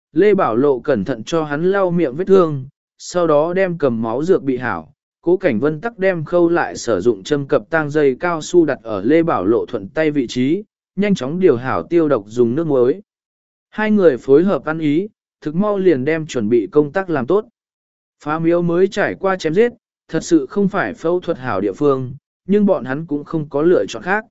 Lê Bảo Lộ cẩn thận cho hắn lau miệng vết thương, sau đó đem cầm máu dược bị hảo. Cố Cảnh Vân tắc đem khâu lại sử dụng châm cập tang dây cao su đặt ở Lê Bảo Lộ thuận tay vị trí, nhanh chóng điều hảo tiêu độc dùng nước muối. Hai người phối hợp ăn ý, thực mau liền đem chuẩn bị công tác làm tốt. Phá miếu mới trải qua chém giết, thật sự không phải phẫu thuật hảo địa phương, nhưng bọn hắn cũng không có lựa chọn khác.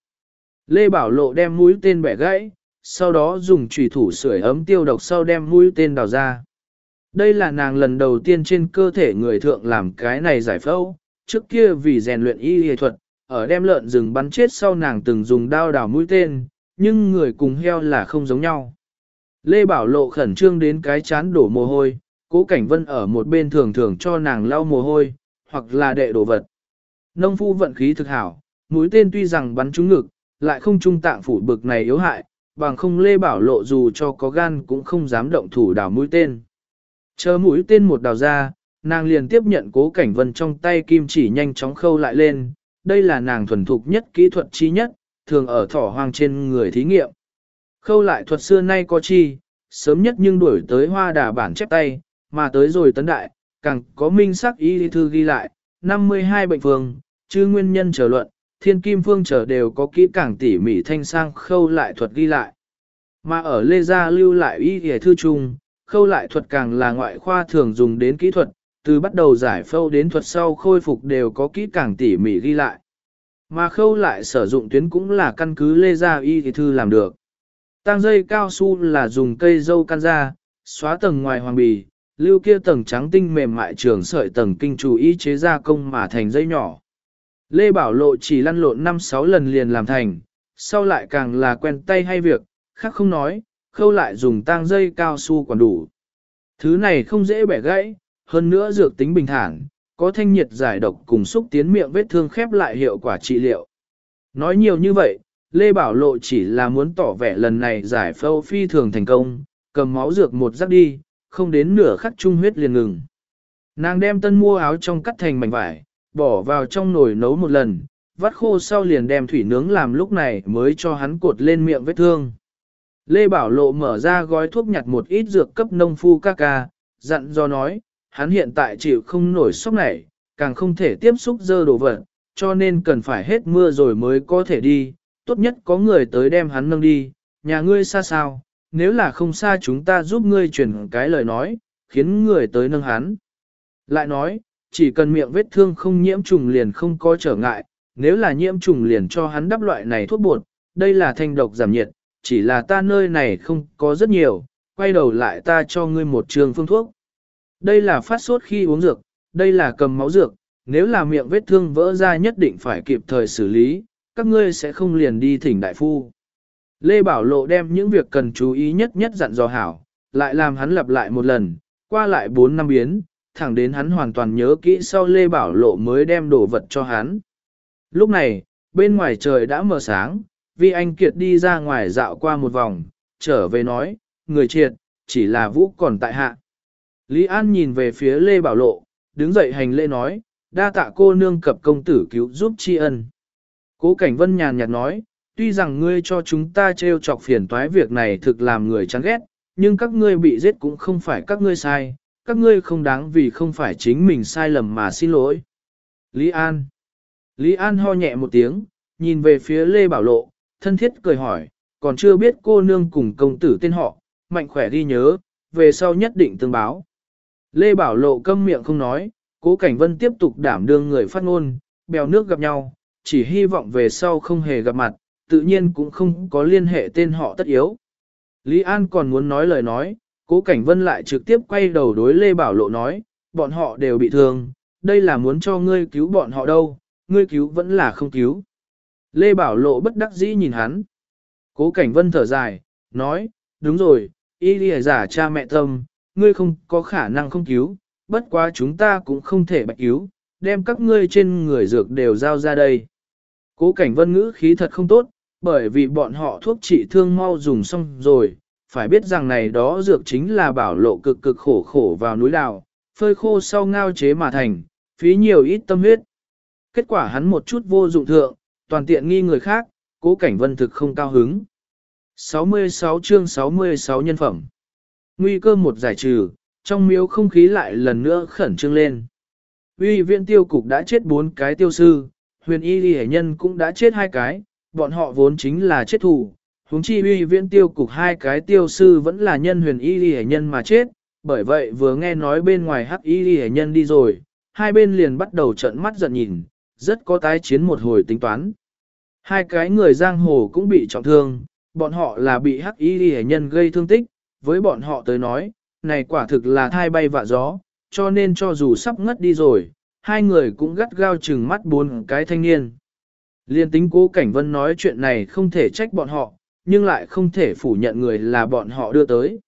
Lê Bảo Lộ đem mũi tên bẻ gãy, sau đó dùng chùy thủ sưởi ấm tiêu độc sau đem mũi tên đào ra. Đây là nàng lần đầu tiên trên cơ thể người thượng làm cái này giải phẫu, trước kia vì rèn luyện y y thuật, ở đem lợn rừng bắn chết sau nàng từng dùng đao đào mũi tên, nhưng người cùng heo là không giống nhau. Lê Bảo Lộ khẩn trương đến cái chán đổ mồ hôi, Cố Cảnh Vân ở một bên thường thường cho nàng lau mồ hôi, hoặc là đệ đồ vật. Nông phu vận khí thực hảo, mũi tên tuy rằng bắn trúng ngực, lại không trung tạng phủ bực này yếu hại, bằng không Lê Bảo Lộ dù cho có gan cũng không dám động thủ đào mũi tên. Chờ mũi tên một đào ra, nàng liền tiếp nhận Cố Cảnh Vân trong tay kim chỉ nhanh chóng khâu lại lên, đây là nàng thuần thục nhất kỹ thuật chi nhất, thường ở thỏ hoang trên người thí nghiệm. Khâu lại thuật xưa nay có chi, sớm nhất nhưng đuổi tới Hoa Đà bản chép tay, mà tới rồi tấn đại, càng có minh sắc y thư ghi lại, 52 bệnh phương, chứ nguyên nhân trở luận, thiên kim phương trở đều có kỹ càng tỉ mỉ thanh sang khâu lại thuật ghi lại. Mà ở Lê Gia lưu lại y y thư chung, khâu lại thuật càng là ngoại khoa thường dùng đến kỹ thuật, từ bắt đầu giải phẫu đến thuật sau khôi phục đều có kỹ càng tỉ mỉ ghi lại. Mà khâu lại sử dụng tuyến cũng là căn cứ Lê Gia y y thư làm được. Tang dây cao su là dùng cây dâu can ra, xóa tầng ngoài hoàng bì, lưu kia tầng trắng tinh mềm mại trường sợi tầng kinh chủ y chế gia công mà thành dây nhỏ. Lê Bảo Lộ chỉ lăn lộn 5-6 lần liền làm thành, sau lại càng là quen tay hay việc, khác không nói, khâu lại dùng tang dây cao su còn đủ. Thứ này không dễ bẻ gãy, hơn nữa dược tính bình thản, có thanh nhiệt giải độc cùng xúc tiến miệng vết thương khép lại hiệu quả trị liệu. Nói nhiều như vậy, Lê Bảo Lộ chỉ là muốn tỏ vẻ lần này giải phẫu phi thường thành công, cầm máu dược một rắc đi, không đến nửa khắc trung huyết liền ngừng. Nàng đem tân mua áo trong cắt thành mảnh vải, bỏ vào trong nồi nấu một lần, vắt khô sau liền đem thủy nướng làm lúc này mới cho hắn cột lên miệng vết thương. Lê Bảo Lộ mở ra gói thuốc nhặt một ít dược cấp nông phu ca ca, dặn do nói, hắn hiện tại chịu không nổi sốc này, càng không thể tiếp xúc dơ đồ vật, cho nên cần phải hết mưa rồi mới có thể đi, tốt nhất có người tới đem hắn nâng đi, nhà ngươi xa sao, nếu là không xa chúng ta giúp ngươi truyền cái lời nói, khiến người tới nâng hắn. Lại nói, chỉ cần miệng vết thương không nhiễm trùng liền không có trở ngại, nếu là nhiễm trùng liền cho hắn đắp loại này thuốc bột, đây là thanh độc giảm nhiệt, chỉ là ta nơi này không có rất nhiều, quay đầu lại ta cho ngươi một trường phương thuốc. Đây là phát sốt khi uống dược, đây là cầm máu dược, nếu là miệng vết thương vỡ ra nhất định phải kịp thời xử lý, các ngươi sẽ không liền đi thỉnh đại phu. Lê Bảo Lộ đem những việc cần chú ý nhất dặn dò hảo, lại làm hắn lặp lại một lần, qua lại 4 năm biến, thẳng đến hắn hoàn toàn nhớ kỹ sau Lê Bảo Lộ mới đem đồ vật cho hắn. Lúc này, bên ngoài trời đã mờ sáng, Vi Anh Kiệt đi ra ngoài dạo qua một vòng, trở về nói, người triệt, chỉ là Vũ còn tại hạ. Lý An nhìn về phía Lê Bảo Lộ, đứng dậy hành lễ nói, đa tạ cô nương cập công tử cứu giúp tri ân. Cố Cảnh Vân nhàn nhạt nói, tuy rằng ngươi cho chúng ta trêu chọc phiền toái việc này thực làm người chán ghét, nhưng các ngươi bị giết cũng không phải các ngươi sai, các ngươi không đáng vì không phải chính mình sai lầm mà xin lỗi. Lý An. Lý An ho nhẹ một tiếng, nhìn về phía Lê Bảo Lộ, thân thiết cười hỏi, còn chưa biết cô nương cùng công tử tên họ, mạnh khỏe ghi nhớ, về sau nhất định tương báo. Lê Bảo Lộ câm miệng không nói, Cố Cảnh Vân tiếp tục đảm đương người phát ngôn, bèo nước gặp nhau, chỉ hy vọng về sau không hề gặp mặt, tự nhiên cũng không có liên hệ tên họ tất yếu. Lý An còn muốn nói lời nói, Cố Cảnh Vân lại trực tiếp quay đầu đối Lê Bảo Lộ nói, bọn họ đều bị thương, đây là muốn cho ngươi cứu bọn họ đâu, ngươi cứu vẫn là không cứu. Lê Bảo Lộ bất đắc dĩ nhìn hắn. Cố Cảnh Vân thở dài, nói, đúng rồi, y lìa giả cha mẹ tâm, ngươi không có khả năng không cứu, bất quá chúng ta cũng không thể bạch cứu, đem các ngươi trên người dược đều giao ra đây. Cố Cảnh Vân ngữ khí thật không tốt, bởi vì bọn họ thuốc trị thương mau dùng xong rồi, phải biết rằng này đó dược chính là Bảo Lộ cực khổ vào núi đào, phơi khô sau ngao chế mà thành, phí nhiều ít tâm huyết. Kết quả hắn một chút vô dụng thượng, toàn tiện nghi người khác, Cố Cảnh Vân thực không cao hứng. 66 chương 66 nhân phẩm. Nguy cơ một giải trừ, trong miếu không khí lại lần nữa khẩn trương lên. Uy viện tiêu cục đã chết 4 cái tiêu sư, huyền y ghi nhân cũng đã chết 2 cái, bọn họ vốn chính là chết thù. Huống chi uy viện tiêu cục 2 cái tiêu sư vẫn là nhân huyền y ghi nhân mà chết, bởi vậy vừa nghe nói bên ngoài hắc y ghi nhân đi rồi, hai bên liền bắt đầu trợn mắt giận nhìn, rất có tái chiến một hồi tính toán. 2 cái người giang hồ cũng bị trọng thương, bọn họ là bị hắc y ghi nhân gây thương tích, với bọn họ tới nói, này quả thực là thai bay vạ gió, cho nên cho dù sắp ngất đi rồi, hai người cũng gắt gao chừng mắt 4 cái thanh niên. Liên tính Cố Cảnh Vân nói chuyện này không thể trách bọn họ, nhưng lại không thể phủ nhận người là bọn họ đưa tới.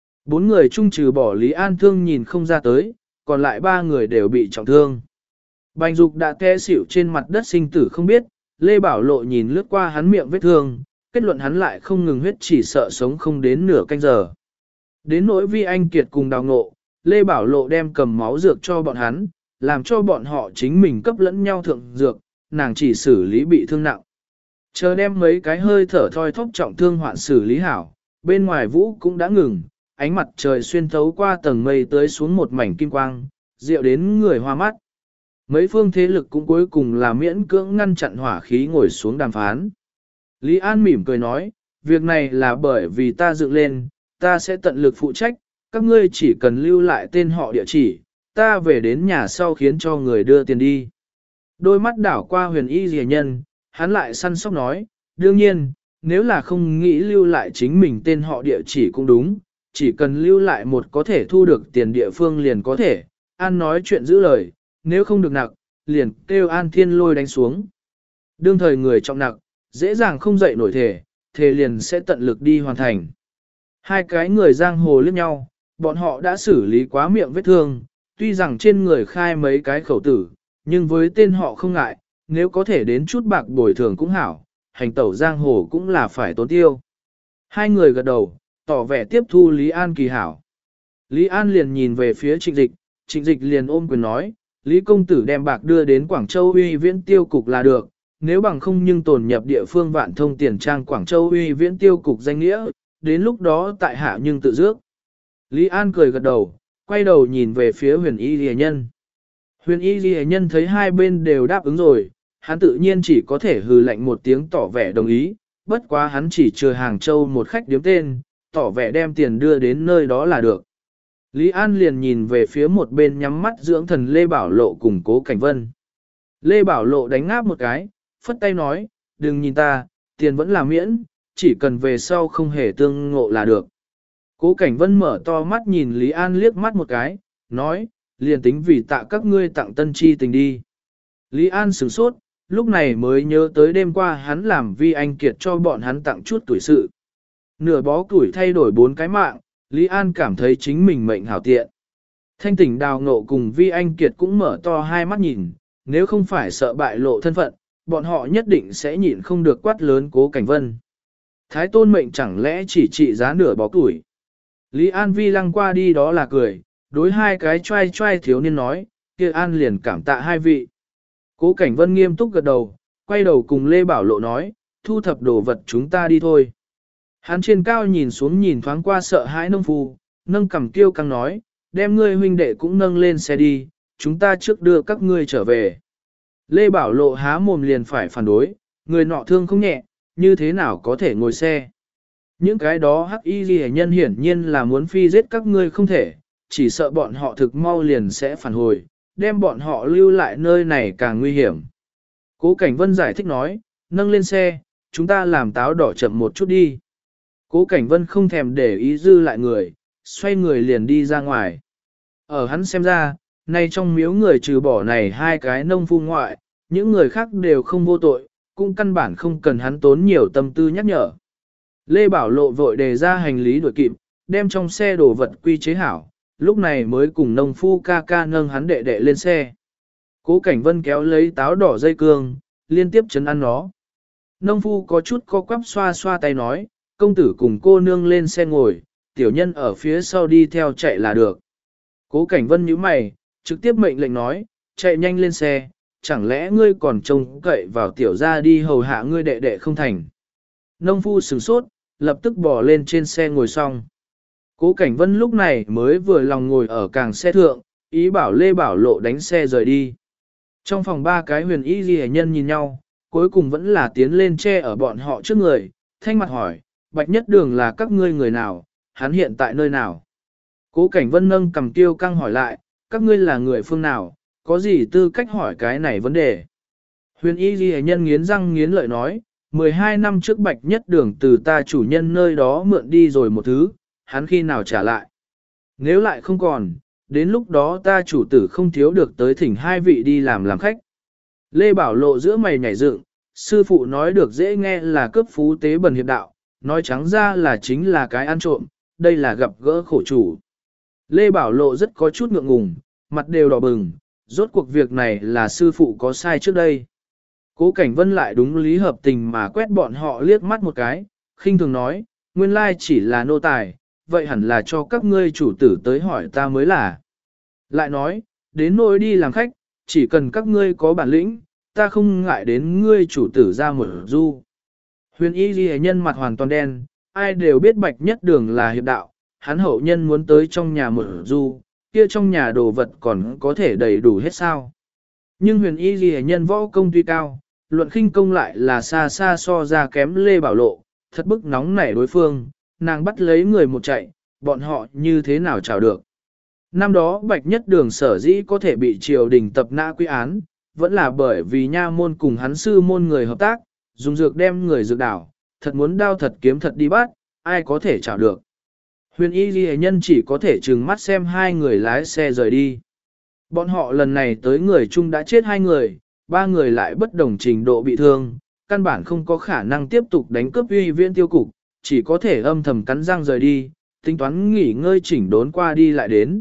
4 người chung trừ bỏ Lý An Thương nhìn không ra tới, còn lại 3 người đều bị trọng thương. Bành Dục đã té xỉu trên mặt đất sinh tử không biết, Lê Bảo Lộ nhìn lướt qua hắn miệng vết thương, kết luận hắn lại không ngừng huyết chỉ sợ sống không đến nửa canh giờ. Đến nỗi Vi Anh Kiệt cùng Đào Ngộ, Lê Bảo Lộ đem cầm máu dược cho bọn hắn, làm cho bọn họ chính mình cấp lẫn nhau thượng dược, nàng chỉ xử lý bị thương nặng. Chờ đem mấy cái hơi thở thoi thóp trọng thương hoạn xử lý hảo, bên ngoài vũ cũng đã ngừng, ánh mặt trời xuyên thấu qua tầng mây tới xuống một mảnh kim quang, dịu đến người hoa mắt. Mấy phương thế lực cũng cuối cùng là miễn cưỡng ngăn chặn hỏa khí ngồi xuống đàm phán. Lý An mỉm cười nói, việc này là bởi vì ta dựng lên, ta sẽ tận lực phụ trách, các ngươi chỉ cần lưu lại tên họ địa chỉ, ta về đến nhà sau khiến cho người đưa tiền đi. Đôi mắt đảo qua huyền y rìa nhân, hắn lại săn sóc nói, đương nhiên, nếu là không nghĩ lưu lại chính mình tên họ địa chỉ cũng đúng, chỉ cần lưu lại một có thể thu được tiền địa phương liền có thể, An nói chuyện giữ lời, nếu không được nặng, liền kêu An Thiên Lôi đánh xuống. Đương thời người trọng nặng, dễ dàng không dậy nổi thể liền sẽ tận lực đi hoàn thành. Hai cái người giang hồ liếc nhau, bọn họ đã xử lý quá miệng vết thương, tuy rằng trên người khai mấy cái khẩu tử, nhưng với tên họ không ngại, nếu có thể đến chút bạc bồi thường cũng hảo, hành tẩu giang hồ cũng là phải tốn tiêu. Hai người gật đầu, tỏ vẻ tiếp thu Lý An kỳ hảo. Lý An liền nhìn về phía Trịnh Dịch liền ôm quyền nói, Lý công tử đem bạc đưa đến Quảng Châu Uy Viễn Tiêu cục là được, nếu bằng không nhưng tồn nhập địa phương Vạn Thông tiền trang Quảng Châu Uy Viễn Tiêu cục danh nghĩa, đến lúc đó tại hạ nhưng tự dước. Lý An cười gật đầu, quay đầu nhìn về phía huyền y ghi nhân. Huyền y ghi nhân thấy hai bên đều đáp ứng rồi, hắn tự nhiên chỉ có thể hừ lạnh một tiếng tỏ vẻ đồng ý, bất quá hắn chỉ chờ Hàng Châu một khách điếm tên, tỏ vẻ đem tiền đưa đến nơi đó là được. Lý An liền nhìn về phía một bên nhắm mắt dưỡng thần Lê Bảo Lộ cùng Cố Cảnh Vân. Lê Bảo Lộ đánh ngáp một cái, phất tay nói, đừng nhìn ta, tiền vẫn là miễn, chỉ cần về sau không hề tương ngộ là được. Cố Cảnh Vân mở to mắt nhìn Lý An liếc mắt một cái, nói, liền tính vì tạ các ngươi tặng tân chi tình đi. Lý An sửng sốt, lúc này mới nhớ tới đêm qua hắn làm Vi Anh Kiệt cho bọn hắn tặng chút tuổi sự. Nửa bó tuổi thay đổi 4 cái mạng, Lý An cảm thấy chính mình mệnh hảo tiện. Thanh tỉnh Đào Ngộ cùng Vi Anh Kiệt cũng mở to hai mắt nhìn, nếu không phải sợ bại lộ thân phận, bọn họ nhất định sẽ nhịn không được quát lớn Cố Cảnh Vân. Thái tôn mệnh chẳng lẽ chỉ trị giá nửa bó tuổi. Lý An Vi lăng qua đi đó là cười, đối hai cái trai trai thiếu niên nói, kia An liền cảm tạ hai vị. Cố Cảnh Vân nghiêm túc gật đầu, quay đầu cùng Lê Bảo Lộ nói, thu thập đồ vật chúng ta đi thôi. Hắn trên cao nhìn xuống nhìn thoáng qua sợ hãi nông phu, nâng cầm kiêu căng nói, đem ngươi huynh đệ cũng nâng lên xe đi, chúng ta trước đưa các ngươi trở về. Lê Bảo Lộ há mồm liền phải phản đối, người nọ thương không nhẹ, như thế nào có thể ngồi xe. Những cái đó hắc y ghi nhân hiển nhiên là muốn phi giết các ngươi không thể, chỉ sợ bọn họ thực mau liền sẽ phản hồi, đem bọn họ lưu lại nơi này càng nguy hiểm. Cố Cảnh Vân giải thích nói, nâng lên xe, chúng ta làm táo đỏ chậm một chút đi. Cố Cảnh Vân không thèm để ý dư lại người, xoay người liền đi ra ngoài. Ở hắn xem ra, nay trong miếu người trừ bỏ này hai cái nông phu ngoại, những người khác đều không vô tội, cũng căn bản không cần hắn tốn nhiều tâm tư nhắc nhở. Lê Bảo Lộ vội đề ra hành lý đuổi kịp, đem trong xe đồ vật quy chế hảo, lúc này mới cùng nông phu ca ca nâng hắn đệ đệ lên xe. Cố Cảnh Vân kéo lấy táo đỏ dây cương, liên tiếp chấn ăn nó. Nông phu có chút co quắp xoa xoa tay nói, công tử cùng cô nương lên xe ngồi, tiểu nhân ở phía sau đi theo chạy là được. Cố Cảnh Vân nhíu mày, trực tiếp mệnh lệnh nói, chạy nhanh lên xe, chẳng lẽ ngươi còn trông cậy vào tiểu gia đi hầu hạ ngươi đệ đệ không thành. Nông phu sửng sốt, lập tức bỏ lên trên xe ngồi xong. Cố Cảnh Vân lúc này mới vừa lòng ngồi ở càng xe thượng, ý bảo Lê Bảo Lộ đánh xe rời đi. Trong phòng ba cái huyền y ghi nhân nhìn nhau, cuối cùng vẫn là tiến lên che ở bọn họ trước người, thanh mặt hỏi, Bạch Nhất Đường là các ngươi người nào, hắn hiện tại nơi nào? Cố Cảnh Vân nâng cầm tiêu căng hỏi lại, các ngươi là người phương nào, có gì tư cách hỏi cái này vấn đề? Huyền y ghi nhân nghiến răng nghiến lợi nói, 12 năm trước Bạch Nhất Đường từ ta chủ nhân nơi đó mượn đi rồi một thứ, hắn khi nào trả lại? Nếu lại không còn, đến lúc đó ta chủ tử không thiếu được tới thỉnh hai vị đi làm khách. Lê Bảo Lộ giữa mày nhảy dựng, sư phụ nói được dễ nghe là cướp phú tế bần hiệp đạo, nói trắng ra là chính là cái ăn trộm, đây là gặp gỡ khổ chủ. Lê Bảo Lộ rất có chút ngượng ngùng, mặt đều đỏ bừng, rốt cuộc việc này là sư phụ có sai trước đây. Cố Cảnh Vân lại đúng lý hợp tình mà quét bọn họ liếc mắt một cái, khinh thường nói, nguyên lai chỉ là nô tài, vậy hẳn là cho các ngươi chủ tử tới hỏi ta mới là. Lại nói, đến nỗi đi làm khách, chỉ cần các ngươi có bản lĩnh, ta không ngại đến ngươi chủ tử ra một du. Huyền y ghi nhân mặt hoàn toàn đen, ai đều biết Bạch Nhất Đường là hiệp đạo, hắn hậu nhân muốn tới trong nhà một du, kia trong nhà đồ vật còn có thể đầy đủ hết sao. Nhưng huyền y ghi nhân võ công tuy cao, luận khinh công lại là xa xa so ra kém Lê Bảo Lộ, thật bức nóng nảy đối phương, nàng bắt lấy người một chạy, bọn họ như thế nào chào được. Năm đó Bạch Nhất Đường sở dĩ có thể bị triều đình tập nã quy án, vẫn là bởi vì nha môn cùng hắn sư môn người hợp tác, dùng dược đem người dược đảo, thật muốn đao thật kiếm thật đi bắt, ai có thể chào được. Huyền y ghi nhân chỉ có thể trừng mắt xem hai người lái xe rời đi. Bọn họ lần này tới người chung đã chết hai người, ba người lại bất đồng trình độ bị thương, căn bản không có khả năng tiếp tục đánh cướp uy viễn tiêu cục, chỉ có thể âm thầm cắn răng rời đi, tính toán nghỉ ngơi chỉnh đốn qua đi lại đến.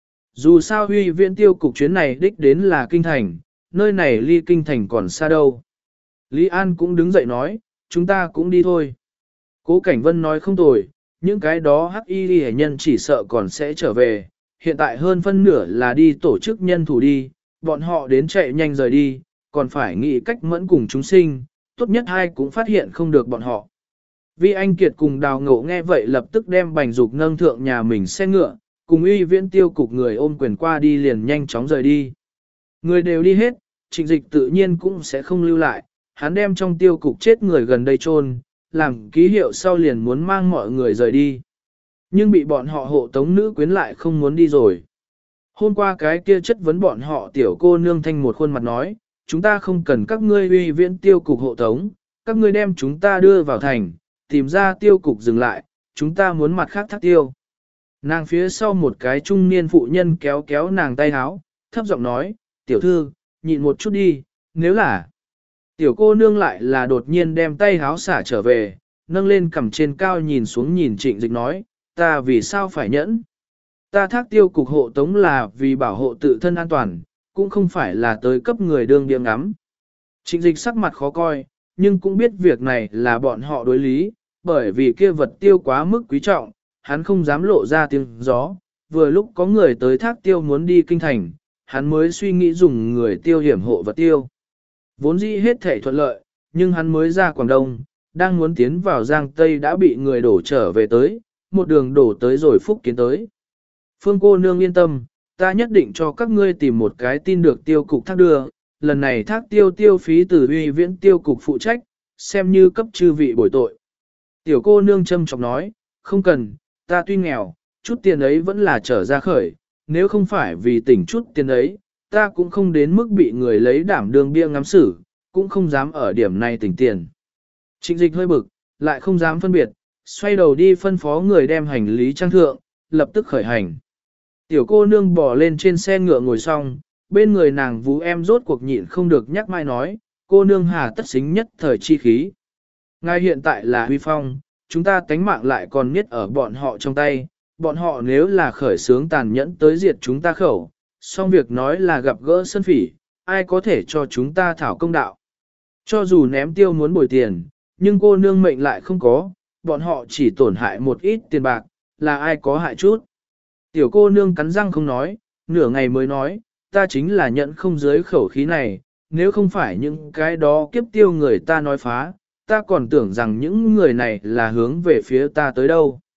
Dù sao huy viễn tiêu cục chuyến này đích đến là kinh thành, nơi này ly kinh thành còn xa đâu. Lý An cũng đứng dậy nói, chúng ta cũng đi thôi. Cố Cảnh Vân nói không tồi, những cái đó hắc y hệ nhân chỉ sợ còn sẽ trở về, hiện tại hơn phân nửa là đi tổ chức nhân thủ đi, bọn họ đến chạy nhanh rời đi, còn phải nghĩ cách mẫn cùng chúng sinh, tốt nhất hai cũng phát hiện không được bọn họ. Vi Anh Kiệt cùng Đào Ngộ nghe vậy lập tức đem Bành Dục nâng thượng nhà mình xe ngựa, cùng uy viễn tiêu cục người ôm quyền qua đi liền nhanh chóng rời đi. Người đều đi hết, Trịnh Dịch tự nhiên cũng sẽ không lưu lại, hắn đem trong tiêu cục chết người gần đây chôn, làm ký hiệu sau liền muốn mang mọi người rời đi. Nhưng bị bọn họ hộ tống nữ quyến lại không muốn đi rồi. Hôm qua cái kia chất vấn bọn họ tiểu cô nương thanh một khuôn mặt nói, chúng ta không cần các ngươi uy viễn tiêu cục hộ tống, các ngươi đem chúng ta đưa vào thành, tìm ra tiêu cục dừng lại, chúng ta muốn mặt khác thác tiêu. Nàng phía sau một cái trung niên phụ nhân kéo kéo nàng tay háo, thấp giọng nói, tiểu thư, nhịn một chút đi, nếu là... Tiểu cô nương lại là đột nhiên đem tay háo xả trở về, nâng lên cằm trên cao nhìn xuống nhìn Trịnh Dịch nói, ta vì sao phải nhẫn? Ta thác tiêu cục hộ tống là vì bảo hộ tự thân an toàn, cũng không phải là tới cấp người đương điềm ngắm. Trịnh Dịch sắc mặt khó coi, nhưng cũng biết việc này là bọn họ đối lý, bởi vì kia vật tiêu quá mức quý trọng, hắn không dám lộ ra tiếng gió, vừa lúc có người tới thác tiêu muốn đi kinh thành, hắn mới suy nghĩ dùng người tiêu hiểm hộ vật tiêu. Vốn dĩ hết thể thuận lợi, nhưng hắn mới ra Quảng Đông, đang muốn tiến vào Giang Tây đã bị người đổ trở về tới, một đường đổ tới rồi Phúc Kiến tới. Phương cô nương yên tâm, ta nhất định cho các ngươi tìm một cái tin được tiêu cục thác đưa, lần này thác tiêu phí từ uy viễn tiêu cục phụ trách, xem như cấp chư vị bồi tội. Tiểu cô nương châm chọc nói, không cần, ta tuy nghèo, chút tiền ấy vẫn là trở ra khởi, nếu không phải vì tỉnh chút tiền ấy, ta cũng không đến mức bị người lấy đảm đương bia ngắm xử, cũng không dám ở điểm này tỉnh tiền. Trịnh Dịch hơi bực, lại không dám phân biệt, xoay đầu đi phân phó người đem hành lý trang thượng, lập tức khởi hành. Tiểu cô nương bò lên trên xe ngựa ngồi xong, bên người nàng vú em rốt cuộc nhịn không được nhắc mai nói, cô nương hà tất xính nhất thời chi khí. Ngài hiện tại là huy phong, chúng ta tánh mạng lại còn niết ở bọn họ trong tay, bọn họ nếu là khởi sướng tàn nhẫn tới diệt chúng ta khẩu, xong việc nói là gặp gỡ sân phỉ, ai có thể cho chúng ta thảo công đạo. Cho dù ném tiêu muốn bồi tiền, nhưng cô nương mệnh lại không có, bọn họ chỉ tổn hại một ít tiền bạc, là ai có hại chút. Tiểu cô nương cắn răng không nói, nửa ngày mới nói, ta chính là nhận không dưới khẩu khí này, nếu không phải những cái đó kiếp tiêu người ta nói phá, ta còn tưởng rằng những người này là hướng về phía ta tới đâu.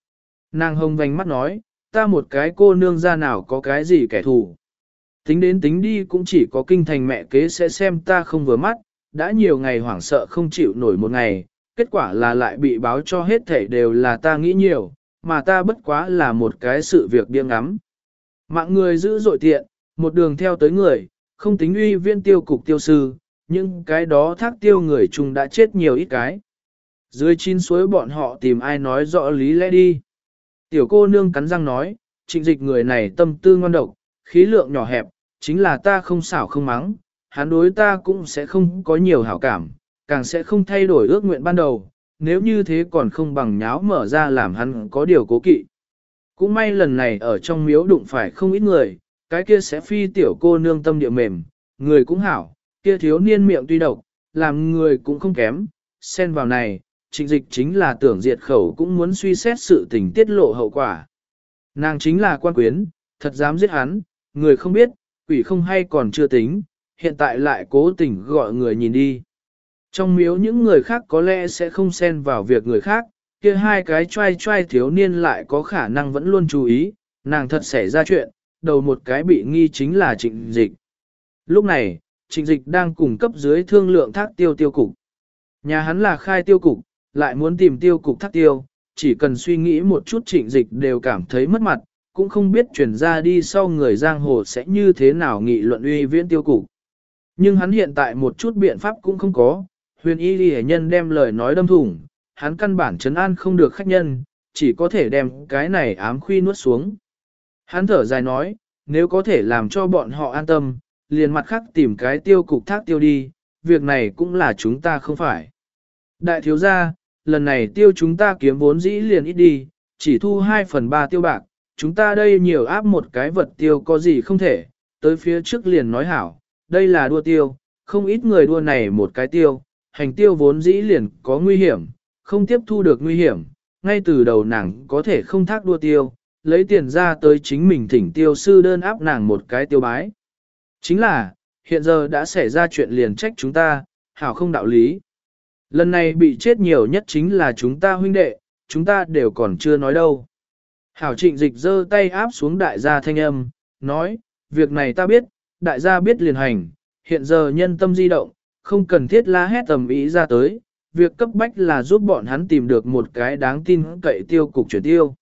Nàng hồng vành mắt nói, ta một cái cô nương ra nào có cái gì kẻ thù. Tính đến tính đi cũng chỉ có kinh thành mẹ kế sẽ xem ta không vừa mắt, đã nhiều ngày hoảng sợ không chịu nổi một ngày, kết quả là lại bị báo cho hết thảy đều là ta nghĩ nhiều, mà ta bất quá là một cái sự việc điên ngắm. Mạng người giữ dội tiện, một đường theo tới người, không tính uy viên tiêu cục tiêu sư, nhưng cái đó thác tiêu người chung đã chết nhiều ít cái. Dưới chín suối bọn họ tìm ai nói rõ lý lẽ đi. Tiểu cô nương cắn răng nói, Trịnh Dịch người này tâm tư ngoan độc, khí lượng nhỏ hẹp, chính là ta không xảo không mắng, hắn đối ta cũng sẽ không có nhiều hảo cảm, càng sẽ không thay đổi ước nguyện ban đầu, nếu như thế còn không bằng nháo mở ra làm hắn có điều cố kỵ. Cũng may lần này ở trong miếu đụng phải không ít người, cái kia sẽ phi tiểu cô nương tâm địa mềm, người cũng hảo, kia thiếu niên miệng tuy độc, làm người cũng không kém, xen vào này, Trịnh Dịch chính là tưởng diệt khẩu cũng muốn suy xét sự tình tiết lộ hậu quả. Nàng chính là quan quyến, thật dám giết hắn, người không biết, quỷ không hay còn chưa tính, hiện tại lại cố tình gọi người nhìn đi. Trong miếu những người khác có lẽ sẽ không xen vào việc người khác, kia hai cái trai trai thiếu niên lại có khả năng vẫn luôn chú ý, nàng thật xảy ra chuyện, đầu một cái bị nghi chính là Trịnh Dịch. Lúc này, Trịnh Dịch đang cùng cấp dưới thương lượng thác tiêu tiêu cục. Nhà hắn là khai tiêu cục, lại muốn tìm tiêu cục thác tiêu, chỉ cần suy nghĩ một chút Trịnh Dịch đều cảm thấy mất mặt, cũng không biết chuyển ra đi sau người giang hồ sẽ như thế nào nghị luận uy viễn tiêu cục. Nhưng hắn hiện tại một chút biện pháp cũng không có, huyền y ghi nhân đem lời nói đâm thủng, hắn căn bản trấn an không được khách nhân, chỉ có thể đem cái này ám khuy nuốt xuống. Hắn thở dài nói, nếu có thể làm cho bọn họ an tâm, liền mặt khác tìm cái tiêu cục thác tiêu đi, việc này cũng là chúng ta không phải. Đại thiếu gia, lần này tiêu chúng ta kiếm vốn dĩ liền ít đi, chỉ thu 2/3 tiêu bạc, chúng ta đây nhiều áp một cái vật tiêu có gì không thể, tới phía trước liền nói hảo, đây là đua tiêu, không ít người đua này một cái tiêu, hành tiêu vốn dĩ liền có nguy hiểm, không tiếp thu được nguy hiểm, ngay từ đầu nàng có thể không thác đua tiêu, lấy tiền ra tới chính mình thỉnh tiêu sư đơn áp nàng một cái tiêu bái. Chính là, hiện giờ đã xảy ra chuyện liền trách chúng ta, hảo không đạo lý. Lần này bị chết nhiều nhất chính là chúng ta huynh đệ, chúng ta đều còn chưa nói đâu. Hảo Trịnh Dịch giơ tay áp xuống đại gia thanh âm, nói, việc này ta biết, đại gia biết liền hành, hiện giờ nhân tâm di động, không cần thiết la hét tầm ý ra tới, việc cấp bách là giúp bọn hắn tìm được một cái đáng tin cậy tiêu cục chuyển tiêu.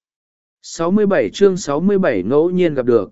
67 chương 67 ngẫu nhiên gặp được.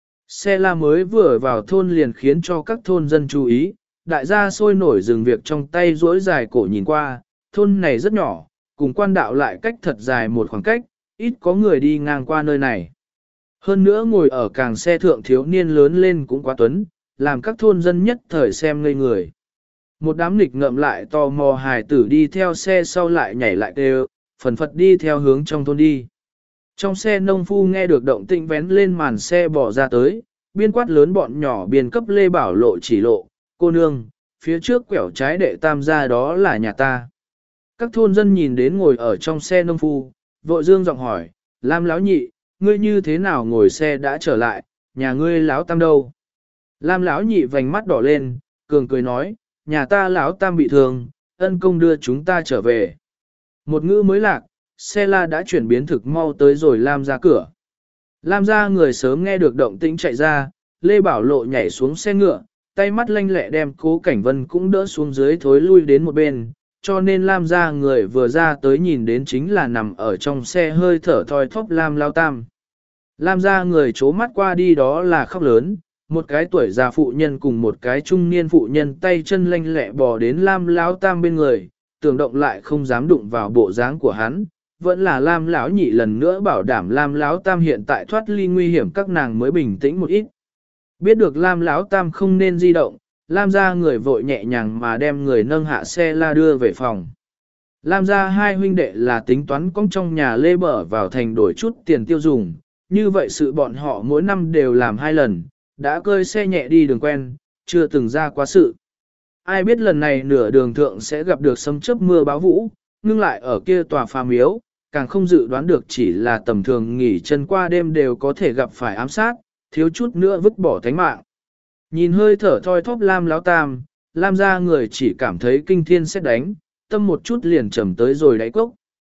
Xe la mới vừa vào thôn liền khiến cho các thôn dân chú ý, đại gia sôi nổi dừng việc trong tay duỗi dài cổ nhìn qua, thôn này rất nhỏ, cùng quan đạo lại cách thật dài một khoảng cách, ít có người đi ngang qua nơi này. Hơn nữa ngồi ở càng xe thượng thiếu niên lớn lên cũng quá tuấn, làm các thôn dân nhất thời xem ngây người. Một đám nghịch ngợm lại tò mò hài tử đi theo xe sau lại nhảy lại đều, phần phật đi theo hướng trong thôn đi. Trong xe nông phu nghe được động tĩnh vén lên màn xe bỏ ra tới, biên quát lớn bọn nhỏ biên cấp Lê Bảo Lộ chỉ lộ, cô nương, phía trước quẹo trái đệ tam gia đó là nhà ta. Các thôn dân nhìn đến ngồi ở trong xe nông phu, vội dương giọng hỏi, Lam lão nhị, ngươi như thế nào ngồi xe đã trở lại, nhà ngươi lão tam đâu? Lam lão nhị vành mắt đỏ lên, cường cười nói, nhà ta lão tam bị thương, ân công đưa chúng ta trở về. Một ngữ mới lạc, xe la đã chuyển biến thực mau tới rồi Lam ra cửa. Lam ra người sớm nghe được động tĩnh chạy ra, Lê Bảo Lộ nhảy xuống xe ngựa, tay mắt lanh lẹ đem Cố Cảnh Vân cũng đỡ xuống dưới thối lui đến một bên, cho nên Lam ra người vừa ra tới nhìn đến chính là nằm ở trong xe hơi thở thoi thóp Lam Lao Tam. Lam ra người chố mắt qua đi đó là khóc lớn, một cái tuổi già phụ nhân cùng một cái trung niên phụ nhân tay chân lanh lẹ bò đến Lam Lão Tam bên người, tưởng động lại không dám đụng vào bộ dáng của hắn, vẫn là Lam Lão nhị lần nữa bảo đảm Lam Lão Tam hiện tại thoát ly nguy hiểm các nàng mới bình tĩnh một ít. Biết được Lam Lão Tam không nên di động, Lam ra người vội nhẹ nhàng mà đem người nâng hạ xe la đưa về phòng. Lam ra hai huynh đệ là tính toán cong trong nhà lê bở vào thành đổi chút tiền tiêu dùng, như vậy sự bọn họ mỗi năm đều làm 2 lần, đã cơi xe nhẹ đi đường quen, chưa từng ra quá sự. Ai biết lần này nửa đường thượng sẽ gặp được sấm chớp mưa báo vũ, ngưng lại ở kia tòa phà miếu, càng không dự đoán được chỉ là tầm thường nghỉ chân qua đêm đều có thể gặp phải ám sát, thiếu chút nữa vứt bỏ tánh mạng. Nhìn hơi thở thoi thóp Lam Lão Tam, Lam ra người chỉ cảm thấy kinh thiên xét đánh, tâm một chút liền trầm tới rồi đáy cốc.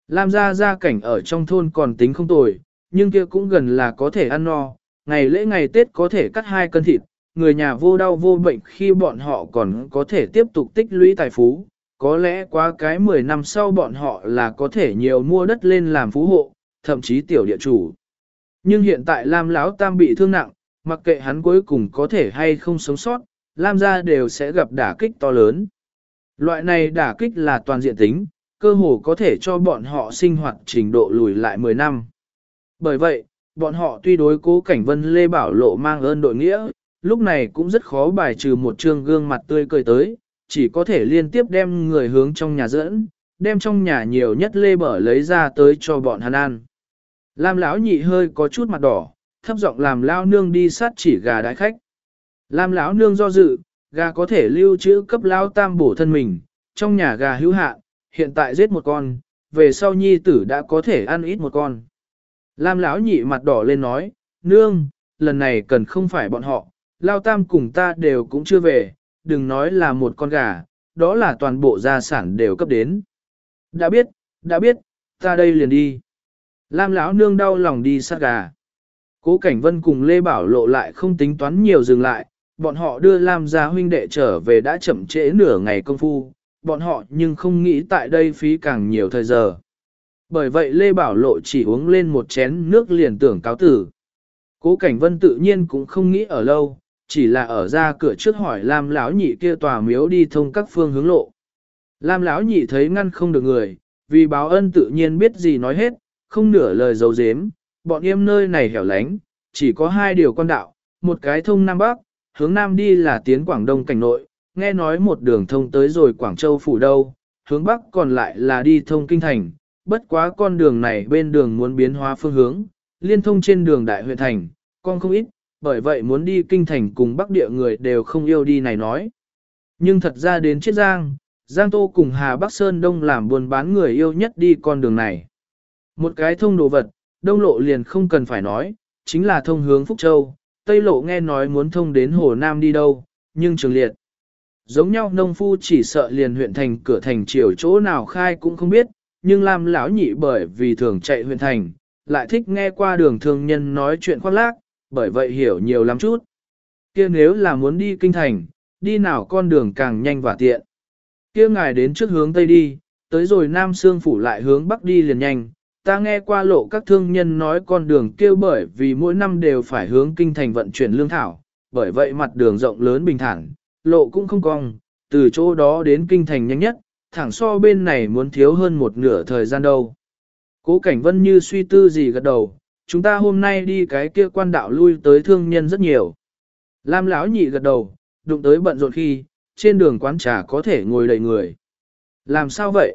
Lam gia gia cảnh ở trong thôn còn tính không tồi, nhưng kia cũng gần là có thể ăn no, ngày lễ ngày Tết có thể cắt 2 cân thịt, người nhà vô đau vô bệnh khi bọn họ còn có thể tiếp tục tích lũy tài phú, có lẽ quá cái 10 năm sau bọn họ là có thể nhiều mua đất lên làm phú hộ, thậm chí tiểu địa chủ. Nhưng hiện tại Lam Lão Tam bị thương nặng, mặc kệ hắn cuối cùng có thể hay không sống sót, Lam gia đều sẽ gặp đả kích to lớn. Loại này đả kích là toàn diện tính, cơ hồ có thể cho bọn họ sinh hoạt trình độ lùi lại 10 năm. Bởi vậy, bọn họ tuy đối Cố Cảnh Vân Lê Bảo Lộ mang ơn đội nghĩa, lúc này cũng rất khó bài trừ một trương gương mặt tươi cười tới, chỉ có thể liên tiếp đem người hướng trong nhà dẫn, đem trong nhà nhiều nhất Lê Bở lấy ra tới cho bọn hắn ăn. Lam Lão Nhị hơi có chút mặt đỏ, thấp giọng làm Lão Nương đi sát chỉ gà đái khách. Lam Lão Nương do dự, gà có thể lưu trữ cấp Lão Tam bổ thân mình, trong nhà gà hữu hạn, hiện tại giết một con, về sau nhi tử đã có thể ăn ít một con. Lam Lão Nhị mặt đỏ lên nói, Nương, lần này cần không phải bọn họ, Lão Tam cùng ta đều cũng chưa về, đừng nói là một con gà, đó là toàn bộ gia sản đều cấp đến. Đã biết, ta đây liền đi. Lam Lão Nương đau lòng đi sát gà. Cố Cảnh Vân cùng Lê Bảo Lộ lại không tính toán nhiều dừng lại, bọn họ đưa Lam gia huynh đệ trở về đã chậm trễ nửa ngày công phu, bọn họ nhưng không nghĩ tại đây phí càng nhiều thời giờ. Bởi vậy Lê Bảo Lộ chỉ uống lên một chén nước liền tưởng cáo tử. Cố Cảnh Vân tự nhiên cũng không nghĩ ở lâu, chỉ là ở ra cửa trước hỏi Lam Lão Nhị kia tòa miếu đi thông các phương hướng lộ. Lam Lão Nhị thấy ngăn không được người, vì báo ân tự nhiên biết gì nói hết, không nửa lời giấu giếm, bọn em nơi này hẻo lánh, chỉ có 2 điều con đạo, một cái thông Nam Bắc, hướng Nam đi là tiến Quảng Đông cảnh nội, nghe nói một đường thông tới rồi Quảng Châu phủ đâu, hướng Bắc còn lại là đi thông Kinh Thành, bất quá con đường này bên đường muốn biến hóa phương hướng, liên thông trên đường Đại huyện thành, con không ít, bởi vậy muốn đi Kinh Thành cùng Bắc địa người đều không yêu đi này nói. Nhưng thật ra đến Chiết Giang, Giang Tô cùng Hà Bắc Sơn Đông làm buôn bán người yêu nhất đi con đường này. Một cái thông đồ vật, Đông lộ liền không cần phải nói, chính là thông hướng Phúc Châu, Tây lộ nghe nói muốn thông đến Hồ Nam đi đâu, nhưng Trường Liệt. Giống nhau nông phu chỉ sợ liền huyện thành cửa thành chiều chỗ nào khai cũng không biết, nhưng Lam Lão Nhị bởi vì thường chạy huyện thành, lại thích nghe qua đường thương nhân nói chuyện khoác lác, bởi vậy hiểu nhiều lắm chút. Kia nếu là muốn đi Kinh Thành, đi nào con đường càng nhanh và tiện. Kia ngài đến trước hướng Tây đi, tới rồi Nam Sương Phủ lại hướng Bắc đi liền nhanh. Ta nghe qua lộ các thương nhân nói con đường kêu bởi vì mỗi năm đều phải hướng Kinh Thành vận chuyển lương thảo, bởi vậy mặt đường rộng lớn bình thản, lộ cũng không cong, từ chỗ đó đến Kinh Thành nhanh nhất, thẳng so bên này muốn thiếu hơn một nửa thời gian đâu. Cố Cảnh Vân như suy tư gì gật đầu, chúng ta hôm nay đi cái kia quan đạo lui tới thương nhân rất nhiều. Lam Lão Nhị gật đầu, đụng tới bận rộn khi, trên đường quán trà có thể ngồi đầy người. Làm sao vậy?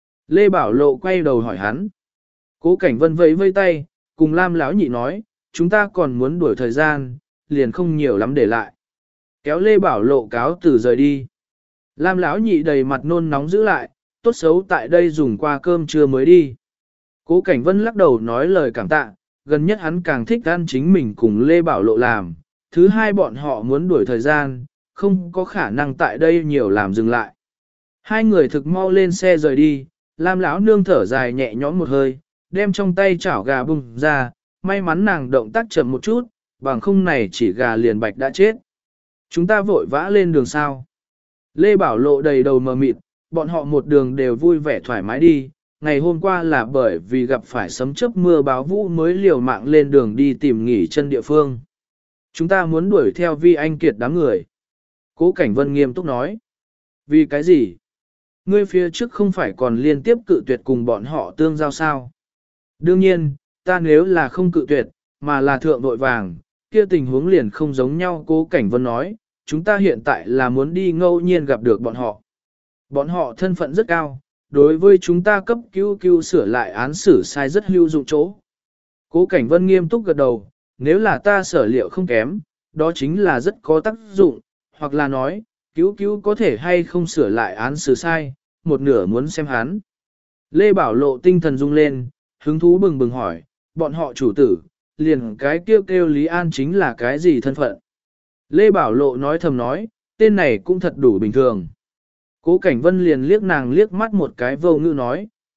Lê Bảo Lộ quay đầu hỏi hắn. Cố Cảnh Vân vẫy vây tay, cùng Lam Lão Nhị nói, chúng ta còn muốn đuổi thời gian, liền không nhiều lắm để lại. Kéo Lê Bảo Lộ cáo từ rời đi. Lam Lão Nhị đầy mặt nôn nóng giữ lại, tốt xấu tại đây dùng qua cơm trưa mới đi. Cố Cảnh Vân lắc đầu nói lời cảm tạ, gần nhất hắn càng thích ăn chính mình cùng Lê Bảo Lộ làm. Thứ hai bọn họ muốn đuổi thời gian, không có khả năng tại đây nhiều làm dừng lại. Hai người thực mau lên xe rời đi, Lam Lão Nương thở dài nhẹ nhõm một hơi, đem trong tay chảo gà bung ra, may mắn nàng động tác chậm một chút, bằng không này chỉ gà liền bạch đã chết. Chúng ta vội vã lên đường sao. Lê Bảo Lộ đầy đầu mờ mịt, bọn họ một đường đều vui vẻ thoải mái đi, ngày hôm qua là bởi vì gặp phải sấm chớp mưa báo vũ mới liều mạng lên đường đi tìm nghỉ chân địa phương. Chúng ta muốn đuổi theo Vi Anh Kiệt đám người. Cố Cảnh Vân nghiêm túc nói. Vì cái gì? Ngươi phía trước không phải còn liên tiếp cự tuyệt cùng bọn họ tương giao sao? Đương nhiên, ta nếu là không cự tuyệt, mà là thượng vội vàng, kia tình huống liền không giống nhau. Cố Cảnh Vân nói, chúng ta hiện tại là muốn đi ngẫu nhiên gặp được bọn họ. Bọn họ thân phận rất cao, đối với chúng ta cấp cứu sửa lại án xử sai rất hữu dụng chỗ. Cố Cảnh Vân nghiêm túc gật đầu, nếu là ta sở liệu không kém, đó chính là rất có tác dụng, hoặc là nói, cứu có thể hay không sửa lại án xử sai, một nửa muốn xem hắn. Lê Bảo Lộ tinh thần rung lên, hứng thú bừng bừng hỏi, bọn họ chủ tử, liền cái kêu Lý An chính là cái gì thân phận? Lê Bảo Lộ nói thầm nói, tên này cũng thật đủ bình thường. Cố Cảnh Vân liền liếc nàng liếc mắt một cái vô ngữ nói,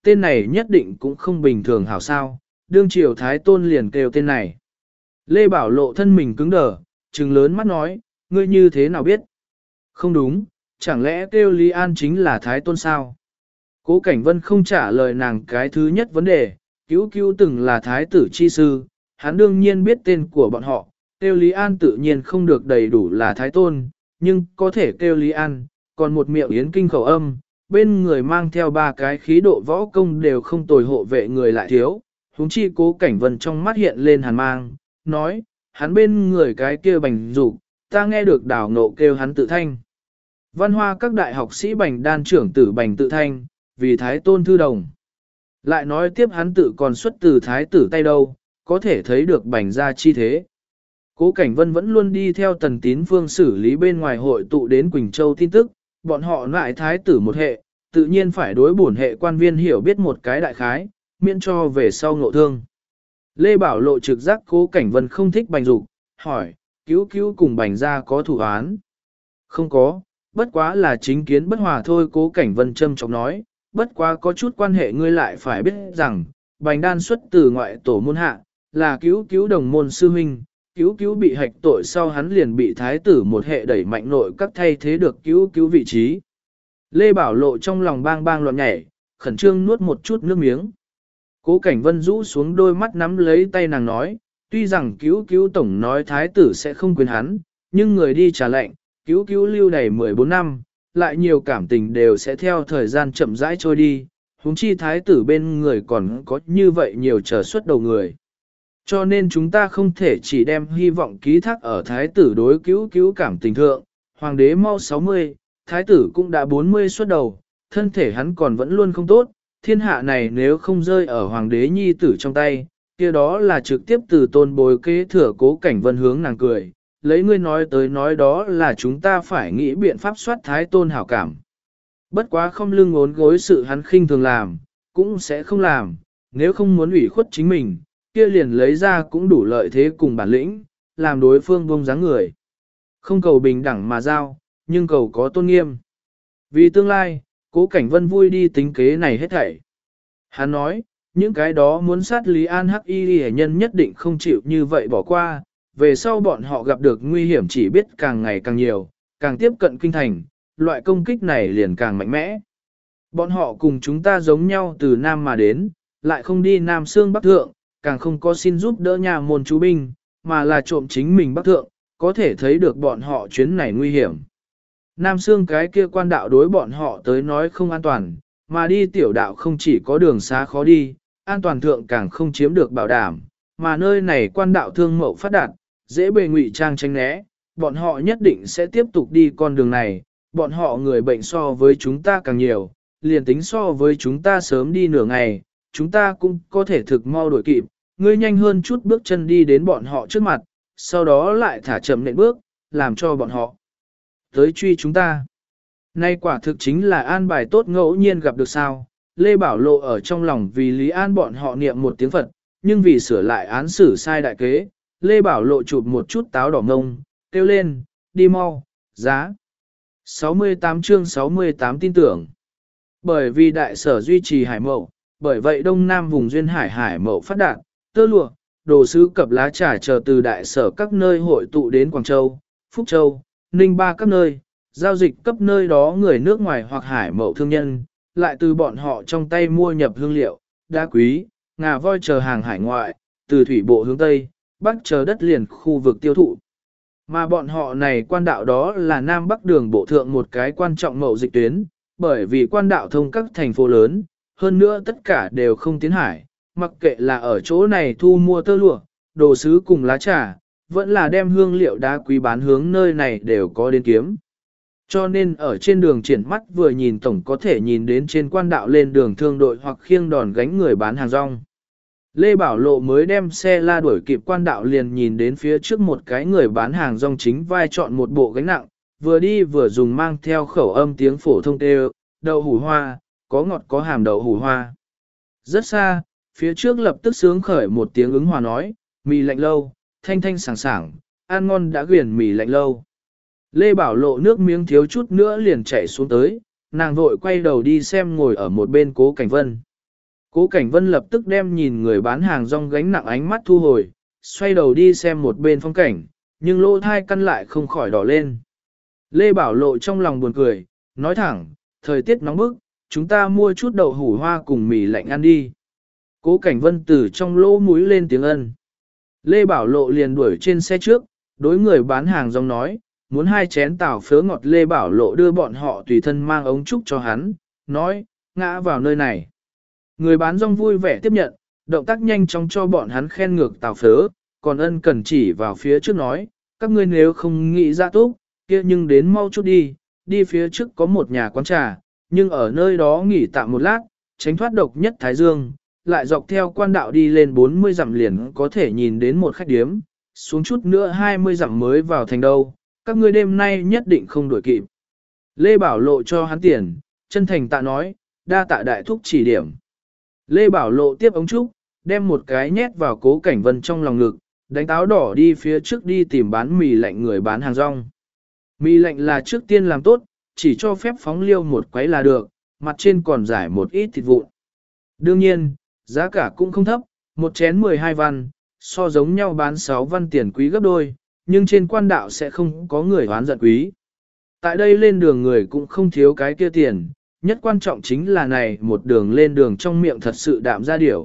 tên này nhất định cũng không bình thường hảo sao, đương triều thái tôn liền kêu tên này. Lê Bảo Lộ thân mình cứng đờ, trừng lớn mắt nói, ngươi như thế nào biết? Không đúng, chẳng lẽ kêu Lý An chính là thái tôn sao? Cố Cảnh Vân không trả lời nàng cái thứ nhất vấn đề, cứu cứu từng là thái tử chi sư, hắn đương nhiên biết tên của bọn họ, kêu Lý An tự nhiên không được đầy đủ là thái tôn, nhưng có thể kêu Lý An, còn một miệng yến kinh khẩu âm, bên người mang theo ba cái khí độ võ công đều không tồi hộ vệ người lại thiếu, huống chi Cố Cảnh Vân trong mắt hiện lên hàn mang, nói, hắn bên người cái kia Bành Dục, ta nghe được Đào Ngộ kêu hắn tự thanh. Văn Hoa các đại học sĩ Bành Đan trưởng tử Bành tự thanh, vì thái tôn thư đồng. Lại nói tiếp hắn tự còn xuất từ thái tử tay đâu, có thể thấy được Bành gia chi thế. Cố Cảnh Vân vẫn luôn đi theo Tần Tín Phương xử lý bên ngoài hội tụ đến Quỳnh Châu tin tức, bọn họ lại thái tử một hệ, tự nhiên phải đối bổn hệ quan viên hiểu biết một cái đại khái, miễn cho về sau ngộ thương. Lê Bảo Lộ trực giác Cố Cảnh Vân không thích Bành Dục, hỏi, cứu cứu cùng Bành gia có thủ án? Không có, bất quá là chính kiến bất hòa thôi. Cố Cảnh Vân châm chọc nói, bất quá có chút quan hệ ngươi lại phải biết rằng, Bành Đan xuất từ ngoại tổ môn hạ, là cứu cứu đồng môn sư huynh, cứu cứu bị hạch tội sau hắn liền bị thái tử một hệ đẩy mạnh nội các thay thế được cứu cứu vị trí. Lê Bảo Lộ trong lòng bang bang loạn nhảy, khẩn trương nuốt một chút nước miếng. Cố Cảnh Vân rũ xuống đôi mắt nắm lấy tay nàng nói, tuy rằng cứu cứu tổng nói thái tử sẽ không quyền hắn, nhưng người đi trả lệnh, cứu cứu lưu đầy 14 năm, lại nhiều cảm tình đều sẽ theo thời gian chậm rãi trôi đi, huống chi thái tử bên người còn có như vậy nhiều trở xuất đầu người. Cho nên chúng ta không thể chỉ đem hy vọng ký thác ở thái tử đối cứu cứu cảm tình thượng, hoàng đế mau 60, thái tử cũng đã 40 xuất đầu, thân thể hắn còn vẫn luôn không tốt, thiên hạ này nếu không rơi ở hoàng đế nhi tử trong tay, kia đó là trực tiếp từ tôn bối kế thừa. Cố Cảnh Vân hướng nàng cười, lấy ngươi nói tới nói đó là chúng ta phải nghĩ biện pháp soát thái tôn hảo cảm. Bất quá không lưng ngốn gối sự hắn khinh thường làm, cũng sẽ không làm, nếu không muốn ủy khuất chính mình, kia liền lấy ra cũng đủ lợi thế cùng bản lĩnh, làm đối phương buông dáng người. Không cầu bình đẳng mà giao, nhưng cầu có tôn nghiêm. Vì tương lai, Cố Cảnh Vân vui đi tính kế này hết thảy. Hắn nói, những cái đó muốn sát Lý An Hắc Y hệ nhân nhất định không chịu như vậy bỏ qua, về sau bọn họ gặp được nguy hiểm chỉ biết càng ngày càng nhiều, càng tiếp cận kinh thành, loại công kích này liền càng mạnh mẽ. Bọn họ cùng chúng ta giống nhau từ Nam mà đến, lại không đi Nam Sương Bắc Thượng, càng không có xin giúp đỡ nhà môn chú binh, mà là trộm chính mình Bắc Thượng, có thể thấy được bọn họ chuyến này nguy hiểm. Nam Sương cái kia quan đạo đối bọn họ tới nói không an toàn, mà đi tiểu đạo không chỉ có đường xá khó đi, an toàn thượng càng không chiếm được bảo đảm, mà nơi này quan đạo thương mậu phát đạt, dễ bề ngụy trang tránh né, bọn họ nhất định sẽ tiếp tục đi con đường này, bọn họ người bệnh so với chúng ta càng nhiều, liền tính so với chúng ta sớm đi nửa ngày, chúng ta cũng có thể thực mau đuổi kịp, ngươi nhanh hơn chút bước chân đi đến bọn họ trước mặt, sau đó lại thả chậm nện bước, làm cho bọn họ tới truy chúng ta. Nay quả thực chính là an bài tốt ngẫu nhiên gặp được sao. Lê Bảo Lộ ở trong lòng vì Lý An bọn họ niệm một tiếng Phật, nhưng vì sửa lại án xử sai đại kế, Lê Bảo Lộ chụp một chút táo đỏ ngông, kêu lên, đi mau, giá. 68 chương 68 tin tưởng. Bởi vì đại sở duy trì hải mậu, bởi vậy đông nam vùng duyên hải mậu phát đạt, tơ lụa, đồ sứ cập lá trà chờ từ đại sở các nơi hội tụ đến Quảng Châu, Phúc Châu, Ninh Ba các nơi, giao dịch cấp nơi đó người nước ngoài hoặc hải mậu thương nhân, lại từ bọn họ trong tay mua nhập hương liệu, đá quý, ngà voi chờ hàng hải ngoại, từ thủy bộ hướng Tây, Bắc chờ đất liền khu vực tiêu thụ. Mà bọn họ này quan đạo đó là Nam Bắc đường bộ thượng một cái quan trọng mậu dịch tuyến, bởi vì quan đạo thông các thành phố lớn, hơn nữa tất cả đều không tiến hải, mặc kệ là ở chỗ này thu mua tơ lụa, đồ sứ cùng lá trà, vẫn là đem hương liệu đá quý bán hướng nơi này đều có đến kiếm. Cho nên ở trên đường triển mắt vừa nhìn tổng có thể nhìn đến trên quan đạo lên đường thương đội hoặc khiêng đòn gánh người bán hàng rong. Lê Bảo Lộ mới đem xe la đuổi kịp quan đạo liền nhìn đến phía trước một cái người bán hàng rong chính vai chọn một bộ gánh nặng, vừa đi vừa dùng mang theo khẩu âm tiếng phổ thông đều, đậu hủ hoa, có ngọt có hàm đậu hủ hoa. Rất xa, phía trước lập tức sướng khởi một tiếng ứng hòa nói, mì lạnh lâu, thanh thanh sảng sảng, ăn ngon đã quyển mì lạnh lâu. Lê Bảo Lộ nước miếng thiếu chút nữa liền chảy xuống tới, nàng vội quay đầu đi xem ngồi ở một bên Cố Cảnh Vân. Cố Cảnh Vân lập tức đem nhìn người bán hàng rong gánh nặng ánh mắt thu hồi, xoay đầu đi xem một bên phong cảnh, nhưng lỗ thai căn lại không khỏi đỏ lên. Lê Bảo Lộ trong lòng buồn cười, nói thẳng, thời tiết nóng bức, chúng ta mua chút đậu hủ hoa cùng mì lạnh ăn đi. Cố Cảnh Vân từ trong lỗ mũi lên tiếng ân. Lê Bảo Lộ liền đuổi trên xe trước, đối người bán hàng rong nói, muốn 2 chén tàu phớ ngọt. Lê Bảo Lộ đưa bọn họ tùy thân mang ống trúc cho hắn, nói, ngã vào nơi này. Người bán rong vui vẻ tiếp nhận, động tác nhanh chóng cho bọn hắn khen ngược tàu phớ, còn ân cần chỉ vào phía trước nói, các ngươi nếu không nghĩ ra túc, kia nhưng đến mau chút đi phía trước có một nhà quán trà, nhưng ở nơi đó nghỉ tạm một lát, tránh thoát độc nhất Thái Dương, lại dọc theo quan đạo đi lên 40 dặm liền có thể nhìn đến một khách điếm, xuống chút nữa 20 dặm mới vào thành đâu, các ngươi đêm nay nhất định không đuổi kịp. Lê Bảo Lộ cho hắn tiền, chân thành tạ nói, đa tạ đại thúc chỉ điểm. Lê Bảo Lộ tiếp ống trúc, đem một cái nhét vào Cố Cảnh Vân trong lòng ngực, đánh táo đỏ đi phía trước đi tìm bán mì lạnh người bán hàng rong. Mì lạnh là trước tiên làm tốt, chỉ cho phép phóng liêu một quấy là được, mặt trên còn giải một ít thịt vụn. Đương nhiên, giá cả cũng không thấp, một chén 12 văn, so giống nhau bán 6 văn tiền quý gấp đôi, nhưng trên quan đạo sẽ không có người hoán giận quý. Tại đây lên đường người cũng không thiếu cái kia tiền, nhất quan trọng chính là này một đường lên đường trong miệng thật sự đạm ra điều.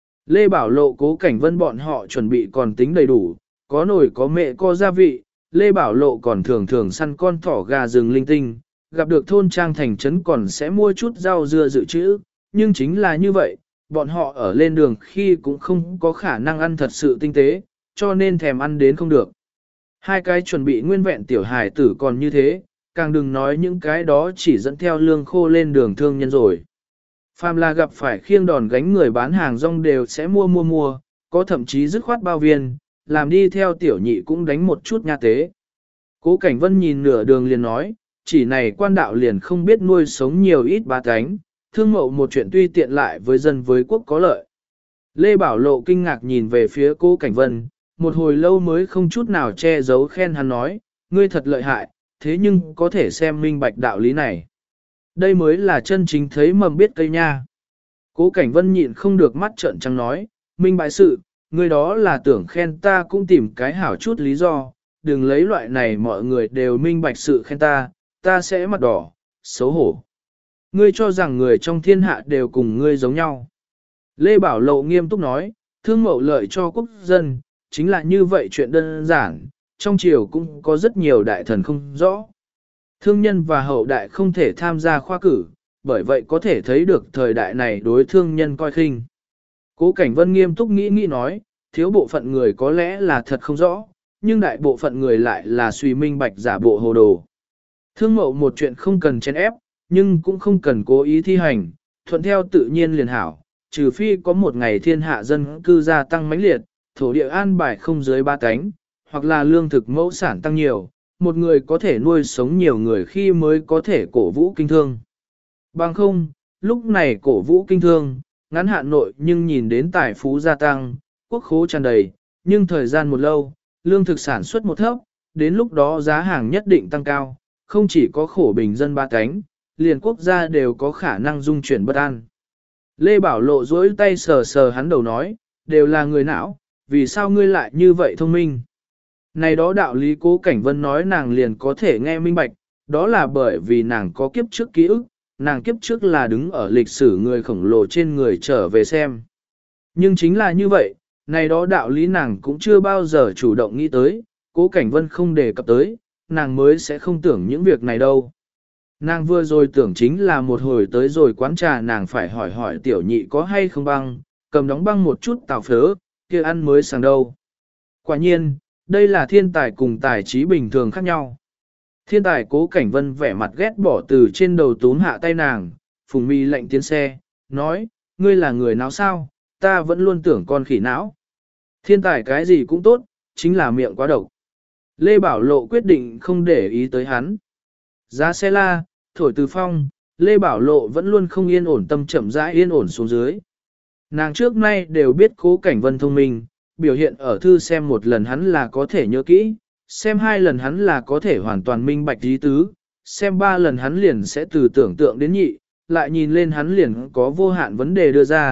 Lê Bảo Lộ Cố Cảnh Vân bọn họ chuẩn bị còn tính đầy đủ, có nồi có mẹ có gia vị, Lê Bảo Lộ còn thường thường săn con thỏ gà rừng linh tinh, gặp được thôn trang thành trấn còn sẽ mua chút rau dưa dự trữ, nhưng chính là như vậy, bọn họ ở lên đường khi cũng không có khả năng ăn thật sự tinh tế, cho nên thèm ăn đến không được. 2 cái chuẩn bị nguyên vẹn tiểu hài tử còn như thế, càng đừng nói những cái đó chỉ dẫn theo lương khô lên đường thương nhân rồi. Phàm là gặp phải khiêng đòn gánh người bán hàng rong đều sẽ mua, có thậm chí dứt khoát bao viên, làm đi theo tiểu nhị cũng đánh một chút nha tế. Cố Cảnh Vân nhìn nửa đường liền nói, chỉ này quan đạo liền không biết nuôi sống nhiều ít bá tánh, thương mậu một chuyện tuy tiện lại với dân với quốc có lợi. Lê Bảo Lộ kinh ngạc nhìn về phía Cố Cảnh Vân, một hồi lâu mới không chút nào che giấu khen hắn nói, ngươi thật lợi hại, thế nhưng có thể xem minh bạch đạo lý này. Đây mới là chân chính thấy mầm biết cây nha. Cố Cảnh Vân nhịn không được mắt trợn trắng nói, minh bại sự, ngươi đó là tưởng khen ta cũng tìm cái hảo chút lý do, đừng lấy loại này mọi người đều minh bạch sự khen ta sẽ mặt đỏ, xấu hổ. Ngươi cho rằng người trong thiên hạ đều cùng ngươi giống nhau. Lê Bảo Lộ nghiêm túc nói, thương mậu lợi cho quốc dân, chính là như vậy chuyện đơn giản, trong triều cũng có rất nhiều đại thần không rõ. Thương nhân và hậu đại không thể tham gia khoa cử, bởi vậy có thể thấy được thời đại này đối thương nhân coi khinh. Cố Cảnh Vân nghiêm túc nghĩ nói, thiếu bộ phận người có lẽ là thật không rõ, nhưng đại bộ phận người lại là suy minh bạch giả bộ hồ đồ. Thương mậu một chuyện không cần chèn ép, nhưng cũng không cần cố ý thi hành, thuận theo tự nhiên liền hảo, trừ phi có một ngày thiên hạ dân cư gia tăng mãnh liệt, thổ địa an bài không dưới 3 cánh, hoặc là lương thực mẫu sản tăng nhiều, một người có thể nuôi sống nhiều người khi mới có thể cổ vũ kinh thương. Bằng không, lúc này cổ vũ kinh thương, ngắn hạn nội nhưng nhìn đến tài phú gia tăng, quốc khố tràn đầy, nhưng thời gian một lâu, lương thực sản xuất một thấp, đến lúc đó giá hàng nhất định tăng cao, không chỉ có khổ bình dân 3 cánh, liền quốc gia đều có khả năng dung chuyển bất an. Lê Bảo Lộ duỗi tay sờ sờ hắn đầu nói, đều là người não, vì sao ngươi lại như vậy thông minh? Này đó đạo lý Cố Cảnh Vân nói nàng liền có thể nghe minh bạch, đó là bởi vì nàng có kiếp trước ký ức, nàng kiếp trước là đứng ở lịch sử người khổng lồ trên người trở về xem. Nhưng chính là như vậy, này đó đạo lý nàng cũng chưa bao giờ chủ động nghĩ tới, Cố Cảnh Vân không đề cập tới, nàng mới sẽ không tưởng những việc này đâu. Nàng vừa rồi tưởng chính là một hồi tới rồi quán trà nàng phải hỏi tiểu nhị có hay không băng, cầm đóng băng một chút tàu phớ, kia ăn mới sang đâu. Quả nhiên, đây là thiên tài cùng tài trí bình thường khác nhau. Thiên tài Cố Cảnh Vân vẻ mặt ghét bỏ từ trên đầu túm hạ tay nàng, phùng mi lệnh tiến xe, nói, ngươi là người nào sao, ta vẫn luôn tưởng con khỉ não. Thiên tài cái gì cũng tốt, chính là miệng quá độc. Lê Bảo Lộ quyết định không để ý tới hắn. Giá xe la, thổi từ phong, Lê Bảo Lộ vẫn luôn không yên ổn tâm chậm rãi yên ổn xuống dưới. Nàng trước nay đều biết Cố Cảnh Vân thông minh, biểu hiện ở thư xem một lần hắn là có thể nhớ kỹ, xem 2 lần hắn là có thể hoàn toàn minh bạch ý tứ, xem 3 lần hắn liền sẽ từ tưởng tượng đến nhị, lại nhìn lên hắn liền có vô hạn vấn đề đưa ra,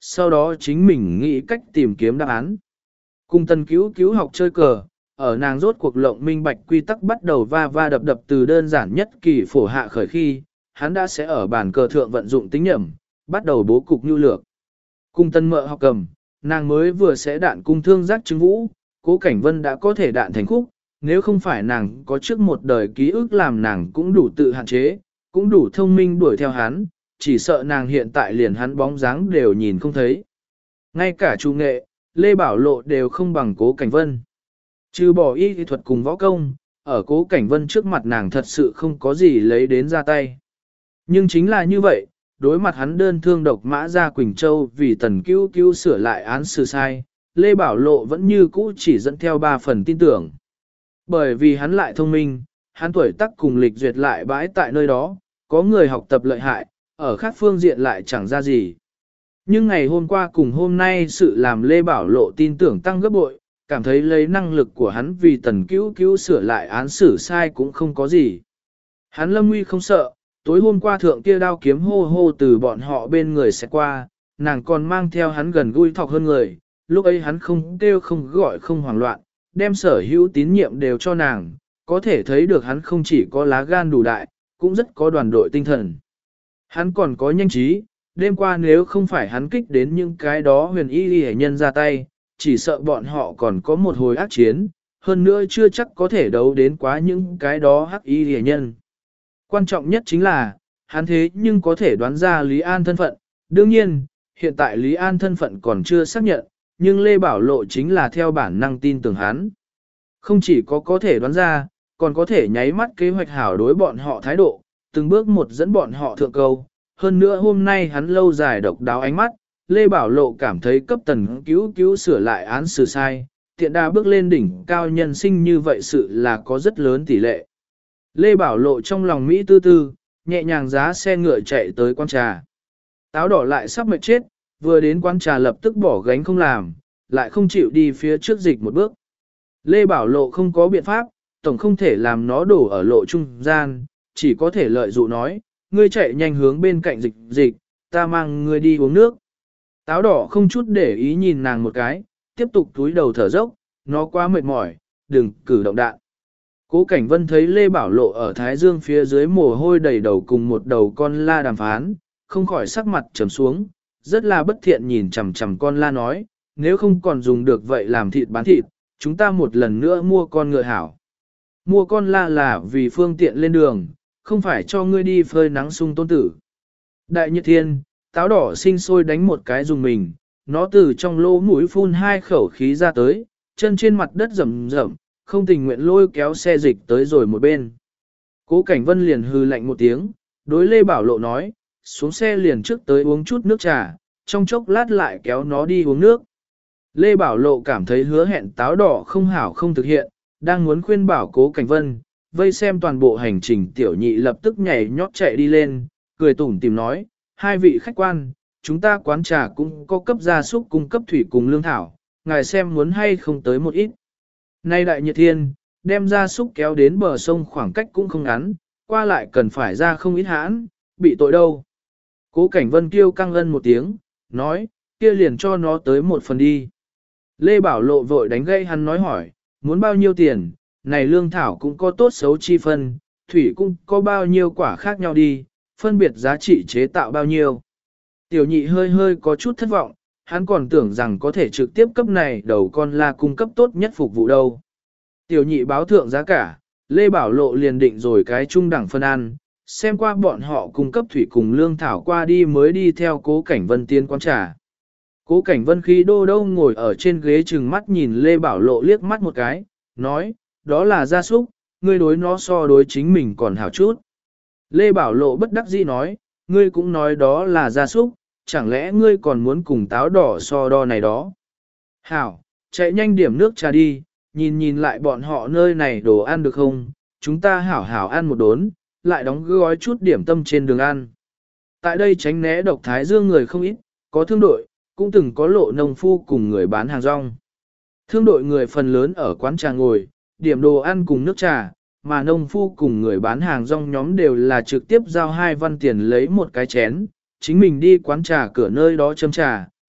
sau đó chính mình nghĩ cách tìm kiếm đáp án. Cùng Tần Cứu Cứu học chơi cờ, ở nàng rốt cuộc lộng minh bạch quy tắc bắt đầu va va đập đập từ đơn giản nhất kỳ phổ hạ khởi khi, hắn đã sẽ ở bàn cờ thượng vận dụng tính nhẩm, bắt đầu bố cục nhu lược. Cùng Tần Mợ học cầm, nàng mới vừa sẽ đạn cung thương giác chứng vũ, Cố Cảnh Vân đã có thể đạn thành khúc, nếu không phải nàng có trước một đời ký ức làm nàng cũng đủ tự hạn chế, cũng đủ thông minh đuổi theo hắn, chỉ sợ nàng hiện tại liền hắn bóng dáng đều nhìn không thấy. Ngay cả chủ nghệ, Lê Bảo Lộ đều không bằng Cố Cảnh Vân. Trừ bỏ y kỹ thuật cùng võ công, ở Cố Cảnh Vân trước mặt nàng thật sự không có gì lấy đến ra tay. Nhưng chính là như vậy, đối mặt hắn đơn thương độc mã ra Quỳnh Châu vì Tần Cứu Cứu sửa lại án xử sai, Lê Bảo Lộ vẫn như cũ chỉ dẫn theo 3 phần tin tưởng. Bởi vì hắn lại thông minh, hắn tuổi tác cùng lịch duyệt lại bãi tại nơi đó, có người học tập lợi hại, ở khác phương diện lại chẳng ra gì. Nhưng ngày hôm qua cùng hôm nay sự làm Lê Bảo Lộ tin tưởng tăng gấp bội, cảm thấy lấy năng lực của hắn vì Tần Cứu Cứu sửa lại án xử sai cũng không có gì. Hắn lâm nguy không sợ, tối hôm qua thượng kia đao kiếm hô hô từ bọn họ bên người sẽ qua, nàng còn mang theo hắn gần gũi thọc hơn người, lúc ấy hắn không kêu không gọi không hoảng loạn, đem sở hữu tín nhiệm đều cho nàng, có thể thấy được hắn không chỉ có lá gan đủ đại, cũng rất có đoàn đội tinh thần. Hắn còn có nhanh trí, đêm qua nếu không phải hắn kích đến những cái đó huyền y hệ nhân ra tay, chỉ sợ bọn họ còn có một hồi ác chiến, hơn nữa chưa chắc có thể đấu đến quá những cái đó hắc y hệ nhân. Quan trọng nhất chính là, hắn thế nhưng có thể đoán ra Lý An thân phận, đương nhiên, hiện tại Lý An thân phận còn chưa xác nhận, nhưng Lê Bảo Lộ chính là theo bản năng tin tưởng hắn. Không chỉ có thể đoán ra, còn có thể nháy mắt kế hoạch hảo đối bọn họ thái độ, từng bước một dẫn bọn họ thượng câu. Hơn nữa hôm nay hắn lâu dài độc đáo ánh mắt, Lê Bảo Lộ cảm thấy cấp Tần Cứu Cứu sửa lại án xử sai, tiện đa bước lên đỉnh cao nhân sinh như vậy sự là có rất lớn tỷ lệ. Lê Bảo Lộ trong lòng Mỹ tư tư, nhẹ nhàng giá xe ngựa chạy tới quán trà. Táo đỏ lại sắp mệt chết, vừa đến quán trà lập tức bỏ gánh không làm, lại không chịu đi phía trước dịch một bước. Lê Bảo Lộ không có biện pháp, tổng không thể làm nó đổ ở lộ trung gian, chỉ có thể lợi dụ nói, ngươi chạy nhanh hướng bên cạnh dịch, ta mang ngươi đi uống nước. Táo đỏ không chút để ý nhìn nàng một cái, tiếp tục túi đầu thở dốc, nó quá mệt mỏi, đừng cử động đạn. Cố Cảnh Vân thấy Lê Bảo Lộ ở Thái Dương phía dưới mồ hôi đầy đầu cùng một đầu con la đàm phán, không khỏi sắc mặt trầm xuống, rất là bất thiện nhìn chằm chằm con la nói, nếu không còn dùng được vậy làm thịt bán thịt, chúng ta một lần nữa mua con ngựa hảo. Mua con la là vì phương tiện lên đường, không phải cho ngươi đi phơi nắng sung tôn tử. Đại Nhật Thiên, táo đỏ sinh sôi đánh một cái dùng mình, nó từ trong lỗ mũi phun 2 khẩu khí ra tới, chân trên mặt đất rầm rầm, không tình nguyện lôi kéo xe dịch tới rồi một bên. Cố Cảnh Vân liền hư lạnh một tiếng, đối Lê Bảo Lộ nói, xuống xe liền trước tới uống chút nước trà, trong chốc lát lại kéo nó đi uống nước. Lê Bảo Lộ cảm thấy hứa hẹn táo đỏ không hảo không thực hiện, đang muốn khuyên bảo Cố Cảnh Vân, vây xem toàn bộ hành trình tiểu nhị lập tức nhảy nhót chạy đi lên, cười tủm tìm nói, 2 vị khách quan, chúng ta quán trà cũng có cấp gia súc cung cấp thủy cùng lương thảo, ngài xem muốn hay không tới một ít. Nay Đại Nhật Thiên, đem gia súc kéo đến bờ sông khoảng cách cũng không ngắn, qua lại cần phải ra không ít hãn, bị tội đâu. Cố Cảnh Vân kêu căng ân một tiếng, nói, kia liền cho nó tới một phần đi. Lê Bảo Lộ vội đánh gây hắn nói hỏi, muốn bao nhiêu tiền, này lương thảo cũng có tốt xấu chi phân, thủy cũng có bao nhiêu quả khác nhau đi, phân biệt giá trị chế tạo bao nhiêu. Tiểu nhị hơi hơi có chút thất vọng, hắn còn tưởng rằng có thể trực tiếp cấp này đầu con la cung cấp tốt nhất phục vụ đâu. Tiểu nhị báo thượng giá cả, Lê Bảo Lộ liền định rồi cái trung đẳng phân ăn, xem qua bọn họ cung cấp thủy cùng lương thảo qua đi mới đi theo Cố Cảnh Vân tiến quán trà. Cố Cảnh Vân khí đô đâu ngồi ở trên ghế chừng mắt nhìn Lê Bảo Lộ liếc mắt một cái, nói, đó là gia súc, ngươi đối nó so đối chính mình còn hảo chút. Lê Bảo Lộ bất đắc dĩ nói, ngươi cũng nói đó là gia súc, chẳng lẽ ngươi còn muốn cùng táo đỏ so đo này đó. Hảo, chạy nhanh điểm nước trà đi, nhìn nhìn lại bọn họ nơi này đồ ăn được không, chúng ta hảo hảo ăn một đốn, lại đóng gói chút điểm tâm trên đường ăn. Tại đây tránh né độc thái dương người không ít, có thương đội, cũng từng có lộ nông phu cùng người bán hàng rong. Thương đội người phần lớn ở quán trà ngồi, điểm đồ ăn cùng nước trà, mà nông phu cùng người bán hàng rong nhóm đều là trực tiếp giao 2 văn tiền lấy một cái chén, chính mình đi quán trà cửa nơi đó châm trà,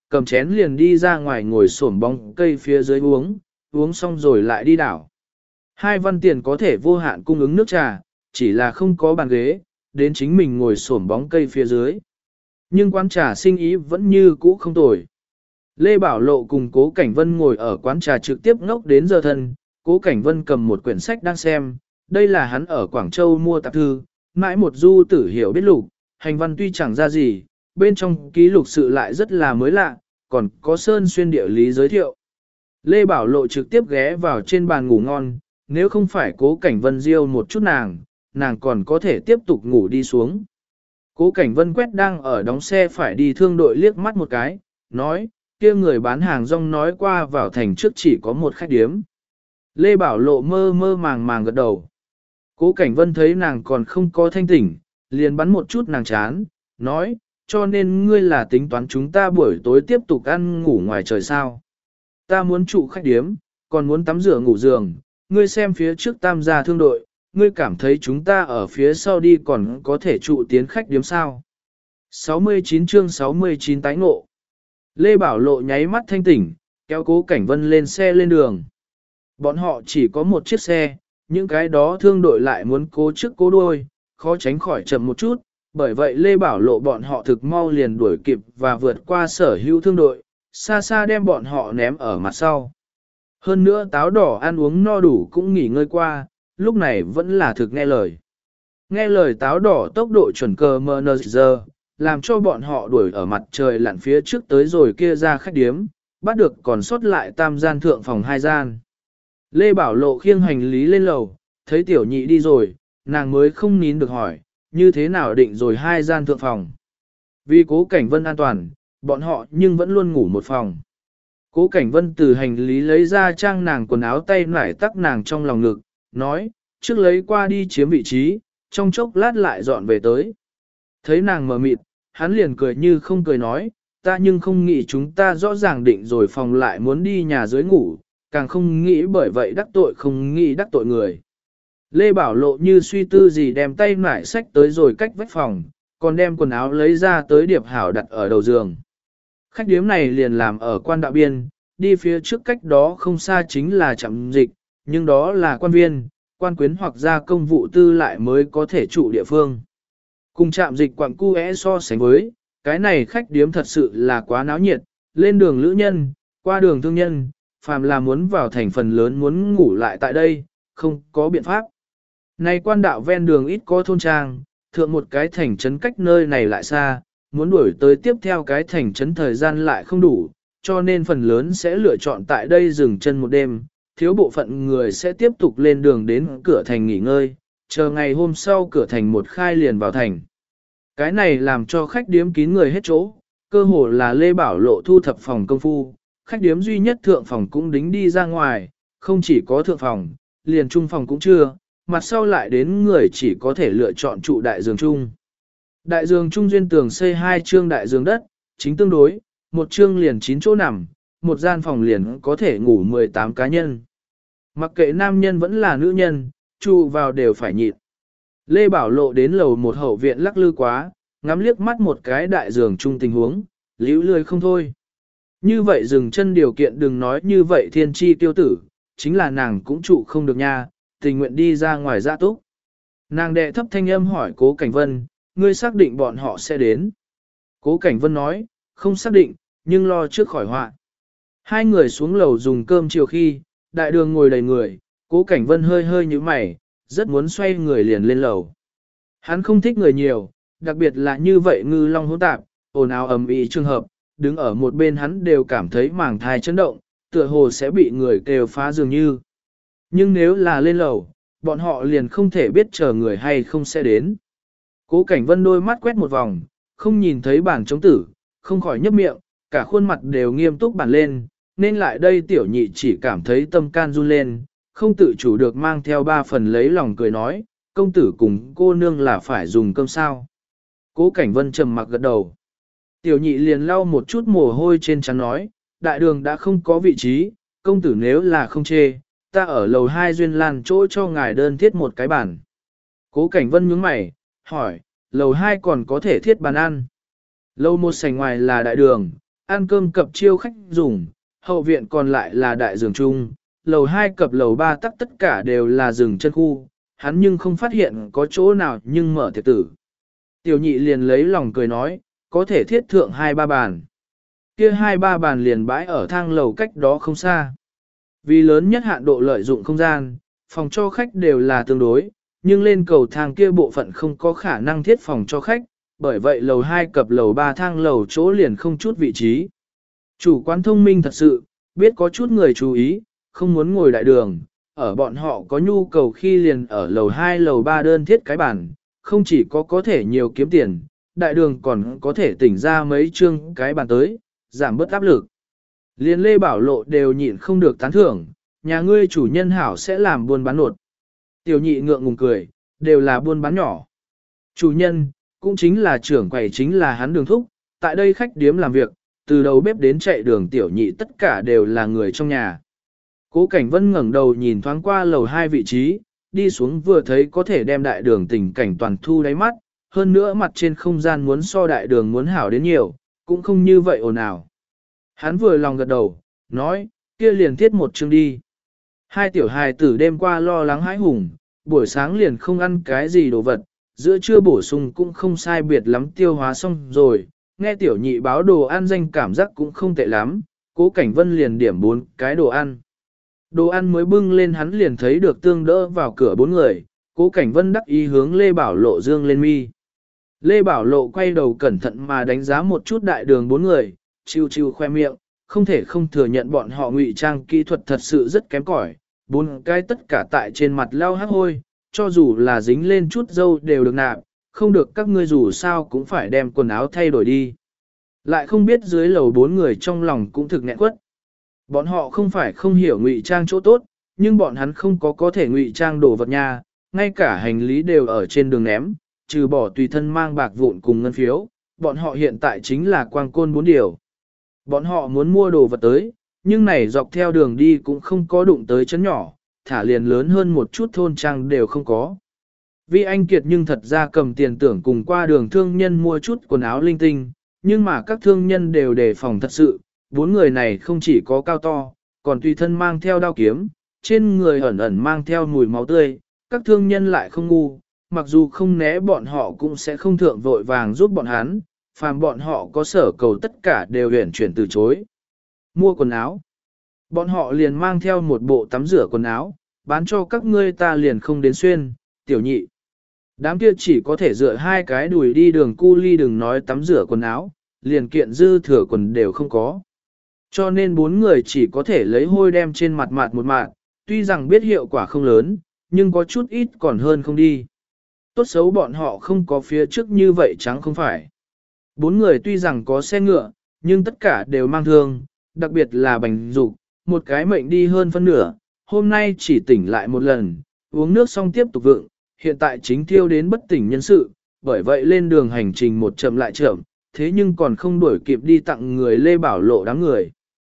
cầm chén liền đi ra ngoài ngồi xổm bóng cây phía dưới uống xong rồi lại đi đảo. 2 văn tiền có thể vô hạn cung ứng nước trà, chỉ là không có bàn ghế, đến chính mình ngồi xổm bóng cây phía dưới. Nhưng quán trà sinh ý vẫn như cũ không tồi. Lê Bảo Lộ cùng Cố Cảnh Vân ngồi ở quán trà trực tiếp ngốc đến giờ thân, Cố Cảnh Vân cầm một quyển sách đang xem, đây là hắn ở Quảng Châu mua tạp thư, mãi một du tử hiểu biết lục, hành văn tuy chẳng ra gì, bên trong ký lục sự lại rất là mới lạ, còn có sơn xuyên địa lý giới thiệu. Lê Bảo Lộ trực tiếp ghé vào trên bàn ngủ ngon, nếu không phải Cố Cảnh Vân riêu một chút nàng còn có thể tiếp tục ngủ đi xuống. Cố Cảnh Vân quét đang ở đóng xe phải đi thương đội liếc mắt một cái, nói, kia người bán hàng rong nói qua vào thành trước chỉ có một khách điếm. Lê Bảo Lộ mơ mơ màng màng gật đầu. Cố Cảnh Vân thấy nàng còn không có thanh tỉnh, liền bắn một chút nàng chán, nói, cho nên ngươi là tính toán chúng ta buổi tối tiếp tục ăn ngủ ngoài trời sao. Ta muốn trụ khách điếm, còn muốn tắm rửa ngủ giường, ngươi xem phía trước tam gia thương đội, ngươi cảm thấy chúng ta ở phía sau đi còn có thể trụ tiến khách điếm sao. 69 chương 69 tái ngộ. Lê Bảo Lộ nháy mắt thanh tỉnh, kéo Cố Cảnh Vân lên xe lên đường. Bọn họ chỉ có một chiếc xe, những cái đó thương đội lại muốn cố trước cố đuôi, khó tránh khỏi chậm một chút, bởi vậy Lê Bảo Lộ bọn họ thực mau liền đuổi kịp và vượt qua sở hữu thương đội, xa xa đem bọn họ ném ở mặt sau. Hơn nữa táo đỏ ăn uống no đủ cũng nghỉ ngơi qua, lúc này vẫn là thực nghe lời. Nghe lời táo đỏ tốc độ chuẩn cờ MNZ, làm cho bọn họ đuổi ở mặt trời lặn phía trước tới rồi kia ra khách điếm, bắt được còn sót lại tam gian thượng phòng 2 gian. Lê Bảo Lộ khiêng hành lý lên lầu, thấy tiểu nhị đi rồi, nàng mới không nín được hỏi, như thế nào định rồi 2 gian thượng phòng. Vì Cố Cảnh Vân an toàn, bọn họ nhưng vẫn luôn ngủ một phòng. Cố Cảnh Vân từ hành lý lấy ra trang nàng quần áo tay nải tắc nàng trong lòng ngực, nói, trước lấy qua đi chiếm vị trí, trong chốc lát lại dọn về tới. Thấy nàng mờ mịt, hắn liền cười như không cười nói, ta nhưng không nghĩ chúng ta rõ ràng định rồi phòng lại muốn đi nhà dưới ngủ, càng không nghĩ bởi vậy đắc tội không nghĩ đắc tội người. Lê Bảo Lộ như suy tư gì đem tay nải sách tới rồi cách vách phòng, còn đem quần áo lấy ra tới điệp hảo đặt ở đầu giường. Khách điếm này liền làm ở quan đạo biên, đi phía trước cách đó không xa chính là trạm dịch, nhưng đó là quan viên, quan quyến hoặc gia công vụ tư lại mới có thể trụ địa phương. Cùng trạm dịch quặng cu so sánh với, cái này khách điếm thật sự là quá náo nhiệt, lên đường lữ nhân, qua đường thương nhân, phàm là muốn vào thành phần lớn muốn ngủ lại tại đây, không có biện pháp. Này quan đạo ven đường ít có thôn trang, thượng một cái thành trấn cách nơi này lại xa, muốn đuổi tới tiếp theo cái thành trấn thời gian lại không đủ, cho nên phần lớn sẽ lựa chọn tại đây dừng chân một đêm, thiếu bộ phận người sẽ tiếp tục lên đường đến cửa thành nghỉ ngơi, chờ ngày hôm sau cửa thành một khai liền vào thành. Cái này làm cho khách điếm kín người hết chỗ, cơ hồ là Lê Bảo Lộ thu thập phòng công phu, khách điếm duy nhất thượng phòng cũng đính đi ra ngoài, không chỉ có thượng phòng, liền trung phòng cũng chưa, mặt sau lại đến người chỉ có thể lựa chọn trụ đại giường chung. Đại giường chung duyên tường xây 2 chương đại giường đất, chính tương đối, một chương liền 9 chỗ nằm, một gian phòng liền có thể ngủ 18 cá nhân. Mặc kệ nam nhân vẫn là nữ nhân, trụ vào đều phải nhịn. Lê Bảo Lộ đến lầu một hậu viện lắc lư quá, ngắm liếc mắt một cái đại giường chung tình huống, liễu lười không thôi. Như vậy dừng chân điều kiện đừng nói như vậy thiên chi tiêu tử, chính là nàng cũng trụ không được nha, tình nguyện đi ra ngoài dạ túc. Nàng đệ thấp thanh âm hỏi Cố Cảnh Vân, ngươi xác định bọn họ sẽ đến. Cố Cảnh Vân nói, không xác định, nhưng lo trước khỏi họa. 2 người xuống lầu dùng cơm chiều khi, đại đường ngồi đầy người, Cố Cảnh Vân hơi hơi như mày, rất muốn xoay người liền lên lầu. Hắn không thích người nhiều, đặc biệt là như vậy ngư long hỗn tạp, ồn ào ầm ĩ trường hợp, đứng ở một bên hắn đều cảm thấy màng thai chấn động, tựa hồ sẽ bị người kêu phá dường như. Nhưng nếu là lên lầu, bọn họ liền không thể biết chờ người hay không sẽ đến. Cố Cảnh Vân đôi mắt quét một vòng, không nhìn thấy bản chống tử, không khỏi nhấp miệng, cả khuôn mặt đều nghiêm túc bản lên, nên lại đây tiểu nhị chỉ cảm thấy tâm can run lên, không tự chủ được mang theo 3 phần lấy lòng cười nói, công tử cùng cô nương là phải dùng cơm sao. Cố Cảnh Vân trầm mặc gật đầu. Tiểu nhị liền lau một chút mồ hôi trên trán nói, đại đường đã không có vị trí, công tử nếu là không chê, ta ở lầu 2 duyên lan chỗ cho ngài đơn thiết một cái bàn. Cố Cảnh Vân nhướng mày, hỏi, lầu 2 còn có thể thiết bàn ăn. Lầu 1 sảnh ngoài là đại đường, ăn cơm cập chiêu khách dùng, hậu viện còn lại là đại giường chung, lầu 2 cập lầu 3 tắc tất cả đều là giường chân khu, hắn nhưng không phát hiện có chỗ nào nhưng mở tiệc tử. Tiểu nhị liền lấy lòng cười nói, có thể thiết thượng 2-3 bàn. Kia 2-3 bàn liền bãi ở thang lầu cách đó không xa. Vì lớn nhất hạn độ lợi dụng không gian, phòng cho khách đều là tương đối, nhưng lên cầu thang kia bộ phận không có khả năng thiết phòng cho khách, bởi vậy lầu 2 cập lầu 3 thang lầu chỗ liền không chút vị trí. Chủ quán thông minh thật sự, biết có chút người chú ý, không muốn ngồi đại đường, ở bọn họ có nhu cầu khi liền ở lầu 2 lầu 3 đơn thiết cái bàn, không chỉ có thể nhiều kiếm tiền, đại đường còn có thể tỉnh ra mấy chương cái bàn tới, giảm bớt áp lực. Liên Lê Bảo Lộ đều nhịn không được tán thưởng, nhà ngươi chủ nhân hảo sẽ làm buôn bán nột. Tiểu nhị ngượng ngùng cười, đều là buôn bán nhỏ. Chủ nhân, cũng chính là trưởng quầy chính là hắn Đường thúc, tại đây khách điếm làm việc, từ đầu bếp đến chạy đường tiểu nhị tất cả đều là người trong nhà. Cố Cảnh Vân ngẩng đầu nhìn thoáng qua lầu 2 vị trí, đi xuống vừa thấy có thể đem đại đường tình cảnh toàn thu đáy mắt, hơn nữa mặt trên không gian muốn so đại đường muốn hảo đến nhiều, cũng không như vậy ồn ào. Hắn vừa lòng gật đầu, nói, kia liền thiết một chương đi. Hai tiểu hài tử đêm qua lo lắng hãi hùng, buổi sáng liền không ăn cái gì đồ vật, giữa trưa bổ sung cũng không sai biệt lắm tiêu hóa xong rồi, nghe tiểu nhị báo đồ ăn danh cảm giác cũng không tệ lắm, Cố Cảnh Vân liền điểm 4 cái đồ ăn. Đồ ăn mới bưng lên hắn liền thấy được tương đỡ vào cửa 4 người, Cố Cảnh Vân đắc ý hướng Lê Bảo Lộ dương lên mi. Lê Bảo Lộ quay đầu cẩn thận mà đánh giá một chút đại đường 4 người, chiêu chiêu khoe miệng, không thể không thừa nhận bọn họ ngụy trang kỹ thuật thật sự rất kém cỏi. 4 cái tất cả tại trên mặt lau hắc hôi, cho dù là dính lên chút dâu đều được nạp, không được các ngươi dù sao cũng phải đem quần áo thay đổi đi. Lại không biết dưới lầu 4 người trong lòng cũng thực nghẹn quất. Bọn họ không phải không hiểu ngụy trang chỗ tốt, nhưng bọn hắn không có thể ngụy trang đồ vật nha, ngay cả hành lý đều ở trên đường ném, trừ bỏ tùy thân mang bạc vụn cùng ngân phiếu, bọn họ hiện tại chính là quang côn 4 điều. Bọn họ muốn mua đồ vật tới, nhưng này dọc theo đường đi cũng không có đụng tới chấn nhỏ, thả liền lớn hơn một chút thôn trang đều không có. Vi Anh Kiệt nhưng thật ra cầm tiền tưởng cùng qua đường thương nhân mua chút quần áo linh tinh, nhưng mà các thương nhân đều đề phòng thật sự, 4 người này không chỉ có cao to, còn tùy thân mang theo đao kiếm, trên người ẩn ẩn mang theo mùi máu tươi, các thương nhân lại không ngu, mặc dù không né bọn họ cũng sẽ không thượng vội vàng giúp bọn hắn, phàm bọn họ có sở cầu tất cả đều huyển chuyển từ chối. Mua quần áo. Bọn họ liền mang theo một bộ tắm rửa quần áo, bán cho các ngươi ta liền không đến xuyên, tiểu nhị. Đám kia chỉ có thể dựa 2 cái đùi đi đường cu ly đừng nói tắm rửa quần áo, liền kiện dư thừa quần đều không có. Cho nên 4 người chỉ có thể lấy hôi đem trên mặt mạt một mạt, tuy rằng biết hiệu quả không lớn, nhưng có chút ít còn hơn không đi. Tốt xấu bọn họ không có phía trước như vậy trắng không phải. 4 người tuy rằng có xe ngựa, nhưng tất cả đều mang thương, đặc biệt là Bành Dục, một cái mệnh đi hơn phân nửa, hôm nay chỉ tỉnh lại một lần, uống nước xong tiếp tục vượng, hiện tại chính thiêu đến bất tỉnh nhân sự, bởi vậy lên đường hành trình một chậm lại chậm, thế nhưng còn không đuổi kịp đi tặng người Lê Bảo Lộ đám người.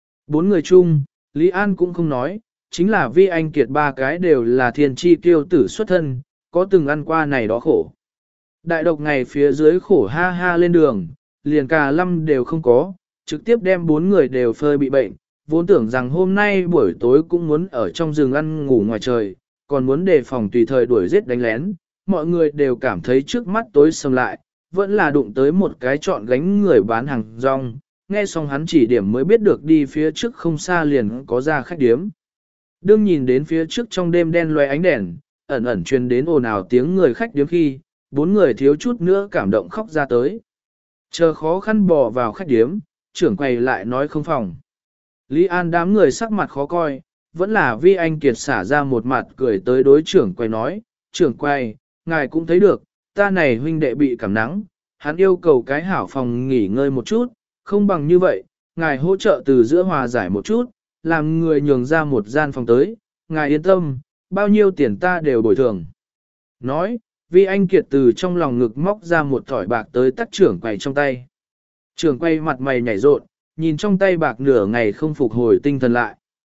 4 người chung, Lý An cũng không nói, chính là Vi Anh Kiệt 3 cái đều là thiên chi kiêu tử xuất thân, có từng ăn qua này đó khổ. Đại độc ngày phía dưới khổ ha ha lên đường, liền cả lâm đều không có, trực tiếp đem 4 người đều phơi bị bệnh, vốn tưởng rằng hôm nay buổi tối cũng muốn ở trong rừng ăn ngủ ngoài trời, còn muốn đề phòng tùy thời đuổi giết đánh lén, mọi người đều cảm thấy trước mắt tối sầm lại, vẫn là đụng tới một cái chọn gánh người bán hàng rong, nghe xong hắn chỉ điểm mới biết được đi phía trước không xa liền có ra khách điếm. Đương nhìn đến phía trước trong đêm đen loe ánh đèn, ẩn ẩn truyền đến ồn ào tiếng người khách điếm khi, 4 người thiếu chút nữa cảm động khóc ra tới. Chờ khó khăn bò vào khách điếm, trưởng quầy lại nói không phòng. Lý An đám người sắc mặt khó coi, vẫn là Vi Anh Kiệt xả ra một mặt cười tới đối trưởng quầy nói, trưởng quầy, ngài cũng thấy được, ta này huynh đệ bị cảm nắng, hắn yêu cầu cái hảo phòng nghỉ ngơi một chút, không bằng như vậy, ngài hỗ trợ từ giữa hòa giải một chút, làm người nhường ra một gian phòng tới, ngài yên tâm, bao nhiêu tiền ta đều bồi thường. Nói, Vi Anh Kiệt từ trong lòng ngực móc ra một thỏi bạc tới tắt trưởng quầy trong tay. Trưởng quầy mặt mày nhảy rộn, nhìn trong tay bạc nửa ngày không phục hồi tinh thần lại.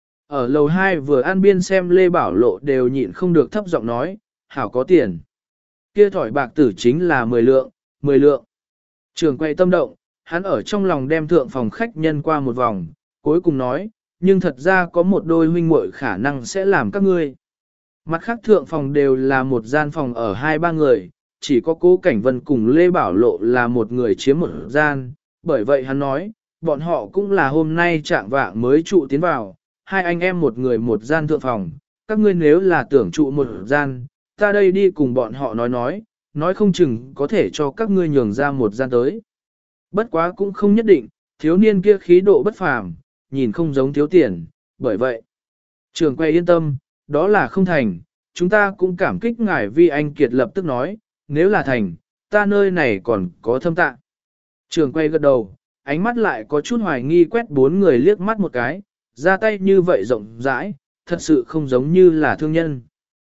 Ở lầu 2 vừa ăn biên xem Lê Bảo Lộ đều nhịn không được thấp giọng nói, hảo có tiền. Kia thỏi bạc tử chính là 10 lượng, 10 lượng. Trưởng quầy tâm động, hắn ở trong lòng đem thượng phòng khách nhân qua một vòng, cuối cùng nói, nhưng thật ra có một đôi huynh muội khả năng sẽ làm các ngươi. Mặt khác thượng phòng đều là một gian phòng ở 2-3 người, chỉ có Cố Cảnh Vân cùng Lê Bảo Lộ là một người chiếm một gian, bởi vậy hắn nói, bọn họ cũng là hôm nay trạng vạng mới trụ tiến vào, hai anh em một người một gian thượng phòng, các ngươi nếu là tưởng trụ một gian, ta đây đi cùng bọn họ nói không chừng có thể cho các ngươi nhường ra một gian tới. Bất quá cũng không nhất định, thiếu niên kia khí độ bất phàm, nhìn không giống thiếu tiền, bởi vậy. Trường quay yên tâm, đó là không thành, chúng ta cũng cảm kích ngài Vi Anh Kiệt lập tức nói, nếu là thành, ta nơi này còn có thâm tạ. Trường quay gật đầu, ánh mắt lại có chút hoài nghi quét 4 người liếc mắt một cái, ra tay như vậy rộng rãi, thật sự không giống như là thương nhân.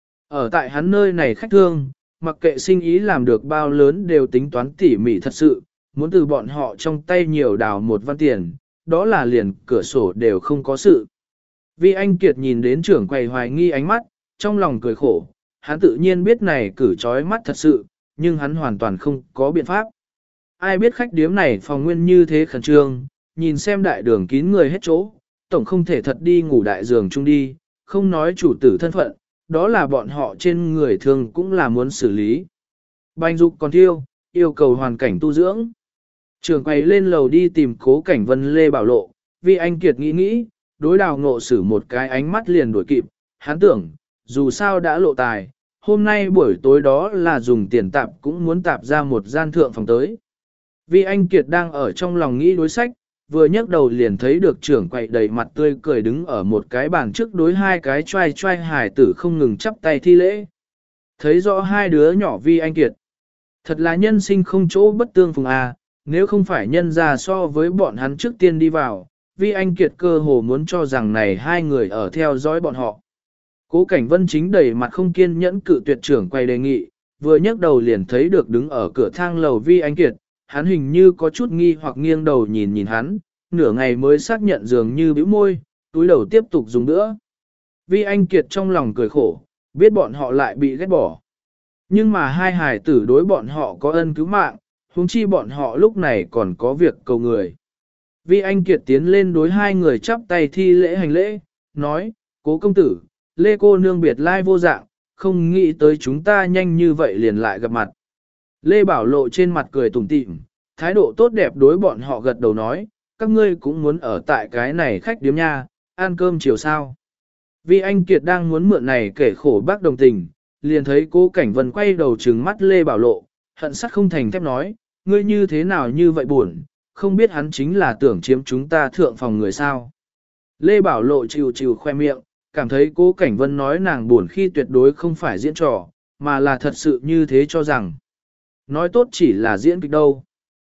Ở tại hắn nơi này khách thương, mặc kệ sinh ý làm được bao lớn đều tính toán tỉ mỉ thật sự, muốn từ bọn họ trong tay nhiều đào một văn tiền, đó là liền cửa sổ đều không có sự. Vi Anh Kiệt nhìn đến trưởng quầy hoài nghi ánh mắt, trong lòng cười khổ, hắn tự nhiên biết này cử trói mắt thật sự, nhưng hắn hoàn toàn không có biện pháp. Ai biết khách điếm này phòng nguyên như thế khẩn trương, nhìn xem đại đường kín người hết chỗ, tổng không thể thật đi ngủ đại giường chung đi, không nói chủ tử thân phận, đó là bọn họ trên người thường cũng là muốn xử lý. Bành dục còn thiêu, yêu cầu hoàn cảnh tu dưỡng. Trường quầy lên lầu đi tìm Cố Cảnh Vân Lê Bảo Lộ, vì anh Kiệt nghĩ, đối Đào Ngộ Sử một cái ánh mắt liền đuổi kịp, hắn tưởng, dù sao đã lộ tài, hôm nay buổi tối đó là dùng tiền tạp cũng muốn tạp ra một gian thượng phòng tới. Vì anh Kiệt đang ở trong lòng nghĩ đối sách, vừa nhấc đầu liền thấy được trưởng quầy đầy mặt tươi cười đứng ở một cái bàn trước đối hai cái trai trai hài tử không ngừng chắp tay thi lễ. Thấy rõ hai đứa nhỏ Vi Anh Kiệt. Thật là nhân sinh không chỗ bất tương phùng à, nếu không phải nhân ra so với bọn hắn trước tiên đi vào, Vi Anh Kiệt cơ hồ muốn cho rằng này hai người ở theo dõi bọn họ. Cố Cảnh Vân chính đầy mặt không kiên nhẫn cự tuyệt trưởng quầy đề nghị, vừa nhấc đầu liền thấy được đứng ở cửa thang lầu Vi Anh Kiệt, hắn hình như có chút nghi hoặc nghiêng đầu nhìn hắn, nửa ngày mới xác nhận dường như bĩu môi, túi đầu tiếp tục dùng nữa. Vi Anh Kiệt trong lòng cười khổ, biết bọn họ lại bị ghét bỏ. Nhưng mà hai hài tử đối bọn họ có ân cứu mạng, huống chi bọn họ lúc này còn có việc cầu người. Vi Anh Kiệt tiến lên đối hai người chắp tay thi lễ hành lễ, nói, Cố công tử, Lê cô nương biệt lai vô dạng, không nghĩ tới chúng ta nhanh như vậy liền lại gặp mặt. Lê Bảo Lộ trên mặt cười tủm tỉm, thái độ tốt đẹp đối bọn họ gật đầu nói, các ngươi cũng muốn ở tại cái này khách điếm nha, ăn cơm chiều sao. Vi Anh Kiệt đang muốn mượn này kể khổ bác đồng tình, liền thấy Cố Cảnh Vân quay đầu trừng mắt Lê Bảo Lộ, hận sắt không thành thép nói, ngươi như thế nào như vậy buồn, không biết hắn chính là tưởng chiếm chúng ta thượng phòng người sao. Lê Bảo Lộ chịu khoe miệng, cảm thấy Cố Cảnh Vân nói nàng buồn khi tuyệt đối không phải diễn trò, mà là thật sự như thế cho rằng. Nói tốt chỉ là diễn kịch đâu.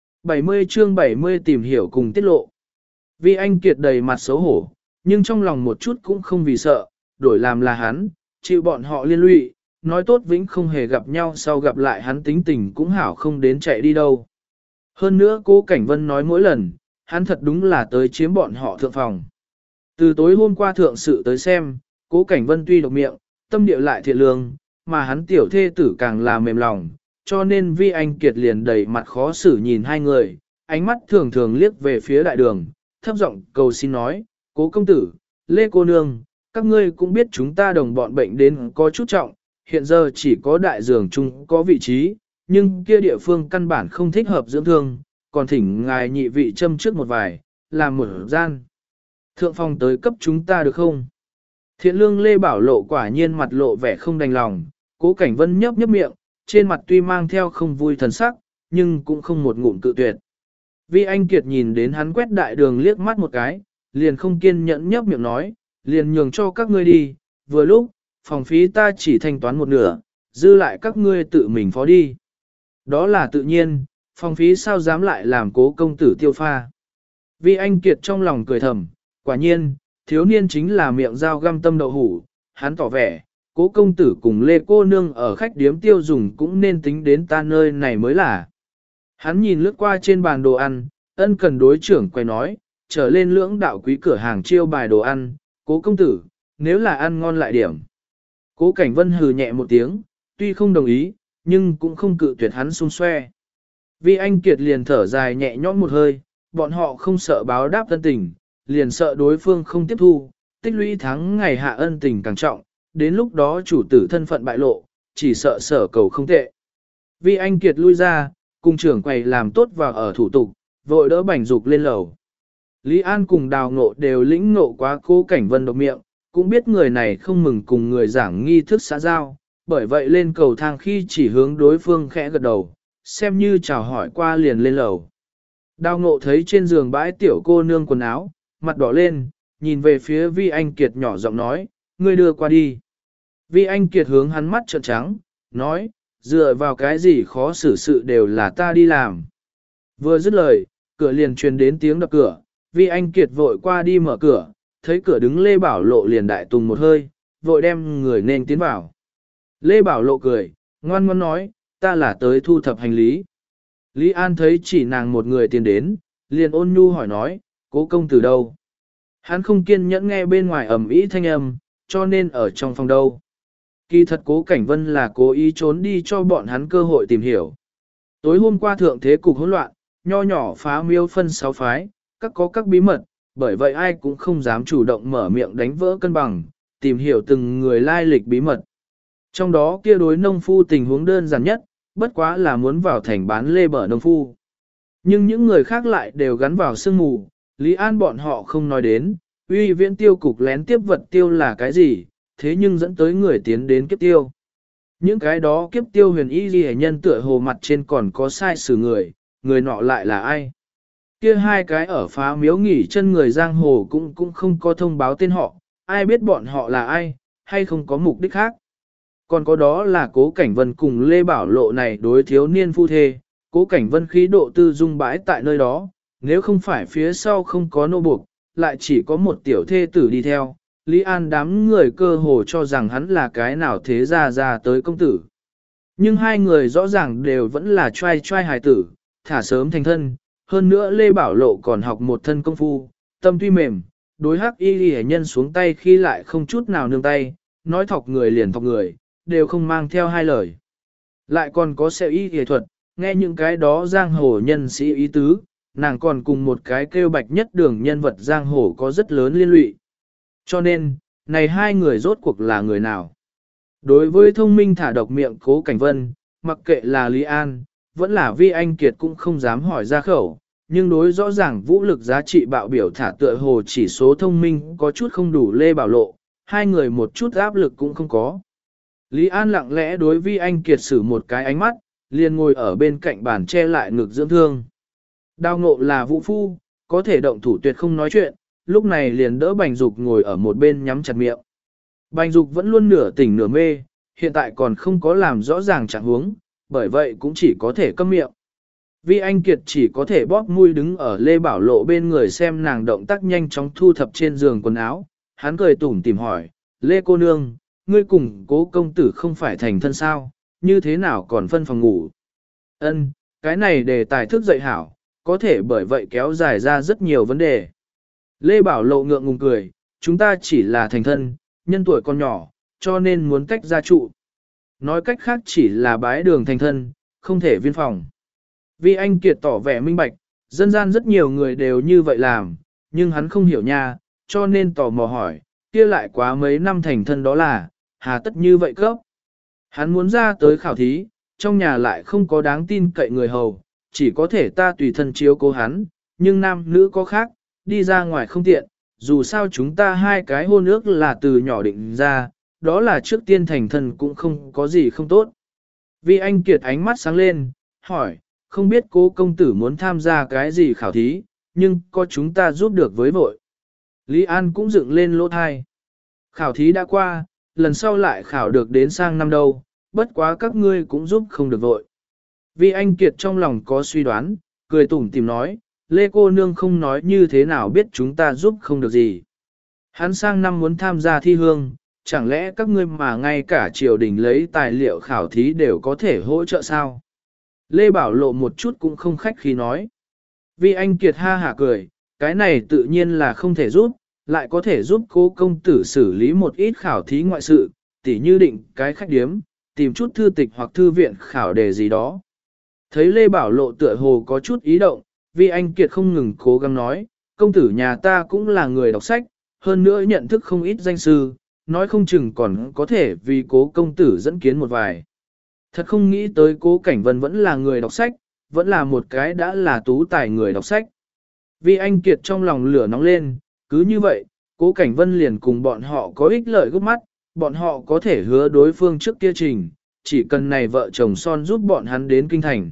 70 chương 70 tìm hiểu cùng tiết lộ. Vi Anh Kiệt đầy mặt xấu hổ, nhưng trong lòng một chút cũng không vì sợ, đổi làm là hắn, chịu bọn họ liên lụy, nói tốt vĩnh không hề gặp nhau sau gặp lại hắn tính tình cũng hảo không đến chạy đi đâu. Hơn nữa Cố Cảnh Vân nói mỗi lần, hắn thật đúng là tới chiếm bọn họ thượng phòng. Từ tối hôm qua thượng sự tới xem, Cố Cảnh Vân tuy độc miệng, tâm địa lại thiện lương, mà hắn tiểu thê tử càng là mềm lòng, cho nên Vi Anh Kiệt liền đầy mặt khó xử nhìn hai người, ánh mắt thường thường liếc về phía đại đường, thấp giọng cầu xin nói, Cố công tử, Lê cô nương, các ngươi cũng biết chúng ta đồng bọn bệnh đến có chút trọng, hiện giờ chỉ có đại giường chung có vị trí, nhưng kia địa phương căn bản không thích hợp dưỡng thương, còn thỉnh ngài nhị vị châm trước một vài, làm một gian. Thượng phòng tới cấp chúng ta được không? Thiện lương Lê Bảo Lộ quả nhiên mặt lộ vẻ không đành lòng, Cố Cảnh Vân nhấp miệng, trên mặt tuy mang theo không vui thần sắc, nhưng cũng không một ngụm cự tuyệt. Vi Anh Kiệt nhìn đến hắn quét đại đường liếc mắt một cái, liền không kiên nhẫn nhấp miệng nói, liền nhường cho các ngươi đi, vừa lúc, phòng phí ta chỉ thanh toán một nửa, dư lại các ngươi tự mình phó đi. Đó là tự nhiên, phòng phí sao dám lại làm Cố công tử tiêu pha. Vi Anh Kiệt trong lòng cười thầm, quả nhiên, thiếu niên chính là miệng dao găm tâm đậu hủ, hắn tỏ vẻ, Cố công tử cùng Lê cô nương ở khách điếm tiêu dùng cũng nên tính đến ta nơi này mới là. Hắn nhìn lướt qua trên bàn đồ ăn, ân cần đối trưởng quay nói, trở lên lưỡng đạo quý cửa hàng chiêu bài đồ ăn, Cố công tử, nếu là ăn ngon lại điểm. Cố Cảnh Vân hừ nhẹ một tiếng, tuy không đồng ý, nhưng cũng không cự tuyệt hắn xung xoe. Vi Anh Kiệt liền thở dài nhẹ nhõm một hơi, bọn họ không sợ báo đáp ân tình, liền sợ đối phương không tiếp thu, tích lũy tháng ngày hạ ân tình càng trọng, đến lúc đó chủ tử thân phận bại lộ, chỉ sợ sở cầu không tệ. Vi Anh Kiệt lui ra, cùng trưởng quầy làm tốt vào ở thủ tục, vội đỡ Bành Dục lên lầu. Lý An cùng Đào Ngộ đều lĩnh ngộ quá Cố Cảnh Vân độc miệng, cũng biết người này không mừng cùng người giảng nghi thức xã giao, bởi vậy lên cầu thang khi chỉ hướng đối phương khẽ gật đầu, xem như chào hỏi qua liền lên lầu. Đào Ngộ thấy trên giường bãi tiểu cô nương quần áo, mặt đỏ lên, nhìn về phía Vi Anh Kiệt nhỏ giọng nói, ngươi đưa qua đi. Vi Anh Kiệt hướng hắn mắt trợn trắng, nói, dựa vào cái gì khó xử sự đều là ta đi làm. Vừa dứt lời, cửa liền truyền đến tiếng đập cửa, Vi Anh Kiệt vội qua đi mở cửa, thấy cửa đứng Lê Bảo Lộ liền đại tùng một hơi, vội đem người nên tiến vào. Lê Bảo Lộ cười, ngoan ngoãn nói, ta là tới thu thập hành lý. Lý An thấy chỉ nàng một người tiến đến, liền ôn nhu hỏi nói, Cố công tử đâu? Hắn không kiên nhẫn nghe bên ngoài ầm ĩ thanh âm, cho nên ở trong phòng đâu. Kỳ thật Cố Cảnh Vân là cố ý trốn đi cho bọn hắn cơ hội tìm hiểu. Tối hôm qua thượng thế cục hỗn loạn, nho nhỏ phá miêu phân 6 phái, các có các bí mật, bởi vậy ai cũng không dám chủ động mở miệng đánh vỡ cân bằng, tìm hiểu từng người lai lịch bí mật. Trong đó kia đối nông phu tình huống đơn giản nhất, bất quá là muốn vào thành bán lê bở nông phu. Nhưng những người khác lại đều gắn vào sương mù, Lý An bọn họ không nói đến, uy viễn tiêu cục lén tiếp vật tiêu là cái gì, thế nhưng dẫn tới người tiến đến kiếp tiêu. Những cái đó kiếp tiêu huyền y ghi nhân tựa hồ mặt trên còn có sai xử người nọ lại là ai. Kia hai cái ở phá miếu nghỉ chân người giang hồ cũng không có thông báo tên họ, ai biết bọn họ là ai, hay không có mục đích khác. Còn có đó là Cố Cảnh Vân cùng Lê Bảo Lộ này đối thiếu niên phu thê, Cố Cảnh Vân khí độ tư dung bãi tại nơi đó, nếu không phải phía sau không có nô buộc, lại chỉ có một tiểu thê tử đi theo, Lý An đám người cơ hồ cho rằng hắn là cái nào thế ra tới công tử. Nhưng hai người rõ ràng đều vẫn là trai hài tử, thả sớm thành thân, hơn nữa Lê Bảo Lộ còn học một thân công phu, tâm tuy mềm, đối hắc y ghi nhân xuống tay khi lại không chút nào nương tay, nói thọc người liền thọc người, đều không mang theo hai lời. Lại còn có xe y y thuật, nghe những cái đó giang hồ nhân sĩ ý tứ, nàng còn cùng một cái kêu bạch nhất đường nhân vật giang hồ có rất lớn liên lụy. Cho nên, này hai người rốt cuộc là người nào? Đối với thông minh thả độc miệng Cố Cảnh Vân, mặc kệ là Lý An, vẫn là Vi Anh Kiệt cũng không dám hỏi ra khẩu, nhưng đối rõ ràng vũ lực giá trị bạo biểu thả tựa hồ chỉ số thông minh có chút không đủ Lê Bảo Lộ, hai người một chút áp lực cũng không có. Lý An lặng lẽ đối Vi Anh Kiệt sử một cái ánh mắt, liền ngồi ở bên cạnh bàn che lại ngực dưỡng thương. Đào Ngộ là vũ phu, có thể động thủ tuyệt không nói chuyện, lúc này liền đỡ Bành Dục ngồi ở một bên nhắm chặt miệng. Bành Dục vẫn luôn nửa tỉnh nửa mê, hiện tại còn không có làm rõ ràng trạng huống, bởi vậy cũng chỉ có thể câm miệng. Vi Anh Kiệt chỉ có thể bóp mũi đứng ở Lê Bảo Lộ bên người xem nàng động tác nhanh chóng thu thập trên giường quần áo, hắn cười tủm tỉm hỏi, Lê cô nương, ngươi cùng Cố công tử không phải thành thân sao, như thế nào còn phân phòng ngủ? Ân, cái này đề tài thức dậy hảo, có thể bởi vậy kéo dài ra rất nhiều vấn đề. Lê Bảo Lộ ngượng ngùng cười, chúng ta chỉ là thành thân, nhân tuổi còn nhỏ, cho nên muốn tách ra trụ. Nói cách khác chỉ là bái đường thành thân, không thể viên phòng. Vi Anh Kiệt tỏ vẻ minh bạch, dân gian rất nhiều người đều như vậy làm, nhưng hắn không hiểu nha, cho nên tò mò hỏi, kia lại quá mấy năm thành thân đó là, hà tất như vậy cấp. Hắn muốn ra tới khảo thí, trong nhà lại không có đáng tin cậy người hầu, chỉ có thể ta tùy thân chiếu cố hắn, nhưng nam nữ có khác, đi ra ngoài không tiện, dù sao chúng ta hai cái hôn ước là từ nhỏ định ra, đó là trước tiên thành thân cũng không có gì không tốt. Vi Anh Kiệt ánh mắt sáng lên, hỏi, không biết Cố công tử muốn tham gia cái gì khảo thí, nhưng có chúng ta giúp được với vội. Lý An cũng dựng lên lỗ thai. Khảo thí đã qua, lần sau lại khảo được đến sang năm đâu, bất quá các ngươi cũng giúp không được vội. Vi Anh Kiệt trong lòng có suy đoán, cười tủm tìm nói, Lê cô nương không nói như thế nào biết chúng ta giúp không được gì. Hắn sang năm muốn tham gia thi hương, chẳng lẽ các ngươi mà ngay cả triều đình lấy tài liệu khảo thí đều có thể hỗ trợ sao? Lê Bảo Lộ một chút cũng không khách khí nói. Vi Anh Kiệt ha hả cười, cái này tự nhiên là không thể giúp, lại có thể giúp Cố công tử xử lý một ít khảo thí ngoại sự, tỉ như định cái khách điếm, tìm chút thư tịch hoặc thư viện khảo đề gì đó. Thấy Lê Bảo Lộ tựa hồ có chút ý động, Vi Anh Kiệt không ngừng cố gắng nói, công tử nhà ta cũng là người đọc sách, hơn nữa nhận thức không ít danh sư, nói không chừng còn có thể vì cố công tử dẫn kiến một vài. Thật không nghĩ tới cố Cảnh Vân vẫn là người đọc sách, vẫn là một cái đã là tú tài người đọc sách. Vi Anh Kiệt trong lòng lửa nóng lên, cứ như vậy, cố Cảnh Vân liền cùng bọn họ có ích lợi gấp mắt, bọn họ có thể hứa đối phương trước kia trình, chỉ cần này vợ chồng son giúp bọn hắn đến kinh thành.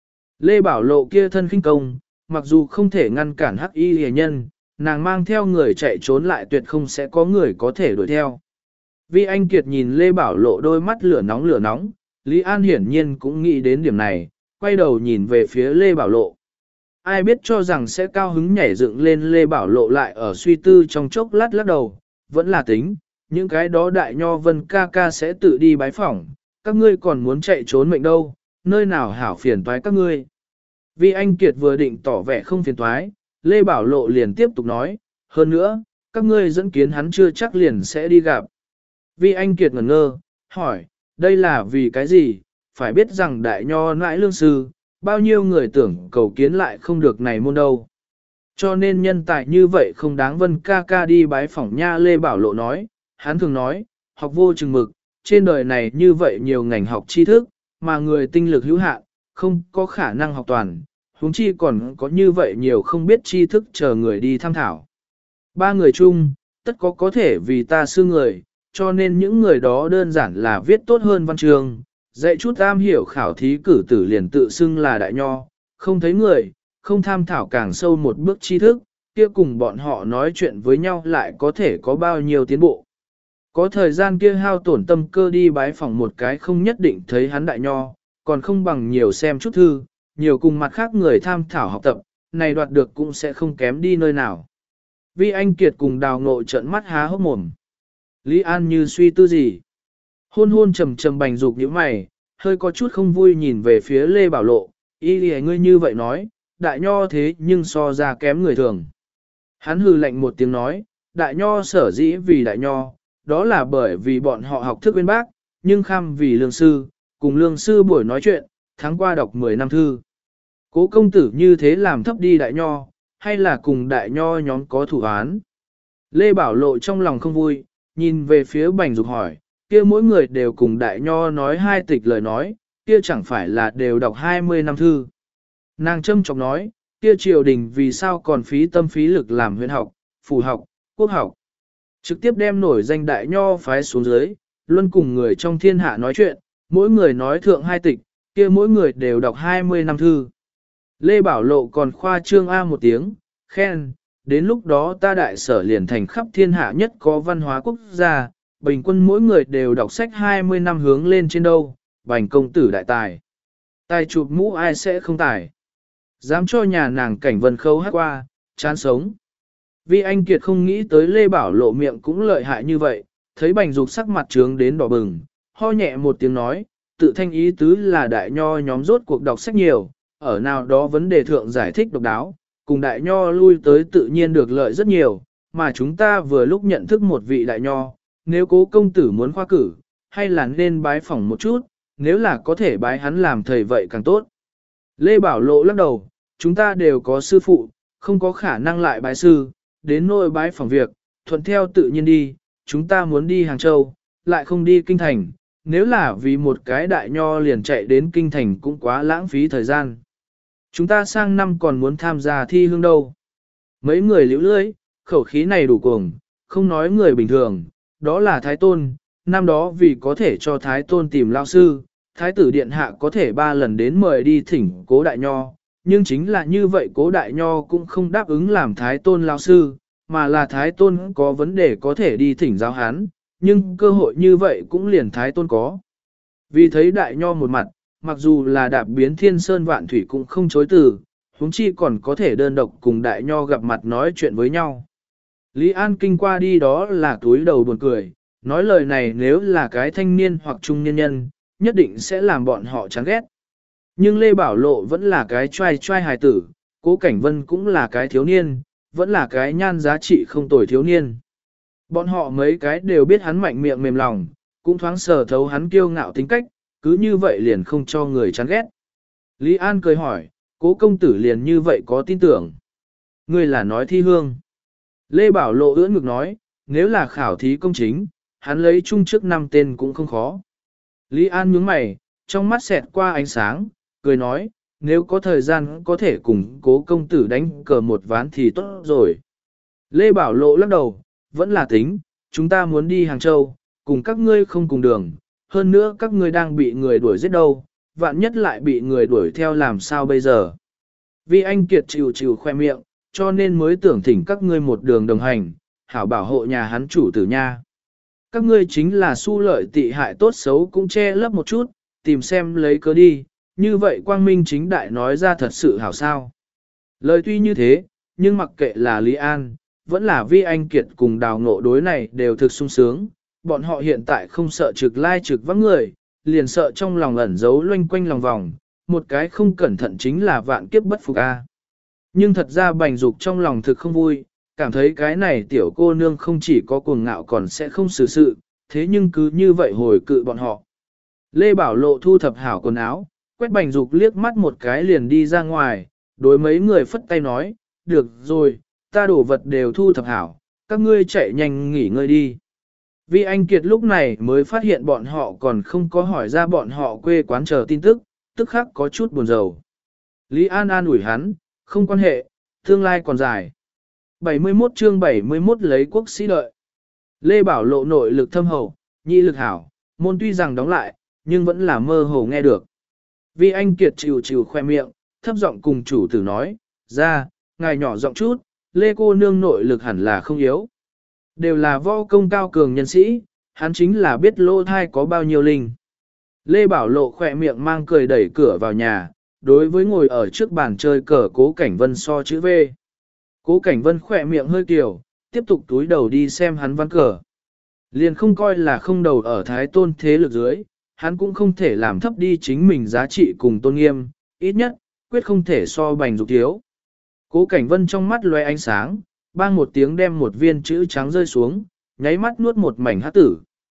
Lê Bảo Lộ kia thân khinh công, mặc dù không thể ngăn cản hắc y hề nhân, nàng mang theo người chạy trốn lại tuyệt không sẽ có người có thể đuổi theo. Vi Anh Kiệt nhìn Lê Bảo Lộ đôi mắt lửa nóng, Lý An hiển nhiên cũng nghĩ đến điểm này, quay đầu nhìn về phía Lê Bảo Lộ. Ai biết cho rằng sẽ cao hứng nhảy dựng lên Lê Bảo Lộ lại ở suy tư trong chốc lát lắc đầu, vẫn là tính, những cái đó đại nho vân ca ca sẽ tự đi bái phỏng, các ngươi còn muốn chạy trốn mệnh đâu, nơi nào hảo phiền toái các ngươi. Vi Anh Kiệt vừa định tỏ vẻ không phiền toái, Lê Bảo Lộ liền tiếp tục nói, hơn nữa, các ngươi dẫn kiến hắn chưa chắc liền sẽ đi gặp. Vi Anh Kiệt ngẩn ngơ, hỏi, đây là vì cái gì, phải biết rằng đại nho nãi lương sư, bao nhiêu người tưởng cầu kiến lại không được này môn đâu. Cho nên nhân tài như vậy không đáng vân ca ca đi bái phỏng nha. Lê Bảo Lộ nói, hắn thường nói, học vô chừng mực, trên đời này như vậy nhiều ngành học tri thức, mà người tinh lực hữu hạn, không có khả năng học toàn, huống chi còn có như vậy nhiều không biết tri thức chờ người đi tham thảo. Ba người chung, tất có thể vì ta sư người, cho nên những người đó đơn giản là viết tốt hơn văn chương, dạy chút am hiểu khảo thí cử tử liền tự xưng là đại nho, không thấy người, không tham thảo càng sâu một bước tri thức, kia cùng bọn họ nói chuyện với nhau lại có thể có bao nhiêu tiến bộ. Có thời gian kia hao tổn tâm cơ đi bái phỏng một cái không nhất định thấy hắn đại nho, còn không bằng nhiều xem chút thư, nhiều cùng mặt khác người tham thảo học tập, này đoạt được cũng sẽ không kém đi nơi nào. Vi Anh Kiệt cùng Đào Ngộ trợn mắt há hốc mồm. Lý An như suy tư gì. Hôn trầm bành dục như mày, hơi có chút không vui nhìn về phía Lê Bảo Lộ, y lì ngươi như vậy nói, đại nho thế nhưng so ra kém người thường. Hắn hừ lạnh một tiếng nói, đại nho sở dĩ vì đại nho, đó là bởi vì bọn họ học thức bên bác, nhưng kham vì lương sư, cùng lương sư buổi nói chuyện, tháng qua đọc 10 năm thư. Cố công tử như thế làm thấp đi đại nho, hay là cùng đại nho nhóm có thủ án. Lê Bảo Lộ trong lòng không vui, nhìn về phía Bành Dục hỏi, kia mỗi người đều cùng đại nho nói hai tịch lời nói, kia chẳng phải là đều đọc 20 năm thư. Nàng châm chọc nói, kia triều đình vì sao còn phí tâm phí lực làm huyện học, phủ học, quốc học. Trực tiếp đem nổi danh đại nho phái xuống dưới, luôn cùng người trong thiên hạ nói chuyện, mỗi người nói thượng hai tịch, kia mỗi người đều đọc 20 năm thư. Lê Bảo Lộ còn khoa trương A một tiếng, khen, đến lúc đó ta đại sở liền thành khắp thiên hạ nhất có văn hóa quốc gia, bình quân mỗi người đều đọc sách 20 năm hướng lên trên đâu, Bành công tử đại tài. Tài chụp mũ ai sẽ không tài. Dám cho nhà nàng Cảnh Vân khâu hát qua, chán sống. Vi Anh Kiệt không nghĩ tới Lê Bảo Lộ miệng cũng lợi hại như vậy, thấy Bành Dục sắc mặt trướng đến đỏ bừng, ho nhẹ một tiếng nói, tự thanh ý tứ là đại nho nhóm rốt cuộc đọc sách nhiều, ở nào đó vấn đề thượng giải thích độc đáo, cùng đại nho lui tới tự nhiên được lợi rất nhiều, mà chúng ta vừa lúc nhận thức một vị đại nho, nếu cố công tử muốn khoa cử, hay là nên bái phỏng một chút, nếu là có thể bái hắn làm thầy vậy càng tốt. Lê Bảo Lộ lắc đầu, chúng ta đều có sư phụ, không có khả năng lại bái sư, đến nỗi bái phỏng việc, thuận theo tự nhiên đi, chúng ta muốn đi Hàng Châu, lại không đi Kinh Thành, nếu là vì một cái đại nho liền chạy đến Kinh Thành cũng quá lãng phí thời gian. Chúng ta sang năm còn muốn tham gia thi hương đâu. Mấy người liễu lưỡi, khẩu khí này đủ cuồng, không nói người bình thường, đó là Thái Tôn, năm đó vì có thể cho Thái Tôn tìm lao sư, Thái tử Điện Hạ có thể 3 lần đến mời đi thỉnh Cố Đại Nho, nhưng chính là như vậy Cố Đại Nho cũng không đáp ứng làm Thái Tôn lao sư, mà là Thái Tôn có vấn đề có thể đi thỉnh giáo hán, nhưng cơ hội như vậy cũng liền Thái Tôn có. Vì thấy Đại Nho một mặt, mặc dù là đạp biến thiên sơn vạn thủy cũng không chối từ, huống chi còn có thể đơn độc cùng Đại Nho gặp mặt nói chuyện với nhau. Lý An kinh qua đi đó là túi đầu buồn cười, nói lời này nếu là cái thanh niên hoặc trung niên nhân, nhất định sẽ làm bọn họ chán ghét. Nhưng Lê Bảo Lộ vẫn là cái trai hài tử, Cố Cảnh Vân cũng là cái thiếu niên, vẫn là cái nhan giá trị không tồi thiếu niên. Bọn họ mấy cái đều biết hắn mạnh miệng mềm lòng, cũng thoáng sờ thấu hắn kiêu ngạo tính cách, cứ như vậy liền không cho người chán ghét. Lý An cười hỏi, cố công tử liền như vậy có tin tưởng. Ngươi là nói thi hương. Lê Bảo Lộ ưỡn ngực nói, nếu là khảo thí công chính, hắn lấy chung trước 5 tên cũng không khó. Lý An nhướng mày, trong mắt xẹt qua ánh sáng, cười nói, nếu có thời gian có thể cùng cố công tử đánh cờ một ván thì tốt rồi. Lê Bảo Lộ lắc đầu, vẫn là tính, chúng ta muốn đi Hàng Châu, cùng các ngươi không cùng đường, hơn nữa các ngươi đang bị người đuổi giết đâu, vạn nhất lại bị người đuổi theo làm sao bây giờ. Vì anh Kiệt chịu khoe miệng, cho nên mới tưởng thỉnh các ngươi một đường đồng hành, hảo bảo hộ nhà hắn chủ tử nha. Các ngươi chính là su lợi tị hại tốt xấu cũng che lấp một chút, tìm xem lấy cớ đi, như vậy quang minh chính đại nói ra thật sự hảo sao. Lời tuy như thế, nhưng mặc kệ là Lý An, vẫn là Vi Anh Kiệt cùng Đào Ngộ đối này đều thực sung sướng, bọn họ hiện tại không sợ trực lai trực vắng người, liền sợ trong lòng ẩn giấu loanh quanh lòng vòng, một cái không cẩn thận chính là vạn kiếp bất phục a. Nhưng thật ra Bành Dục trong lòng thực không vui, cảm thấy cái này tiểu cô nương không chỉ có cuồng ngạo còn sẽ không xử sự, thế nhưng cứ như vậy hồi cự bọn họ. Lê Bảo Lộ thu thập hảo quần áo, quét Bành Dục liếc mắt một cái liền đi ra ngoài, đối mấy người phất tay nói, được rồi, ta đổ vật đều thu thập hảo, các ngươi chạy nhanh nghỉ ngơi đi. Vi Anh Kiệt lúc này mới phát hiện bọn họ còn không có hỏi ra bọn họ quê quán chờ tin tức, tức khắc có chút buồn rầu. Lý An an ủi hắn, không quan hệ, tương lai còn dài. 71 chương 71 lấy quốc sĩ đợi. Lê Bảo Lộ nội lực thâm hậu, nhị lực hảo, môn tuy rằng đóng lại, nhưng vẫn là mơ hồ nghe được. Vi Anh Kiệt chịu khoe miệng, thấp giọng cùng chủ tử nói, ra, ngài nhỏ giọng chút, Lê cô nương nội lực hẳn là không yếu. Đều là võ công cao cường nhân sĩ, hắn chính là biết lô thai có bao nhiêu linh. Lê Bảo Lộ khỏe miệng mang cười đẩy cửa vào nhà, đối với ngồi ở trước bàn chơi cờ Cố Cảnh Vân so chữ V. Cố Cảnh Vân khỏe miệng hơi kiểu, tiếp tục túi đầu đi xem hắn ván cờ. Liền không coi là không đầu ở thái tôn thế lực dưới, hắn cũng không thể làm thấp đi chính mình giá trị cùng tôn nghiêm, ít nhất, quyết không thể so Bành Dục thiếu. Cố Cảnh Vân trong mắt lóe ánh sáng, bang một tiếng đem một viên chữ trắng rơi xuống, nháy mắt nuốt một mảnh hắc tử.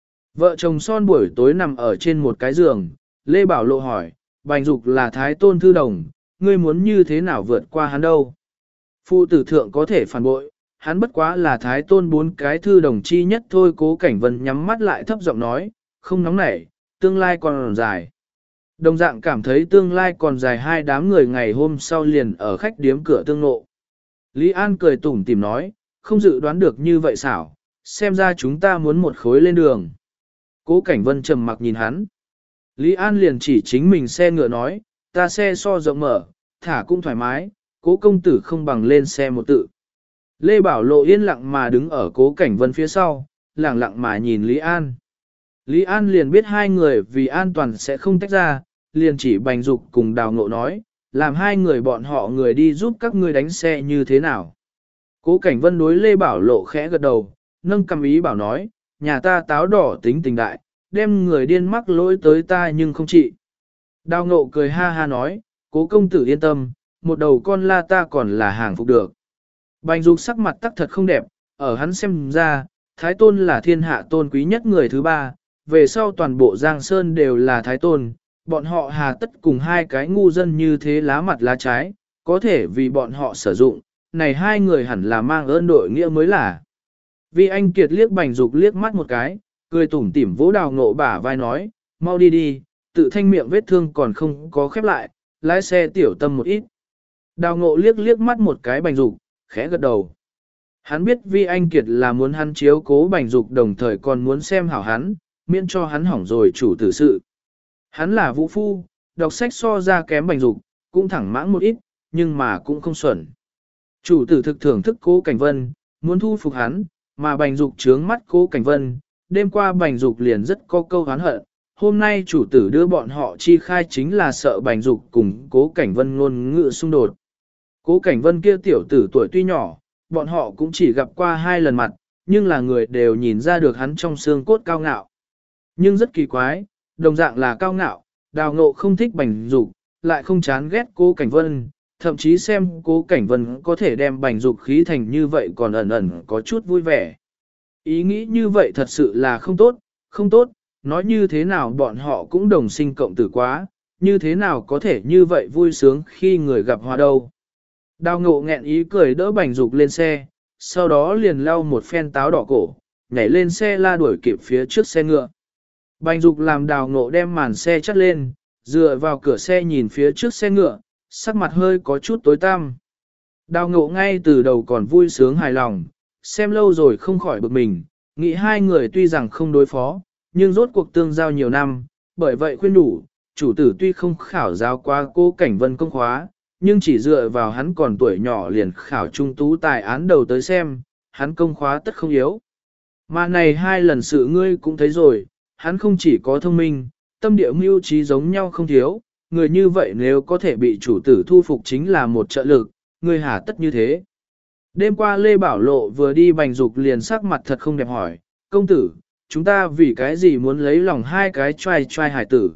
Vợ chồng son buổi tối nằm ở trên một cái giường, Lê Bảo Lộ hỏi, Bành Dục là thái tôn thư đồng, ngươi muốn như thế nào vượt qua hắn đâu? Phụ tử thượng có thể phản bội, hắn bất quá là thái tôn 4 cái thư đồng chi nhất thôi. Cố Cảnh Vân nhắm mắt lại thấp giọng nói, không nóng nảy, tương lai còn dài. Đồng dạng cảm thấy tương lai còn dài, hai đám người ngày hôm sau liền ở khách điếm cửa tương ngộ. Lý An cười tủm tỉm nói, không dự đoán được như vậy xảo, xem ra chúng ta muốn một khối lên đường. Cố Cảnh Vân trầm mặc nhìn hắn. Lý An liền chỉ chính mình xe ngựa nói, ta xe so rộng mở, thả cũng thoải mái, Cố công tử không bằng lên xe một tự. Lê Bảo Lộ yên lặng mà đứng ở Cố Cảnh Vân phía sau, lặng lặng mà nhìn Lý An. Lý An liền biết hai người vì an toàn sẽ không tách ra, liền chỉ Bành Dục cùng Đào Ngộ nói, làm hai người bọn họ người đi giúp các ngươi đánh xe như thế nào. Cố Cảnh Vân đối Lê Bảo Lộ khẽ gật đầu, nâng cầm ý bảo nói, nhà ta táo đỏ tính tình đại, đem người điên mắc lỗi tới ta nhưng không trị. Đào Ngộ cười ha ha nói, Cố công tử yên tâm, một đầu con la ta còn là hàng phục được. Bành Dục sắc mặt tắc thật không đẹp, ở hắn xem ra, Thái Tôn là thiên hạ tôn quý nhất người thứ ba, về sau toàn bộ Giang Sơn đều là Thái Tôn, bọn họ hà tất cùng hai cái ngu dân như thế lá mặt lá trái, có thể vì bọn họ sử dụng, này hai người hẳn là mang ơn đội nghĩa mới là. Vi Anh Kiệt liếc Bành Dục liếc mắt một cái, cười tủm tỉm vỗ Đào Ngộ bả vai nói, mau đi đi, tự thanh miệng vết thương còn không có khép lại, lái xe tiểu tâm một ít. Đào Ngộ liếc mắt một cái Bành Dục, khẽ gật đầu. Hắn biết Vi Anh Kiệt là muốn hắn chiếu cố Bành Dục, đồng thời còn muốn xem hảo hắn, miễn cho hắn hỏng rồi chủ tử sự. Hắn là vũ phu, đọc sách so ra kém Bành Dục, cũng thẳng mãng một ít, nhưng mà cũng không xuẩn. Chủ tử thực thưởng thức Cố Cảnh Vân, muốn thu phục hắn, mà Bành Dục trướng mắt Cố Cảnh Vân, đêm qua Bành Dục liền rất có câu oán hận. Hôm nay chủ tử đưa bọn họ chi khai chính là sợ Bành Dục cùng Cố Cảnh Vân ngôn ngữ xung đột. Cố Cảnh Vân kia tiểu tử tuổi tuy nhỏ, bọn họ cũng chỉ gặp qua 2 lần mặt, nhưng là người đều nhìn ra được hắn trong xương cốt cao ngạo. Nhưng rất kỳ quái, đồng dạng là cao ngạo, Đào Ngộ không thích Bành Dục, lại không chán ghét Cố Cảnh Vân, thậm chí xem Cố Cảnh Vân có thể đem Bành Dục khí thành như vậy còn ẩn ẩn có chút vui vẻ. Ý nghĩ như vậy thật sự là không tốt, nói như thế nào bọn họ cũng đồng sinh cộng tử quá, như thế nào có thể như vậy vui sướng khi người gặp hòa đâu. Đào ngộ nghẹn ý cười đỡ Bành Dục lên xe, sau đó liền lau một phen táo đỏ cổ, nhảy lên xe la đuổi kịp phía trước xe ngựa. Bành Dục làm Đào ngộ đem màn xe chắt lên, dựa vào cửa xe nhìn phía trước xe ngựa, sắc mặt hơi có chút tối tăm. Đào ngộ ngay từ đầu còn vui sướng hài lòng, xem lâu rồi không khỏi bực mình, nghĩ hai người tuy rằng không đối phó, nhưng rốt cuộc tương giao nhiều năm, bởi vậy khuyên đủ, chủ tử tuy không khảo giáo qua Cố Cảnh Vân công khóa, nhưng chỉ dựa vào hắn còn tuổi nhỏ liền khảo trung tú tài án đầu tới xem, hắn công khóa tất không yếu. Mà này hai lần sự ngươi cũng thấy rồi, hắn không chỉ có thông minh, tâm địa mưu trí giống nhau không thiếu, người như vậy nếu có thể bị chủ tử thu phục chính là một trợ lực, ngươi hà tất như thế. Đêm qua Lê Bảo Lộ vừa đi Bành Dục liền sắc mặt thật không đẹp hỏi, công tử, chúng ta vì cái gì muốn lấy lòng hai cái trai hải tử.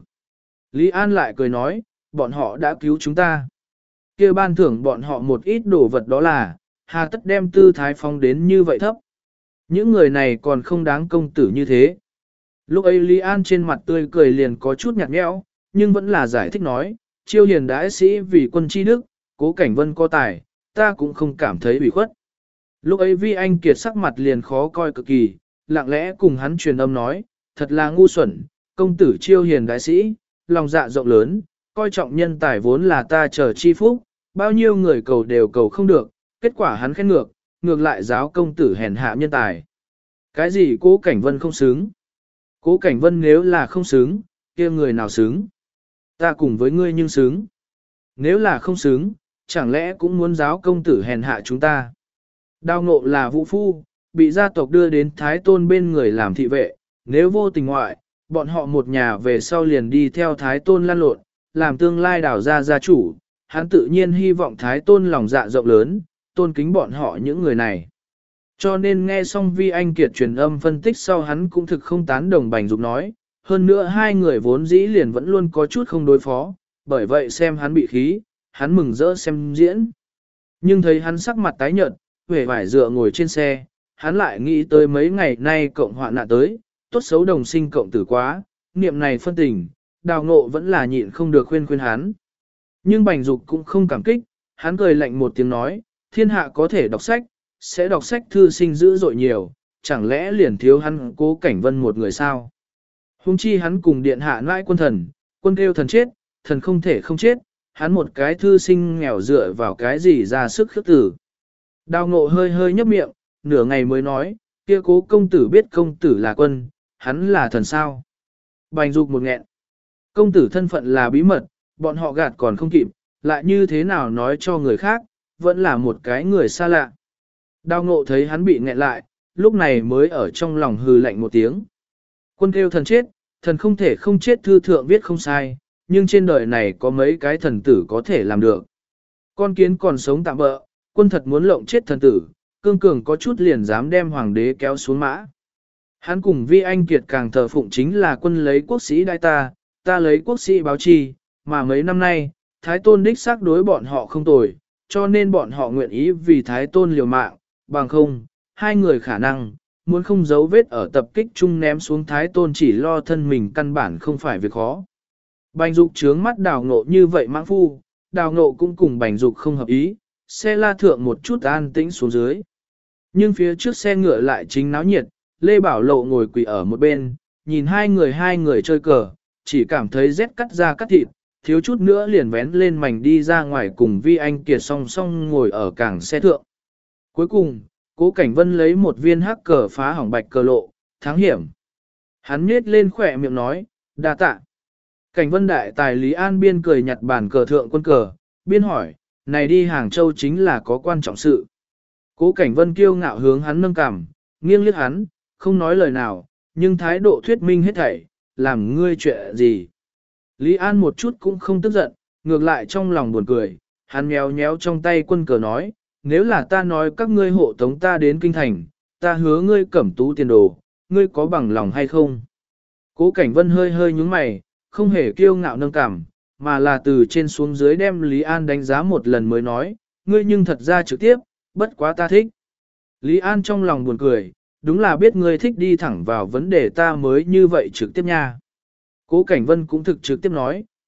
Lý An lại cười nói, bọn họ đã cứu chúng ta. Kia ban thưởng bọn họ một ít đồ vật đó là, hà tất đem tư thái phong đến như vậy thấp. Những người này còn không đáng công tử như thế. Lúc ấy Lý An trên mặt tươi cười liền có chút nhạt nhẽo, nhưng vẫn là giải thích nói, chiêu hiền đãi sĩ vì quân chi đức, Cố Cảnh Vân có tài, ta cũng không cảm thấy bị khuất. Lúc ấy Vi Anh Kiệt sắc mặt liền khó coi cực kỳ, lặng lẽ cùng hắn truyền âm nói, thật là ngu xuẩn, công tử chiêu hiền đại sĩ, lòng dạ rộng lớn, coi trọng nhân tài vốn là ta chờ chi phúc, bao nhiêu người cầu đều cầu không được, kết quả hắn khen ngược lại giáo công tử hèn hạ nhân tài. Cái gì Cố Cảnh Vân không xứng? Cố Cảnh Vân nếu là không xứng, kia người nào xứng? Ta cùng với ngươi nhưng xứng. Nếu là không xứng, chẳng lẽ cũng muốn giáo công tử hèn hạ chúng ta? Đào Ngộ là vũ phu, bị gia tộc đưa đến Thái Tôn bên người làm thị vệ, nếu vô tình ngoại, bọn họ một nhà về sau liền đi theo Thái Tôn lăn lộn, làm tương lai đảo ra gia chủ, hắn tự nhiên hy vọng Thái Tôn lòng dạ rộng lớn, tôn kính bọn họ những người này. Cho nên nghe xong Vi Anh Kiệt truyền âm phân tích sau hắn cũng thực không tán đồng Bành Dục nói, hơn nữa hai người vốn dĩ liền vẫn luôn có chút không đối phó, bởi vậy xem hắn bị khí, hắn mừng rỡ xem diễn. Nhưng thấy hắn sắc mặt tái nhợt, vẻ vải dựa ngồi trên xe, hắn lại nghĩ tới mấy ngày nay cộng hoạn nạn tới, tốt xấu đồng sinh cộng tử quá, niệm này phân tình, Đào Ngộ vẫn là nhịn không được khuyên hắn. Nhưng Bành Dục cũng không cảm kích, hắn cười lạnh một tiếng nói, thiên hạ có thể đọc sách, sẽ đọc sách thư sinh dữ dội nhiều, chẳng lẽ liền thiếu hắn Cố Cảnh Vân một người sao? Hùng chi hắn cùng điện hạ nãi quân kêu thần chết, thần không thể không chết, hắn một cái thư sinh nghèo dựa vào cái gì ra sức khước tử. Đào Ngộ hơi hơi nhấp miệng, nửa ngày mới nói, kia Cố công tử biết công tử là quân, hắn là thần sao? Bành Dục một nghẹn. Công tử thân phận là bí mật, bọn họ gạt còn không kịp, lại như thế nào nói cho người khác, vẫn là một cái người xa lạ. Đào Ngộ thấy hắn bị nghẹn lại, lúc này mới ở trong lòng hừ lạnh một tiếng. Quân kêu thần chết, thần không thể không chết, thư thượng viết không sai, nhưng trên đời này có mấy cái thần tử có thể làm được. Con kiến còn sống tạm bỡ, quân thật muốn lộng chết thần tử, cương cường có chút liền dám đem hoàng đế kéo xuống mã. Hắn cùng Vi Anh Kiệt càng thờ phụng chính là quân lấy quốc sĩ đại ta lấy quốc sĩ báo chi, mà mấy năm nay, Thái Tôn đích xác đối bọn họ không tồi, cho nên bọn họ nguyện ý vì Thái Tôn liều mạng, bằng không, hai người khả năng, muốn không giấu vết ở tập kích chung ném xuống Thái Tôn chỉ lo thân mình căn bản không phải việc khó. Bành Dục trướng mắt Đào Ngộ như vậy mãng phu, Đào Ngộ cũng cùng Bành Dục không hợp ý, xe la thượng một chút an tĩnh xuống dưới. Nhưng phía trước xe ngựa lại chính náo nhiệt, Lê Bảo Lộ ngồi quỳ ở một bên, nhìn hai người chơi cờ, chỉ cảm thấy rét cắt da cắt thịt, thiếu chút nữa liền vén lên mảnh đi ra ngoài cùng Vi Anh Kiệt song song ngồi ở cảng xe thượng. Cuối cùng, Cố Cảnh Vân lấy một viên hắc cờ phá hỏng bạch cờ lộ, thắng hiểm. Hắn nhếch lên khỏe miệng nói, đa tạ. Cảnh Vân đại tài Lý An biên cười nhặt bàn cờ thượng quân cờ, biên hỏi, này đi Hàng Châu chính là có quan trọng sự. Cố Cảnh Vân kiêu ngạo hướng hắn nâng cằm, nghiêng liếc hắn, không nói lời nào, nhưng thái độ thuyết minh hết thảy, làm ngươi chuyện gì. Lý An một chút cũng không tức giận, ngược lại trong lòng buồn cười, hắn méo méo trong tay quân cờ nói, nếu là ta nói các ngươi hộ tống ta đến kinh thành, ta hứa ngươi cẩm tú tiền đồ, ngươi có bằng lòng hay không? Cố Cảnh Vân hơi hơi nhướng mày, không hề kiêu ngạo nâng cằm, mà là từ trên xuống dưới đem Lý An đánh giá một lần mới nói, ngươi nhưng thật ra trực tiếp, bất quá ta thích. Lý An trong lòng buồn cười, đúng là biết ngươi thích đi thẳng vào vấn đề ta mới như vậy trực tiếp nha. Cố Cảnh Vân cũng thực trực tiếp nói,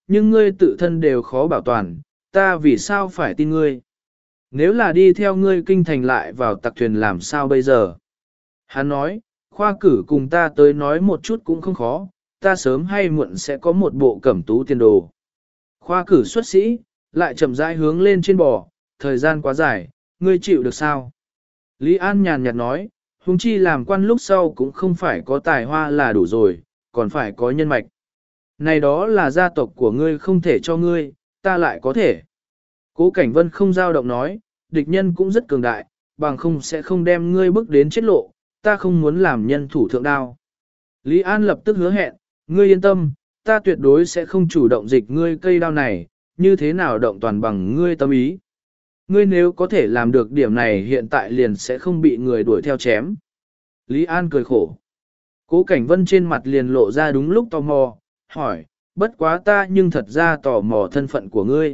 nhưng ngươi tự thân đều khó bảo toàn, ta vì sao phải tin ngươi? Nếu là đi theo ngươi kinh thành lại vào tặc thuyền làm sao bây giờ? Hắn nói, khoa cử cùng ta tới nói một chút cũng không khó, ta sớm hay muộn sẽ có một bộ cẩm tú tiền đồ. Khoa cử xuất sĩ, lại chậm rãi hướng lên trên bò, thời gian quá dài, ngươi chịu được sao? Lý An nhàn nhạt nói, huống chi làm quan lúc sau cũng không phải có tài hoa là đủ rồi, còn phải có nhân mạch. Này đó là gia tộc của ngươi không thể cho ngươi, ta lại có thể. Cố Cảnh Vân không dao động nói, địch nhân cũng rất cường đại, bằng không sẽ không đem ngươi bước đến chết lộ, ta không muốn làm nhân thủ thượng đao. Lý An lập tức hứa hẹn, ngươi yên tâm, ta tuyệt đối sẽ không chủ động dịch ngươi cây đao này, như thế nào động toàn bằng ngươi tâm ý. Ngươi nếu có thể làm được điểm này hiện tại liền sẽ không bị người đuổi theo chém. Lý An cười khổ. Cố Cảnh Vân trên mặt liền lộ ra đúng lúc tò mò, hỏi, bất quá ta nhưng thật ra tò mò thân phận của ngươi.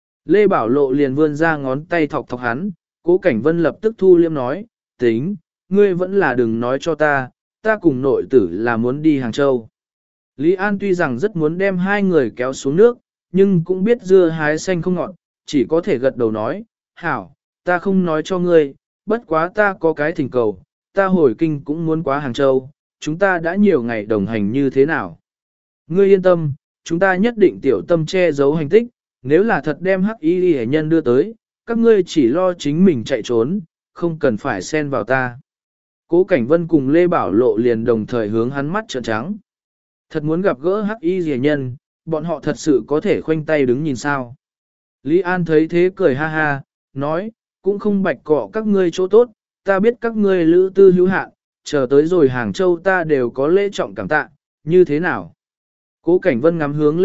Lê Bảo Lộ liền vươn ra ngón tay thọc thọc hắn, Cố Cảnh Vân lập tức thu liêm nói, tính, ngươi vẫn là đừng nói cho ta, ta cùng nội tử là muốn đi Hàng Châu. Lý An tuy rằng rất muốn đem hai người kéo xuống nước, nhưng cũng biết dưa hái xanh không ngọt, chỉ có thể gật đầu nói, hảo, ta không nói cho ngươi, bất quá ta có cái thỉnh cầu, ta hồi kinh cũng muốn qua Hàng Châu, chúng ta đã nhiều ngày đồng hành như thế nào. Ngươi yên tâm, chúng ta nhất định tiểu tâm che giấu hành tích, nếu là thật đem hắc y hệ nhân đưa tới, các ngươi chỉ lo chính mình chạy trốn, không cần phải xen vào ta. Cố Cảnh Vân cùng Lê Bảo Lộ liền đồng thời hướng hắn mắt trợn trắng. Thật muốn gặp gỡ hắc y hệ nhân, bọn họ thật sự có thể khoanh tay đứng nhìn sao. Lý An thấy thế cười ha ha, nói, cũng không bạch cọ các ngươi chỗ tốt, ta biết các ngươi lữ tư hữu hạn, chờ tới rồi Hàng Châu ta đều có lễ trọng cảm tạ, như thế nào? Cố Cảnh Vân ngắm hướng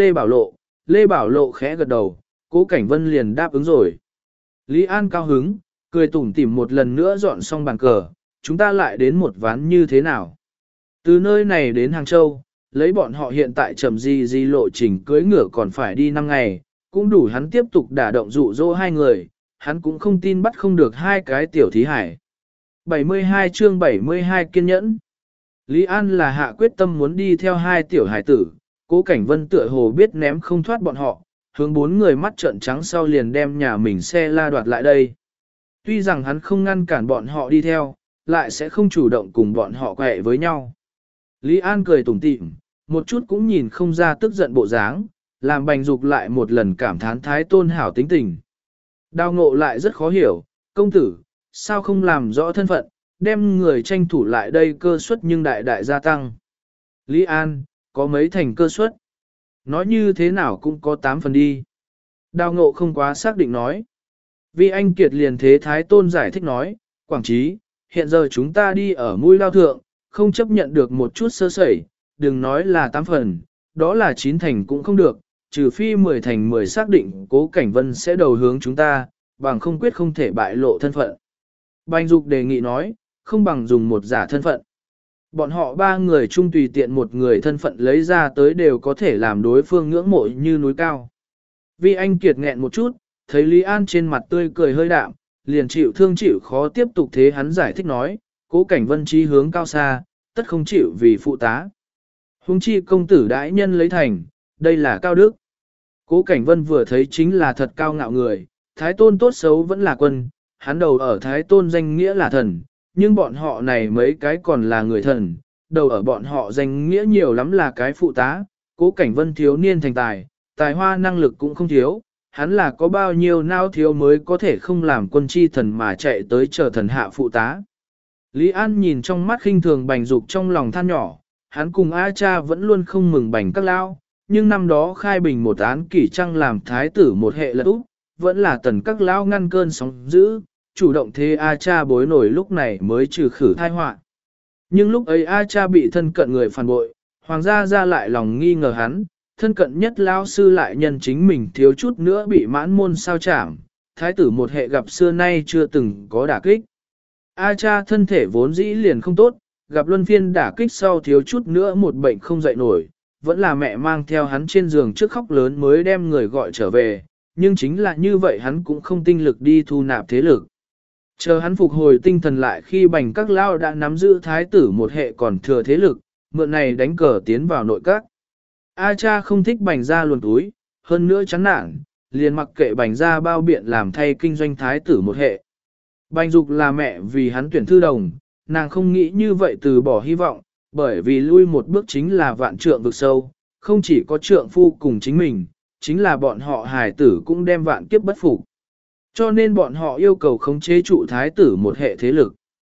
Lê Bảo Lộ khẽ gật đầu, Cố Cảnh Vân liền đáp ứng rồi. Lý An cao hứng, cười tủm tỉm một lần nữa dọn xong bàn cờ, chúng ta lại đến một ván như thế nào? Từ nơi này đến Hàng Châu, lấy bọn họ hiện tại chậm di lộ trình cưới ngựa còn phải đi 5 ngày, cũng đủ hắn tiếp tục đả động dụ dỗ hai người, hắn cũng không tin bắt không được hai cái tiểu thí hải. 72 chương 72 kiên nhẫn. Lý An là hạ quyết tâm muốn đi theo hai tiểu hải tử, Cố Cảnh Vân tựa hồ biết ném không thoát bọn họ, hướng bốn người mắt trợn trắng sau liền đem nhà mình xe la đoạt lại đây. Tuy rằng hắn không ngăn cản bọn họ đi theo, lại sẽ không chủ động cùng bọn họ quẹ với nhau. Lý An cười tủm tỉm, một chút cũng nhìn không ra tức giận bộ dáng, làm Bành Dục lại một lần cảm thán Thái Tôn hảo tính tình. Đào Ngộ lại rất khó hiểu, công tử, sao không làm rõ thân phận, đem người tranh thủ lại đây cơ suất nhưng đại đại gia tăng. Lý An, có mấy thành cơ suất? Nói như thế nào cũng có 8 phần đi. Đào Ngộ không quá xác định nói. Vì anh Kiệt liền thế Thái Tôn giải thích nói, Quảng Trí, hiện giờ chúng ta đi ở mũi lao thượng, không chấp nhận được một chút sơ sẩy, đừng nói là 8 phần, đó là 9 thành cũng không được, trừ phi 10 thành 10 xác định Cố Cảnh Vân sẽ đầu hướng chúng ta, bằng không quyết không thể bại lộ thân phận. Bành Dục đề nghị nói, không bằng dùng một giả thân phận. Bọn họ ba người chung tùy tiện một người thân phận lấy ra tới đều có thể làm đối phương ngưỡng mộ như núi cao. Vì anh Kiệt nghẹn một chút, thấy Lý An trên mặt tươi cười hơi đạm, liền chịu thương chịu khó tiếp tục thế hắn giải thích nói, Cố Cảnh Vân chí hướng cao xa, tất không chịu vì phụ tá. Hùng chi công tử đãi nhân lấy thành, đây là cao đức. Cố Cảnh Vân vừa thấy chính là thật cao ngạo người, Thái Tôn tốt xấu vẫn là quân, hắn đầu ở Thái Tôn danh nghĩa là thần, nhưng bọn họ này mấy cái còn là người thần, đầu ở bọn họ danh nghĩa nhiều lắm là cái phụ tá. Cố Cảnh Vân thiếu niên thành tài, tài hoa năng lực cũng không thiếu, hắn là có bao nhiêu nao thiếu mới có thể không làm quân chi thần mà chạy tới chờ thần hạ phụ tá. Lý An nhìn trong mắt khinh thường Bành Dục trong lòng than nhỏ, hắn cùng A Cha vẫn luôn không mừng Bành các lao, nhưng năm đó khai bình một án kỷ trăng làm thái tử một hệ lật úp, vẫn là tần các lao ngăn cơn sóng dữ, chủ động thế A Cha bối nổi lúc này mới trừ khử thai họa. Nhưng lúc ấy A Cha bị thân cận người phản bội, hoàng gia ra lại lòng nghi ngờ hắn, thân cận nhất lao sư lại nhân chính mình thiếu chút nữa bị mãn môn sao chảm, thái tử một hệ gặp xưa nay chưa từng có đả kích. A Cha thân thể vốn dĩ liền không tốt, gặp luân phiên đả kích sau thiếu chút nữa một bệnh không dậy nổi, vẫn là mẹ mang theo hắn trên giường trước khóc lớn mới đem người gọi trở về, nhưng chính là như vậy hắn cũng không tinh lực đi thu nạp thế lực. Chờ hắn phục hồi tinh thần lại khi Bành các lao đã nắm giữ thái tử một hệ còn thừa thế lực, mượn này đánh cờ tiến vào nội các. A Cha không thích Bành ra luồn túi, hơn nữa chán nản, liền mặc kệ Bành gia bao biện làm thay kinh doanh thái tử một hệ. Bành Dục là mẹ vì hắn tuyển thư đồng, nàng không nghĩ như vậy từ bỏ hy vọng, bởi vì lui một bước chính là vạn trượng vực sâu, không chỉ có trượng phu cùng chính mình, chính là bọn họ hài tử cũng đem vạn kiếp bất phục. Cho nên bọn họ yêu cầu khống chế trụ thái tử một hệ thế lực.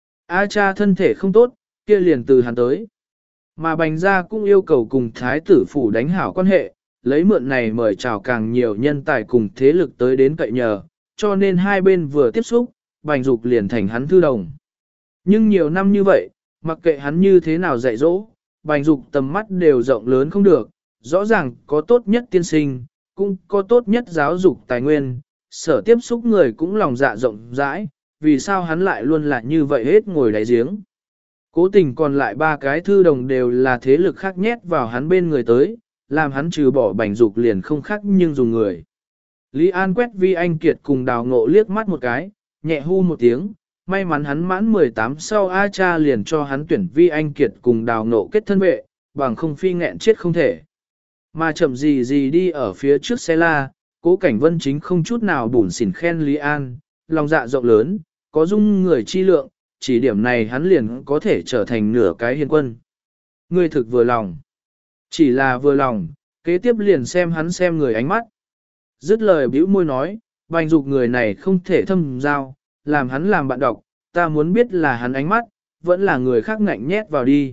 A cha thân thể không tốt, kia liền từ hắn tới. Mà Bành gia cũng yêu cầu cùng thái tử phủ đánh hảo quan hệ, lấy mượn này mời chào càng nhiều nhân tài cùng thế lực tới đến cậy nhờ, cho nên hai bên vừa tiếp xúc, Bành Dục liền thành hắn thư đồng. Nhưng nhiều năm như vậy, mặc kệ hắn như thế nào dạy dỗ, Bành Dục tầm mắt đều rộng lớn không được, rõ ràng có tốt nhất tiên sinh, cũng có tốt nhất giáo dục tài nguyên, sở tiếp xúc người cũng lòng dạ rộng rãi, vì sao hắn lại luôn là như vậy hết ngồi đáy giếng. Cố tình còn lại ba cái thư đồng đều là thế lực khác nhét vào hắn bên người tới, làm hắn trừ bỏ Bành Dục liền không khác nhưng dùng người. Lý An quét Vi Anh Kiệt cùng Đào Ngộ liếc mắt một cái, nhẹ hu một tiếng, may mắn hắn mãn 18 sau A cha liền cho hắn tuyển Vi Anh Kiệt cùng Đào Ngộ kết thân vệ, bằng không phi nghẹn chết không thể. Mà chậm gì gì đi ở phía trước xe la, Cố Cảnh Vân chính không chút nào bủn xỉn khen Lý An, lòng dạ rộng lớn, có dung người chi lượng, chỉ điểm này hắn liền có thể trở thành nửa cái hiền quân. Người thực vừa lòng. Chỉ là vừa lòng, kế tiếp liền xem hắn xem người ánh mắt. Dứt lời bĩu môi nói, Bành Dục người này không thể thâm giao, làm hắn làm bạn đọc, ta muốn biết là hắn ánh mắt, vẫn là người khác ngạnh nhét vào đi.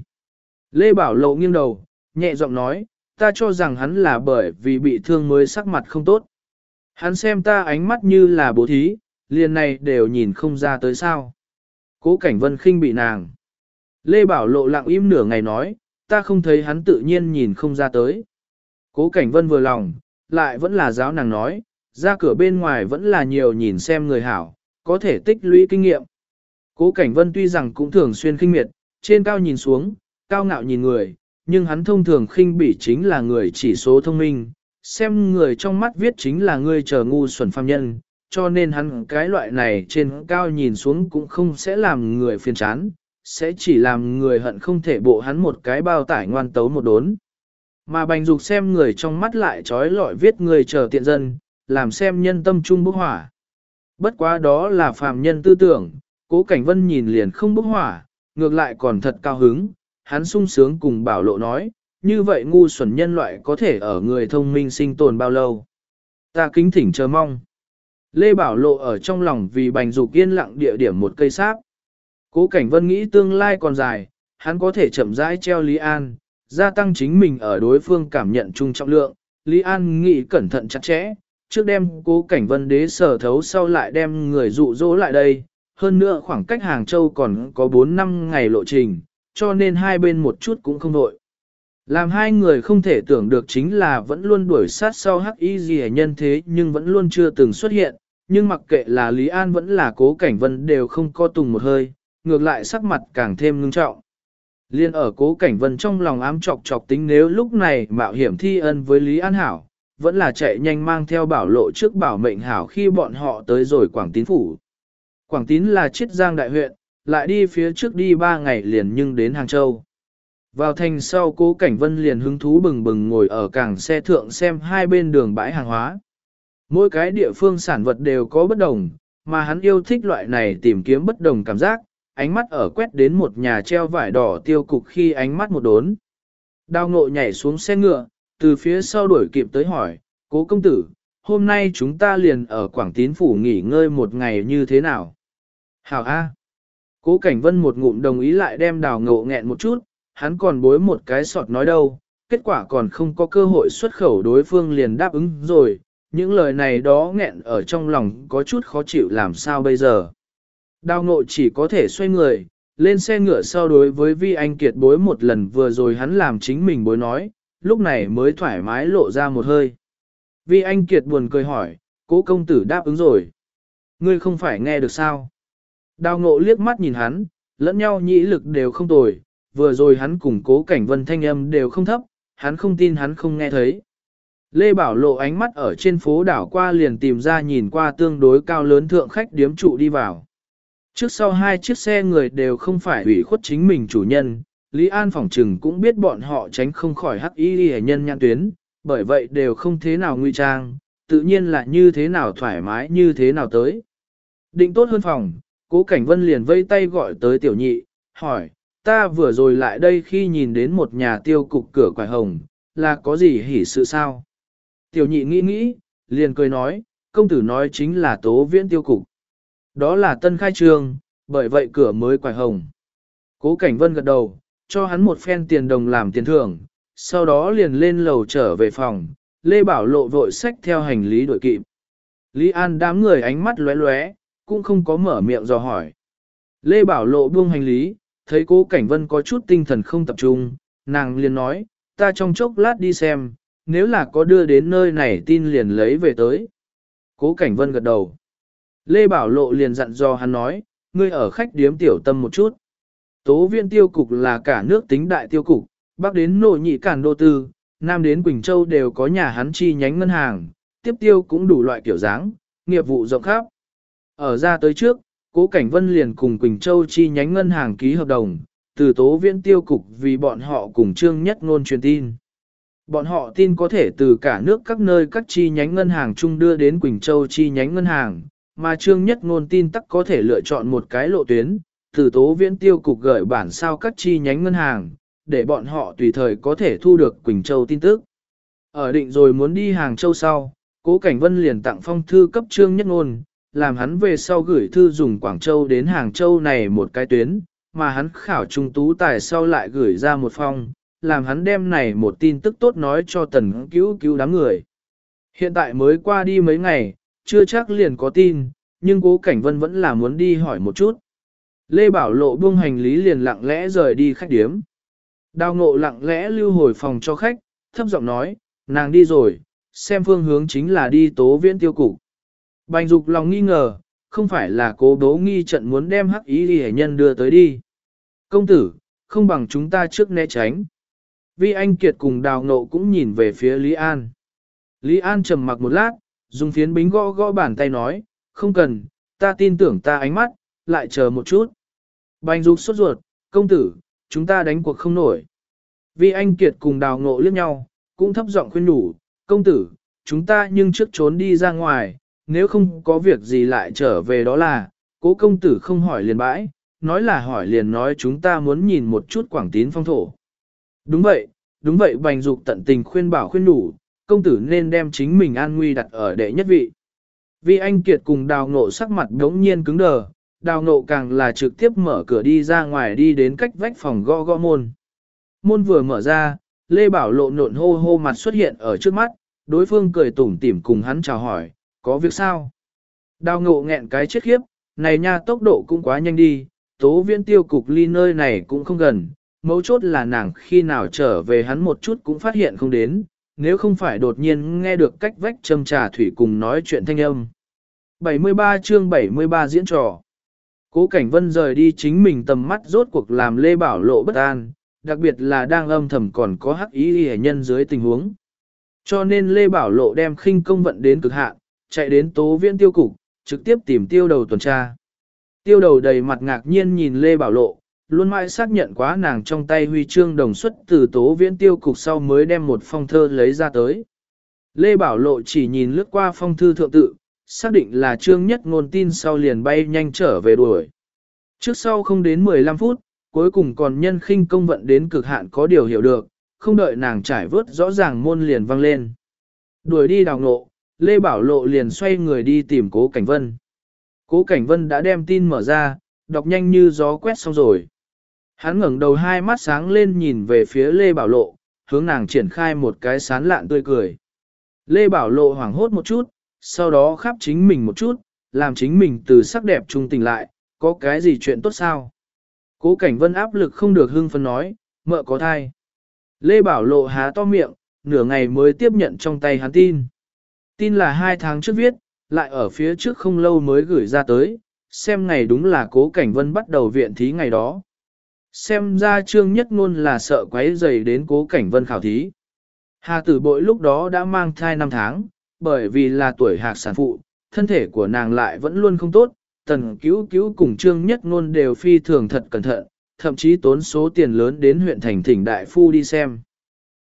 Lê Bảo Lộ nghiêng đầu, nhẹ giọng nói, ta cho rằng hắn là bởi vì bị thương mới sắc mặt không tốt. Hắn xem ta ánh mắt như là bố thí, liền này đều nhìn không ra tới sao. Cố Cảnh Vân khinh bị nàng. Lê Bảo Lộ lặng im nửa ngày nói, ta không thấy hắn tự nhiên nhìn không ra tới. Cố Cảnh Vân vừa lòng, lại vẫn là giáo nàng nói, ra cửa bên ngoài vẫn là nhiều nhìn xem người hảo, có thể tích lũy kinh nghiệm. Cố Cảnh Vân tuy rằng cũng thường xuyên khinh miệt, trên cao nhìn xuống, cao ngạo nhìn người, nhưng hắn thông thường khinh bỉ chính là người chỉ số thông minh, xem người trong mắt viết chính là người chờ ngu xuẩn phàm nhân, cho nên hắn cái loại này trên cao nhìn xuống cũng không sẽ làm người phiền chán, sẽ chỉ làm người hận không thể bộ hắn một cái bao tải ngoan tấu một đốn. Mà Bành Dục xem người trong mắt lại trói lọi viết người chờ tiện dân, làm xem nhân tâm trung bốc hỏa. Bất quá đó là phàm nhân tư tưởng, Cố Cảnh Vân nhìn liền không bốc hỏa, ngược lại còn thật cao hứng, hắn sung sướng cùng Bảo Lộ nói, như vậy ngu xuẩn nhân loại có thể ở người thông minh sinh tồn bao lâu. Ta kính thỉnh chờ mong. Lê Bảo Lộ ở trong lòng vì Bành Dục yên lặng địa điểm một cây sáp. Cố Cảnh Vân nghĩ tương lai còn dài, hắn có thể chậm rãi treo Lý An, gia tăng chính mình ở đối phương cảm nhận chung trọng lượng. Lý An nghĩ cẩn thận chặt chẽ, trước đem Cố Cảnh Vân đế sở thấu sau lại đem người dụ dỗ lại đây. Hơn nữa khoảng cách Hàng Châu còn có 4-5 ngày lộ trình, cho nên hai bên một chút cũng không đội. Làm hai người không thể tưởng được chính là vẫn luôn đuổi sát sau hắc y gì nhân thế nhưng vẫn luôn chưa từng xuất hiện, nhưng mặc kệ là Lý An vẫn là Cố Cảnh Vân đều không co tùng một hơi, ngược lại sắc mặt càng thêm ngưng trọng. Liên ở Cố Cảnh Vân trong lòng ám chọc chọc tính nếu lúc này mạo hiểm thi ân với Lý An hảo, vẫn là chạy nhanh mang theo Bảo Lộ trước bảo mệnh hảo khi bọn họ tới rồi Quảng Tín phủ. Quảng Tín là Chiết Giang đại huyện, lại đi phía trước đi 3 ngày liền nhưng đến Hàng Châu. Vào thành sau Cố Cảnh Vân liền hứng thú bừng bừng ngồi ở cảng xe thượng xem hai bên đường bãi hàng hóa. Mỗi cái địa phương sản vật đều có bất đồng, mà hắn yêu thích loại này tìm kiếm bất đồng cảm giác, ánh mắt ở quét đến một nhà treo vải đỏ tiêu cục khi ánh mắt một đốn. Đào Ngộ nhảy xuống xe ngựa, từ phía sau đuổi kịp tới hỏi, Cố công tử, hôm nay chúng ta liền ở Quảng Tín phủ nghỉ ngơi một ngày như thế nào? Hảo A. Cố Cảnh Vân một ngụm đồng ý lại đem Đào Ngộ nghẹn một chút, hắn còn bối một cái sọt nói đâu, kết quả còn không có cơ hội xuất khẩu đối phương liền đáp ứng rồi, những lời này đó nghẹn ở trong lòng có chút khó chịu làm sao bây giờ. Đào Ngộ chỉ có thể xoay người, lên xe ngựa sau đối với Vi Anh Kiệt bối một lần vừa rồi hắn làm chính mình bối nói, lúc này mới thoải mái lộ ra một hơi. Vi Anh Kiệt buồn cười hỏi, Cố công tử đáp ứng rồi. Ngươi không phải nghe được sao? Đào Ngộ liếc mắt nhìn hắn, lẫn nhau nhĩ lực đều không tồi, vừa rồi hắn cùng Cố Cảnh Vân thanh âm đều không thấp, hắn không tin hắn không nghe thấy. Lê Bảo Lộ ánh mắt ở trên phố đảo qua liền tìm ra nhìn qua tương đối cao lớn thượng khách điếm trụ đi vào. Trước sau hai chiếc xe người đều không phải ủy khuất chính mình chủ nhân, Lý An phỏng trừng cũng biết bọn họ tránh không khỏi hắc y hệ nhân nhãn tuyến, bởi vậy đều không thế nào nguy trang, tự nhiên là như thế nào thoải mái như thế nào tới. Định tốt hơn phòng, Cố Cảnh Vân liền vây tay gọi tới tiểu nhị, hỏi, ta vừa rồi lại đây khi nhìn đến một nhà tiêu cục cửa quải hồng, là có gì hỉ sự sao? Tiểu nhị nghĩ nghĩ, liền cười nói, công tử nói chính là Tố Viễn tiêu cục. Đó là tân khai trương, bởi vậy cửa mới quải hồng. Cố Cảnh Vân gật đầu, cho hắn một phen tiền đồng làm tiền thưởng, sau đó liền lên lầu trở về phòng, Lê Bảo Lộ vội xách theo hành lý đuổi kịp. Lý An đám người ánh mắt lóe lóe, cũng không có mở miệng dò hỏi. Lê Bảo Lộ buông hành lý, thấy Cố Cảnh Vân có chút tinh thần không tập trung, nàng liền nói, ta trong chốc lát đi xem, nếu là có đưa đến nơi này tin liền lấy về tới. Cố Cảnh Vân gật đầu. Lê Bảo Lộ liền dặn dò hắn nói, ngươi ở khách điếm tiểu tâm một chút. Tố Viễn tiêu cục là cả nước tính đại tiêu cục, bắc đến Nội Nhị Cản Đô Tư, nam đến Quỳnh Châu đều có nhà hắn chi nhánh ngân hàng, tiếp tiêu cũng đủ loại kiểu dáng, nghiệp vụ rộng khắp. Ở ra tới trước, Cố Cảnh Vân liền cùng Quỳnh Châu chi nhánh ngân hàng ký hợp đồng, từ Tố Viễn tiêu cục vì bọn họ cùng Trương Nhất Ngôn truyền tin. Bọn họ tin có thể từ cả nước các nơi các chi nhánh ngân hàng chung đưa đến Quỳnh Châu chi nhánh ngân hàng, mà Trương Nhất Ngôn tin tắc có thể lựa chọn một cái lộ tuyến, từ Tố Viễn tiêu cục gửi bản sao các chi nhánh ngân hàng, để bọn họ tùy thời có thể thu được Quỳnh Châu tin tức. Ở định rồi muốn đi Hàng Châu sau, Cố Cảnh Vân liền tặng phong thư cấp Trương Nhất Ngôn, làm hắn về sau gửi thư dùng Quảng Châu đến Hàng Châu này một cái tuyến, mà hắn khảo trung tú tài sau lại gửi ra một phong, làm hắn đem này một tin tức tốt nói cho Tần Cứu Cứu đám người. Hiện tại mới qua đi mấy ngày, chưa chắc liền có tin, nhưng Cố Cảnh Vân vẫn là muốn đi hỏi một chút. Lê Bảo Lộ buông hành lý liền lặng lẽ rời đi khách điếm. Đào Ngộ lặng lẽ lưu hồi phòng cho khách, thấp giọng nói, nàng đi rồi, xem phương hướng chính là đi Tố Viễn tiêu cục. Bành Dục lòng nghi ngờ, không phải là Cố Đố Nghi trận muốn đem Hắc Ý Liễu nhân đưa tới đi. Công tử, không bằng chúng ta trước né tránh. Vi Anh Kiệt cùng Đào Ngộ cũng nhìn về phía Lý An. Lý An trầm mặc một lát, dùng phiến bính gõ gõ bàn tay nói, không cần, ta tin tưởng ta ánh mắt, lại chờ một chút. Bành Dục sốt ruột, công tử, chúng ta đánh cuộc không nổi. Vi Anh Kiệt cùng Đào Ngộ liếc nhau, cũng thấp giọng khuyên nhủ, công tử, chúng ta nhưng trước trốn đi ra ngoài, nếu không có việc gì lại trở về đó là, Cố công tử không hỏi liền bãi, nói là hỏi liền nói chúng ta muốn nhìn một chút Quảng Tín phong thổ. Đúng vậy Bành Dục tận tình khuyên bảo khuyên nhủ, công tử nên đem chính mình an nguy đặt ở đệ nhất vị. Vi Anh Kiệt cùng Đào Ngộ sắc mặt đống nhiên cứng đờ, Đào Ngộ càng là trực tiếp mở cửa đi ra ngoài đi đến cách vách phòng gõ gõ môn. Môn vừa mở ra, Lê Bảo Lộ nộn hô hô mặt xuất hiện ở trước mắt, đối phương cười tủm tỉm cùng hắn chào hỏi, có việc sao? Đào Ngộ nghẹn cái chết khiếp, này nha tốc độ cũng quá nhanh đi, Tố Viễn tiêu cục ly nơi này cũng không gần, mấu chốt là nàng khi nào trở về hắn một chút cũng phát hiện không đến, nếu không phải đột nhiên nghe được cách vách châm trà thủy cùng nói chuyện thanh âm. 73 chương 73 diễn trò. Cố Cảnh Vân rời đi chính mình tầm mắt rốt cuộc làm Lê Bảo Lộ bất an, đặc biệt là đang âm thầm còn có Hắc Ý Liễu nhân dưới tình huống. Cho nên Lê Bảo Lộ đem khinh công vận đến cực hạn, chạy đến Tố Viễn tiêu cục, trực tiếp tìm Tiêu Đầu tuần tra. Tiêu Đầu đầy mặt ngạc nhiên nhìn Lê Bảo Lộ, luôn mãi xác nhận quá nàng trong tay huy chương đồng xuất từ Tố Viễn tiêu cục sau mới đem một phong thơ lấy ra tới. Lê Bảo Lộ chỉ nhìn lướt qua phong thư thượng tự, xác định là Trương Nhất Ngôn tin sau liền bay nhanh trở về đuổi. Trước sau không đến 15 phút, cuối cùng còn nhân khinh công vận đến cực hạn có điều hiểu được, không đợi nàng trải vớt rõ ràng môn liền vang lên. Đuổi đi Đào Ngộ, Lê Bảo Lộ liền xoay người đi tìm Cố Cảnh Vân. Cố Cảnh Vân đã đem tin mở ra, đọc nhanh như gió quét xong rồi. Hắn ngẩng đầu hai mắt sáng lên nhìn về phía Lê Bảo Lộ, hướng nàng triển khai một cái sán lạn tươi cười. Lê Bảo Lộ hoảng hốt một chút, sau đó khắp chính mình một chút, làm chính mình từ sắc đẹp trung tỉnh lại, có cái gì chuyện tốt sao? Cố Cảnh Vân áp lực không được hưng phấn nói, mợ có thai. Lê Bảo Lộ há to miệng, nửa ngày mới tiếp nhận trong tay hắn tin. Tin là 2 tháng trước viết, lại ở phía trước không lâu mới gửi ra tới, xem ngày đúng là Cố Cảnh Vân bắt đầu viện thí ngày đó. Xem ra Trương Nhất Ngôn là sợ quấy rầy đến Cố Cảnh Vân khảo thí. Hà Tử Bội lúc đó đã mang thai 5 tháng, bởi vì là tuổi hạc sản phụ, thân thể của nàng lại vẫn luôn không tốt, Tần Cứu Cứu cùng Trương Nhất Ngôn đều phi thường thật cẩn thận, thậm chí tốn số tiền lớn đến huyện thành thỉnh đại phu đi xem.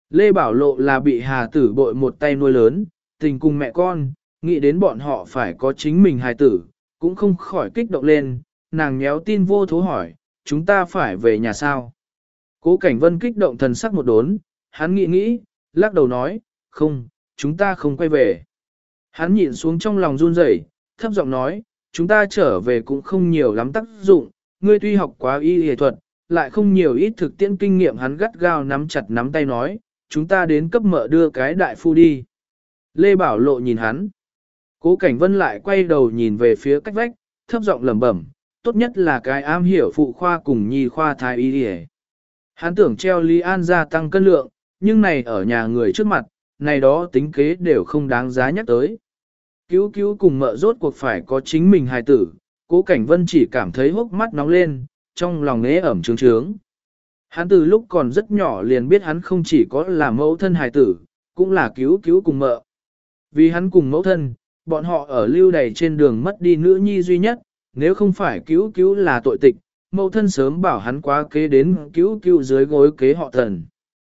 Lê Bảo Lộ là bị Hà Tử bội một tay nuôi lớn, tình cùng mẹ con, nghĩ đến bọn họ phải có chính mình hài tử, cũng không khỏi kích động lên, nàng nhéo tin vô thố hỏi, chúng ta phải về nhà sao? Cố Cảnh Vân kích động thần sắc một đốn, hắn nghĩ, lắc đầu nói, không, chúng ta không quay về. Hắn nhịn xuống trong lòng run rẩy, thấp giọng nói, chúng ta trở về cũng không nhiều lắm tác dụng, ngươi tuy học quá y y thuật, lại không nhiều ít thực tiễn kinh nghiệm. Hắn gắt gao nắm chặt nắm tay nói, chúng ta đến cấp mợ đưa cái đại phu đi. Lê Bảo Lộ nhìn hắn. Cố Cảnh Vân lại quay đầu nhìn về phía cách vách, thấp giọng lẩm bẩm, tốt nhất là cái am hiểu phụ khoa cùng nhi khoa thái y y. Hắn tưởng treo Lý An gia tăng cân lượng, nhưng này ở nhà người trước mặt, này đó tính kế đều không đáng giá nhắc tới. Cứu cứu cùng mợ rốt cuộc phải có chính mình hài tử, Cố Cảnh Vân chỉ cảm thấy hốc mắt nóng lên, trong lòng ế ẩm trướng trướng. Hắn từ lúc còn rất nhỏ liền biết hắn không chỉ có là mẫu thân hài tử, cũng là cứu cứu cùng mợ. Vì hắn cùng mẫu thân, bọn họ ở lưu đày trên đường mất đi nữ nhi duy nhất, nếu không phải cứu cứu là tội tịch, mẫu thân sớm bảo hắn quá kế đến cứu cứu dưới gối kế họ Thần.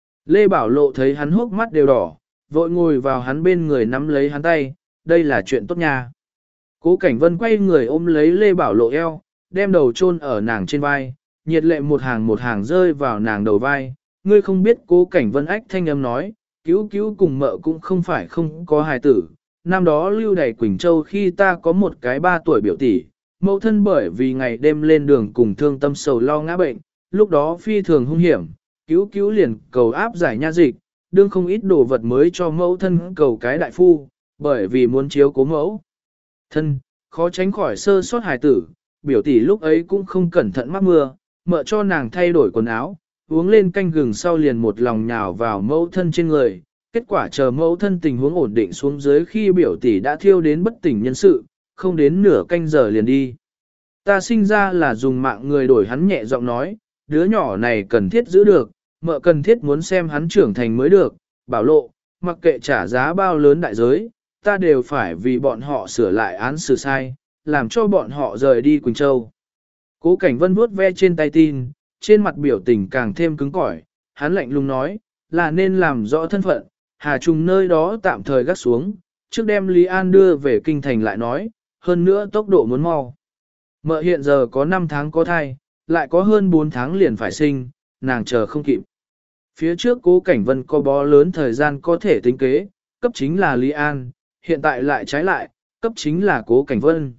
Lê Bảo Lộ thấy hắn hốc mắt đều đỏ, vội ngồi vào hắn bên người nắm lấy hắn tay, đây là chuyện tốt nha. Cố Cảnh Vân quay người ôm lấy Lê Bảo Lộ eo, đem đầu chôn ở nàng trên vai, nhiệt lệ một hàng rơi vào nàng đầu vai. Ngươi không biết Cố Cảnh Vân ách thanh âm nói, cứu cứu cùng mợ cũng không phải không có hài tử. Năm đó lưu đày Quỳnh Châu khi ta có một cái 3 tuổi biểu tỷ, mẫu thân bởi vì ngày đêm lên đường cùng thương tâm sầu lo ngã bệnh, lúc đó phi thường hung hiểm, cứu cứu liền cầu áp giải nha dịch, đương không ít đồ vật mới cho mẫu thân cầu cái đại phu, bởi vì muốn chiếu cố mẫu thân, khó tránh khỏi sơ sót hài tử, biểu tỷ lúc ấy cũng không cẩn thận mắc mưa, mợ cho nàng thay đổi quần áo, uống lên canh gừng sau liền một lòng nhào vào mẫu thân trên người, kết quả chờ mẫu thân tình huống ổn định xuống dưới khi biểu tỷ đã thiêu đến bất tỉnh nhân sự, không đến nửa canh giờ liền đi. Ta sinh ra là dùng mạng người đổi. Hắn nhẹ giọng nói, đứa nhỏ này cần thiết giữ được, mợ cần thiết muốn xem hắn trưởng thành mới được, Bảo Lộ, mặc kệ trả giá bao lớn đại giới, ta đều phải vì bọn họ sửa lại án xử sai, làm cho bọn họ rời đi Quỳnh Châu. Cố Cảnh Vân vuốt ve trên tay tin, trên mặt biểu tình càng thêm cứng cỏi, hắn lạnh lùng nói, là nên làm rõ thân phận, Hà Trung nơi đó tạm thời gác xuống, trước đem Lý An đưa về kinh thành lại nói, hơn nữa tốc độ muốn mau. Mợ hiện giờ có 5 tháng có thai, lại có hơn 4 tháng liền phải sinh, nàng chờ không kịp. Phía trước Cố Cảnh Vân có bó lớn thời gian có thể tính kế, cấp chính là Lý An, hiện tại lại trái lại, cấp chính là Cố Cảnh Vân.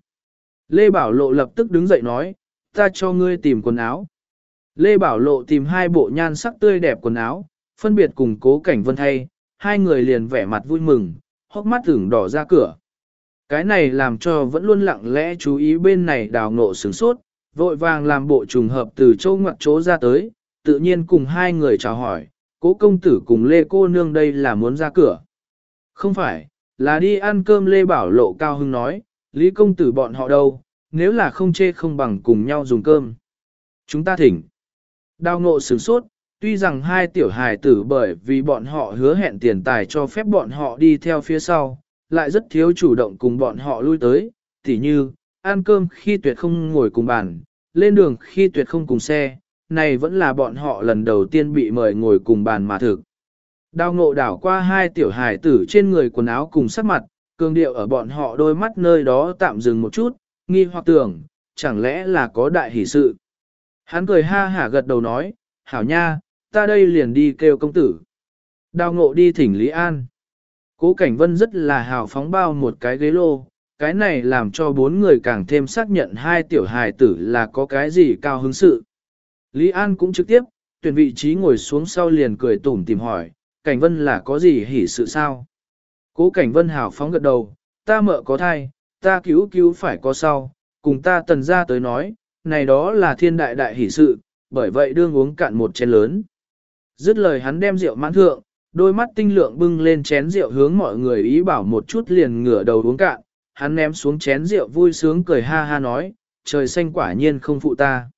Lê Bảo Lộ lập tức đứng dậy nói, ta cho ngươi tìm quần áo. Lê Bảo Lộ tìm 2 bộ nhan sắc tươi đẹp quần áo, phân biệt cùng Cố Cảnh Vân thay, hai người liền vẻ mặt vui mừng, hốc mắt ửng đỏ ra cửa. Cái này làm cho vẫn luôn lặng lẽ chú ý bên này Đào Ngộ sửng sốt, vội vàng làm bộ trùng hợp từ châu ngoặc chỗ ra tới, tự nhiên cùng hai người chào hỏi, Cố công tử cùng Lê cô nương đây là muốn ra cửa. Không phải, là đi ăn cơm. Lê Bảo Lộ cao hứng nói, Lý công tử bọn họ đâu, nếu là không chê không bằng cùng nhau dùng cơm. Chúng ta thỉnh. Đào Ngộ sửng sốt, tuy rằng 2 tiểu hài tử bởi vì bọn họ hứa hẹn tiền tài cho phép bọn họ đi theo phía sau, lại rất thiếu chủ động cùng bọn họ lui tới, tỉ như, ăn cơm khi tuyệt không ngồi cùng bàn, lên đường khi tuyệt không cùng xe, này vẫn là bọn họ lần đầu tiên bị mời ngồi cùng bàn mà thực. Đào Ngộ đảo qua 2 tiểu hài tử trên người quần áo cùng sắc mặt, cường điệu ở bọn họ đôi mắt nơi đó tạm dừng một chút, nghi hoặc tưởng, chẳng lẽ là có đại hỷ sự. Hắn cười ha hả gật đầu nói, hảo nha, ta đây liền đi kêu công tử. Đào Ngộ đi thỉnh Lý An. Cố Cảnh Vân rất là hào phóng bao một cái ghế lô, cái này làm cho 4 người càng thêm xác nhận 2 tiểu hài tử là có cái gì cao hứng sự. Lý An cũng trực tiếp, tuyển vị trí ngồi xuống sau liền cười tủm tìm hỏi, Cảnh Vân là có gì hỉ sự sao? Cố Cảnh Vân hào phóng gật đầu, ta mợ có thai, ta cứu phải có sau, cùng ta tần ra tới nói, này đó là thiên đại đại hỉ sự, bởi vậy đương uống cạn một chén lớn. Dứt lời hắn đem rượu mãn thượng, đôi mắt tinh lượng bưng lên chén rượu hướng mọi người ý bảo một chút liền ngửa đầu uống cạn, hắn ném xuống chén rượu vui sướng cười ha ha nói, trời xanh quả nhiên không phụ ta.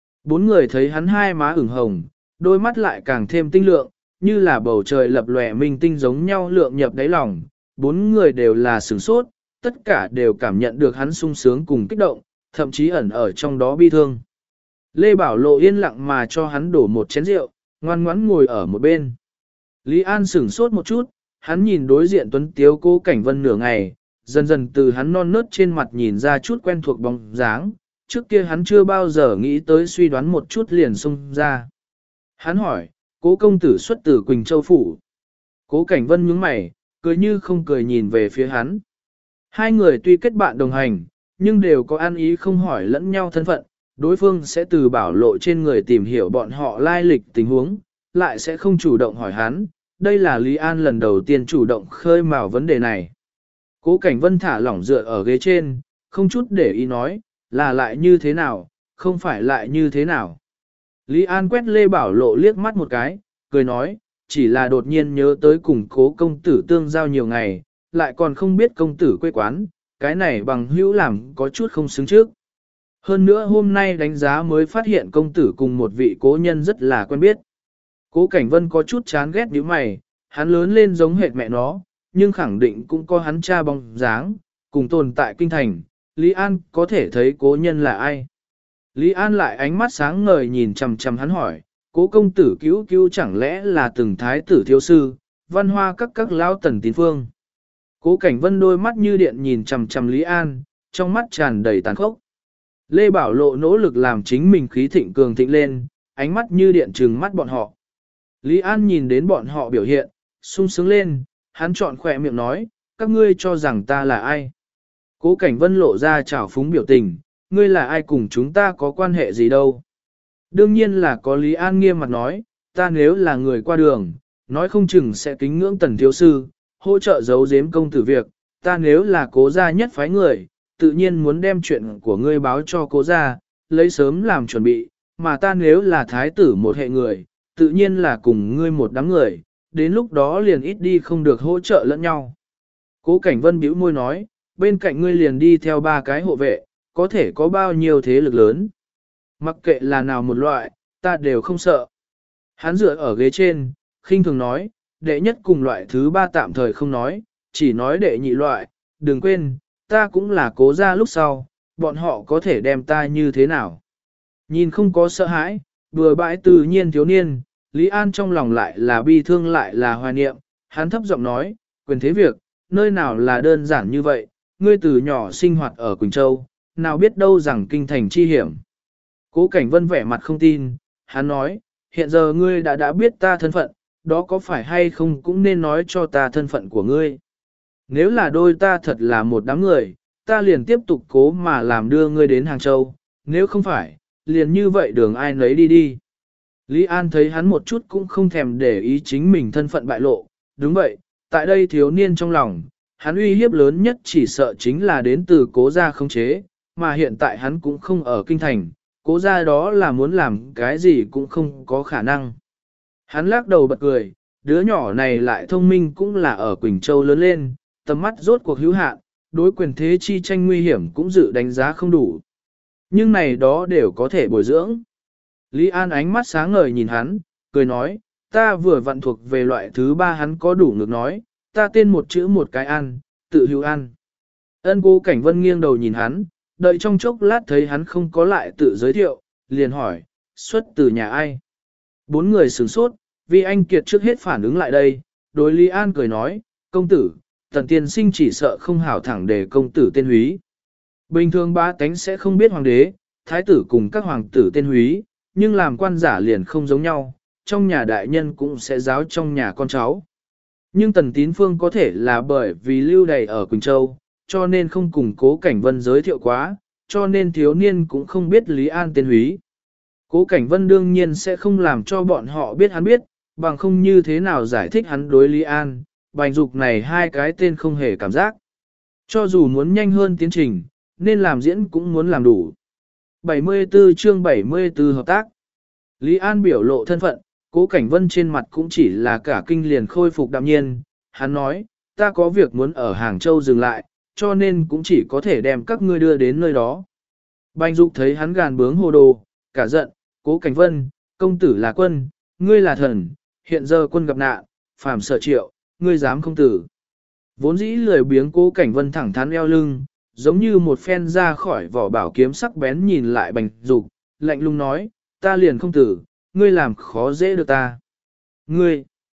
4 người thấy hắn hai má ửng hồng, đôi mắt lại càng thêm tinh lượng, như là bầu trời lập lòe minh tinh giống nhau lượng nhập đáy lòng, 4 người đều là sửng sốt, tất cả đều cảm nhận được hắn sung sướng cùng kích động, thậm chí ẩn ở trong đó bi thương. Lê Bảo Lộ yên lặng mà cho hắn đổ một chén rượu, ngoan ngoãn ngồi ở một bên. Lý An sửng sốt một chút, hắn nhìn đối diện tuấn tiếu Cố Cảnh Vân nửa ngày, dần dần từ hắn non nớt trên mặt nhìn ra chút quen thuộc bóng dáng, trước kia hắn chưa bao giờ nghĩ tới suy đoán một chút liền xung ra. Hắn hỏi, Cố công tử xuất từ Quỳnh Châu Phủ. Cố Cảnh Vân nhướng mày, cười như không cười nhìn về phía hắn. Hai người tuy kết bạn đồng hành, nhưng đều có ăn ý không hỏi lẫn nhau thân phận, đối phương sẽ từ bảo lộ trên người tìm hiểu bọn họ lai lịch tình huống, lại sẽ không chủ động hỏi hắn. Đây là Lý An lần đầu tiên chủ động khơi mào vấn đề này. Cố Cảnh Vân thả lỏng dựa ở ghế trên, không chút để ý nói, là lại như thế nào, không phải lại như thế nào. Lý An quét Lê Bảo Lộ liếc mắt một cái, cười nói, chỉ là đột nhiên nhớ tới cùng Cố công tử tương giao nhiều ngày, lại còn không biết công tử quê quán, cái này bằng hữu làm có chút không xứng trước. Hơn nữa hôm nay đánh giá mới phát hiện công tử cùng một vị cố nhân rất là quen biết. Cố Cảnh Vân có chút chán ghét nhíu mày, hắn lớn lên giống hệt mẹ nó, nhưng khẳng định cũng có hắn cha bóng dáng, cùng tồn tại kinh thành, Lý An có thể thấy cố nhân là ai. Lý An lại ánh mắt sáng ngời nhìn chằm chằm hắn hỏi, Cố công tử cứu cứu chẳng lẽ là từng thái tử thiếu sư, văn hoa các lão tần tín phương. Cố Cảnh Vân đôi mắt như điện nhìn chằm chằm Lý An, trong mắt tràn đầy tàn khốc. Lê Bảo Lộ nỗ lực làm chính mình khí thịnh cường thịnh lên, ánh mắt như điện trừng mắt bọn họ. Lý An nhìn đến bọn họ biểu hiện, sung sướng lên, hắn chọn khỏe miệng nói, các ngươi cho rằng ta là ai. Cố Cảnh Vân lộ ra trào phúng biểu tình, ngươi là ai cùng chúng ta có quan hệ gì đâu. Đương nhiên là có Lý An nghiêm mặt nói, ta nếu là người qua đường, nói không chừng sẽ kính ngưỡng tần thiếu sư, hỗ trợ giấu giếm công tử việc, ta nếu là Cố gia nhất phái người, tự nhiên muốn đem chuyện của ngươi báo cho Cố gia, lấy sớm làm chuẩn bị, mà ta nếu là thái tử một hệ người, tự nhiên là cùng ngươi một đám người, đến lúc đó liền ít đi không được hỗ trợ lẫn nhau. Cố Cảnh Vân bĩu môi nói, bên cạnh ngươi liền đi theo 3 cái hộ vệ, có thể có bao nhiêu thế lực lớn. Mặc kệ là nào một loại, ta đều không sợ. Hắn dựa ở ghế trên, khinh thường nói, đệ nhất cùng loại thứ 3 tạm thời không nói, chỉ nói đệ nhị loại, đừng quên, ta cũng là Cố gia lúc sau, bọn họ có thể đem ta như thế nào. Nhìn không có sợ hãi, bừa bãi tự nhiên thiếu niên, Lý An trong lòng lại là bi thương lại là hoài niệm, hắn thấp giọng nói, quyền thế việc, nơi nào là đơn giản như vậy, ngươi từ nhỏ sinh hoạt ở Quỳnh Châu, nào biết đâu rằng kinh thành chi hiểm. Cố Cảnh Vân vẻ mặt không tin, hắn nói, hiện giờ ngươi đã biết ta thân phận, đó có phải hay không cũng nên nói cho ta thân phận của ngươi. Nếu là đôi ta thật là một đám người, ta liền tiếp tục cố mà làm đưa ngươi đến Hàng Châu, nếu không phải, liền như vậy đường ai nấy đi đi. Lý An thấy hắn một chút cũng không thèm để ý chính mình thân phận bại lộ, đúng vậy, tại đây thiếu niên trong lòng, hắn uy hiếp lớn nhất chỉ sợ chính là đến từ Cố gia khống chế, mà hiện tại hắn cũng không ở kinh thành, Cố gia đó là muốn làm cái gì cũng không có khả năng. Hắn lắc đầu bật cười, đứa nhỏ này lại thông minh cũng là ở Quỳnh Châu lớn lên, tầm mắt rốt cuộc hữu hạn, đối quyền thế chi tranh nguy hiểm cũng dự đánh giá không đủ. Nhưng này đó đều có thể bồi dưỡng. Lý An ánh mắt sáng ngời nhìn hắn, cười nói, ta vừa vặn thuộc về loại thứ 3 hắn có đủ ngược nói, ta tên một chữ một cái ăn, tự hữu ăn. Ân Cố Cảnh Vân nghiêng đầu nhìn hắn, đợi trong chốc lát thấy hắn không có lại tự giới thiệu, liền hỏi, xuất từ nhà ai? 4 người sửng sốt, vì anh Kiệt trước hết phản ứng lại đây, đối Lý An cười nói, công tử, tần tiên sinh chỉ sợ không hảo thẳng để công tử tên húy. Bình thường bá tánh sẽ không biết hoàng đế, thái tử cùng các hoàng tử tên húy, nhưng làm quan giả liền không giống nhau, trong nhà đại nhân cũng sẽ giáo trong nhà con cháu. Nhưng Tần Tín Phương có thể là bởi vì lưu đày ở Quỳnh Châu, cho nên không cùng Cố Cảnh Vân giới thiệu quá, cho nên thiếu niên cũng không biết Lý An tên húy. Cố Cảnh Vân đương nhiên sẽ không làm cho bọn họ biết hắn biết, bằng không như thế nào giải thích hắn đối Lý An, Bành Dục này 2 cái tên không hề cảm giác. Cho dù muốn nhanh hơn tiến trình, nên làm diễn cũng muốn làm đủ. 74 chương 74 hợp tác. Lý An biểu lộ thân phận, Cố Cảnh Vân trên mặt cũng chỉ là cả kinh liền khôi phục đạm nhiên. Hắn nói, ta có việc muốn ở Hàng Châu dừng lại, cho nên cũng chỉ có thể đem các ngươi đưa đến nơi đó. Bành Dục thấy hắn gàn bướng hồ đồ, cả giận, Cố Cảnh Vân, công tử là quân, ngươi là thần, hiện giờ quân gặp nạn, phàm sợ triệu, ngươi dám không tử. Vốn dĩ lười biếng Cố Cảnh Vân thẳng thắn eo lưng, giống như một phen ra khỏi vỏ bảo kiếm sắc bén nhìn lại Bành Dục, lạnh lùng nói, ta liền không tử, ngươi làm khó dễ được ta. Ngươi,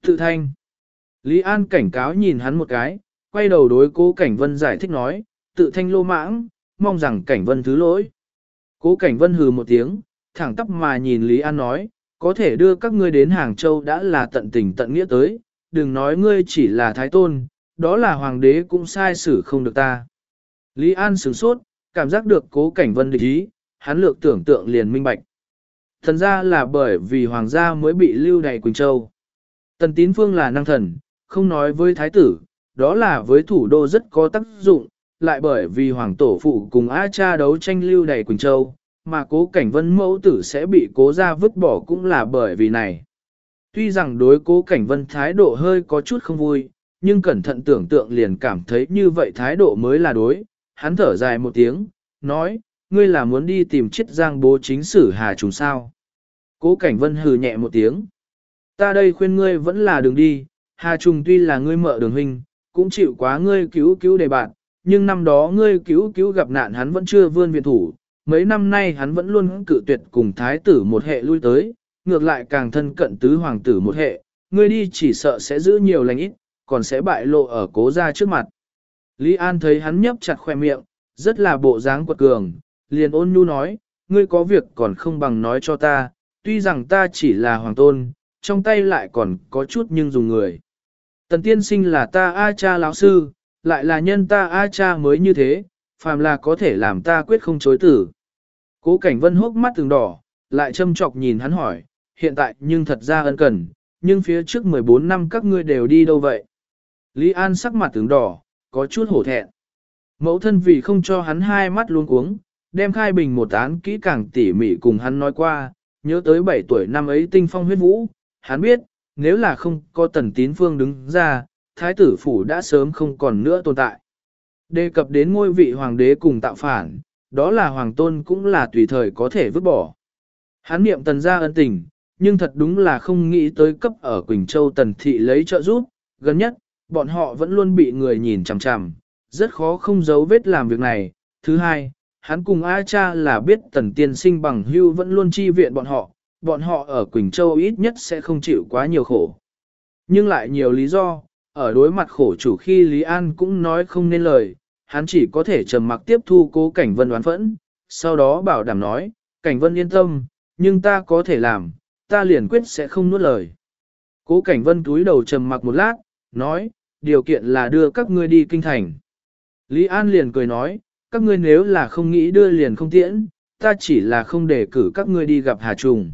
Tự thanh. Lý An cảnh cáo nhìn hắn một cái, quay đầu đối Cố Cảnh Vân giải thích nói, tự thanh lô mãng, mong rằng Cảnh Vân thứ lỗi. Cố Cảnh Vân hừ một tiếng, thẳng tắp mà nhìn Lý An nói, có thể đưa các ngươi đến Hàng Châu đã là tận tình tận nghĩa tới, đừng nói ngươi chỉ là thái tôn, đó là hoàng đế cũng sai xử không được ta. Lý An sửng sốt, cảm giác được Cố Cảnh Vân địch ý, hắn lược tưởng tượng liền minh bạch. Thần ra là bởi vì hoàng gia mới bị lưu đày Quỳnh Châu. Tần Tín Phương là năng thần, không nói với thái tử, đó là với thủ đô rất có tác dụng, lại bởi vì hoàng tổ phụ cùng A Cha đấu tranh lưu đày Quỳnh Châu, mà Cố Cảnh Vân mẫu tử sẽ bị Cố gia vứt bỏ cũng là bởi vì này. Tuy rằng đối Cố Cảnh Vân thái độ hơi có chút không vui, nhưng cẩn thận tưởng tượng liền cảm thấy như vậy thái độ mới là đối, hắn thở dài một tiếng, nói, ngươi là muốn đi tìm Chiết Giang bố chính sử Hà Trùng sao. Cố Cảnh Vân hừ nhẹ một tiếng, ta đây khuyên ngươi vẫn là đường đi, Hà Trùng tuy là ngươi mợ đường huynh, cũng chịu quá ngươi cứu cứu đề bạn, nhưng năm đó ngươi cứu gặp nạn hắn vẫn chưa vươn viện thủ, mấy năm nay hắn vẫn luôn cự tuyệt cùng thái tử một hệ lui tới, ngược lại càng thân cận tứ hoàng tử một hệ, ngươi đi chỉ sợ sẽ giữ nhiều lành ít, còn sẽ bại lộ ở Cố gia trước mặt. Lý An thấy hắn nhấp chặt khoe miệng, rất là bộ dáng quật cường, liền ôn nhu nói, ngươi có việc còn không bằng nói cho ta, tuy rằng ta chỉ là hoàng tôn, trong tay lại còn có chút nhưng dùng người. Tần tiên sinh là ta A Cha lão sư, lại là nhân ta A Cha mới như thế, phàm là có thể làm ta quyết không chối tử. Cố Cảnh Vân hốc mắt từng đỏ, lại châm chọc nhìn hắn hỏi, hiện tại nhưng thật ra ân cần, nhưng phía trước 14 năm các ngươi đều đi đâu vậy? Lý An sắc mặt từng đỏ, có chút hổ thẹn. Mẫu thân vì không cho hắn hai mắt luống cuống, đem khai bình một án kỹ càng tỉ mỉ cùng hắn nói qua, nhớ tới 7 tuổi năm ấy tinh phong huyết vũ, hắn biết, nếu là không có Tần Tín Phương đứng ra, thái tử phủ đã sớm không còn nữa tồn tại. Đề cập đến ngôi vị hoàng đế cùng tạo phản, đó là hoàng tôn cũng là tùy thời có thể vứt bỏ. Hắn niệm Tần gia ân tình, nhưng thật đúng là không nghĩ tới cấp ở Quỳnh Châu Tần thị lấy trợ giúp, gần nhất, bọn họ vẫn luôn bị người nhìn chằm chằm, rất khó không giấu vết làm việc này. Thứ hai, hắn cùng A Cha là biết Tần tiên sinh bằng hưu vẫn luôn chi viện bọn họ ở Quỳnh Châu ít nhất sẽ không chịu quá nhiều khổ. Nhưng lại nhiều lý do, ở đối mặt khổ chủ khi Lý An cũng nói không nên lời, hắn chỉ có thể trầm mặc tiếp thu Cố Cảnh Vân đoán phẫn, sau đó bảo đảm nói, Cảnh Vân yên tâm, nhưng ta có thể làm, ta liền quyết sẽ không nuốt lời. Cố Cảnh Vân túi đầu trầm mặc một lát, nói, điều kiện là đưa các ngươi đi kinh thành. Lý An liền cười nói, các ngươi nếu là không nghĩ đưa liền không tiễn, ta chỉ là không để cử các ngươi đi gặp Hà Trùng.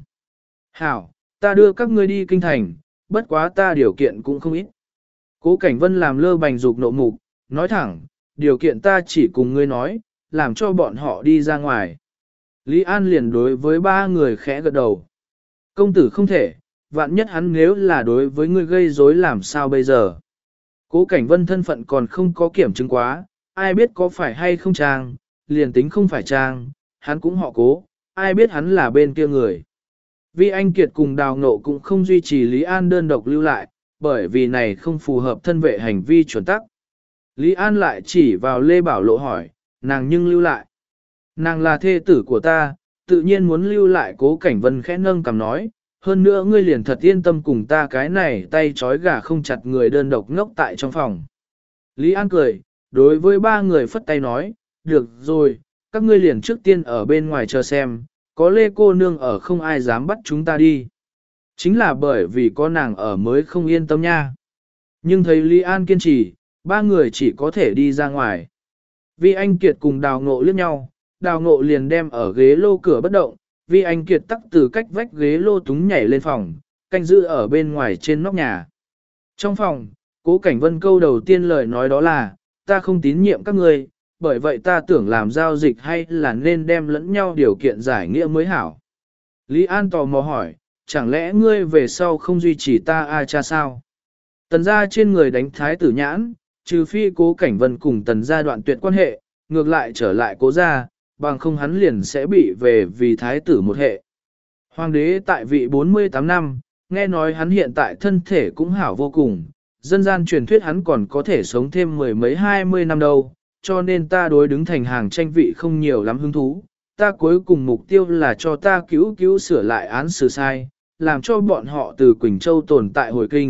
Hảo, ta đưa các ngươi đi kinh thành, bất quá ta điều kiện cũng không ít. Cố Cảnh Vân làm lơ bành dục nộ mục, nói thẳng, điều kiện ta chỉ cùng ngươi nói, làm cho bọn họ đi ra ngoài. Lý An liền đối với ba người khẽ gật đầu. Công tử không thể, vạn nhất hắn nếu là đối với ngươi gây rối làm sao bây giờ. Cố Cảnh Vân thân phận còn không có kiểm chứng quá, ai biết có phải hay không trang, liền tính không phải trang, hắn cũng họ Cố, ai biết hắn là bên kia người. Vi Anh Kiệt cùng Đào Ngộ cũng không duy trì Lý An đơn độc lưu lại, bởi vì này không phù hợp thân vệ hành vi chuẩn tắc. Lý An lại chỉ vào Lê Bảo Lộ hỏi, nàng nhưng lưu lại. Nàng là thê tử của ta, tự nhiên muốn lưu lại. Cố Cảnh Vân khẽ nâng cằm nói, hơn nữa ngươi liền thật yên tâm cùng ta cái này tay trói gà không chặt người đơn độc ngốc tại trong phòng. Lý An cười, đối với ba người phất tay nói, được rồi, các ngươi liền trước tiên ở bên ngoài chờ xem, có Lê cô nương ở không ai dám bắt chúng ta đi. Chính là bởi vì có nàng ở mới không yên tâm nha. Nhưng thấy Lý An kiên trì, ba người chỉ có thể đi ra ngoài. Vi Anh Kiệt cùng Đào Ngộ liếc nhau, Đào Ngộ liền đem ở ghế lô cửa bất động, Vi Anh Kiệt tắc từ cách vách ghế lô túng nhảy lên phòng, canh giữ ở bên ngoài trên nóc nhà. Trong phòng, Cố Cảnh Vân câu đầu tiên lời nói đó là, ta không tín nhiệm các ngươi, bởi vậy ta tưởng làm giao dịch hay là nên đem lẫn nhau điều kiện giải nghĩa mới hảo. Lý An tò mò hỏi, chẳng lẽ ngươi về sau không duy trì ta A Cha sao? Tần gia trên người đánh thái tử nhãn, trừ phi Cố Cảnh Vân cùng tần gia đoạn tuyệt quan hệ, ngược lại trở lại Cố gia, bằng không hắn liền sẽ bị về vì thái tử một hệ. Hoàng đế tại vị 48 năm, nghe nói hắn hiện tại thân thể cũng hảo vô cùng, dân gian truyền thuyết hắn còn có thể sống thêm 10 mấy 20 năm đâu, cho nên ta đối đứng thành hàng tranh vị không nhiều lắm hứng thú. Ta cuối cùng mục tiêu là cho ta cứu sửa lại án xử sai, làm cho bọn họ từ Quỳnh Châu tồn tại hồi kinh,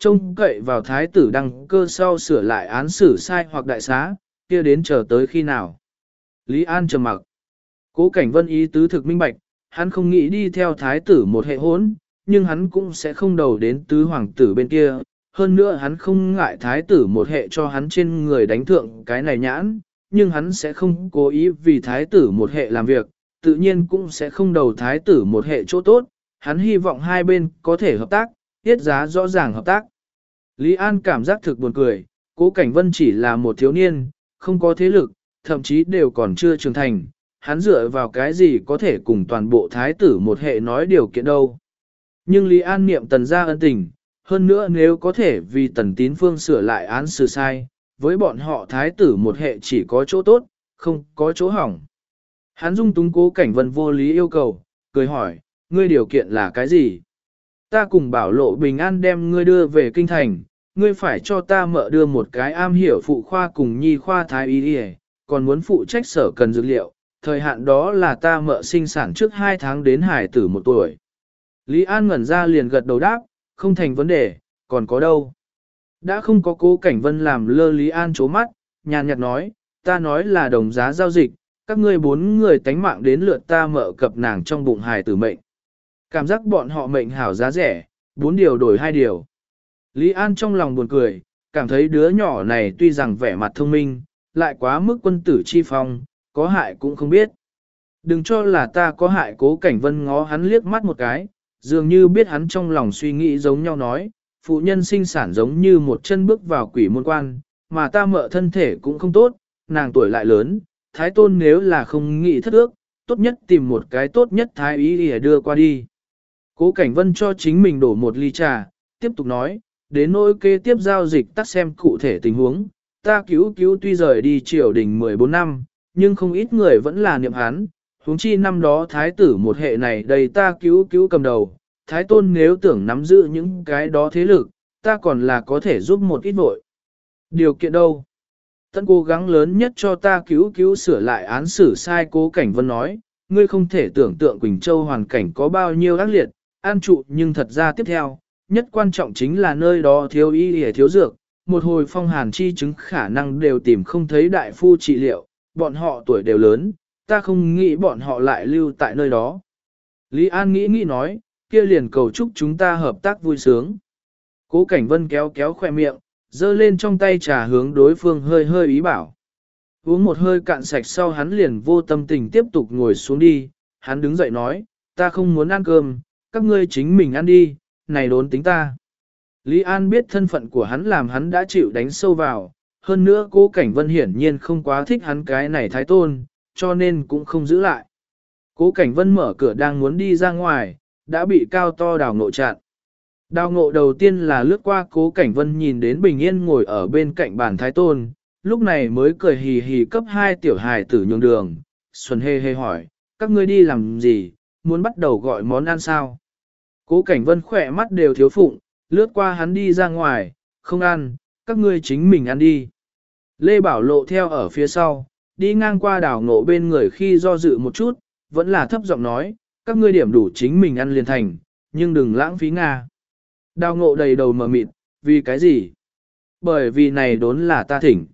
trông cậy vào thái tử đăng cơ sau sửa lại án xử sai hoặc đại xá, kia đến chờ tới khi nào. Lý An trầm mặc. Cố Cảnh Vân ý tứ thực minh bạch, hắn không nghĩ đi theo thái tử một hệ hỗn, nhưng hắn cũng sẽ không đầu đến tứ hoàng tử bên kia. Hơn nữa hắn không ngại thái tử một hệ cho hắn trên người đánh thượng cái này nhãn, nhưng hắn sẽ không cố ý vì thái tử một hệ làm việc, tự nhiên cũng sẽ không đầu thái tử một hệ chỗ tốt. Hắn hy vọng hai bên có thể hợp tác, tiết giá rõ ràng hợp tác. Lý An cảm giác thực buồn cười, Cố Cảnh Vân chỉ là một thiếu niên, không có thế lực, thậm chí đều còn chưa trưởng thành, hắn dựa vào cái gì có thể cùng toàn bộ thái tử một hệ nói điều kiện đâu. Nhưng Lý An niệm tần gia ân tình, hơn nữa nếu có thể vì tần tín phương sửa lại án xử sai, với bọn họ thái tử một hệ chỉ có chỗ tốt, không có chỗ hỏng. Hắn dung túng Cố Cảnh Vân vô lý yêu cầu, cười hỏi, ngươi điều kiện là cái gì? Ta cùng Bảo Lộ bình an đem ngươi đưa về kinh thành, ngươi phải cho ta mợ đưa một cái am hiểu phụ khoa cùng nhi khoa thái y y, còn muốn phụ trách sở cần dược liệu, thời hạn đó là ta mợ sinh sản trước 2 tháng đến hải tử 1 tuổi. Lý An ngẩn ra liền gật đầu đáp, không thành vấn đề, còn có đâu. Đã không có Cố Cảnh Vân làm lơ Lý An chố mắt, nhàn nhạt nói, ta nói là đồng giá giao dịch, các ngươi 4 người tánh mạng đến lượt ta mợ cập nàng trong bụng hài tử mệnh. Cảm giác bọn họ mệnh hảo giá rẻ, 4 điều đổi 2 điều. Lý An trong lòng buồn cười, cảm thấy đứa nhỏ này tuy rằng vẻ mặt thông minh, lại quá mức quân tử chi phong, có hại cũng không biết. Đừng cho là ta có hại. Cố Cảnh Vân ngó hắn liếc mắt một cái, dường như biết hắn trong lòng suy nghĩ giống nhau nói, phụ nhân sinh sản giống như một chân bước vào quỷ môn quan, mà ta mợ thân thể cũng không tốt, nàng tuổi lại lớn, thái tôn nếu là không nghĩ thất ước, tốt nhất tìm một cái tốt nhất thái ý để đưa qua đi. Cố Cảnh Vân cho chính mình đổ một ly trà, tiếp tục nói, đến nỗi kế tiếp giao dịch tắt xem cụ thể tình huống, ta cứu tuy rời đi triều đình 14 năm, nhưng không ít người vẫn là niệm hắn, huống chi năm đó thái tử một hệ này đầy ta cứu cầm đầu, thái tôn nếu tưởng nắm giữ những cái đó thế lực, ta còn là có thể giúp một ít vội. Điều kiện đâu? Tận cố gắng lớn nhất cho ta cứu sửa lại án xử sai. Cố Cảnh Vân nói, ngươi không thể tưởng tượng Quỳnh Châu hoàn cảnh có bao nhiêu ác liệt, an trụ nhưng thật ra tiếp theo, nhất quan trọng chính là nơi đó thiếu y y thiếu dược, một hồi phong hàn chi chứng khả năng đều tìm không thấy đại phu trị liệu, bọn họ tuổi đều lớn, ta không nghĩ bọn họ lại lưu tại nơi đó. Lý An nghĩ nói, kia liền cầu chúc chúng ta hợp tác vui sướng. Cố Cảnh Vân kéo khoe miệng, giơ lên trong tay trà hướng đối phương hơi ý bảo. Uống một hơi cạn sạch sau hắn liền vô tâm tình tiếp tục ngồi xuống đi, hắn đứng dậy nói, ta không muốn ăn cơm, các ngươi chính mình ăn đi, này đốn tính ta. Lý An biết thân phận của hắn làm hắn đã chịu đánh sâu vào, hơn nữa Cố Cảnh Vân hiển nhiên không quá thích hắn cái này thái tôn, cho nên cũng không giữ lại. Cố Cảnh Vân mở cửa đang muốn đi ra ngoài, đã bị cao to Đào Ngộ chặn. Đào Ngộ đầu tiên là lướt qua Cố Cảnh Vân nhìn đến bình yên ngồi ở bên cạnh bàn thái tôn, lúc này mới cười hì hì cấp 2 tiểu hài tử nhường đường, Xuân hê hỏi, các ngươi đi làm gì, muốn bắt đầu gọi món ăn sao? Cố Cảnh Vân khỏe mắt đều thiếu phụng, lướt qua hắn đi ra ngoài, không ăn, các ngươi chính mình ăn đi. Lê Bảo Lộ theo ở phía sau, đi ngang qua Đào Ngộ bên người khi do dự một chút, vẫn là thấp giọng nói, các ngươi điểm đủ chính mình ăn liền thành, nhưng đừng lãng phí Nga. Đào Ngộ đầy đầu mờ mịt, vì cái gì? Bởi vì này đốn là ta thỉnh.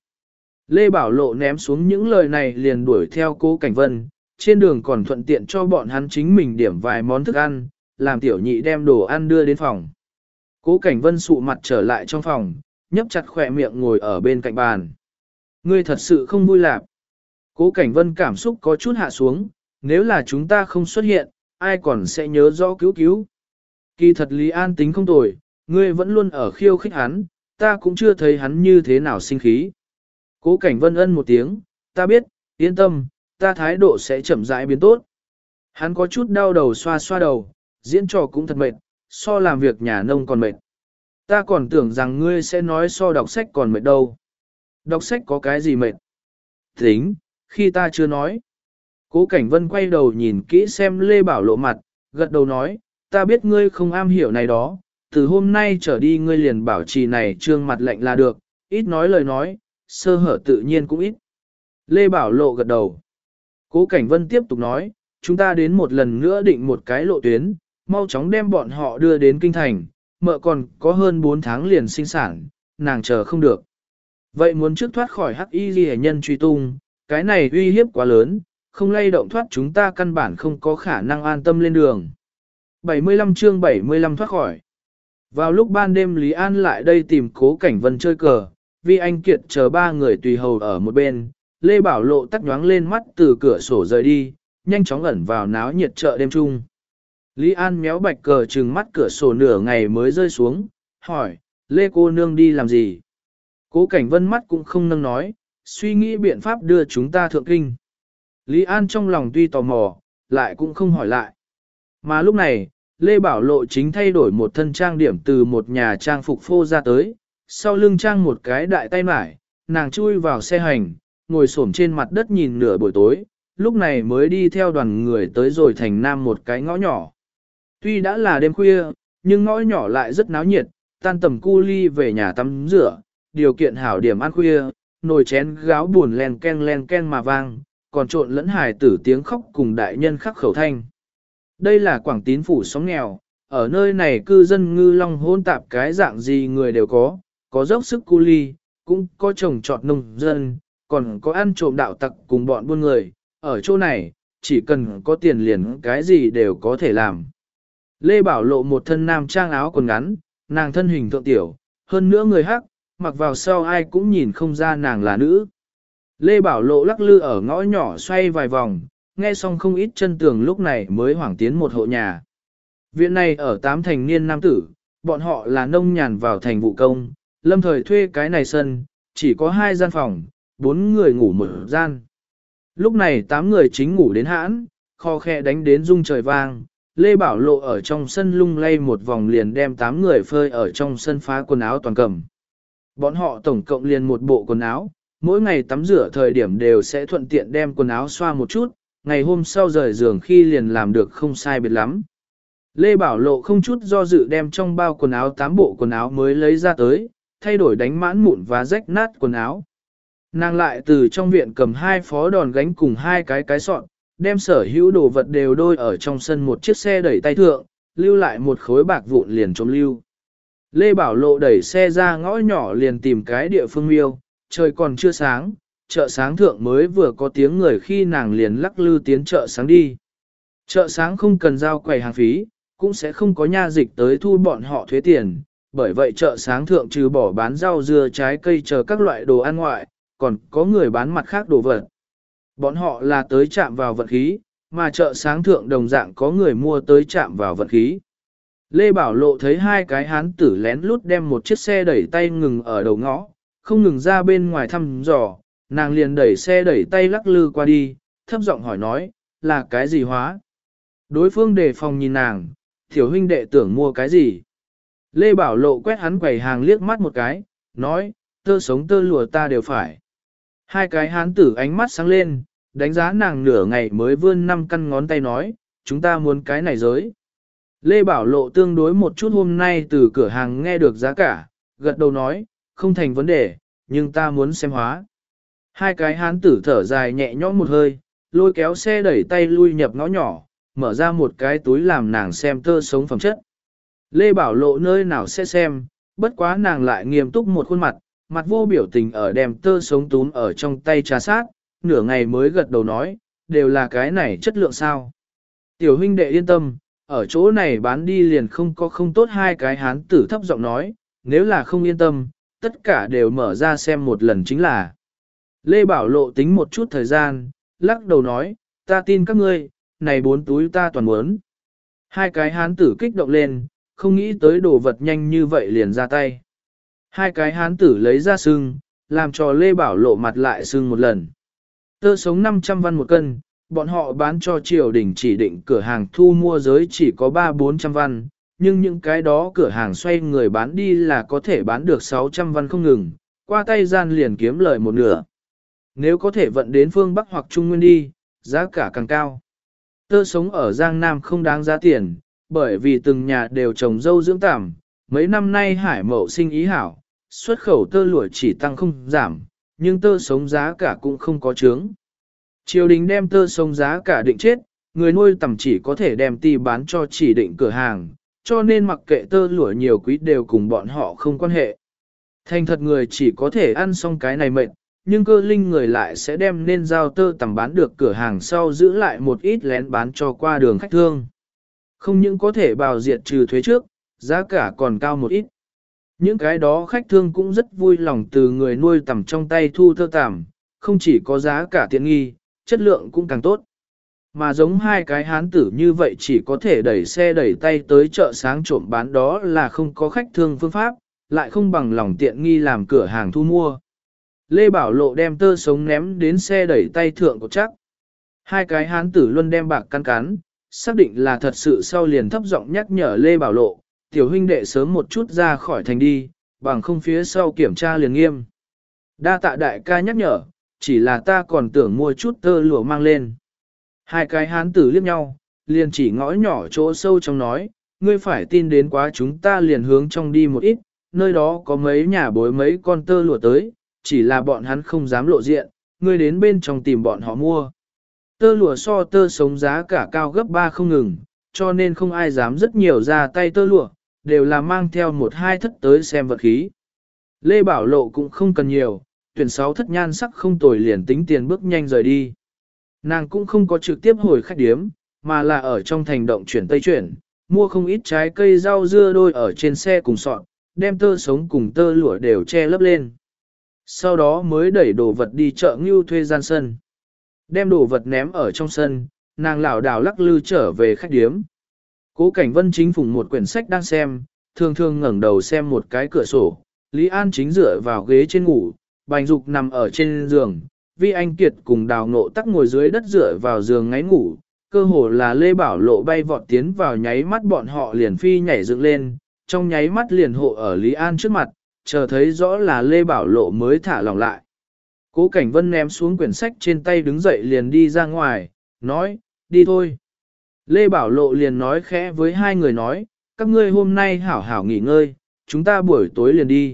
Lê Bảo Lộ ném xuống những lời này liền đuổi theo Cố Cảnh Vân, trên đường còn thuận tiện cho bọn hắn chính mình điểm vài món thức ăn, làm tiểu nhị đem đồ ăn đưa đến phòng. Cố Cảnh Vân sụ mặt trở lại trong phòng, nhấp chặt khỏe miệng ngồi ở bên cạnh bàn. Ngươi thật sự không vui lạc. Cố Cảnh Vân cảm xúc có chút hạ xuống, nếu là chúng ta không xuất hiện, ai còn sẽ nhớ rõ cứu. Kỳ thật Lý An tính không tồi, ngươi vẫn luôn ở khiêu khích hắn, ta cũng chưa thấy hắn như thế nào sinh khí. Cố Cảnh Vân ân một tiếng, ta biết, yên tâm, ta thái độ sẽ chậm rãi biến tốt. Hắn có chút đau đầu xoa đầu, diễn trò cũng thật mệt, so làm việc nhà nông còn mệt. Ta còn tưởng rằng ngươi sẽ nói so đọc sách còn mệt đâu. Đọc sách có cái gì mệt? Tính, khi ta chưa nói. Cố Cảnh Vân quay đầu nhìn kỹ xem Lê Bảo Lộ mặt, gật đầu nói, ta biết ngươi không am hiểu này đó, từ hôm nay trở đi ngươi liền bảo trì này trương mặt lạnh là được, ít nói lời nói, sơ hở tự nhiên cũng ít. Lê Bảo Lộ gật đầu. Cố Cảnh Vân tiếp tục nói, chúng ta đến một lần nữa định một cái lộ tuyến, mau chóng đem bọn họ đưa đến kinh thành, mợ còn có hơn 4 tháng liền sinh sản, nàng chờ không được. Vậy muốn trước thoát khỏi hắc y ghi nhân truy tung, cái này uy hiếp quá lớn, không lay động thoát chúng ta căn bản không có khả năng an tâm lên đường. 75 chương 75 thoát khỏi. Vào lúc ban đêm Lý An lại đây tìm Cố Cảnh Vân chơi cờ, Vi Anh Kiệt chờ 3 người tùy hầu ở một bên, Lê Bảo Lộ tắt nhoáng lên mắt từ cửa sổ rời đi, nhanh chóng ẩn vào náo nhiệt chợ đêm chung. Lý An méo bạch cờ trừng mắt cửa sổ nửa ngày mới rơi xuống, hỏi, Lê cô nương đi làm gì? Cố Cảnh Vân mắt cũng không nâng nói, suy nghĩ biện pháp đưa chúng ta thượng kinh. Lý An trong lòng tuy tò mò, lại cũng không hỏi lại. Mà lúc này, Lê Bảo Lộ chính thay đổi một thân trang điểm từ một nhà trang phục phô ra tới, sau lưng trang một cái đại tay mải, nàng chui vào xe hành, ngồi xổm trên mặt đất nhìn nửa buổi tối, lúc này mới đi theo đoàn người tới rồi thành nam một cái ngõ nhỏ. Tuy đã là đêm khuya, nhưng ngõ nhỏ lại rất náo nhiệt, tan tầm cu ly về nhà tắm rửa, điều kiện hảo điểm ăn khuya, nồi chén gáo buồn len ken mà vang, còn trộn lẫn hài tử tiếng khóc cùng đại nhân khắc khẩu thanh. Đây là Quảng Tín phủ xóm nghèo, ở nơi này cư dân ngư long hôn tạp cái dạng gì người đều có dốc sức cu ly, cũng có trồng trọt nông dân, còn có ăn trộm đạo tặc cùng bọn buôn người, ở chỗ này, chỉ cần có tiền liền cái gì đều có thể làm. Lê Bảo Lộ một thân nam trang áo quần ngắn, nàng thân hình thượng tiểu, hơn nữa người hắc, mặc vào sau ai cũng nhìn không ra nàng là nữ. Lê Bảo Lộ lắc lư ở ngõ nhỏ xoay vài vòng, nghe xong không ít chân tường lúc này mới hoảng tiến một hộ nhà. Viện này ở 8 thành niên nam tử, bọn họ là nông nhàn vào thành vụ công, lâm thời thuê cái này sân, chỉ có 2 gian phòng, 4 người ngủ một gian. Lúc này 8 người chính ngủ đến hãn, kho khe đánh đến rung trời vang, Lê Bảo Lộ ở trong sân lung lay một vòng liền đem 8 người phơi ở trong sân phá quần áo toàn cầm. Bọn họ tổng cộng liền một bộ quần áo, mỗi ngày tắm rửa thời điểm đều sẽ thuận tiện đem quần áo xoa một chút, ngày hôm sau rời giường khi liền làm được không sai biệt lắm. Lê Bảo Lộ không chút do dự đem trong bao quần áo 8 bộ quần áo mới lấy ra tới, thay đổi đánh mãn mụn và rách nát quần áo. Nàng lại từ trong viện cầm 2 phó đòn gánh cùng 2 cái sọn, đem sở hữu đồ vật đều đôi ở trong sân một chiếc xe đẩy tay thượng, lưu lại một khối bạc vụn liền trống lưu. Lê Bảo Lộ đẩy xe ra ngõ nhỏ liền tìm cái địa phương miêu, trời còn chưa sáng, chợ sáng thượng mới vừa có tiếng người khi nàng liền lắc lư tiến chợ sáng đi. Chợ sáng không cần giao quầy hàng phí, cũng sẽ không có nha dịch tới thu bọn họ thuế tiền, bởi vậy chợ sáng thượng trừ bỏ bán rau dưa trái cây chờ các loại đồ ăn ngoại, còn có người bán mặt khác đồ vật. Bọn họ là tới chạm vào vận khí, mà chợ sáng thượng đồng dạng có người mua tới chạm vào vận khí. Lê Bảo Lộ thấy 2 cái hán tử lén lút đem một chiếc xe đẩy tay ngừng ở đầu ngõ, không ngừng ra bên ngoài thăm dò, nàng liền đẩy xe đẩy tay lắc lư qua đi, thấp giọng hỏi nói, là cái gì hóa? Đối phương đề phòng nhìn nàng, tiểu huynh đệ tưởng mua cái gì? Lê Bảo Lộ quét hắn quầy hàng liếc mắt một cái, nói, tơ sống tơ lụa ta đều phải. 2 cái hán tử ánh mắt sáng lên, đánh giá nàng nửa ngày mới vươn 5 căn ngón tay nói, chúng ta muốn cái này giới. Lê Bảo Lộ tương đối một chút hôm nay từ cửa hàng nghe được giá cả, gật đầu nói, không thành vấn đề, nhưng ta muốn xem hóa. 2 cái hán tử thở dài nhẹ nhõm một hơi, lôi kéo xe đẩy tay lui nhập ngõ nhỏ, mở ra một cái túi làm nàng xem tơ sống phẩm chất. Lê Bảo Lộ nơi nào sẽ xem, bất quá nàng lại nghiêm túc một khuôn mặt, mặt vô biểu tình ở đem tơ sống túm ở trong tay trà sát, nửa ngày mới gật đầu nói, đều là cái này chất lượng sao. Tiểu huynh đệ yên tâm, ở chỗ này bán đi liền không có không tốt. 2 cái hán tử thấp giọng nói, nếu là không yên tâm, tất cả đều mở ra xem một lần chính là. Lê Bảo Lộ tính một chút thời gian, lắc đầu nói, ta tin các ngươi, này 4 túi ta toàn muốn. 2 cái hán tử kích động lên, không nghĩ tới đồ vật nhanh như vậy liền ra tay. 2 cái hán tử lấy ra sưng, làm cho Lê Bảo Lộ mặt lại sưng một lần. Tơ sống 500 văn một cân, bọn họ bán cho triều đình chỉ định cửa hàng thu mua giới chỉ có 300-400 văn, nhưng những cái đó cửa hàng xoay người bán đi là có thể bán được 600 văn không ngừng, qua tay gian liền kiếm lời một nửa. Nếu có thể vận đến phương Bắc hoặc Trung Nguyên đi, giá cả càng cao. Tơ sống ở Giang Nam không đáng giá tiền, bởi vì từng nhà đều trồng dâu dưỡng tằm, mấy năm nay hải mậu sinh ý hảo, xuất khẩu tơ lụa chỉ tăng không giảm, nhưng tơ sống giá cả cũng không có chướng. Triều đình đem tơ sống giá cả định chết, người nuôi tằm chỉ có thể đem ti bán cho chỉ định cửa hàng, cho nên mặc kệ tơ lụa nhiều quý đều cùng bọn họ không quan hệ. Thành thật người chỉ có thể ăn xong cái này mệnh, nhưng cơ linh người lại sẽ đem nên giao tơ tầm bán được cửa hàng sau giữ lại một ít lén bán cho qua đường khách thương. Không những có thể bào diệt trừ thuế trước, giá cả còn cao một ít. Những cái đó khách thương cũng rất vui lòng từ người nuôi tằm trong tay thu tơ tằm, không chỉ có giá cả tiện nghi, chất lượng cũng càng tốt. Mà giống hai cái hán tử như vậy chỉ có thể đẩy xe đẩy tay tới chợ sáng trộm bán, đó là không có khách thương phương pháp, lại không bằng lòng tiện nghi làm cửa hàng thu mua. Lê Bảo Lộ đem tơ sống ném đến xe đẩy tay thượng của chắc. Hai cái hán tử luôn đem bạc cắn, xác định là thật sự sau liền thấp giọng nhắc nhở Lê Bảo Lộ, tiểu huynh đệ sớm một chút ra khỏi thành đi, bằng không phía sau kiểm tra liền nghiêm. Đa tạ đại ca nhắc nhở, chỉ là ta còn tưởng mua chút tơ lụa mang lên. Hai cái hán tử liếc nhau, liền chỉ ngõ nhỏ chỗ sâu trong nói, ngươi phải tin đến quá chúng ta liền hướng trong đi một ít, nơi đó có mấy nhà bối mấy con tơ lụa tới, chỉ là bọn hắn không dám lộ diện, ngươi đến bên trong tìm bọn họ mua. Tơ lụa so tơ sống giá cả cao gấp 3 không ngừng, cho nên không ai dám rất nhiều ra tay tơ lụa, đều là mang theo một hai thất tới xem vật khí. Lê Bảo Lộ cũng không cần nhiều, tuyển 6 thất nhan sắc không tồi liền tính tiền bước nhanh rời đi. Nàng cũng không có trực tiếp hồi khách điếm, mà là ở trong thành động chuyển tây chuyển, mua không ít trái cây rau dưa đôi ở trên xe cùng sọt, đem tơ sống cùng tơ lụa đều che lấp lên. Sau đó mới đẩy đồ vật đi chợ Ngưu thuê gian sân. Đem đồ vật ném ở trong sân, nàng lảo đảo lắc lư trở về khách điếm. Cố Cảnh Vân chính phủng một quyển sách đang xem, thường thường ngẩng đầu xem một cái cửa sổ. Lý An chính dựa vào ghế trên ngủ, Bành Dục nằm ở trên giường, Vi Anh Kiệt cùng Đào Ngộ Tắc ngồi dưới đất dựa vào giường ngáy ngủ. Cơ hồ là Lê Bảo Lộ bay vọt tiến vào, nháy mắt bọn họ liền phi nhảy dựng lên, trong nháy mắt liền hộ ở Lý An trước mặt, chờ thấy rõ là Lê Bảo Lộ mới thả lỏng lại. Cố Cảnh Vân ném xuống quyển sách trên tay đứng dậy liền đi ra ngoài, nói, đi thôi. Lê Bảo Lộ liền nói khẽ với hai người nói, các ngươi hôm nay hảo hảo nghỉ ngơi, chúng ta buổi tối liền đi.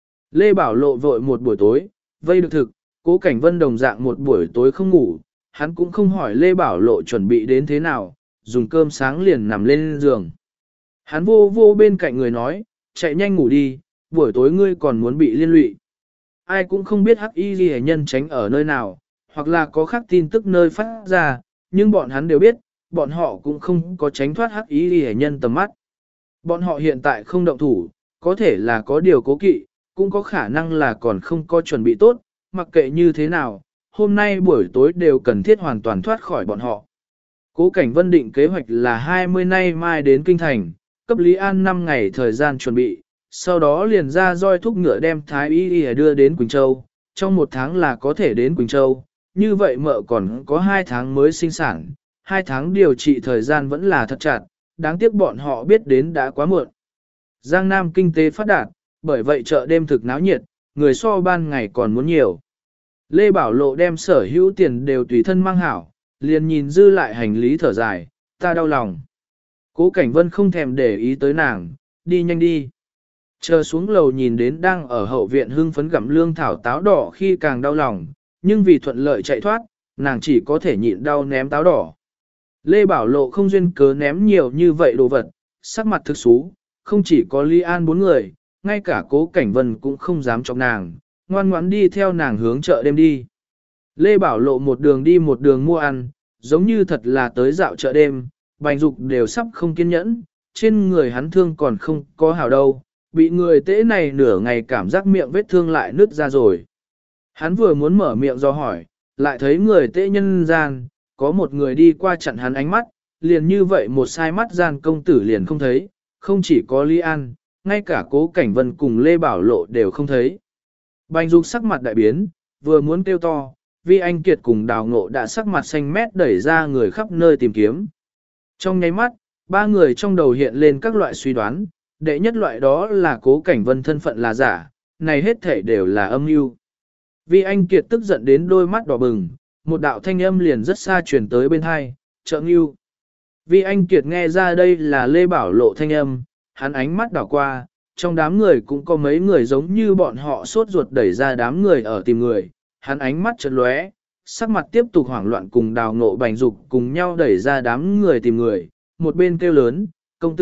Lê Bảo Lộ vội một buổi tối, vây được thực, Cố Cảnh Vân đồng dạng một buổi tối không ngủ, hắn cũng không hỏi Lê Bảo Lộ chuẩn bị đến thế nào, dùng cơm sáng liền nằm lên giường. Hắn vô vô bên cạnh người nói, chạy nhanh ngủ đi, buổi tối ngươi còn muốn bị liên lụy. Ai cũng không biết hắc y ghi nhân tránh ở nơi nào, hoặc là có khác tin tức nơi phát ra, nhưng bọn hắn đều biết, bọn họ cũng không có tránh thoát hắc y ghi nhân tầm mắt. Bọn họ hiện tại không động thủ, có thể là có điều cố kỵ, cũng có khả năng là còn không có chuẩn bị tốt, mặc kệ như thế nào, hôm nay buổi tối đều cần thiết hoàn toàn thoát khỏi bọn họ. Cố Cảnh Vân định kế hoạch là 20 nay mai đến Kinh Thành, cấp Lý An 5 ngày thời gian chuẩn bị, sau đó liền ra roi thúc ngựa đem Thái Y đưa đến Quỳnh Châu, trong 1 tháng là có thể đến Quỳnh Châu, như vậy mợ còn có 2 tháng mới sinh sản, 2 tháng điều trị thời gian vẫn là thật chặt, đáng tiếc bọn họ biết đến đã quá muộn. Giang Nam kinh tế phát đạt, bởi vậy chợ đêm thực náo nhiệt, người so ban ngày còn muốn nhiều. Lê Bảo Lộ đem sở hữu tiền đều tùy thân mang hảo, liền nhìn dư lại hành lý thở dài, ta đau lòng. Cố Cảnh Vân không thèm để ý tới nàng, đi nhanh đi. Chờ xuống lầu nhìn đến đang ở hậu viện hưng phấn gặm lương thảo táo đỏ khi càng đau lòng, nhưng vì thuận lợi chạy thoát, nàng chỉ có thể nhịn đau ném táo đỏ. Lê Bảo Lộ không duyên cớ ném nhiều như vậy đồ vật, sắc mặt thực xú, không chỉ có Lý An 4 người, ngay cả Cố Cảnh Vân cũng không dám chọc nàng, ngoan ngoãn đi theo nàng hướng chợ đêm đi. Lê Bảo Lộ một đường đi một đường mua ăn, giống như thật là tới dạo chợ đêm, Bành Dục đều sắp không kiên nhẫn, trên người hắn thương còn không có hảo đâu, bị người tễ này nửa ngày cảm giác miệng vết thương lại nứt ra rồi. Hắn vừa muốn mở miệng do hỏi, lại thấy người tễ nhân gian, có một người đi qua chặn hắn ánh mắt, liền như vậy một sai mắt gian công tử liền không thấy, không chỉ có Lý An, ngay cả Cố Cảnh Vân cùng Lê Bảo Lộ đều không thấy. Bành Dục sắc mặt đại biến, vừa muốn kêu to, Vi Anh Kiệt cùng Đào Ngộ đã sắc mặt xanh mét đẩy ra người khắp nơi tìm kiếm. Trong nháy mắt, 3 người trong đầu hiện lên các loại suy đoán, đệ nhất loại đó là Cố Cảnh Vân thân phận là giả, này hết thể đều là âm mưu. Vi Anh Kiệt tức giận đến đôi mắt đỏ bừng, một đạo thanh âm liền rất xa truyền tới bên hai, trợ ngưu. Vi Anh Kiệt nghe ra đây là Lê Bảo Lộ thanh âm, hắn ánh mắt đảo qua, trong đám người cũng có mấy người giống như bọn họ sốt ruột đẩy ra đám người ở tìm người, hắn ánh mắt chợt lóe, sắc mặt tiếp tục hoảng loạn cùng Đào Ngộ Bành Dục cùng nhau đẩy ra đám người tìm người, một bên kêu lớn, công tử,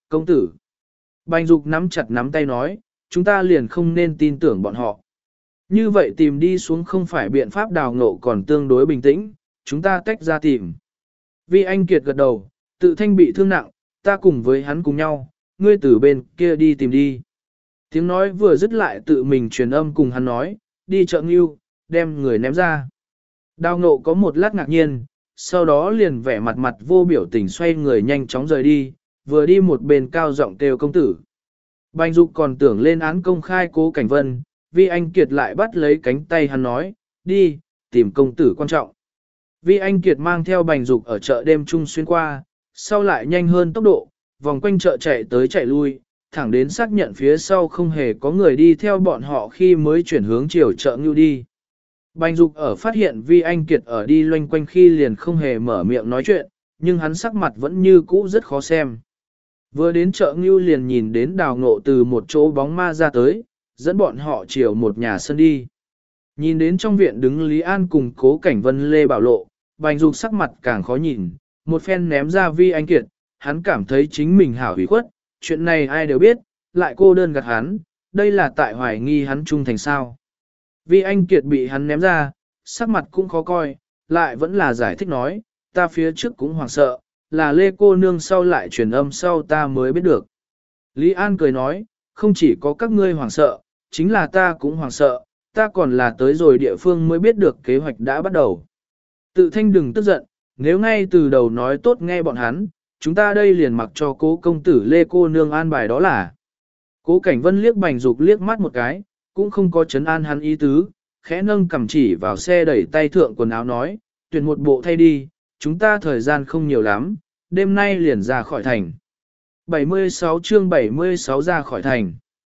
Công tử. Bành Dục nắm chặt nắm tay nói, chúng ta liền không nên tin tưởng bọn họ. Như vậy tìm đi xuống không phải biện pháp đào ngộ còn tương đối bình tĩnh, chúng ta tách ra tìm. Vi Anh Kiệt gật đầu, tự thanh bị thương nặng, ta cùng với hắn cùng nhau, ngươi từ bên kia đi tìm đi. Tiếng nói vừa dứt lại tự mình truyền âm cùng hắn nói, đi chợ Ngưu, đem người ném ra. Đào ngộ có một lát ngạc nhiên, sau đó liền vẻ mặt mặt vô biểu tình xoay người nhanh chóng rời đi, vừa đi một bên cao giọng kêu công tử. Bành Dục còn tưởng lên án công khai Cố Cảnh Vân, Vi Anh Kiệt lại bắt lấy cánh tay hắn nói, đi, tìm công tử quan trọng. Vi Anh Kiệt mang theo Bành Dục ở chợ đêm trung xuyên qua, sau lại nhanh hơn tốc độ, vòng quanh chợ chạy tới chạy lui, thẳng đến xác nhận phía sau không hề có người đi theo bọn họ khi mới chuyển hướng chiều chợ Ngưu đi. Bành Dục ở phát hiện Vi Anh Kiệt ở đi loanh quanh khi liền không hề mở miệng nói chuyện, nhưng hắn sắc mặt vẫn như cũ rất khó xem. Vừa đến chợ Ngưu liền nhìn đến Đào Ngộ từ một chỗ bóng ma ra tới, dẫn bọn họ chiều một nhà sân đi. Nhìn đến trong viện đứng Lý An cùng Cố Cảnh Vân Lê Bảo Lộ, Bành Dục sắc mặt càng khó nhìn, một phen ném ra Vi Anh Kiệt, hắn cảm thấy chính mình hảo hủy khuất, chuyện này ai đều biết, lại cô đơn gạt hắn, đây là tại hoài nghi hắn trung thành sao. Vi Anh Kiệt bị hắn ném ra, sắc mặt cũng khó coi, lại vẫn là giải thích nói, ta phía trước cũng hoảng sợ, là Lê cô nương sau lại truyền âm sau ta mới biết được. Lý An cười nói, không chỉ có các ngươi hoảng sợ, chính là ta cũng hoảng sợ, ta còn là tới rồi địa phương mới biết được kế hoạch đã bắt đầu. Tự thanh đừng tức giận, nếu ngay từ đầu nói tốt nghe bọn hắn, chúng ta đây liền mặc cho Cố công tử Lê cô nương an bài đó là. Cố Cảnh Vân liếc Bành Dục liếc mắt một cái, cũng không có chấn an hắn ý tứ, khẽ nâng cầm chỉ vào xe đẩy tay thượng quần áo nói, tuyển một bộ thay đi, chúng ta thời gian không nhiều lắm, đêm nay liền ra khỏi thành. 76 chương 76 ra khỏi thành.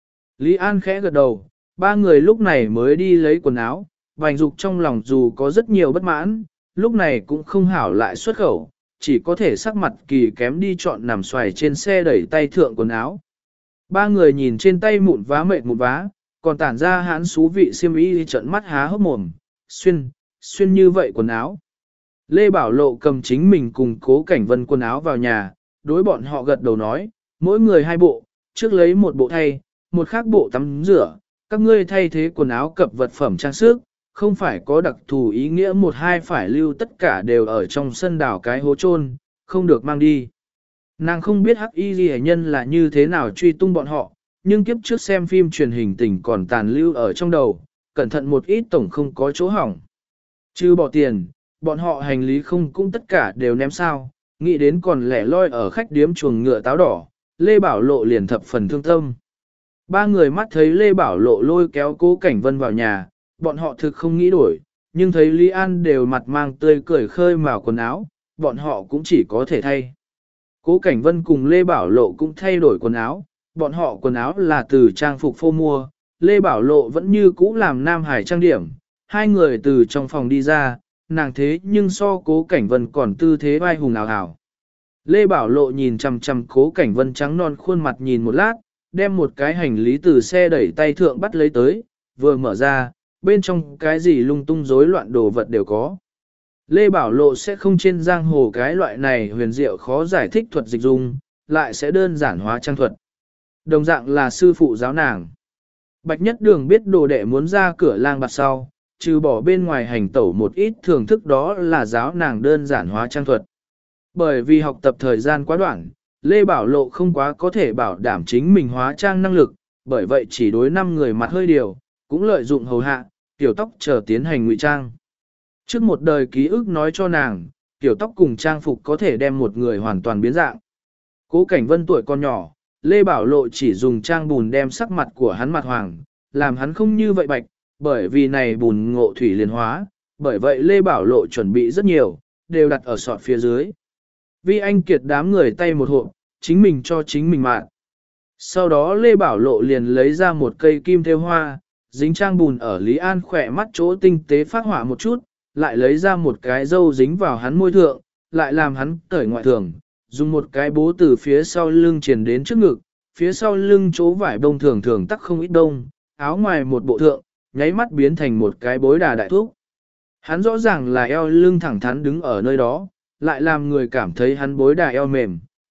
Lý An khẽ gật đầu, ba người lúc này mới đi lấy quần áo, Bành Dục trong lòng dù có rất nhiều bất mãn, lúc này cũng không hảo lại xuất khẩu, chỉ có thể sắc mặt kỳ kém đi chọn nằm xoài trên xe đẩy tay thượng quần áo. Ba người nhìn trên tay mụn vá mệt mụn vá, còn tản ra hãn xú vị xiêm y trợn mắt há hốc mồm, xuyên như vậy quần áo. Lê Bảo Lộ cầm chính mình cùng Cố Cảnh Vân quần áo vào nhà, đối bọn họ gật đầu nói, mỗi người hai bộ, trước lấy một bộ thay, một khác bộ tắm rửa, các ngươi thay thế quần áo cập vật phẩm trang sức, không phải có đặc thù ý nghĩa một hai phải lưu tất cả đều ở trong sân đảo cái hố chôn, không được mang đi. Nàng không biết hắc y ghi nhân là như thế nào truy tung bọn họ, nhưng kiếp trước xem phim truyền hình tình còn tàn lưu ở trong đầu, cẩn thận một ít tổng không có chỗ hỏng. Chứ bỏ tiền, bọn họ hành lý không cũng tất cả đều ném sao, nghĩ đến còn lẻ loi ở khách điếm chuồng ngựa táo đỏ, Lê Bảo Lộ liền thập phần thương tâm. Ba người mắt thấy Lê Bảo Lộ lôi kéo Cố Cảnh Vân vào nhà, bọn họ thực không nghĩ đổi, nhưng thấy Lý An đều mặt mang tươi cười khơi mào quần áo, bọn họ cũng chỉ có thể thay. Cố Cảnh Vân cùng Lê Bảo Lộ cũng thay đổi quần áo, bọn họ quần áo là từ trang phục phô mua, Lê Bảo Lộ vẫn như cũ làm Nam Hải trang điểm, hai người từ trong phòng đi ra, nàng thế nhưng so Cố Cảnh Vân còn tư thế vai hùng ảo ảo. Lê Bảo Lộ nhìn chằm chằm Cố Cảnh Vân trắng non khuôn mặt nhìn một lát, đem một cái hành lý từ xe đẩy tay thượng bắt lấy tới, vừa mở ra, bên trong cái gì lung tung rối loạn đồ vật đều có. Lê Bảo Lộ sẽ không trên giang hồ cái loại này huyền diệu khó giải thích thuật dịch dung, lại sẽ đơn giản hóa trang thuật. Đồng dạng là sư phụ giáo nàng. Bạch Nhất Đường biết đồ đệ muốn ra cửa lang bạt sau, trừ bỏ bên ngoài hành tẩu một ít thưởng thức đó là giáo nàng đơn giản hóa trang thuật. Bởi vì học tập thời gian quá đoạn, Lê Bảo Lộ không quá có thể bảo đảm chính mình hóa trang năng lực, bởi vậy chỉ đối 5 người mặt hơi điều, cũng lợi dụng hầu hạ, tiểu tóc chờ tiến hành ngụy trang. Trước một đời ký ức nói cho nàng, tiểu tóc cùng trang phục có thể đem một người hoàn toàn biến dạng. Cố Cảnh Vân tuổi còn nhỏ, Lê Bảo Lộ chỉ dùng trang bùn đem sắc mặt của hắn mặt hoàng, làm hắn không như vậy bạch, bởi vì này bùn ngộ thủy liền hóa, bởi vậy Lê Bảo Lộ chuẩn bị rất nhiều, đều đặt ở sọt phía dưới. Vi Anh Kiệt đám người tay một hộp, chính mình cho chính mình mạn. Sau đó Lê Bảo Lộ liền lấy ra một cây kim thêu hoa, dính trang bùn ở Lý An khỏe mắt chỗ tinh tế phát họa một chút, lại lấy ra một cái dâu dính vào hắn môi thượng, lại làm hắn cởi ngoại thường, dùng một cái bố từ phía sau lưng truyền đến trước ngực, phía sau lưng chỗ vải đông thường thường tắc không ít đông, áo ngoài một bộ thượng, nháy mắt biến thành một cái bối đà đại thúc. Hắn rõ ràng là eo lưng thẳng thắn đứng ở nơi đó, lại làm người cảm thấy hắn bối đà eo mềm,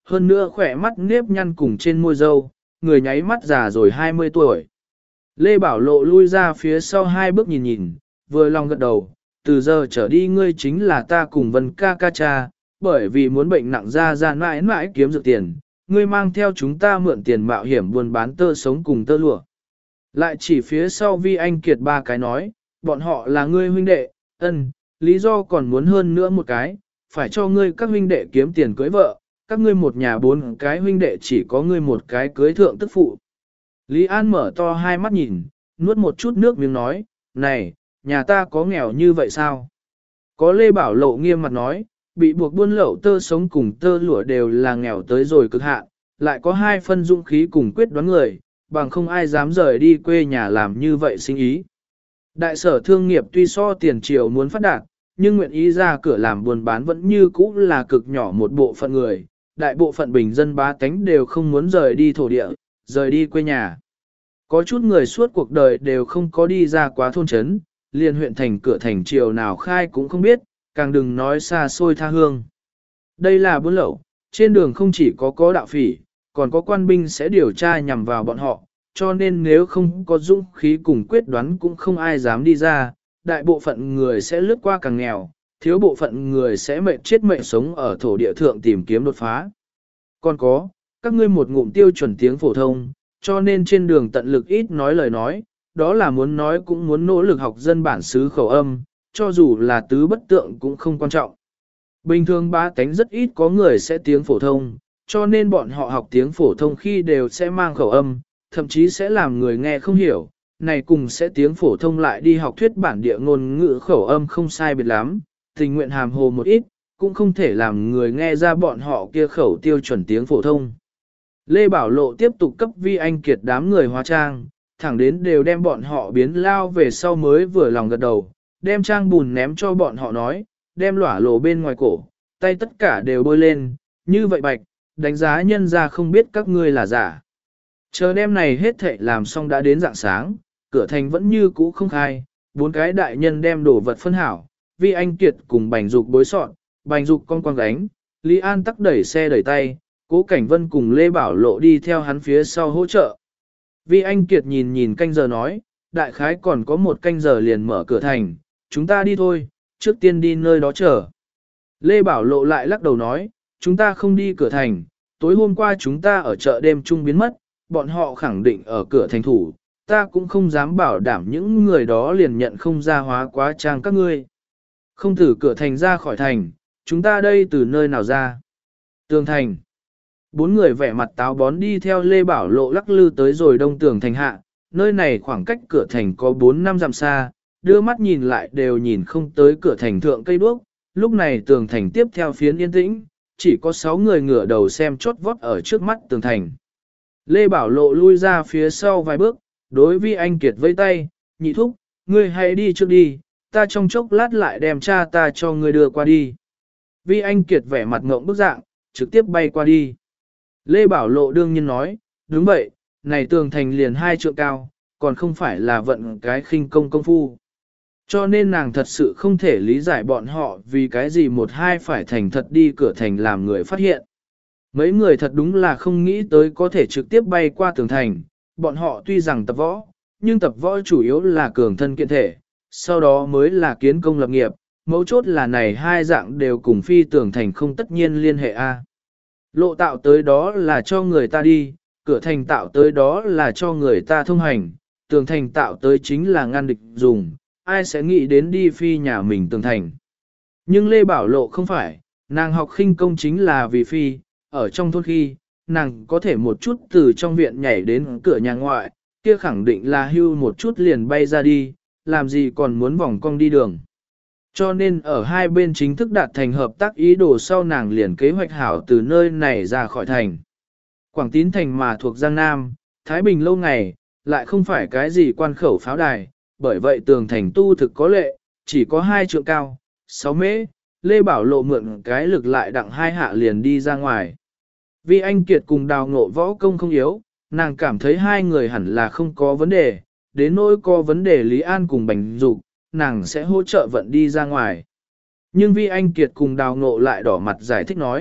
hơn nữa khỏe mắt nếp nhăn cùng trên môi râu, người nháy mắt già rồi 20 tuổi. Lê Bảo Lộ lui ra phía sau 2 bước nhìn nhìn, vừa lòng gật đầu, từ giờ trở đi ngươi chính là ta cùng Vân ca ca cha, bởi vì muốn bệnh nặng ra mãi mãi kiếm được tiền, ngươi mang theo chúng ta mượn tiền mạo hiểm buôn bán tơ sống cùng tơ lụa. Lại chỉ phía sau Vi Anh Kiệt 3 cái nói, bọn họ là ngươi huynh đệ, lý do còn muốn hơn nữa một cái, phải cho ngươi các huynh đệ kiếm tiền cưới vợ, các ngươi một nhà 4 cái huynh đệ chỉ có ngươi một cái cưới thượng tức phụ. Lý An mở to 2 mắt nhìn, nuốt một chút nước miếng nói, này, nhà ta có nghèo như vậy sao? Có Lê Bảo Lộ nghiêm mặt nói, bị buộc buôn lậu tơ sống cùng tơ lụa đều là nghèo tới rồi cực hạn, lại có 2 phân dũng khí cùng quyết đoán người, bằng không ai dám rời đi quê nhà làm như vậy sinh ý. Đại sở thương nghiệp tuy so tiền triều muốn phát đạt, nhưng nguyện ý ra cửa làm buôn bán vẫn như cũ là cực nhỏ một bộ phận người, đại bộ phận bình dân bá tánh đều không muốn rời đi thổ địa, rời đi quê nhà. Có chút người suốt cuộc đời đều không có đi ra quá thôn trấn, liền huyện thành cửa thành triều nào khai cũng không biết, càng đừng nói xa xôi tha hương. Đây là buôn lậu, trên đường không chỉ có đạo phỉ, còn có quan binh sẽ điều tra nhằm vào bọn họ, cho nên nếu không có dũng khí cùng quyết đoán cũng không ai dám đi ra, đại bộ phận người sẽ lướt qua càng nghèo, thiếu bộ phận người sẽ mệt chết mệt sống ở thổ địa thượng tìm kiếm đột phá. Còn có, các ngươi một ngụm tiêu chuẩn tiếng phổ thông, cho nên trên đường tận lực ít nói lời nói, đó là muốn nói cũng muốn nỗ lực học dân bản xứ khẩu âm, cho dù là tứ bất tượng cũng không quan trọng. Bình thường bá tánh rất ít có người sẽ tiếng phổ thông, cho nên bọn họ học tiếng phổ thông khi đều sẽ mang khẩu âm, thậm chí sẽ làm người nghe không hiểu, này cùng sẽ tiếng phổ thông lại đi học thuyết bản địa ngôn ngữ khẩu âm không sai biệt lắm, tình nguyện hàm hồ một ít, cũng không thể làm người nghe ra bọn họ kia khẩu tiêu chuẩn tiếng phổ thông. Lê Bảo Lộ tiếp tục cấp Vi Anh Kiệt đám người hóa trang, thẳng đến đều đem bọn họ biến lao về sau mới vừa lòng gật đầu, đem trang bùn ném cho bọn họ nói, đem lỏa lộ bên ngoài cổ, tay tất cả đều bôi lên, như vậy bạch, đánh giá nhân ra không biết các ngươi là giả. Chờ đêm này hết thệ làm xong đã đến rạng sáng, cửa thành vẫn như cũ không khai, 4 cái đại nhân đem đồ vật phân hảo, Vi Anh Kiệt cùng Bành Dục bối sọn, Bành Dục con quăng gánh, Lý An tắc đẩy xe đẩy tay, Cố Cảnh Vân cùng Lê Bảo Lộ đi theo hắn phía sau hỗ trợ. Vi Anh Kiệt nhìn nhìn canh giờ nói, đại khái còn có 1 canh giờ liền mở cửa thành, chúng ta đi thôi, trước tiên đi nơi đó chờ. Lê Bảo Lộ lại lắc đầu nói, chúng ta không đi cửa thành, tối hôm qua chúng ta ở chợ đêm chung biến mất, bọn họ khẳng định ở cửa thành thủ, ta cũng không dám bảo đảm những người đó liền nhận không ra hóa quá trang các ngươi. Không thử cửa thành ra khỏi thành, chúng ta đây từ nơi nào ra? Tường thành. 4 người vẻ mặt táo bón đi theo Lê Bảo Lộ lắc lư tới rồi đông tường thành hạ, nơi này khoảng cách cửa thành có 4-5 dặm xa, đưa mắt nhìn lại đều nhìn không tới cửa thành thượng cây đuốc, lúc này tường thành tiếp theo phiến yên tĩnh, chỉ có 6 người ngửa đầu xem chốt vót ở trước mắt tường thành. Lê Bảo Lộ lui ra phía sau vài bước, đối với anh Kiệt vây tay, nhị thúc, ngươi hãy đi trước đi, ta trong chốc lát lại đem cha ta cho ngươi đưa qua đi. Vi Anh Kiệt vẻ mặt ngộng bức dạng, trực tiếp bay qua đi. Lê Bảo Lộ đương nhiên nói, đúng vậy, này tường thành liền 2 trượng cao, còn không phải là vận cái khinh công phu. Cho nên nàng thật sự không thể lý giải bọn họ vì cái gì 1-2 phải thành thật đi cửa thành làm người phát hiện. Mấy người thật đúng là không nghĩ tới có thể trực tiếp bay qua tường thành, bọn họ tuy rằng tập võ, nhưng tập võ chủ yếu là cường thân kiện thể, sau đó mới là kiến công lập nghiệp, mấu chốt là này 2 dạng đều cùng phi tường thành không tất nhiên liên hệ A. Lộ tạo tới đó là cho người ta đi, cửa thành tạo tới đó là cho người ta thông hành, tường thành tạo tới chính là ngăn địch dùng, ai sẽ nghĩ đến đi phi nhà mình tường thành. Nhưng Lê Bảo Lộ không phải, nàng học khinh công chính là vì phi, ở trong thôn khi, nàng có thể một chút từ trong viện nhảy đến cửa nhà ngoại, kia khẳng định là hưu một chút liền bay ra đi, làm gì còn muốn vòng cong đi đường. Cho nên ở hai bên chính thức đạt thành hợp tác ý đồ sau nàng liền kế hoạch hảo từ nơi này ra khỏi thành. Quảng Tín thành mà thuộc Giang Nam, Thái Bình lâu ngày, lại không phải cái gì quan khẩu pháo đài, bởi vậy tường thành tu thực có lệ, chỉ có 2 trượng cao, 6 mễ, Lê Bảo Lộ mượn cái lực lại đặng 2 hạ liền đi ra ngoài. Vì anh Kiệt cùng Đào Ngộ võ công không yếu, nàng cảm thấy 2 người hẳn là không có vấn đề, đến nỗi có vấn đề Lý An cùng Bành Dục, nàng sẽ hỗ trợ vận đi ra ngoài. Nhưng Vi Anh Kiệt cùng Đào Ngộ lại đỏ mặt giải thích nói,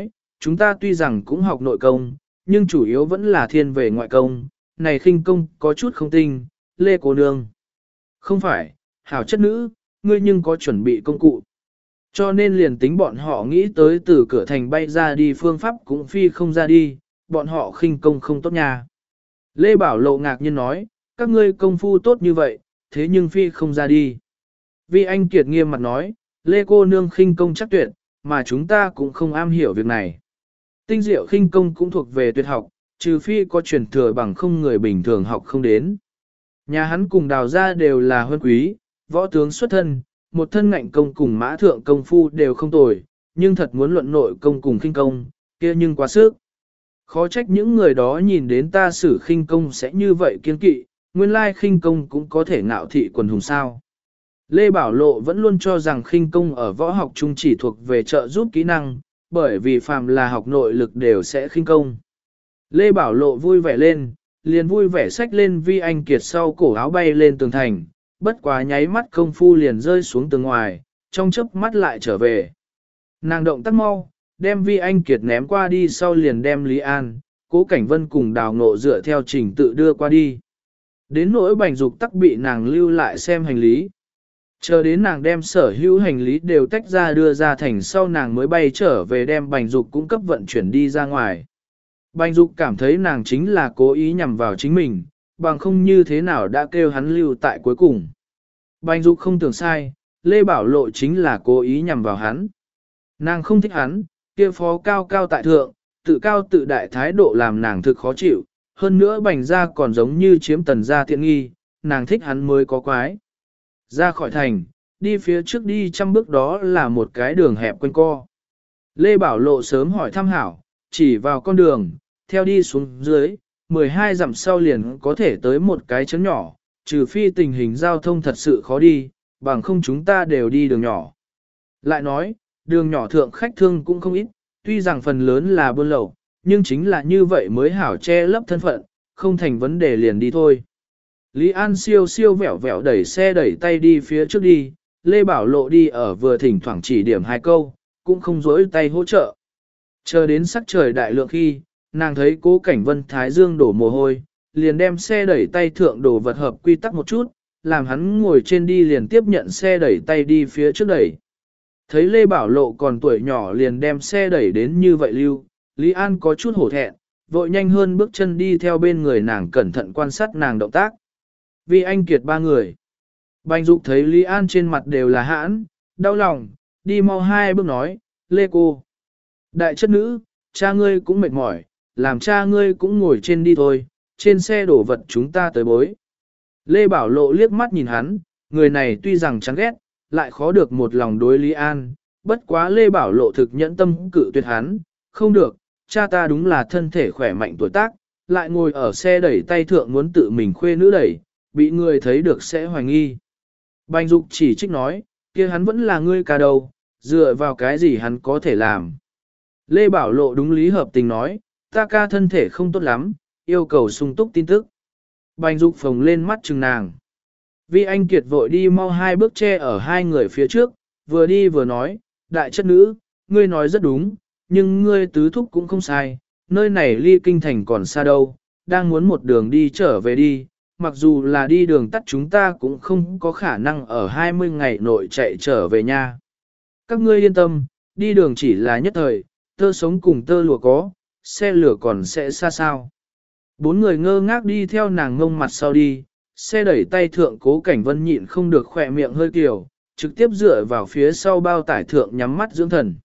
chúng ta tuy rằng cũng học nội công, nhưng chủ yếu vẫn là thiên về ngoại công, này khinh công có chút không tinh, Lê cô nương. Không phải, hảo chất nữ, ngươi nhưng có chuẩn bị công cụ. Cho nên liền tính bọn họ nghĩ tới từ cửa thành bay ra đi phương pháp cũng phi không ra đi, bọn họ khinh công không tốt nha. Lê Bảo Lộ ngạc nhiên nói, các ngươi công phu tốt như vậy, thế nhưng phi không ra đi. Vi Anh Kiệt nghiêm mặt nói, Lê cô nương khinh công chắc tuyệt, mà chúng ta cũng không am hiểu việc này. Tinh diệu khinh công cũng thuộc về tuyệt học, trừ phi có truyền thừa bằng không người bình thường học không đến. Nhà hắn cùng Đào gia đều là huân quý, võ tướng xuất thân, một thân ngạnh công cùng mã thượng công phu đều không tồi, nhưng thật muốn luận nội công cùng khinh công, kia nhưng quá sức. Khó trách những người đó nhìn đến ta sử khinh công sẽ như vậy kiên kỵ, nguyên lai khinh công cũng có thể ngạo thị quần hùng sao. Lê Bảo Lộ vẫn luôn cho rằng khinh công ở võ học chung chỉ thuộc về trợ giúp kỹ năng, bởi vì phàm là học nội lực đều sẽ khinh công. Lê Bảo Lộ vui vẻ lên, liền vui vẻ xách lên Vi Anh Kiệt sau cổ áo bay lên tường thành, bất quá nháy mắt công phu liền rơi xuống tường ngoài, trong chớp mắt lại trở về. Nàng động tác mau, đem Vi Anh Kiệt ném qua đi sau liền đem Lý An, Cố Cảnh Vân cùng Đào Ngộ dựa theo trình tự đưa qua đi. Đến nỗi Bành Dục tắc bị nàng lưu lại xem hành lý. Chờ đến nàng đem sở hữu hành lý đều tách ra đưa ra thành sau nàng mới bay trở về đem Bành Dục cung cấp vận chuyển đi ra ngoài. Bành Dục cảm thấy nàng chính là cố ý nhằm vào chính mình, bằng không như thế nào đã kêu hắn lưu tại cuối cùng. Bành Dục không tưởng sai, Lê Bảo Lộ chính là cố ý nhằm vào hắn. Nàng không thích hắn, kia phó cao cao tại thượng, tự cao tự đại thái độ làm nàng thực khó chịu, hơn nữa Bành gia còn giống như chiếm Tần gia tiện nghi, nàng thích hắn mới có quái. Ra khỏi thành, đi phía trước đi 100 bước đó là một cái đường hẹp quanh co. Lê Bảo Lộ sớm hỏi thăm hảo, chỉ vào con đường, theo đi xuống dưới, 12 dặm sau liền có thể tới một cái trấn nhỏ, trừ phi tình hình giao thông thật sự khó đi, bằng không chúng ta đều đi đường nhỏ. Lại nói, đường nhỏ thượng khách thương cũng không ít, tuy rằng phần lớn là buôn lậu, nhưng chính là như vậy mới hảo che lấp thân phận, không thành vấn đề liền đi thôi. Lý An siêu siêu vẻo vẻo đẩy xe đẩy tay đi phía trước đi, Lê Bảo Lộ đi ở vừa thỉnh thoảng chỉ điểm hai câu, cũng không dối tay hỗ trợ. Chờ đến sắc trời đại lượng khi, nàng thấy Cố Cảnh Vân thái dương đổ mồ hôi, liền đem xe đẩy tay thượng đổ vật hợp quy tắc một chút, làm hắn ngồi trên đi liền tiếp nhận xe đẩy tay đi phía trước đẩy. Thấy Lê Bảo Lộ còn tuổi nhỏ liền đem xe đẩy đến như vậy lưu, Lý An có chút hổ thẹn, vội nhanh hơn bước chân đi theo bên người nàng cẩn thận quan sát nàng động tác. Vì Anh Kiệt ba người. Bành Dục thấy Lý An trên mặt đều là hãn, đau lòng, đi mau 2 bước nói, Lê cô. Đại chất nữ, cha ngươi cũng mệt mỏi, làm cha ngươi cũng ngồi trên đi thôi, trên xe đổ vật chúng ta tới bối. Lê Bảo Lộ liếc mắt nhìn hắn, người này tuy rằng chán ghét, lại khó được một lòng đối Lý An, bất quá Lê Bảo Lộ thực nhẫn tâm cự tuyệt hắn, không được, cha ta đúng là thân thể khỏe mạnh tuổi tác, lại ngồi ở xe đẩy tay thượng muốn tự mình khuê nữ đẩy, bị người thấy được sẽ hoài nghi. Bành Dục chỉ trích nói, kia hắn vẫn là ngươi ca đầu, dựa vào cái gì hắn có thể làm. Lê Bảo Lộ đúng lý hợp tình nói, ta ca thân thể không tốt lắm, yêu cầu sung túc tin tức. Bành Dục phồng lên mắt chừng nàng. Vi Anh Kiệt vội đi mau 2 bước che ở hai người phía trước, vừa đi vừa nói, đại chất nữ, ngươi nói rất đúng, nhưng ngươi tứ thúc cũng không sai, nơi này ly kinh thành còn xa đâu, đang muốn một đường đi trở về đi, mặc dù là đi đường tắt chúng ta cũng không có khả năng ở 20 ngày nội chạy trở về nha. Các ngươi yên tâm, đi đường chỉ là nhất thời, tơ sống cùng tơ lụa có, xe lửa còn sẽ xa sao. 4 người ngơ ngác đi theo nàng ngông mặt sau đi, xe đẩy tay thượng Cố Cảnh Vân nhịn không được khỏe miệng hơi kiều, trực tiếp dựa vào phía sau bao tải thượng nhắm mắt dưỡng thần.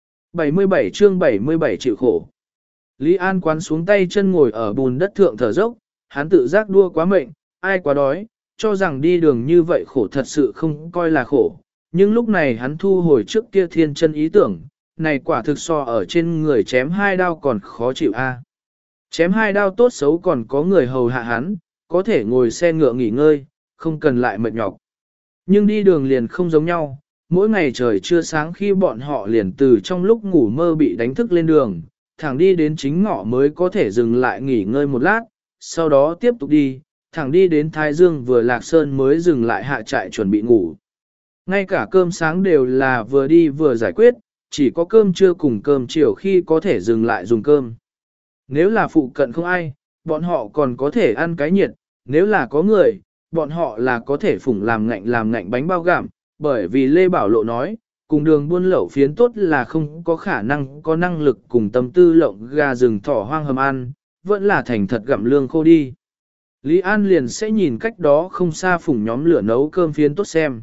77 chương 77 chịu khổ. Lý An quán xuống tay chân ngồi ở bùn đất thượng thở dốc, hắn tự giác đua quá mệnh, ai quá đói, cho rằng đi đường như vậy khổ thật sự không coi là khổ. Nhưng lúc này hắn thu hồi trước kia thiên chân ý tưởng, này quả thực so ở trên người chém 2 đao còn khó chịu a. Chém 2 đao tốt xấu còn có người hầu hạ hắn, có thể ngồi xe ngựa nghỉ ngơi, không cần lại mệt nhọc. Nhưng đi đường liền không giống nhau, mỗi ngày trời chưa sáng khi bọn họ liền từ trong lúc ngủ mơ bị đánh thức lên đường, thẳng đi đến chính ngọ mới có thể dừng lại nghỉ ngơi một lát, sau đó tiếp tục đi, thẳng đi đến Thái Dương vừa lạc sơn mới dừng lại hạ trại chuẩn bị ngủ. Ngay cả cơm sáng đều là vừa đi vừa giải quyết, chỉ có cơm trưa cùng cơm chiều khi có thể dừng lại dùng cơm. Nếu là phụ cận không ai, bọn họ còn có thể ăn cái nhiệt, nếu là có người, bọn họ là có thể phủng làm ngạnh bánh bao gặm, bởi vì Lê Bảo Lộ nói, cùng đường buôn lậu phiến tốt là không có khả năng có năng lực cùng tâm tư lộng gà rừng thỏ hoang hầm ăn, vẫn là thành thật gặm lương khô đi. Lý An liền sẽ nhìn cách đó không xa phủng nhóm lửa nấu cơm phiến tốt xem.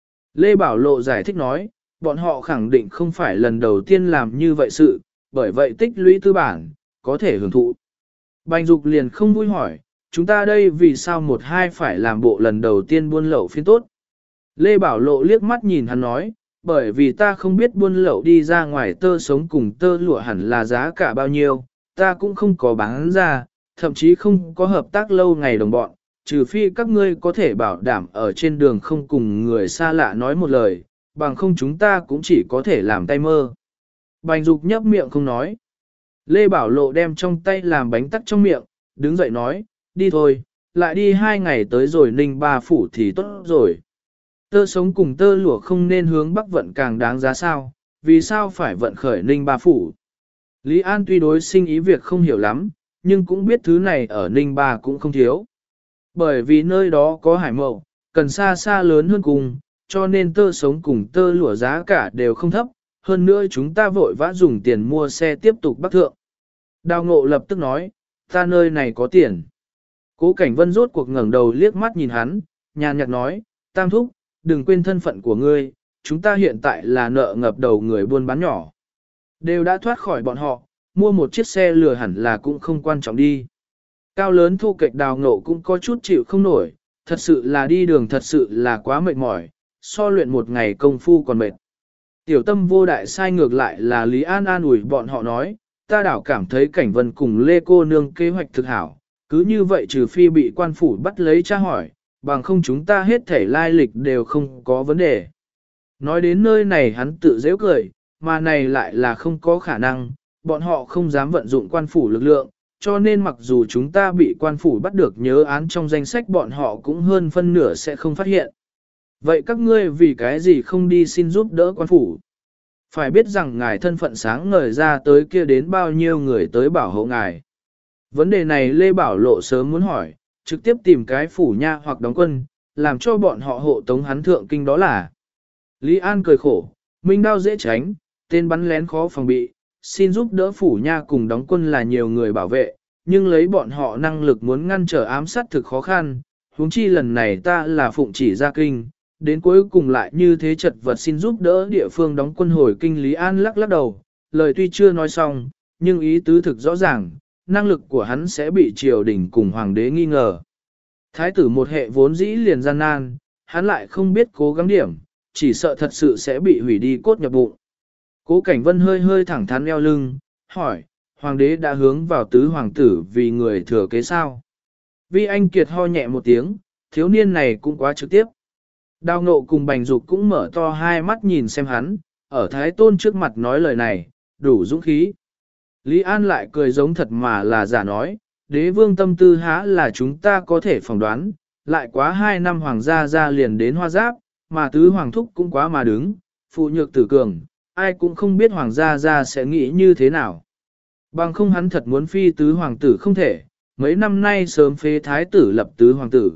Lê Bảo Lộ giải thích nói, bọn họ khẳng định không phải lần đầu tiên làm như vậy sự, bởi vậy tích lũy tư bản, có thể hưởng thụ. Bành Dục liền không vui hỏi, chúng ta đây vì sao một hai phải làm bộ lần đầu tiên buôn lậu phiến tốt. Lê Bảo Lộ liếc mắt nhìn hắn nói, bởi vì ta không biết buôn lậu đi ra ngoài tơ sống cùng tơ lụa hẳn là giá cả bao nhiêu, ta cũng không có bán ra, thậm chí không có hợp tác lâu ngày đồng bọn, trừ phi các ngươi có thể bảo đảm ở trên đường không cùng người xa lạ nói một lời, bằng không chúng ta cũng chỉ có thể làm tay mơ. Bành Dục nhấp miệng không nói. Lê Bảo Lộ đem trong tay làm bánh tắc trong miệng, đứng dậy nói, đi thôi, lại đi 2 ngày tới rồi Ninh Ba Phủ thì tốt rồi. Tơ sống cùng tơ lụa không nên hướng Bắc vận càng đáng giá sao, vì sao phải vận khởi Ninh Ba Phủ. Lý An tuy đối sinh ý việc không hiểu lắm, nhưng cũng biết thứ này ở Ninh Ba cũng không thiếu. Bởi vì nơi đó có hải mậu, cần xa xa lớn hơn cùng, cho nên tơ sống cùng tơ lụa giá cả đều không thấp, hơn nữa chúng ta vội vã dùng tiền mua xe tiếp tục bắc thượng. Đào Ngộ lập tức nói, ta nơi này có tiền. Cố Cảnh Vân rốt cuộc ngẩng đầu liếc mắt nhìn hắn, nhàn nhạt nói, Tam thúc, đừng quên thân phận của ngươi, chúng ta hiện tại là nợ ngập đầu người buôn bán nhỏ. Đều đã thoát khỏi bọn họ, mua một chiếc xe lừa hẳn là cũng không quan trọng đi. Cao lớn thu kịch Đào Ngộ cũng có chút chịu không nổi, thật sự là đi đường thật sự là quá mệt mỏi, so luyện một ngày công phu còn mệt. Tiểu Tâm vô đại sai ngược lại là Lý An an ủi bọn họ nói, ta đảo cảm thấy Cảnh Vân cùng Lê cô nương kế hoạch thực hảo, cứ như vậy trừ phi bị quan phủ bắt lấy tra hỏi, bằng không chúng ta hết thể lai lịch đều không có vấn đề. Nói đến nơi này hắn tự dễ cười, mà này lại là không có khả năng, bọn họ không dám vận dụng quan phủ lực lượng, cho nên mặc dù chúng ta bị quan phủ bắt được nhớ án trong danh sách bọn họ cũng hơn phân nửa sẽ không phát hiện. Vậy các ngươi vì cái gì không đi xin giúp đỡ quan phủ? Phải biết rằng ngài thân phận sáng ngời ra tới kia đến bao nhiêu người tới bảo hộ ngài. Vấn đề này Lê Bảo Lộ sớm muốn hỏi, trực tiếp tìm cái phủ nha hoặc đóng quân, làm cho bọn họ hộ tống hắn thượng kinh đó là. Lý An cười khổ, minh đao dễ tránh, tên bắn lén khó phòng bị, xin giúp đỡ phủ nha cùng đóng quân là nhiều người bảo vệ, nhưng lấy bọn họ năng lực muốn ngăn trở ám sát thực khó khăn, huống chi lần này ta là phụng chỉ ra kinh, đến cuối cùng lại như thế chật vật xin giúp đỡ địa phương đóng quân hồi kinh. Lý An lắc lắc đầu, lời tuy chưa nói xong, nhưng ý tứ thực rõ ràng, năng lực của hắn sẽ bị triều đình cùng hoàng đế nghi ngờ. Thái tử một hệ vốn dĩ liền gian nan, hắn lại không biết cố gắng điểm, chỉ sợ thật sự sẽ bị hủy đi cốt nhập bụng. Cố Cảnh Vân hơi hơi thẳng thắn eo lưng, hỏi, hoàng đế đã hướng vào tứ hoàng tử vì người thừa kế sao? Vi Anh Kiệt ho nhẹ một tiếng, thiếu niên này cũng quá trực tiếp. Đào Ngộ cùng Bành Dục cũng mở to hai mắt nhìn xem hắn, ở Thái Tôn trước mặt nói lời này, đủ dũng khí. Lý An lại cười giống thật mà là giả nói, đế vương tâm tư há là chúng ta có thể phỏng đoán, lại quá 2 năm hoàng gia ra liền đến Hoa Giáp, mà tứ hoàng thúc cũng quá mà đứng, phụ nhược tử cường, ai cũng không biết hoàng gia ra sẽ nghĩ như thế nào. Bằng không hắn thật muốn phi tứ hoàng tử không thể, mấy năm nay sớm phế thái tử lập tứ hoàng tử.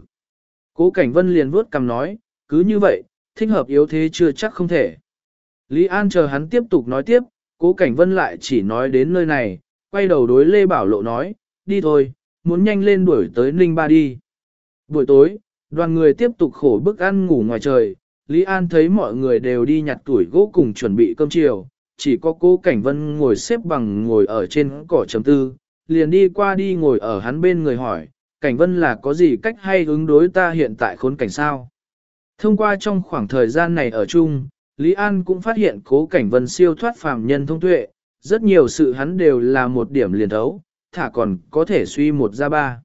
Cố Cảnh Vân liền vuốt cằm nói, cứ như vậy, thích hợp yếu thế chưa chắc không thể. Lý An chờ hắn tiếp tục nói tiếp, Cố Cảnh Vân lại chỉ nói đến nơi này, quay đầu đối Lê Bảo Lộ nói, đi thôi, muốn nhanh lên đuổi tới Ninh Ba đi. Buổi tối, đoàn người tiếp tục khổ bức ăn ngủ ngoài trời, Lý An thấy mọi người đều đi nhặt tuổi gỗ cùng chuẩn bị cơm chiều, chỉ có Cố Cảnh Vân ngồi xếp bằng ngồi ở trên cỏ chấm tư, liền đi qua đi ngồi ở hắn bên người hỏi, Cảnh Vân là có gì cách hay ứng đối ta hiện tại khốn cảnh sao? Thông qua trong khoảng thời gian này ở chung, Lý An cũng phát hiện Cố Cảnh Vân siêu thoát phàm nhân thông tuệ, rất nhiều sự hắn đều là một điểm liền thấu, thả còn có thể suy một ra ba.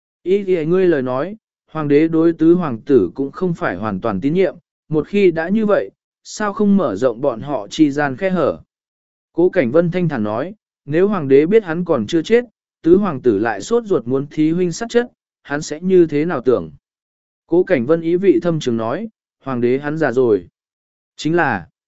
Ý thì ngươi lời nói, hoàng đế đối tứ hoàng tử cũng không phải hoàn toàn tín nhiệm, một khi đã như vậy, sao không mở rộng bọn họ chi gian khe hở. Cố Cảnh Vân thanh thản nói, nếu hoàng đế biết hắn còn chưa chết, tứ hoàng tử lại sốt ruột muốn thí huynh sát chất, hắn sẽ như thế nào tưởng? Cố Cảnh Vân ý vị thâm trường nói, hoàng đế hắn già rồi. Chính là,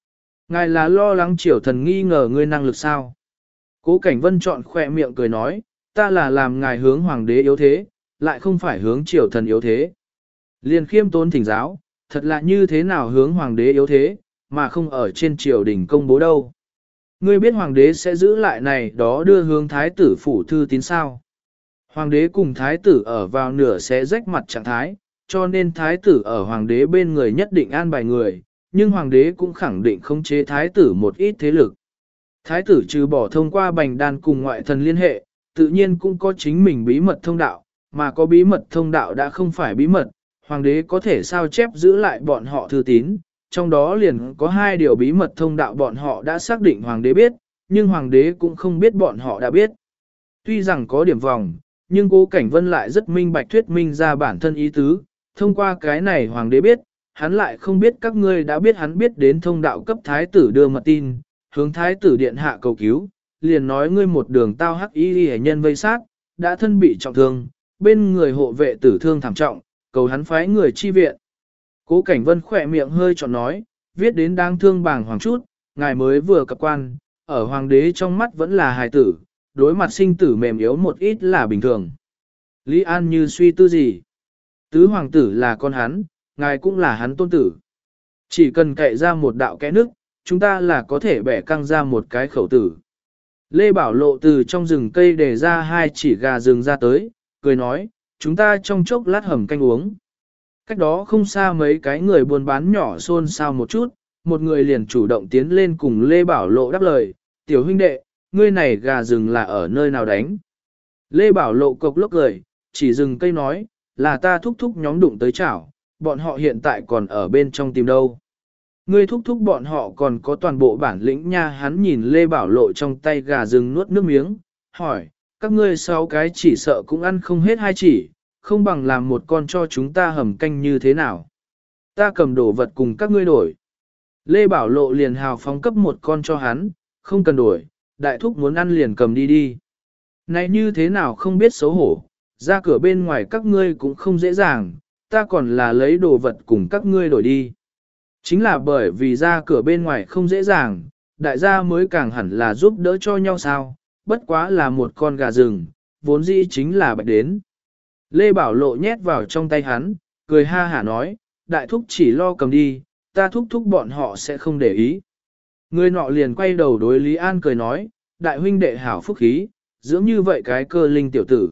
Ngài là lo lắng triều thần nghi ngờ ngươi năng lực sao? Cố Cảnh Vân chọn khỏe miệng cười nói, ta là làm ngài hướng hoàng đế yếu thế, lại không phải hướng triều thần yếu thế. Liền khiêm tốn thỉnh giáo, thật là như thế nào hướng hoàng đế yếu thế, mà không ở trên triều đình công bố đâu. Ngươi biết hoàng đế sẽ giữ lại này đó đưa hướng thái tử phủ thư tín sao. Hoàng đế cùng thái tử ở vào nửa sẽ rách mặt trạng thái, cho nên thái tử ở hoàng đế bên người nhất định an bài người, nhưng hoàng đế cũng khẳng định khống chế thái tử một ít thế lực. Thái tử trừ bỏ thông qua bành đan cùng ngoại thần liên hệ, tự nhiên cũng có chính mình bí mật thông đạo, mà có bí mật thông đạo đã không phải bí mật, hoàng đế có thể sao chép giữ lại bọn họ thư tín, trong đó liền có 2 điều bí mật thông đạo bọn họ đã xác định hoàng đế biết, nhưng hoàng đế cũng không biết bọn họ đã biết. Tuy rằng có điểm vòng, nhưng Cố Cảnh Vân lại rất minh bạch thuyết minh ra bản thân ý tứ, thông qua cái này hoàng đế biết, hắn lại không biết các ngươi đã biết hắn biết đến thông đạo cấp thái tử đưa mật tin, hướng thái tử điện hạ cầu cứu, liền nói ngươi một đường tao hắc y hệ nhân vây sát, đã thân bị trọng thương, bên người hộ vệ tử thương thảm trọng, cầu hắn phái người chi viện. Cố Cảnh Vân khỏe miệng hơi tròn nói, viết đến đáng thương bàng hoàng chút, ngài mới vừa cập quan, ở hoàng đế trong mắt vẫn là hài tử, đối mặt sinh tử mềm yếu một ít là bình thường. Lý An như suy tư gì? Tứ hoàng tử là con hắn, ngài cũng là hắn tôn tử. Chỉ cần cậy ra một đạo kẽ nước, chúng ta là có thể bẻ căng ra một cái khẩu tử. Lê Bảo Lộ từ trong rừng cây để ra 2 chỉ gà rừng ra tới, cười nói, chúng ta trong chốc lát hầm canh uống. Cách đó không xa mấy cái người buôn bán nhỏ xôn xao một chút, một người liền chủ động tiến lên cùng Lê Bảo Lộ đáp lời, tiểu huynh đệ, ngươi này gà rừng là ở nơi nào đánh. Lê Bảo Lộ cộc lốc cười, chỉ rừng cây nói, là ta thúc thúc nhóm đụng tới chảo, bọn họ hiện tại còn ở bên trong tìm đâu. Ngươi thúc thúc bọn họ còn có toàn bộ bản lĩnh nha. Hắn nhìn Lê Bảo Lộ trong tay gà rừng nuốt nước miếng, hỏi, các ngươi 6 cái chỉ sợ cũng ăn không hết 2 chỉ, không bằng làm một con cho chúng ta hầm canh như thế nào. Ta cầm đồ vật cùng các ngươi đổi. Lê Bảo Lộ liền hào phóng cấp một con cho hắn, không cần đổi, đại thúc muốn ăn liền cầm đi đi. Này như thế nào không biết xấu hổ, ra cửa bên ngoài các ngươi cũng không dễ dàng, ta còn là lấy đồ vật cùng các ngươi đổi đi. Chính là bởi vì ra cửa bên ngoài không dễ dàng, đại gia mới càng hẳn là giúp đỡ cho nhau sao, bất quá là một con gà rừng, vốn dĩ chính là bạch đến. Lê Bảo Lộ nhét vào trong tay hắn, cười ha hả nói, đại thúc chỉ lo cầm đi, ta thúc thúc bọn họ sẽ không để ý. Người nọ liền quay đầu đối Lý An cười nói, đại huynh đệ hảo phúc khí, dưỡng như vậy cái cơ linh tiểu tử.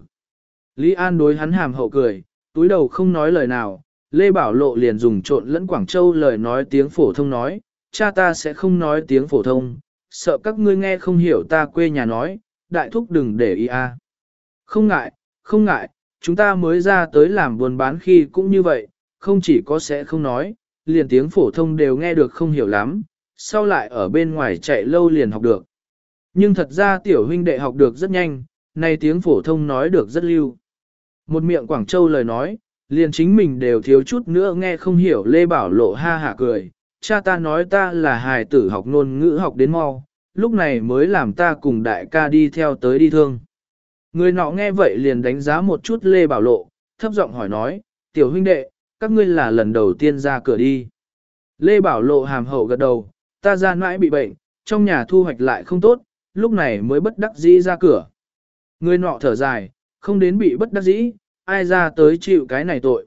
Lý An đối hắn hàm hậu cười, túi đầu không nói lời nào, Lê Bảo Lộ liền dùng trộn lẫn Quảng Châu lời nói tiếng phổ thông nói, cha ta sẽ không nói tiếng phổ thông, sợ các ngươi nghe không hiểu ta quê nhà nói, đại thúc đừng để ý a. Không ngại, không ngại, chúng ta mới ra tới làm buôn bán khi cũng như vậy, không chỉ có sẽ không nói, liền tiếng phổ thông đều nghe được không hiểu lắm, sau lại ở bên ngoài chạy lâu liền học được. Nhưng thật ra tiểu huynh đệ học được rất nhanh, này tiếng phổ thông nói được rất lưu. Một miệng Quảng Châu lời nói, liền chính mình đều thiếu chút nữa nghe không hiểu. Lê Bảo Lộ ha hả cười, cha ta nói ta là hài tử học ngôn ngữ học đến mau, lúc này mới làm ta cùng đại ca đi theo tới đi thương. Người nọ nghe vậy liền đánh giá một chút Lê Bảo Lộ, thấp giọng hỏi nói, tiểu huynh đệ, các ngươi là lần đầu tiên ra cửa đi. Lê Bảo Lộ hàm hậu gật đầu, ta ra nãi bị bệnh, trong nhà thu hoạch lại không tốt, lúc này mới bất đắc dĩ ra cửa. Người nọ thở dài, không đến bị bất đắc dĩ, ai ra tới chịu cái này tội.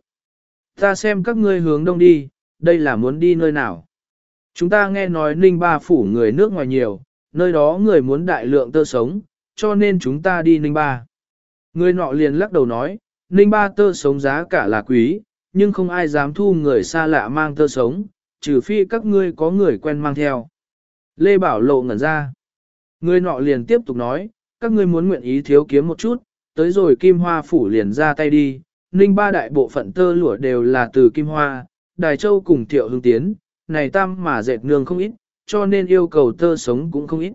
Ta xem các ngươi hướng đông đi, đây là muốn đi nơi nào. Chúng ta nghe nói Ninh Ba phủ người nước ngoài nhiều, nơi đó người muốn đại lượng tơ sống, cho nên chúng ta đi Ninh Ba. Người nọ liền lắc đầu nói, Ninh Ba tơ sống giá cả là quý, nhưng không ai dám thu người xa lạ mang tơ sống, trừ phi các ngươi có người quen mang theo. Lê Bảo Lộ ngẩn ra. Người nọ liền tiếp tục nói, các ngươi muốn nguyện ý thiếu kiếm một chút, tới rồi Kim Hoa phủ liền ra tay đi, Ninh Ba đại bộ phận tơ lụa đều là từ Kim Hoa, Đài Châu cùng Thiệu Hưng Tiến, này tam mà dệt nương không ít, cho nên yêu cầu tơ sống cũng không ít.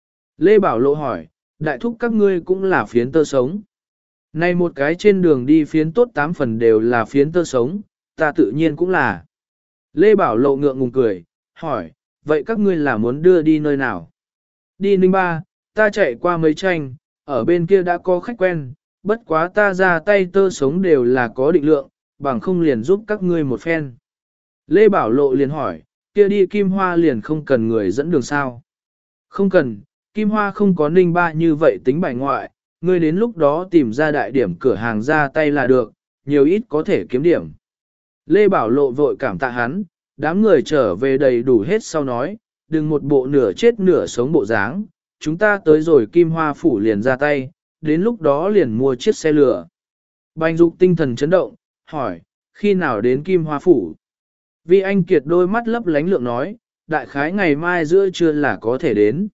Lê Bảo Lộ hỏi, đại thúc các ngươi cũng là phiến tơ sống. Này một cái trên đường đi phiến tốt 8 phần đều là phiến tơ sống, ta tự nhiên cũng là. Lê Bảo Lộ ngượng ngùng cười, hỏi, vậy các ngươi là muốn đưa đi nơi nào? Đi Ninh Ba, ta chạy qua mấy tranh, ở bên kia đã có khách quen, bất quá ta ra tay tơ sống đều là có định lượng, bằng không liền giúp các ngươi một phen. Lê Bảo Lộ liền hỏi, kia đi Kim Hoa liền không cần người dẫn đường sao. Không cần, Kim Hoa không có ninh ba như vậy tính bài ngoại, ngươi đến lúc đó tìm ra đại điểm cửa hàng ra tay là được, nhiều ít có thể kiếm điểm. Lê Bảo Lộ vội cảm tạ hắn, đám người trở về đầy đủ hết sau nói, đừng một bộ nửa chết nửa sống bộ dáng, chúng ta tới rồi Kim Hoa phủ liền ra tay, đến lúc đó liền mua chiếc xe lửa. Bành Dục tinh thần chấn động, hỏi, khi nào đến Kim Hoa phủ? Vi Anh Kiệt đôi mắt lấp lánh lượng nói, đại khái ngày mai giữa trưa là có thể đến.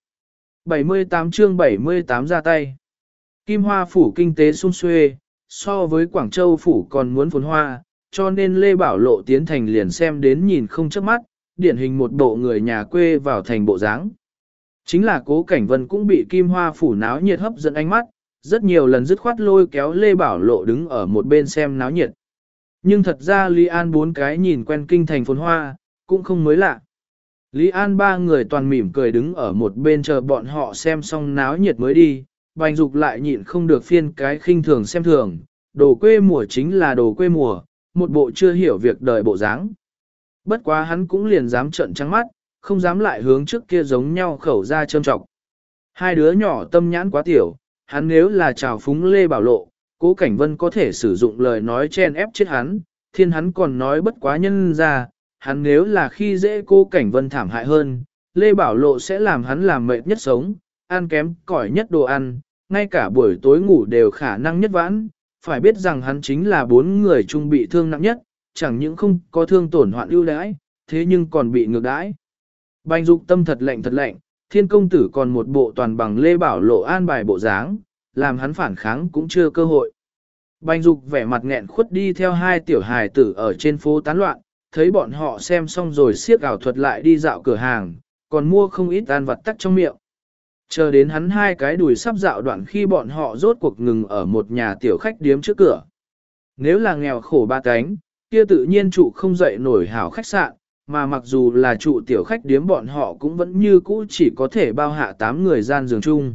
78 chương 78 ra tay. Kim Hoa phủ kinh tế sung xuê, so với Quảng Châu phủ còn muốn phồn hoa, cho nên Lê Bảo Lộ tiến thành liền xem đến nhìn không chớp mắt, điển hình một bộ người nhà quê vào thành bộ dáng. Chính là Cố Cảnh Vân cũng bị Kim Hoa phủ náo nhiệt hấp dẫn ánh mắt, rất nhiều lần dứt khoát lôi kéo Lê Bảo Lộ đứng ở một bên xem náo nhiệt. Nhưng thật ra Lý An bốn cái nhìn quen kinh thành phồn hoa, cũng không mới lạ. Lý An ba người toàn mỉm cười đứng ở một bên chờ bọn họ xem xong náo nhiệt mới đi, Bành Dục lại nhịn không được phiên cái khinh thường xem thường, đồ quê mùa chính là đồ quê mùa, một bộ chưa hiểu việc đời bộ dáng. Bất quá hắn cũng liền dám trợn trắng mắt, không dám lại hướng trước kia giống nhau khẩu ra châm trọng. Hai đứa nhỏ tâm nhãn quá tiểu, hắn nếu là trào phúng Lê Bảo Lộ, Cố Cảnh Vân có thể sử dụng lời nói chen ép chết hắn, thiên hắn còn nói bất quá nhân ra, hắn nếu là khi dễ Cố Cảnh Vân thảm hại hơn, Lê Bảo Lộ sẽ làm hắn làm mệt nhất sống, ăn kém cỏi nhất đồ ăn, ngay cả buổi tối ngủ đều khả năng nhất vãn, phải biết rằng hắn chính là 4 người chung bị thương nặng nhất, chẳng những không có thương tổn hoạn ưu đãi, thế nhưng còn bị ngược đãi. Bành Dục tâm thật lạnh, thiên công tử còn một bộ toàn bằng Lê Bảo Lộ an bài bộ dáng, làm hắn phản kháng cũng chưa cơ hội. Bành Dục vẻ mặt nghẹn khuất đi theo hai tiểu hài tử ở trên phố tán loạn, thấy bọn họ xem xong rồi siết ảo thuật lại đi dạo cửa hàng, còn mua không ít ăn vặt tắc trong miệng. Chờ đến hắn hai cái đùi sắp dạo đoạn khi bọn họ rốt cuộc ngừng ở một nhà tiểu khách điếm trước cửa. Nếu là nghèo khổ ba cánh, kia tự nhiên trụ không dậy nổi hảo khách sạn, mà mặc dù là trụ tiểu khách điếm bọn họ cũng vẫn như cũ chỉ có thể bao hạ 8 người gian giường chung.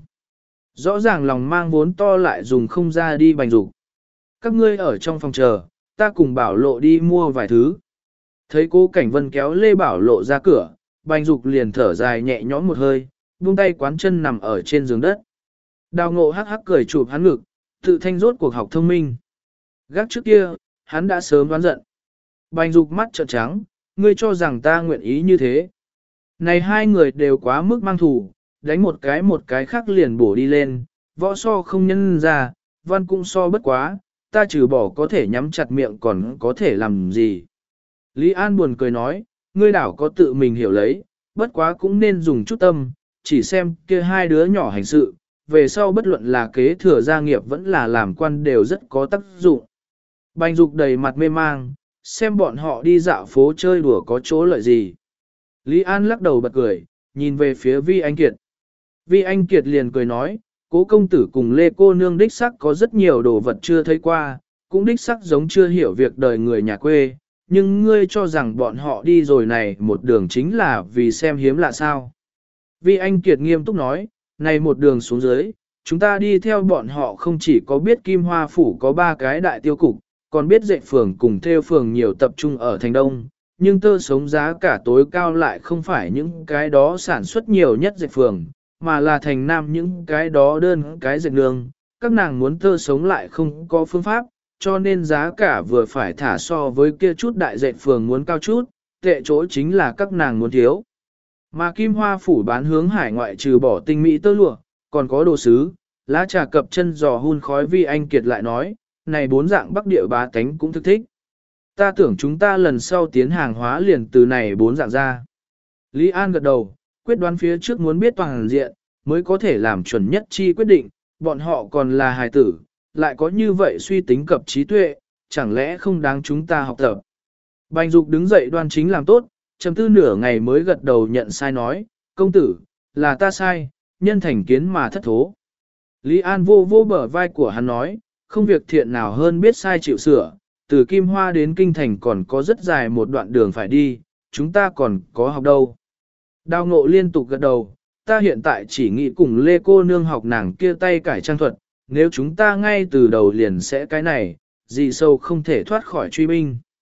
Rõ ràng lòng mang vốn to lại dùng không ra đi. Bành Dục. Các ngươi ở trong phòng chờ, ta cùng Bảo Lộ đi mua vài thứ. Thấy Cố Cảnh Vân kéo Lê Bảo Lộ ra cửa, Bành Dục liền thở dài nhẹ nhõm một hơi, buông tay quán chân nằm ở trên giường đất. Đào Ngộ hắc hắc cười chụp hắn ngực, tự thanh rốt cuộc học thông minh. Gác trước kia, hắn đã sớm đoán giận. Bành Dục mắt trợn trắng, ngươi cho rằng ta nguyện ý như thế. Này hai người đều quá mức mang thủ, đánh một cái khác liền bổ đi lên, võ so không nhân ra, văn cũng so bất quá, ta trừ bỏ có thể nhắm chặt miệng còn có thể làm gì. Lý An buồn cười nói, ngươi đảo có tự mình hiểu lấy, bất quá cũng nên dùng chút tâm, chỉ xem kia hai đứa nhỏ hành sự, về sau bất luận là kế thừa gia nghiệp vẫn là làm quan đều rất có tác dụng. Bành Dục đầy mặt mê mang, xem bọn họ đi dạo phố chơi đùa có chỗ lợi gì. Lý An lắc đầu bật cười, nhìn về phía Vi Anh Kiệt. Vi Anh Kiệt liền cười nói, Cố công tử cùng Lê cô nương đích sắc có rất nhiều đồ vật chưa thấy qua, cũng đích sắc giống chưa hiểu việc đời người nhà quê, nhưng ngươi cho rằng bọn họ đi rồi này một đường chính là vì xem hiếm lạ sao. Vi Anh Kiệt nghiêm túc nói, này một đường xuống dưới, chúng ta đi theo bọn họ không chỉ có biết Kim Hoa phủ có 3 cái đại tiêu cục, còn biết dệt phường cùng theo phường nhiều tập trung ở thành đông, nhưng tơ sống giá cả tối cao lại không phải những cái đó sản xuất nhiều nhất dệt phường, mà là thành nam những cái đó đơn cái dệt nương, các nàng muốn tơ sống lại không có phương pháp, cho nên giá cả vừa phải thả so với kia chút đại dệt phường muốn cao chút, tệ chỗ chính là các nàng muốn thiếu. Mà Kim Hoa phủ bán hướng hải ngoại trừ bỏ tinh mỹ tơ lụa, còn có đồ sứ, lá trà cập chân giò hun khói. Vi Anh Kiệt lại nói, này 4 dạng bắc địa bá tánh cũng thức thích. Ta tưởng chúng ta lần sau tiến hàng hóa liền từ này 4 dạng ra. Lý An gật đầu, quyết đoán phía trước muốn biết toàn diện, mới có thể làm chuẩn nhất chi quyết định, bọn họ còn là hài tử, lại có như vậy suy tính cập trí tuệ, chẳng lẽ không đáng chúng ta học tập. Bành Dục đứng dậy đoan chính làm tốt, trầm tư nửa ngày mới gật đầu nhận sai nói, công tử, là ta sai, nhân thành kiến mà thất thố. Lý An vô bờ vai của hắn nói, không việc thiện nào hơn biết sai chịu sửa, từ Kim Hoa đến Kinh Thành còn có rất dài một đoạn đường phải đi, chúng ta còn có học đâu. Đào Ngộ liên tục gật đầu, ta hiện tại chỉ nghĩ cùng Lê cô nương học nàng kia tay cải trang thuật, nếu chúng ta ngay từ đầu liền sẽ cái này, gì sâu không thể thoát khỏi truy binh.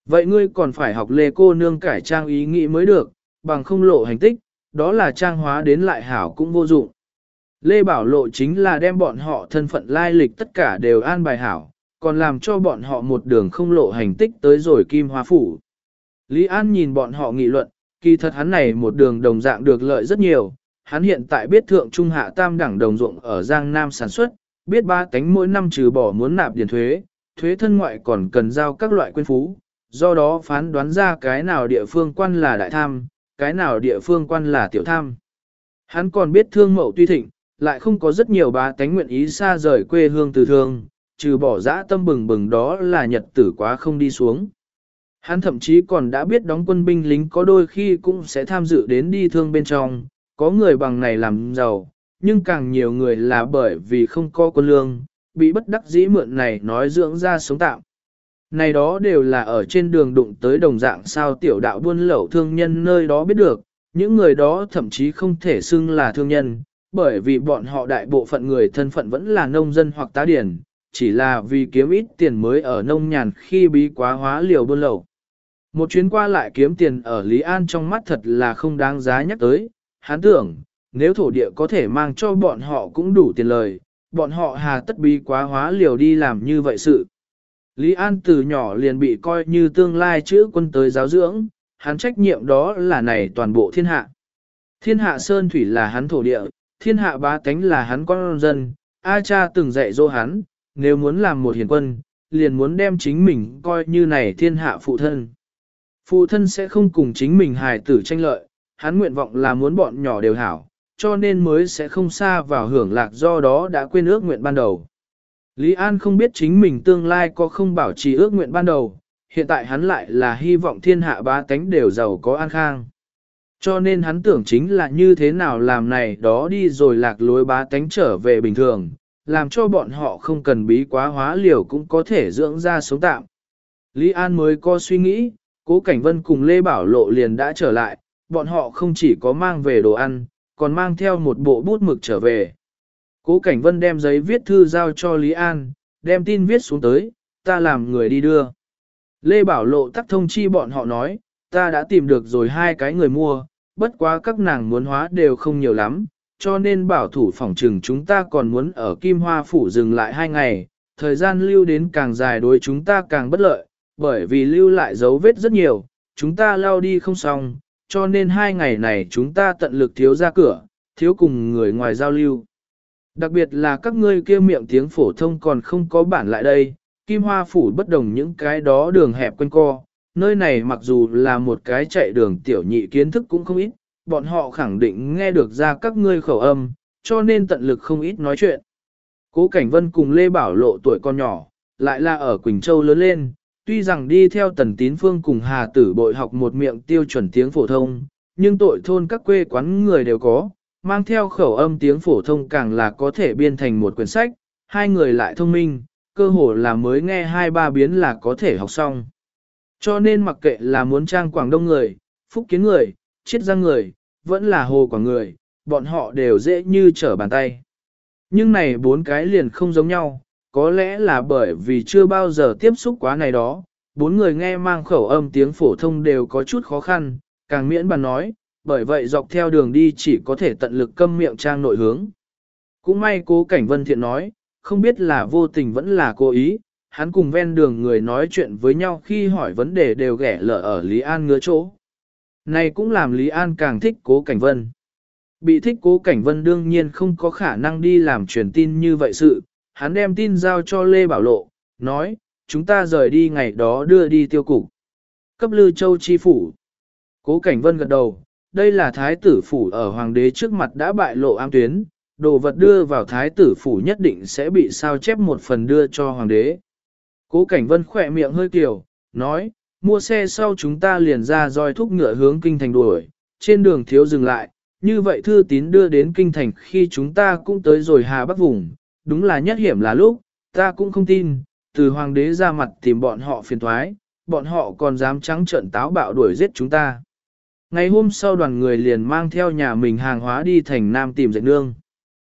Vậy ngươi còn phải học Lê cô nương cải trang ý nghĩ mới được, bằng không lộ hành tích, đó là trang hóa đến lại hảo cũng vô dụng. Lê Bảo Lộ chính là đem bọn họ thân phận lai lịch tất cả đều an bài hảo, còn làm cho bọn họ một đường không lộ hành tích tới rồi Kim Hoa Phủ. Lý An nhìn bọn họ nghị luận, kỳ thật hắn này một đường đồng dạng được lợi rất nhiều, hắn hiện tại biết thượng trung hạ tam đẳng đồng ruộng ở Giang Nam sản xuất, biết ba cánh mỗi năm trừ bỏ muốn nạp điền thuế, thuế thân ngoại còn cần giao các loại quyên phú, do đó phán đoán ra cái nào địa phương quan là đại tham, cái nào địa phương quan là tiểu tham. Hắn còn biết thương mậu tuy thịnh, lại không có rất nhiều bá tánh nguyện ý xa rời quê hương từ thương, trừ bỏ dã tâm bừng bừng đó là nhật tử quá không đi xuống. Hắn thậm chí còn đã biết đóng quân binh lính có đôi khi cũng sẽ tham dự đến đi thương bên trong, có người bằng này làm giàu, nhưng càng nhiều người là bởi vì không có quân lương, bị bất đắc dĩ mượn này nói dưỡng ra sống tạm. Này đó đều là ở trên đường đụng tới đồng dạng sao tiểu đạo buôn lậu thương nhân nơi đó biết được, những người đó thậm chí không thể xưng là thương nhân, bởi vì bọn họ đại bộ phận người thân phận vẫn là nông dân hoặc tá điển, chỉ là vì kiếm ít tiền mới ở nông nhàn khi bí quá hóa liều buôn lậu. Một chuyến qua lại kiếm tiền ở Lý An trong mắt thật là không đáng giá nhắc tới, hắn tưởng, nếu thổ địa có thể mang cho bọn họ cũng đủ tiền lời, bọn họ hà tất bí quá hóa liều đi làm như vậy sự. Lý An từ nhỏ liền bị coi như tương lai chữ quân tới giáo dưỡng, hắn trách nhiệm đó là này toàn bộ thiên hạ. Thiên hạ sơn thủy là hắn thổ địa, thiên hạ bá tánh là hắn con dân, A cha từng dạy dỗ hắn, nếu muốn làm một hiền quân, liền muốn đem chính mình coi như này thiên hạ phụ thân. Phụ thân sẽ không cùng chính mình hài tử tranh lợi, hắn nguyện vọng là muốn bọn nhỏ đều hảo, cho nên mới sẽ không xa vào hưởng lạc do đó đã quên ước nguyện ban đầu. Lý An không biết chính mình tương lai có không bảo trì ước nguyện ban đầu, hiện tại hắn lại là hy vọng thiên hạ bá tánh đều giàu có an khang. Cho nên hắn tưởng chính là như thế nào làm này đó đi rồi lạc lối bá tánh trở về bình thường, làm cho bọn họ không cần bí quá hóa liều cũng có thể dưỡng ra sống tạm. Lý An mới có suy nghĩ, Cố Cảnh Vân cùng Lê Bảo Lộ liền đã trở lại, bọn họ không chỉ có mang về đồ ăn, còn mang theo một bộ bút mực trở về. Cố Cảnh Vân đem giấy viết thư giao cho Lý An, đem tin viết xuống tới, ta làm người đi đưa. Lê Bảo Lộ tắc thông chi bọn họ nói, ta đã tìm được rồi 2 cái người mua, bất quá các nàng muốn hóa đều không nhiều lắm, cho nên bảo thủ phòng trừng chúng ta còn muốn ở Kim Hoa Phủ dừng lại 2 ngày, thời gian lưu đến càng dài đối chúng ta càng bất lợi, bởi vì lưu lại dấu vết rất nhiều, chúng ta lao đi không xong, cho nên 2 ngày này chúng ta tận lực thiếu ra cửa, thiếu cùng người ngoài giao lưu. Đặc biệt là các ngươi kia miệng tiếng phổ thông còn không có bản lại đây, Kim Hoa Phủ bất đồng những cái đó đường hẹp quanh co, nơi này mặc dù là một cái chạy đường tiểu nhị kiến thức cũng không ít, bọn họ khẳng định nghe được ra các ngươi khẩu âm, cho nên tận lực không ít nói chuyện. Cố Cảnh Vân cùng Lê Bảo Lộ tuổi con nhỏ, lại là ở Quỳnh Châu lớn lên, tuy rằng đi theo Tần Tín Phương cùng Hà Tử Bội học một miệng tiêu chuẩn tiếng phổ thông, nhưng tội thôn các quê quán người đều có, mang theo khẩu âm tiếng phổ thông càng là có thể biên thành một quyển sách, 2 người lại thông minh, cơ hồ là mới nghe 2-3 biến là có thể học xong. Cho nên mặc kệ là muốn trang Quảng Đông người, Phúc Kiến người, Chiết Giang người, vẫn là Hồ Quảng người, bọn họ đều dễ như trở bàn tay. Nhưng này 4 cái liền không giống nhau, có lẽ là bởi vì chưa bao giờ tiếp xúc quá này đó, 4 người nghe mang khẩu âm tiếng phổ thông đều có chút khó khăn, càng miễn bàn nói, bởi vậy dọc theo đường đi chỉ có thể tận lực câm miệng trang nội hướng. Cũng may Cố Cảnh Vân thiện nói, không biết là vô tình vẫn là cố ý, hắn cùng ven đường người nói chuyện với nhau khi hỏi vấn đề đều ghẻ lở ở Lý An ngứa chỗ. Này cũng làm Lý An càng thích Cố Cảnh Vân. Bị thích Cố Cảnh Vân đương nhiên không có khả năng đi làm truyền tin như vậy sự, hắn đem tin giao cho Lê Bảo Lộ, nói, chúng ta rời đi ngày đó đưa đi tiêu cục. Cấp Lư Châu chi phủ. Cố Cảnh Vân gật đầu, đây là thái tử phủ ở hoàng đế trước mặt đã bại lộ ám tuyến, đồ vật đưa vào thái tử phủ nhất định sẽ bị sao chép một phần đưa cho hoàng đế. Cố Cảnh Vân khỏe miệng hơi kiểu, nói, mua xe sau chúng ta liền ra roi thúc ngựa hướng kinh thành đuổi, trên đường thiếu dừng lại, như vậy thư tín đưa đến kinh thành khi chúng ta cũng tới rồi Hà Bắc vùng, đúng là nhất hiểm là lúc, ta cũng không tin, từ hoàng đế ra mặt tìm bọn họ phiền thoái, bọn họ còn dám trắng trợn táo bạo đuổi giết chúng ta. Ngày hôm sau đoàn người liền mang theo nhà mình hàng hóa đi thành Nam tìm dệt nương.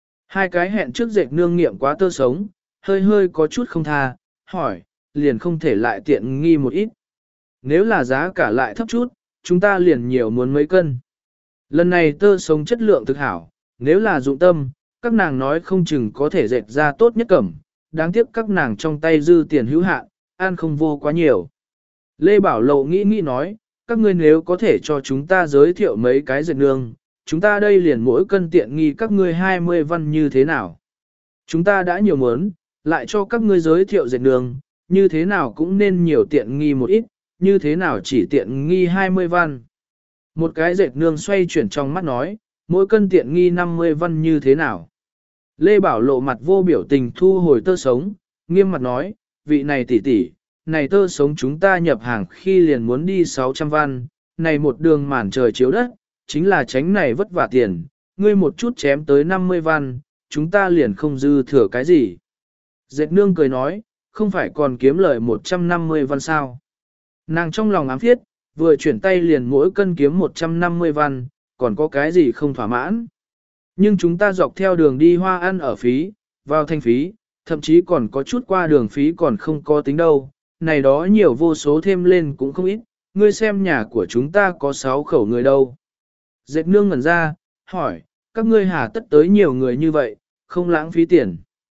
2 cái hẹn trước dệt nương nghiệm quá tơ sống, hơi hơi có chút không tha, hỏi, liền không thể lại tiện nghi một ít. nếu là giá cả lại thấp chút, chúng ta liền nhiều muốn mấy cân. Lần này tơ sống chất lượng thực hảo, nếu là dụng tâm, các nàng nói không chừng có thể dệt ra tốt nhất cẩm, đáng tiếc các nàng trong tay dư tiền hữu hạn, ăn không vô quá nhiều. Lê Bảo Lộ nghĩ nói, các ngươi nếu có thể cho chúng ta giới thiệu mấy cái dệt nương, chúng ta đây liền mỗi cân tiện nghi các ngươi 20 văn như thế nào. Chúng ta đã nhiều muốn, lại cho các ngươi giới thiệu dệt nương, như thế nào cũng nên nhiều tiện nghi một ít, như thế nào chỉ tiện nghi 20 văn. Một cái dệt nương xoay chuyển trong mắt nói, mỗi cân tiện nghi 50 văn như thế nào. Lê Bảo Lộ mặt vô biểu tình thu hồi tơ sống, nghiêm mặt nói, vị này tỷ tỷ, này tơ sống chúng ta nhập hàng khi liền muốn đi 600 văn, này một đường màn trời chiếu đất, chính là tránh này vất vả tiền, ngươi một chút chém tới 50 văn, chúng ta liền không dư thừa cái gì. Dệt nương cười nói, không phải còn kiếm lời 150 văn sao. Nàng trong lòng ám thiết, vừa chuyển tay liền mỗi cân kiếm 150 văn, còn có cái gì không thỏa mãn. Nhưng chúng ta dọc theo đường đi hoa ăn ở phí, vào thanh phí, thậm chí còn có chút qua đường phí còn không có tính đâu, này đó nhiều vô số thêm lên cũng không ít, ngươi xem nhà của chúng ta có 6 khẩu người đâu. Dệt nương ngẩn ra, hỏi, các ngươi hà tất tới nhiều người như vậy, không lãng phí tiền.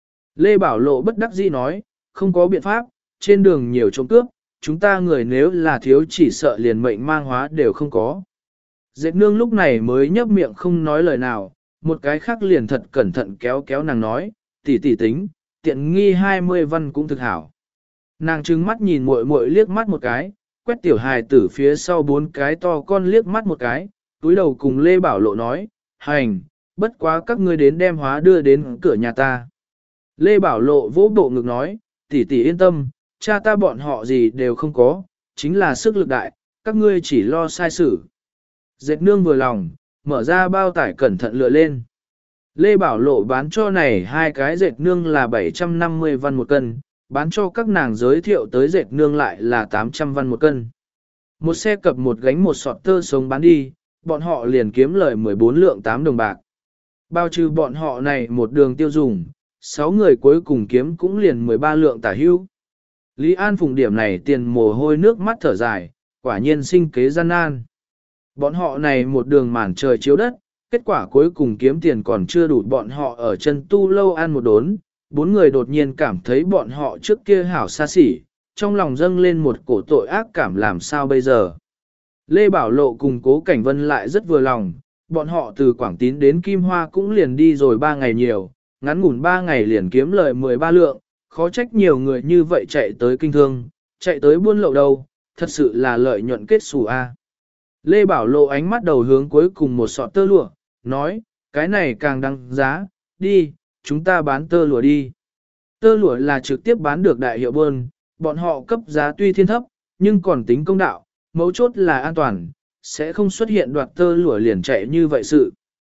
Lê Bảo Lộ bất đắc dĩ nói, không có biện pháp, trên đường nhiều trộm cướp, chúng ta người nếu là thiếu chỉ sợ liền mệnh mang hóa đều không có. Dệt nương lúc này mới nhấp miệng không nói lời nào, một cái khác liền thật cẩn thận kéo nàng nói, tỷ tỷ tính, tiện nghi 20 văn cũng thực hảo. Nàng trừng mắt nhìn muội muội liếc mắt một cái, quét tiểu hài tử phía sau 4 cái to con liếc mắt một cái, túi đầu cùng Lê Bảo Lộ nói, hành, bất quá các ngươi đến đem hóa đưa đến cửa nhà ta. Lê Bảo Lộ vỗ bộ ngực nói, tỷ tỷ yên tâm, cha ta bọn họ gì đều không có, chính là sức lực đại, các ngươi chỉ lo sai sự. Dệt nương vừa lòng, mở ra bao tải cẩn thận lựa lên. Lê Bảo Lộ bán cho này hai cái dệt nương là 750 văn một cân, bán cho các nàng giới thiệu tới dệt nương lại là 800 văn một cân. Một xe cập một gánh một sọt tơ sống bán đi, bọn họ liền kiếm lời 14 lượng 8 đồng bạc. Bao trừ bọn họ này một đường tiêu dùng, 6 người cuối cùng kiếm cũng liền 13 lượng tả hưu. Lý An Phùng điểm này tiền mồ hôi nước mắt thở dài, quả nhiên sinh kế gian nan. Bọn họ này một đường màn trời chiếu đất, kết quả cuối cùng kiếm tiền còn chưa đủ bọn họ ở chân tu lâu ăn một đốn. 4 người đột nhiên cảm thấy bọn họ trước kia hảo xa xỉ, trong lòng dâng lên một cổ tội ác cảm làm sao bây giờ. Lê Bảo Lộ cùng Cố Cảnh Vân lại rất vừa lòng, bọn họ từ Quảng Tín đến Kim Hoa cũng liền đi rồi 3 ngày nhiều, ngắn ngủn 3 ngày liền kiếm lời 13 lượng, khó trách nhiều người như vậy chạy tới kinh thương, chạy tới buôn lậu đâu, thật sự là lợi nhuận kết xù a. Lê Bảo Lộ ánh mắt đầu hướng cuối cùng một sọt tơ lụa, nói, cái này càng đăng giá, đi, chúng ta bán tơ lụa đi. Tơ lụa là trực tiếp bán được đại hiệu bơn, bọn họ cấp giá tuy thiên thấp, nhưng còn tính công đạo, mấu chốt là an toàn, sẽ không xuất hiện đoạt tơ lụa liền chạy như vậy sự.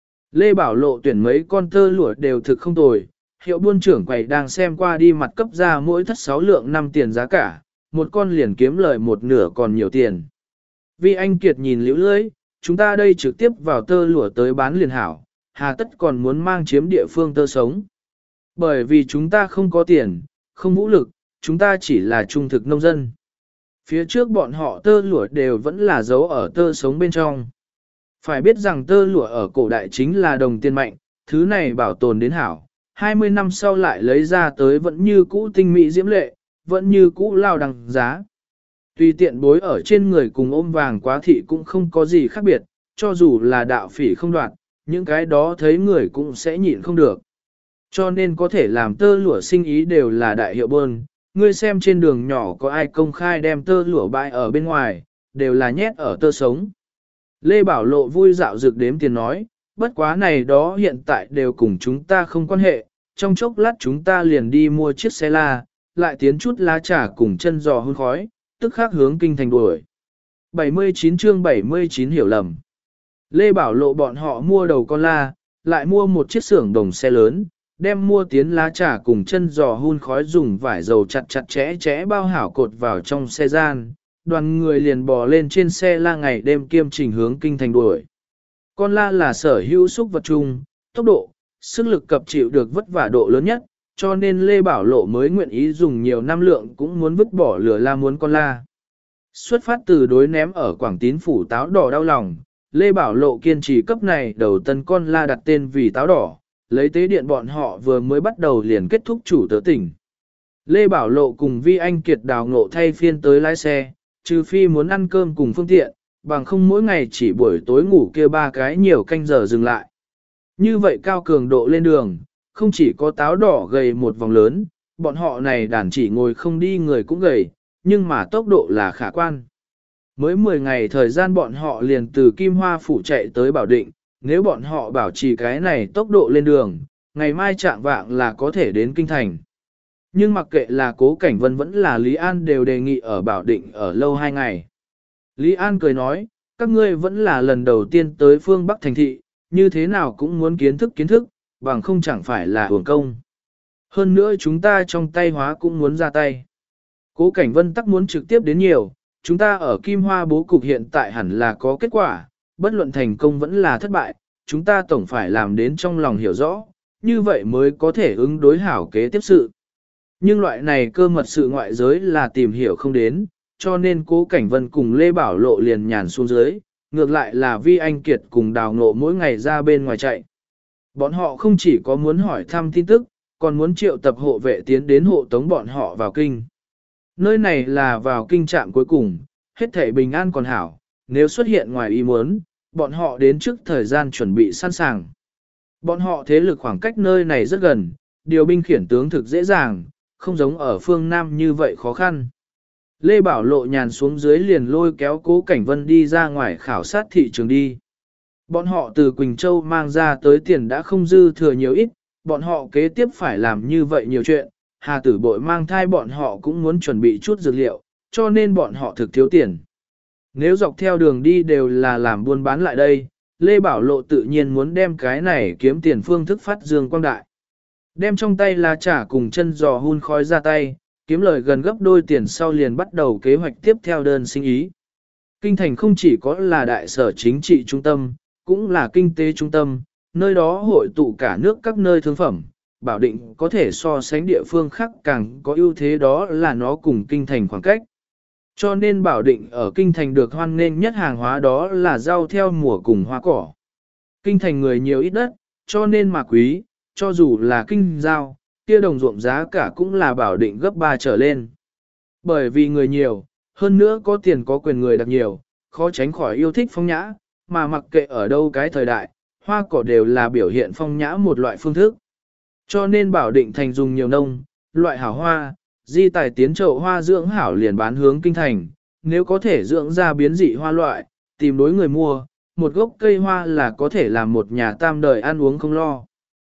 Lê Bảo Lộ tuyển mấy con tơ lụa đều thực không tồi, hiệu buôn trưởng quầy đang xem qua đi mặt cấp ra mỗi thất 6 lượng 5 tiền giá cả, một con liền kiếm lời một nửa còn nhiều tiền. Vì anh Kiệt nhìn liễu lưỡi, chúng ta đây trực tiếp vào tơ lụa tới bán liền hảo, hà tất còn muốn mang chiếm địa phương tơ sống. Bởi vì chúng ta không có tiền, không vũ lực, chúng ta chỉ là trung thực nông dân. Phía trước bọn họ tơ lụa đều vẫn là giấu ở tơ sống bên trong. Phải biết rằng tơ lụa ở cổ đại chính là đồng tiền mạnh, thứ này bảo tồn đến hảo, 20 năm sau lại lấy ra tới vẫn như cũ tinh mỹ diễm lệ, vẫn như cũ lao đằng giá. Tùy tiện bối ở trên người cùng ôm vàng quá thị cũng không có gì khác biệt, cho dù là đạo phỉ không đoạt, những cái đó thấy người cũng sẽ nhịn không được. Cho nên có thể làm tơ lụa sinh ý đều là đại hiệu bơn, ngươi xem trên đường nhỏ có ai công khai đem tơ lụa bãi ở bên ngoài, đều là nhét ở tơ sống. Lê Bảo Lộ vui dạo dược đếm tiền nói, bất quá này đó hiện tại đều cùng chúng ta không quan hệ, trong chốc lát chúng ta liền đi mua chiếc xe la, lại tiến chút lá trà cùng chân giò hun khói, tức khắc hướng kinh thành đuổi. 79 chương 79 hiểu lầm. Lê Bảo Lộ bọn họ mua đầu con la, lại mua một chiếc xưởng đồng xe lớn, đem mua tiến lá trà cùng chân giò hun khói dùng vải dầu chặt chặt chẽ bao hảo cột vào trong xe gian. Đoàn người liền bò lên trên xe la ngày đêm kiêm trình hướng kinh thành đuổi. Con la là sở hữu xúc vật chung, tốc độ, sức lực cập chịu được vất vả độ lớn nhất, cho nên Lê Bảo Lộ mới nguyện ý dùng nhiều năm lượng cũng muốn vứt bỏ lửa la muốn con la. Xuất phát từ đối ném ở Quảng Tín phủ táo đỏ đau lòng, Lê Bảo Lộ kiên trì cấp này đầu tân con la đặt tên vì táo đỏ, lấy tế điện bọn họ vừa mới bắt đầu liền kết thúc chủ tớ tỉnh. Lê Bảo Lộ cùng Vi Anh Kiệt đào ngộ thay phiên tới lái xe, trừ phi muốn ăn cơm cùng phương tiện, bằng không mỗi ngày chỉ buổi tối ngủ kia 3 cái nhiều canh giờ dừng lại. Như vậy cao cường độ lên đường, không chỉ có táo đỏ gầy một vòng lớn, bọn họ này đàn chỉ ngồi không đi người cũng gầy, nhưng mà tốc độ là khả quan. Mới 10 ngày thời gian bọn họ liền từ Kim Hoa Phủ chạy tới Bảo Định, nếu bọn họ bảo trì cái này tốc độ lên đường, ngày mai trạng vạng là có thể đến Kinh Thành. Nhưng mặc kệ là Cố Cảnh Vân vẫn là Lý An đều đề nghị ở Bảo Định ở lâu 2 ngày. Lý An cười nói, các ngươi vẫn là lần đầu tiên tới phương Bắc thành thị, như thế nào cũng muốn kiến thức, bằng không chẳng phải là uổng công. Hơn nữa chúng ta trong tay hóa cũng muốn ra tay. Cố Cảnh Vân tắc muốn trực tiếp đến nhiều, chúng ta ở Kim Hoa bố cục hiện tại hẳn là có kết quả, bất luận thành công vẫn là thất bại, chúng ta tổng phải làm đến trong lòng hiểu rõ, như vậy mới có thể ứng đối hảo kế tiếp sự. Nhưng loại này cơ mật sự ngoại giới là tìm hiểu không đến, cho nên Cố Cảnh Vân cùng Lê Bảo Lộ liền nhàn xuống dưới, ngược lại là Vi Anh Kiệt cùng Đào Ngộ mỗi ngày ra bên ngoài chạy. Bọn họ không chỉ có muốn hỏi thăm tin tức, còn muốn triệu tập hộ vệ tiến đến hộ tống bọn họ vào kinh. Nơi này là vào kinh trạm cuối cùng, hết thảy bình an còn hảo, nếu xuất hiện ngoài ý muốn, bọn họ đến trước thời gian chuẩn bị sẵn sàng. Bọn họ thế lực khoảng cách nơi này rất gần, điều binh khiển tướng thực dễ dàng, không giống ở phương Nam như vậy khó khăn. Lê Bảo Lộ nhàn xuống dưới liền lôi kéo Cố Cảnh Vân đi ra ngoài khảo sát thị trường đi. Bọn họ từ Quỳnh Châu mang ra tới tiền đã không dư thừa nhiều ít, bọn họ kế tiếp phải làm như vậy nhiều chuyện, Hà Tử Bội mang thai bọn họ cũng muốn chuẩn bị chút dược liệu, cho nên bọn họ thực thiếu tiền. Nếu dọc theo đường đi đều là làm buôn bán lại đây, Lê Bảo Lộ tự nhiên muốn đem cái này kiếm tiền phương thức phát dương quang đại. Đem trong tay lá trà cùng chân giò hun khói ra tay, kiếm lời gần gấp đôi tiền sau liền bắt đầu kế hoạch tiếp theo đơn sinh ý. Kinh thành không chỉ có là đại sở chính trị trung tâm, cũng là kinh tế trung tâm, nơi đó hội tụ cả nước các nơi thương phẩm, Bảo Định có thể so sánh địa phương khác càng có ưu thế đó là nó cùng kinh thành khoảng cách. Cho nên Bảo Định ở kinh thành được hoan nghênh nhất hàng hóa đó là rau theo mùa cùng hoa cỏ. Kinh thành người nhiều ít đất, cho nên mà quý, cho dù là kinh giao, kia đồng ruộng giá cả cũng là Bảo Định gấp 3 trở lên. Bởi vì người nhiều, hơn nữa có tiền có quyền người đặc nhiều, khó tránh khỏi yêu thích phong nhã, mà mặc kệ ở đâu cái thời đại, hoa cỏ đều là biểu hiện phong nhã một loại phương thức. Cho nên Bảo Định thành dùng nhiều nông, loại hảo hoa, di tài tiến chậu hoa dưỡng hảo liền bán hướng kinh thành, nếu có thể dưỡng ra biến dị hoa loại, tìm đối người mua, một gốc cây hoa là có thể làm một nhà tam đời ăn uống không lo.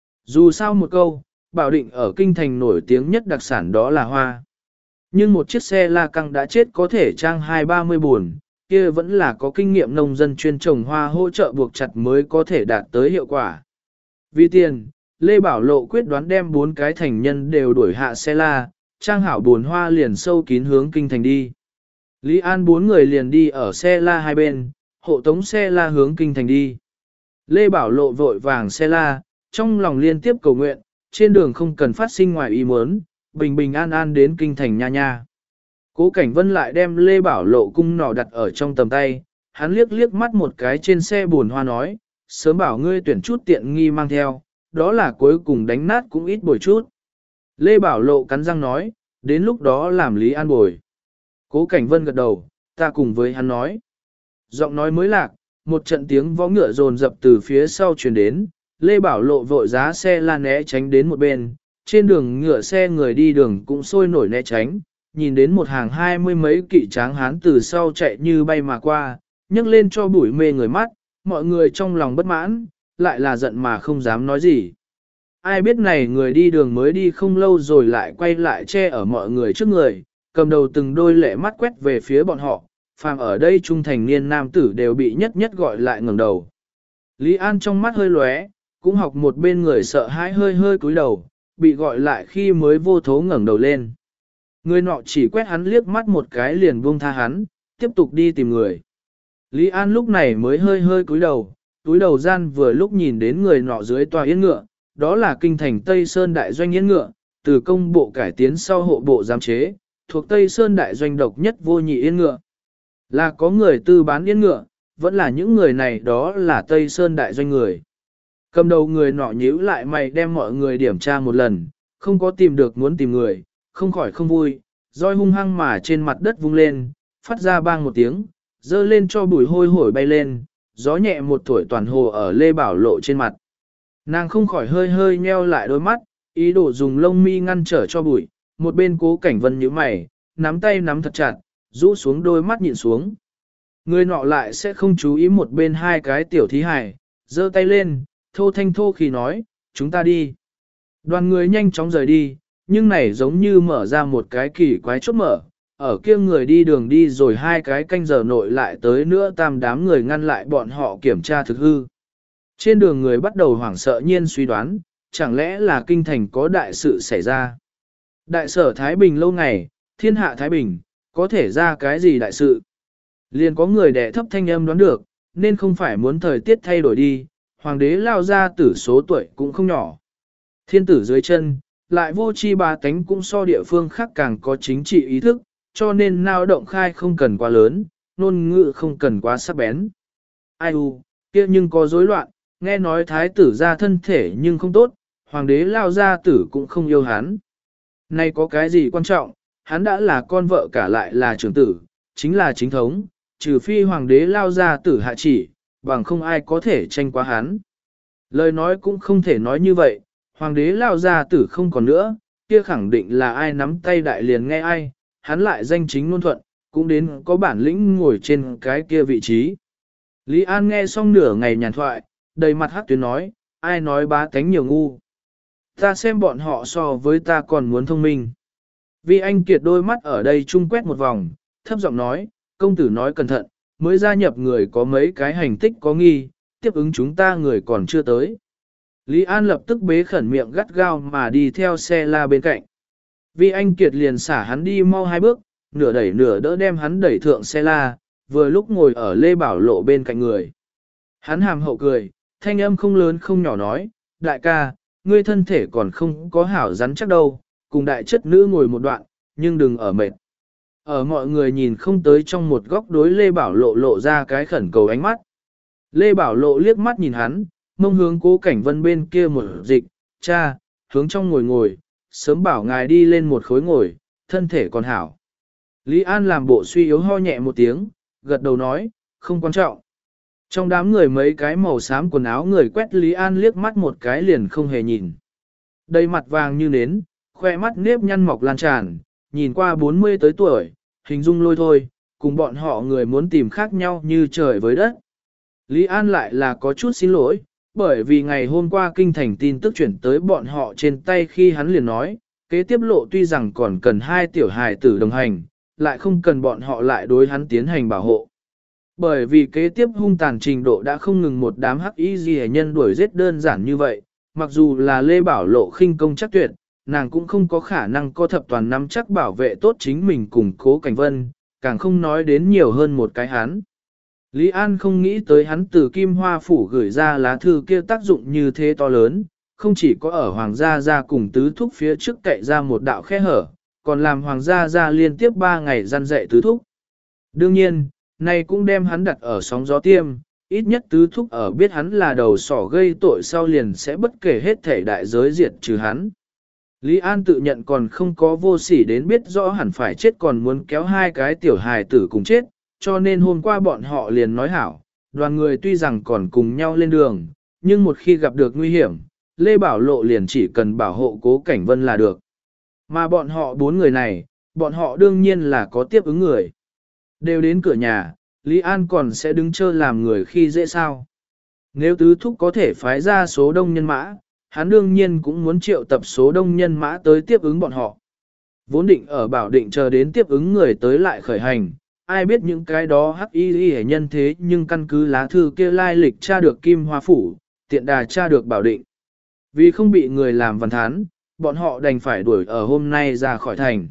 Dù sao một câu, Bảo Định ở kinh thành nổi tiếng nhất đặc sản đó là hoa. Nhưng một chiếc xe la căng đã chết có thể trang 20-30 buồn, kia vẫn là có kinh nghiệm nông dân chuyên trồng hoa hỗ trợ buộc chặt mới có thể đạt tới hiệu quả. Vì tiền, Lê Bảo Lộ quyết đoán đem 4 cái thành nhân đều đuổi hạ xe la, trang hảo buồn hoa liền sâu kín hướng kinh thành đi. Lý An 4 người liền đi ở xe la hai bên, hộ tống xe la hướng kinh thành đi. Lê Bảo Lộ vội vàng xe la, trong lòng liên tiếp cầu nguyện, trên đường không cần phát sinh ngoài ý muốn, bình bình an an đến kinh thành nha nha. Cố Cảnh Vân lại đem Lê Bảo Lộ cung nỏ đặt ở trong tầm tay, hắn liếc liếc mắt một cái trên xe buồn hoa nói, sớm bảo ngươi tuyển chút tiện nghi mang theo, đó là cuối cùng đánh nát cũng ít bồi chút. Lê Bảo Lộ cắn răng nói, đến lúc đó làm Lý An bồi. Cố Cảnh Vân gật đầu, ta cùng với hắn nói. Giọng nói mới lạc, một trận tiếng vó ngựa dồn dập từ phía sau truyền đến, Lê Bảo Lộ vội giá xe la né tránh đến một bên, trên đường ngựa xe người đi đường cũng sôi nổi né tránh, nhìn đến một hàng 20 mấy kỵ tráng hán từ sau chạy như bay mà qua, nhấc lên cho bụi mê người mắt, mọi người trong lòng bất mãn, lại là giận mà không dám nói gì. Ai biết này người đi đường mới đi không lâu rồi lại quay lại che ở mọi người trước người, cầm đầu từng đôi lệ mắt quét về phía bọn họ, phàm ở đây trung thành niên nam tử đều bị nhất nhất gọi lại ngẩng đầu. Lý An trong mắt hơi lóe, cũng học một bên người sợ hãi hơi hơi cúi đầu, bị gọi lại khi mới vô thố ngẩng đầu lên. Người nọ chỉ quét hắn liếc mắt một cái liền buông tha hắn, tiếp tục đi tìm người. Lý An lúc này mới hơi hơi cúi đầu gian vừa lúc nhìn đến người nọ dưới tòa yên ngựa, đó là kinh thành Tây Sơn đại doanh yên ngựa, từ công bộ cải tiến sau hộ bộ giám chế, thuộc Tây Sơn đại doanh độc nhất vô nhị yên ngựa. Là có người tư bán yên ngựa, vẫn là những người này đó là Tây Sơn đại doanh người. Cầm đầu người nọ nhíu lại mày đem mọi người điểm tra một lần, không có tìm được muốn tìm người, không khỏi không vui, roi hung hăng mà trên mặt đất vung lên, phát ra bang một tiếng, dơ lên cho bụi hôi hổi bay lên, gió nhẹ một thổi toàn hồ ở Lê Bảo Lộ trên mặt. Nàng không khỏi hơi hơi nheo lại đôi mắt, ý đồ dùng lông mi ngăn trở cho bụi, một bên Cố Cảnh Vân nhíu mày, nắm tay nắm thật chặt, rũ xuống đôi mắt nhìn xuống. Người nọ lại sẽ không chú ý một bên hai cái tiểu thí hài, giơ tay lên, thô thanh thô khi nói, chúng ta đi. Đoàn người nhanh chóng rời đi, nhưng này giống như mở ra một cái kỳ quái chốt mở, ở kia người đi đường đi rồi hai cái canh giờ nội lại tới nữa tam đám người ngăn lại bọn họ kiểm tra thực hư. Trên đường người bắt đầu hoảng sợ nhiên suy đoán, chẳng lẽ là kinh thành có đại sự xảy ra. Đại sở Thái Bình lâu ngày, thiên hạ Thái Bình, có thể ra cái gì đại sự. Liền có người đẻ thấp thanh âm đoán được, nên không phải muốn thời tiết thay đổi đi, hoàng đế lao ra tử số tuổi cũng không nhỏ. Thiên tử dưới chân, lại vô chi ba tánh cũng so địa phương khác càng có chính trị ý thức, cho nên nào động khai không cần quá lớn, ngôn ngữ không cần quá sắc bén. Ai kia nhưng có rối loạn, nghe nói thái tử ra thân thể nhưng không tốt, hoàng đế lao ra tử cũng không yêu hắn. Này có cái gì quan trọng, hắn đã là con vợ cả lại là trưởng tử, chính là chính thống, trừ phi hoàng đế lao ra tử hạ chỉ, bằng không ai có thể tranh qua hắn. Lời nói cũng không thể nói như vậy, hoàng đế lao ra tử không còn nữa, kia khẳng định là ai nắm tay đại liền nghe ai, hắn lại danh chính ngôn thuận, cũng đến có bản lĩnh ngồi trên cái kia vị trí. Lý An nghe xong nửa ngày nhàn thoại, đầy mặt hắc tuyến nói, ai nói bá tánh nhiều ngu. Ta xem bọn họ so với ta còn muốn thông minh. Vì anh Kiệt đôi mắt ở đây chung quét một vòng, thấp giọng nói, công tử nói cẩn thận, mới gia nhập người có mấy cái hành tích có nghi, tiếp ứng chúng ta người còn chưa tới. Lý An lập tức bế khẩn miệng gắt gao mà đi theo xe la bên cạnh. Vì anh Kiệt liền xả hắn đi mau hai bước, nửa đẩy nửa đỡ đem hắn đẩy thượng xe la, vừa lúc ngồi ở Lê Bảo Lộ bên cạnh người. Hắn hàm hậu cười, thanh âm không lớn không nhỏ nói, đại ca, ngươi thân thể còn không có hảo rắn chắc đâu, cùng đại chất nữ ngồi một đoạn, nhưng đừng ở mệt. Ở mọi người nhìn không tới trong một góc đối Lê Bảo Lộ lộ ra cái khẩn cầu ánh mắt. Lê Bảo Lộ liếc mắt nhìn hắn, mông hướng Cố Cảnh Vân bên kia một dịch, cha, hướng trong ngồi ngồi, sớm bảo ngài đi lên một khối ngồi, thân thể còn hảo. Lý An làm bộ suy yếu ho nhẹ một tiếng, gật đầu nói, không quan trọng. Trong đám người mấy cái màu xám quần áo người quét Lý An liếc mắt một cái liền không hề nhìn. Đầy mặt vàng như nến, khoe mắt nếp nhăn mọc lan tràn, nhìn qua 40 tới tuổi, hình dung lôi thôi, cùng bọn họ người muốn tìm khác nhau như trời với đất. Lý An lại là có chút xin lỗi, bởi vì ngày hôm qua kinh thành tin tức chuyển tới bọn họ trên tay khi hắn liền nói, kế tiếp lộ tuy rằng còn cần hai tiểu hài tử đồng hành, lại không cần bọn họ lại đối hắn tiến hành bảo hộ. Bởi vì kế tiếp hung tàn trình độ đã không ngừng một đám hắc y gì nhân đuổi giết đơn giản như vậy, mặc dù là Lê Bảo Lộ khinh công chắc tuyệt, nàng cũng không có khả năng có thập toàn nắm chắc bảo vệ tốt chính mình cùng Cố Cảnh Vân, càng không nói đến nhiều hơn một cái hắn. Lý An không nghĩ tới hắn từ Kim Hoa Phủ gửi ra lá thư kia tác dụng như thế to lớn, không chỉ có ở Hoàng gia gia cùng tứ thúc phía trước cậy ra một đạo khe hở, còn làm Hoàng gia gia liên tiếp 3 ngày gian dạy tứ thúc. Đương nhiên, này cũng đem hắn đặt ở sóng gió tiêm, ít nhất tứ thúc ở biết hắn là đầu sỏ gây tội sau liền sẽ bất kể hết thể đại giới diệt trừ hắn. Lý An tự nhận còn không có vô sỉ đến biết rõ hẳn phải chết còn muốn kéo hai cái tiểu hài tử cùng chết, cho nên hôm qua bọn họ liền nói hảo, đoàn người tuy rằng còn cùng nhau lên đường, nhưng một khi gặp được nguy hiểm, Lê Bảo Lộ liền chỉ cần bảo hộ Cố Cảnh Vân là được. Mà bọn họ 4 người này, bọn họ đương nhiên là có tiếp ứng người. Đều đến cửa nhà, Lý An còn sẽ đứng chờ làm người khi dễ sao. Nếu tứ thúc có thể phái ra số đông nhân mã, hắn đương nhiên cũng muốn triệu tập số đông nhân mã tới tiếp ứng bọn họ. Vốn định ở Bảo Định chờ đến tiếp ứng người tới lại khởi hành, ai biết những cái đó hắc y hệ nhân thế nhưng căn cứ lá thư kia lai lịch tra được Kim Hoa Phủ, tiện đà tra được Bảo Định. Vì không bị người làm văn thán, bọn họ đành phải đuổi ở hôm nay ra khỏi thành.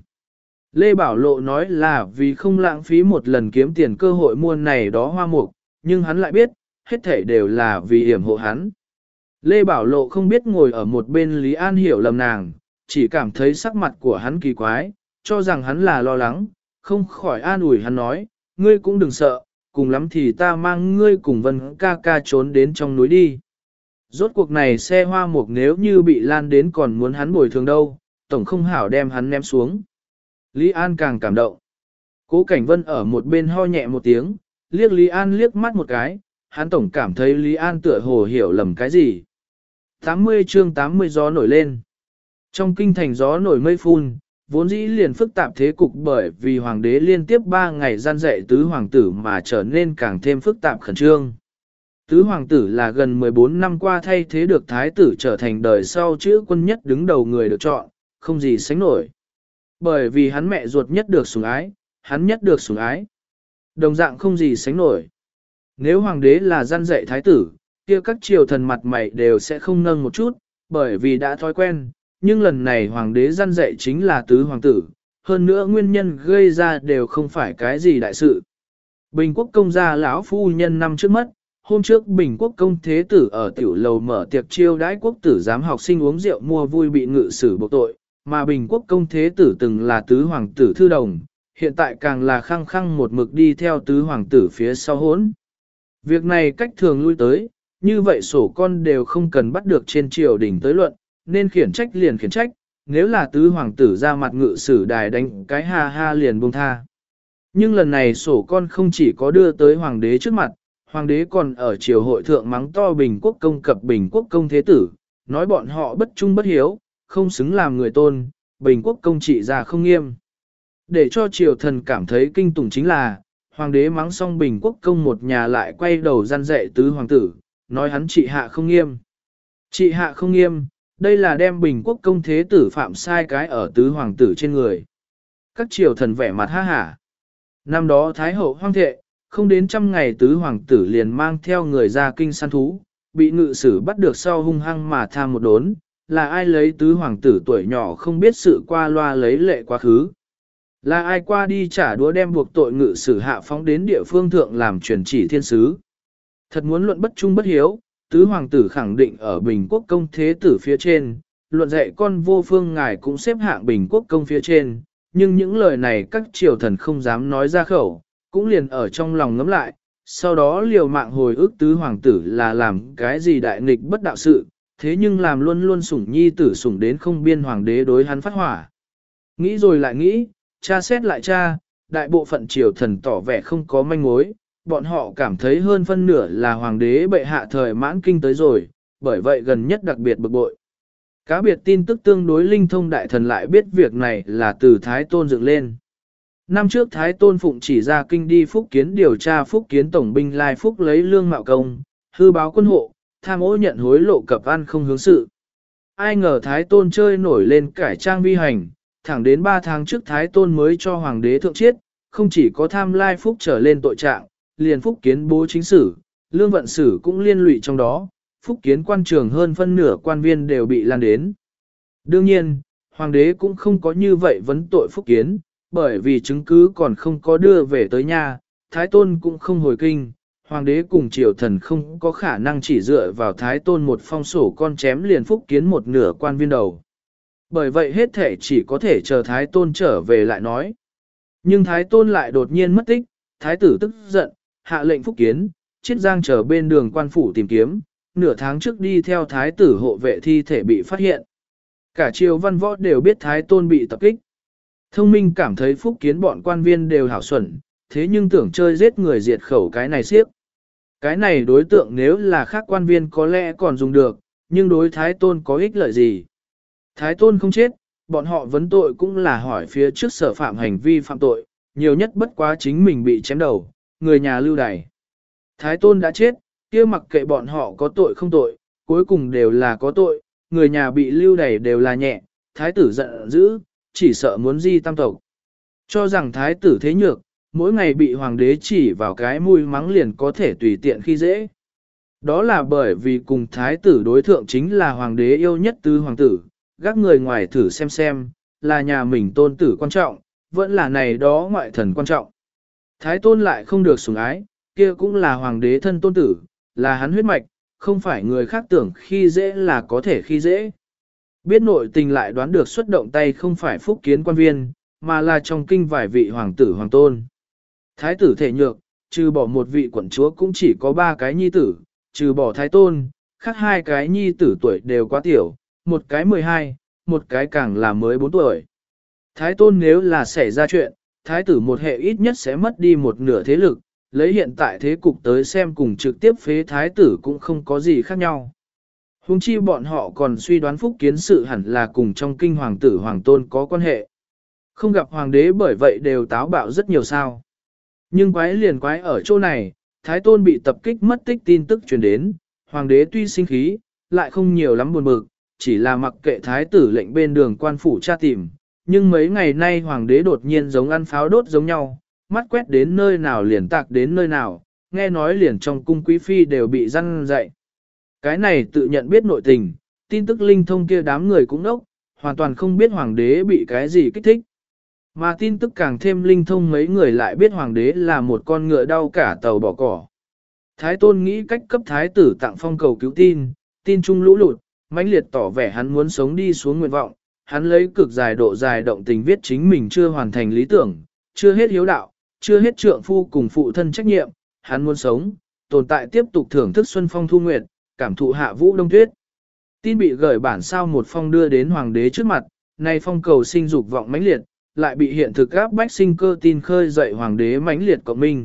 Lê Bảo Lộ nói là vì không lãng phí một lần kiếm tiền cơ hội mua này đó hoa mục, nhưng hắn lại biết, hết thảy đều là vì hiểm hộ hắn. Lê Bảo Lộ không biết ngồi ở một bên Lý An hiểu lầm nàng, chỉ cảm thấy sắc mặt của hắn kỳ quái, cho rằng hắn là lo lắng, không khỏi an ủi hắn nói, ngươi cũng đừng sợ, cùng lắm thì ta mang ngươi cùng Vân ca ca trốn đến trong núi đi. Rốt cuộc này xe hoa mục nếu như bị lan đến còn muốn hắn bồi thường đâu, tổng không hảo đem hắn ném xuống. Lý An càng cảm động. Cố Cảnh Vân ở một bên ho nhẹ một tiếng, liếc Lý An liếc mắt một cái, hắn tổng cảm thấy Lý An tựa hồ hiểu lầm cái gì. 80 chương 80 gió nổi lên. Trong kinh thành gió nổi mây phun, vốn dĩ liền phức tạp thế cục bởi vì hoàng đế liên tiếp 3 ngày gian dạy tứ hoàng tử mà trở nên càng thêm phức tạp khẩn trương. Tứ hoàng tử là gần 14 năm qua thay thế được thái tử trở thành đời sau chữ quân nhất đứng đầu người được chọn, không gì sánh nổi. Bởi vì hắn mẹ ruột nhất được sủng ái, hắn nhất được sủng ái. Đồng dạng không gì sánh nổi. Nếu hoàng đế là gian dạy thái tử, kia các triều thần mặt mày đều sẽ không nâng một chút, bởi vì đã thói quen, nhưng lần này hoàng đế gian dạy chính là tứ hoàng tử, hơn nữa nguyên nhân gây ra đều không phải cái gì đại sự. Bình quốc công gia lão phu nhân năm trước mất, hôm trước Bình quốc công thế tử ở tiểu lầu mở tiệc chiêu đãi quốc tử giám học sinh uống rượu mua vui bị ngự xử buộc tội, mà Bình quốc công thế tử từng là tứ hoàng tử thư đồng, hiện tại càng là khăng khăng một mực đi theo tứ hoàng tử phía sau hốn. Việc này cách thường lui tới, như vậy sổ con đều không cần bắt được trên triều đình tới luận, nên khiển trách liền khiển trách, nếu là tứ hoàng tử ra mặt ngự sử đài đánh cái ha ha liền buông tha. Nhưng lần này sổ con không chỉ có đưa tới hoàng đế trước mặt, hoàng đế còn ở triều hội thượng mắng to Bình quốc công cập Bình quốc công thế tử, nói bọn họ bất trung bất hiếu, không xứng làm người tôn, Bình quốc công trị ra không nghiêm. Để cho triều thần cảm thấy kinh tủng chính là, hoàng đế mắng xong Bình quốc công một nhà lại quay đầu gian dạy tứ hoàng tử, nói hắn trị hạ không nghiêm. Trị hạ không nghiêm, đây là đem Bình quốc công thế tử phạm sai cái ở tứ hoàng tử trên người. Các triều thần vẻ mặt ha hả. Năm đó Thái hậu hoang thệ, không đến 100 ngày tứ hoàng tử liền mang theo người ra kinh săn thú, bị ngự sử bắt được sau hung hăng mà tham một đốn, là ai lấy tứ hoàng tử tuổi nhỏ không biết sự qua loa lấy lệ quá khứ. Là ai qua đi trả đũa đem buộc tội ngự sử hạ phóng đến địa phương thượng làm truyền chỉ thiên sứ. Thật muốn luận bất trung bất hiếu, tứ hoàng tử khẳng định ở Bình quốc công thế tử phía trên, luận dạy con vô phương ngài cũng xếp hạng Bình quốc công phía trên, nhưng những lời này các triều thần không dám nói ra khẩu, cũng liền ở trong lòng ngấm lại, sau đó liều mạng hồi ức tứ hoàng tử là làm cái gì đại nghịch bất đạo sự, thế nhưng làm luôn luôn sủng nhi tử sủng đến không biên hoàng đế đối hắn phát hỏa. Nghĩ rồi lại nghĩ, tra xét lại tra, đại bộ phận triều thần tỏ vẻ không có manh mối, bọn họ cảm thấy hơn phân nửa là hoàng đế bệ hạ thời mãn kinh tới rồi, bởi vậy gần nhất đặc biệt bực bội. Cá biệt tin tức tương đối linh thông đại thần lại biết việc này là từ Thái Tôn dựng lên. Năm trước Thái Tôn phụng chỉ ra kinh đi Phúc Kiến điều tra Phúc Kiến tổng binh Lai Phúc lấy lương mạo công, hư báo quân hộ, tham ô nhận hối lộ cập ăn không hướng sự. Ai ngờ Thái Tôn chơi nổi lên cải trang vi hành, thẳng đến 3 tháng trước Thái Tôn mới cho hoàng đế thượng chiết, không chỉ có tham Lai Phúc trở lên tội trạng, liền Phúc Kiến bố chính sử, lương vận sử cũng liên lụy trong đó, Phúc Kiến quan trường hơn phân nửa quan viên đều bị lan đến. Đương nhiên, hoàng đế cũng không có như vậy vấn tội Phúc Kiến, bởi vì chứng cứ còn không có đưa về tới nhà, Thái Tôn cũng không hồi kinh, hoàng đế cùng triều thần không có khả năng chỉ dựa vào Thái Tôn một phong sổ con chém liền Phúc Kiến một nửa quan viên đầu. Bởi vậy hết thể chỉ có thể chờ Thái Tôn trở về lại nói. Nhưng Thái Tôn lại đột nhiên mất tích, Thái tử tức giận, hạ lệnh Phúc Kiến, Chiết Giang chờ bên đường quan phủ tìm kiếm, nửa tháng trước đi theo Thái tử hộ vệ thi thể bị phát hiện. Cả triều văn võ đều biết Thái Tôn bị tập kích. Thông minh cảm thấy Phúc Kiến bọn quan viên đều hảo xuẩn, thế nhưng tưởng chơi giết người diệt khẩu cái này siếc. Cái này đối tượng nếu là khác quan viên có lẽ còn dùng được, nhưng đối Thái Tôn có ích lợi gì? Thái Tôn không chết, bọn họ vấn tội cũng là hỏi phía trước sở phạm hành vi phạm tội, nhiều nhất bất quá chính mình bị chém đầu, người nhà lưu đày. Thái Tôn đã chết, kia mặc kệ bọn họ có tội không tội, cuối cùng đều là có tội, người nhà bị lưu đày đều là nhẹ, Thái tử giận dữ, chỉ sợ muốn di tam tộc. Cho rằng Thái tử thế nhược, mỗi ngày bị hoàng đế chỉ vào cái mũi mắng liền có thể tùy tiện khi dễ. Đó là bởi vì cùng Thái tử đối thượng chính là hoàng đế yêu nhất tứ hoàng tử, gác người ngoài thử xem, là nhà mình tôn tử quan trọng, vẫn là này đó ngoại thần quan trọng. Thái Tôn lại không được sủng ái, kia cũng là hoàng đế thân tôn tử, là hắn huyết mạch, không phải người khác tưởng khi dễ là có thể khi dễ. Biết nội tình lại đoán được xuất động tay không phải Phúc Kiến quan viên, mà là trong kinh vài vị hoàng tử hoàng tôn. Thái tử thể nhược, trừ bỏ một vị quận chúa cũng chỉ có 3 cái nhi tử, trừ bỏ thái tôn, khác 2 cái nhi tử tuổi đều quá tiểu, một cái 12, một cái càng là mới 4 tuổi. Thái tôn nếu là xảy ra chuyện, thái tử một hệ ít nhất sẽ mất đi một nửa thế lực, lấy hiện tại thế cục tới xem cùng trực tiếp phế thái tử cũng không có gì khác nhau. Huống chi bọn họ còn suy đoán phúc kiến sự hẳn là cùng trong kinh hoàng tử hoàng tôn có quan hệ. Không gặp hoàng đế bởi vậy đều táo bạo rất nhiều sao. Nhưng quái liền quái ở chỗ này, thái tôn bị tập kích mất tích tin tức truyền đến, hoàng đế tuy sinh khí, lại không nhiều lắm buồn bực, chỉ là mặc kệ thái tử lệnh bên đường quan phủ tra tìm. Nhưng mấy ngày nay hoàng đế đột nhiên giống ăn pháo đốt giống nhau, mắt quét đến nơi nào liền tạc đến nơi nào, nghe nói liền trong cung quý phi đều bị răn dậy. Cái này tự nhận biết nội tình, tin tức linh thông kia đám người cũng đốc, hoàn toàn không biết hoàng đế bị cái gì kích thích. Mà tin tức càng thêm linh thông mấy người lại biết hoàng đế là một con ngựa đau cả tàu bỏ cỏ. Thái tôn nghĩ cách cấp thái tử tặng phong cầu cứu tin, tin chung lũ lụt, mãnh liệt tỏ vẻ hắn muốn sống đi xuống nguyện vọng, hắn lấy cực dài độ dài động tình viết chính mình chưa hoàn thành lý tưởng, chưa hết hiếu đạo, chưa hết trượng phu cùng phụ thân trách nhiệm, hắn muốn sống, tồn tại tiếp tục thưởng thức xuân phong thu nguyệt, cảm thụ hạ vũ đông tuyết. Tin bị gửi bản sao một phong đưa đến hoàng đế trước mặt, nay phong cầu sinh dục vọng mãnh liệt, lại bị hiện thực áp bách sinh cơ tin khơi dậy hoàng đế mãnh liệt cộng minh.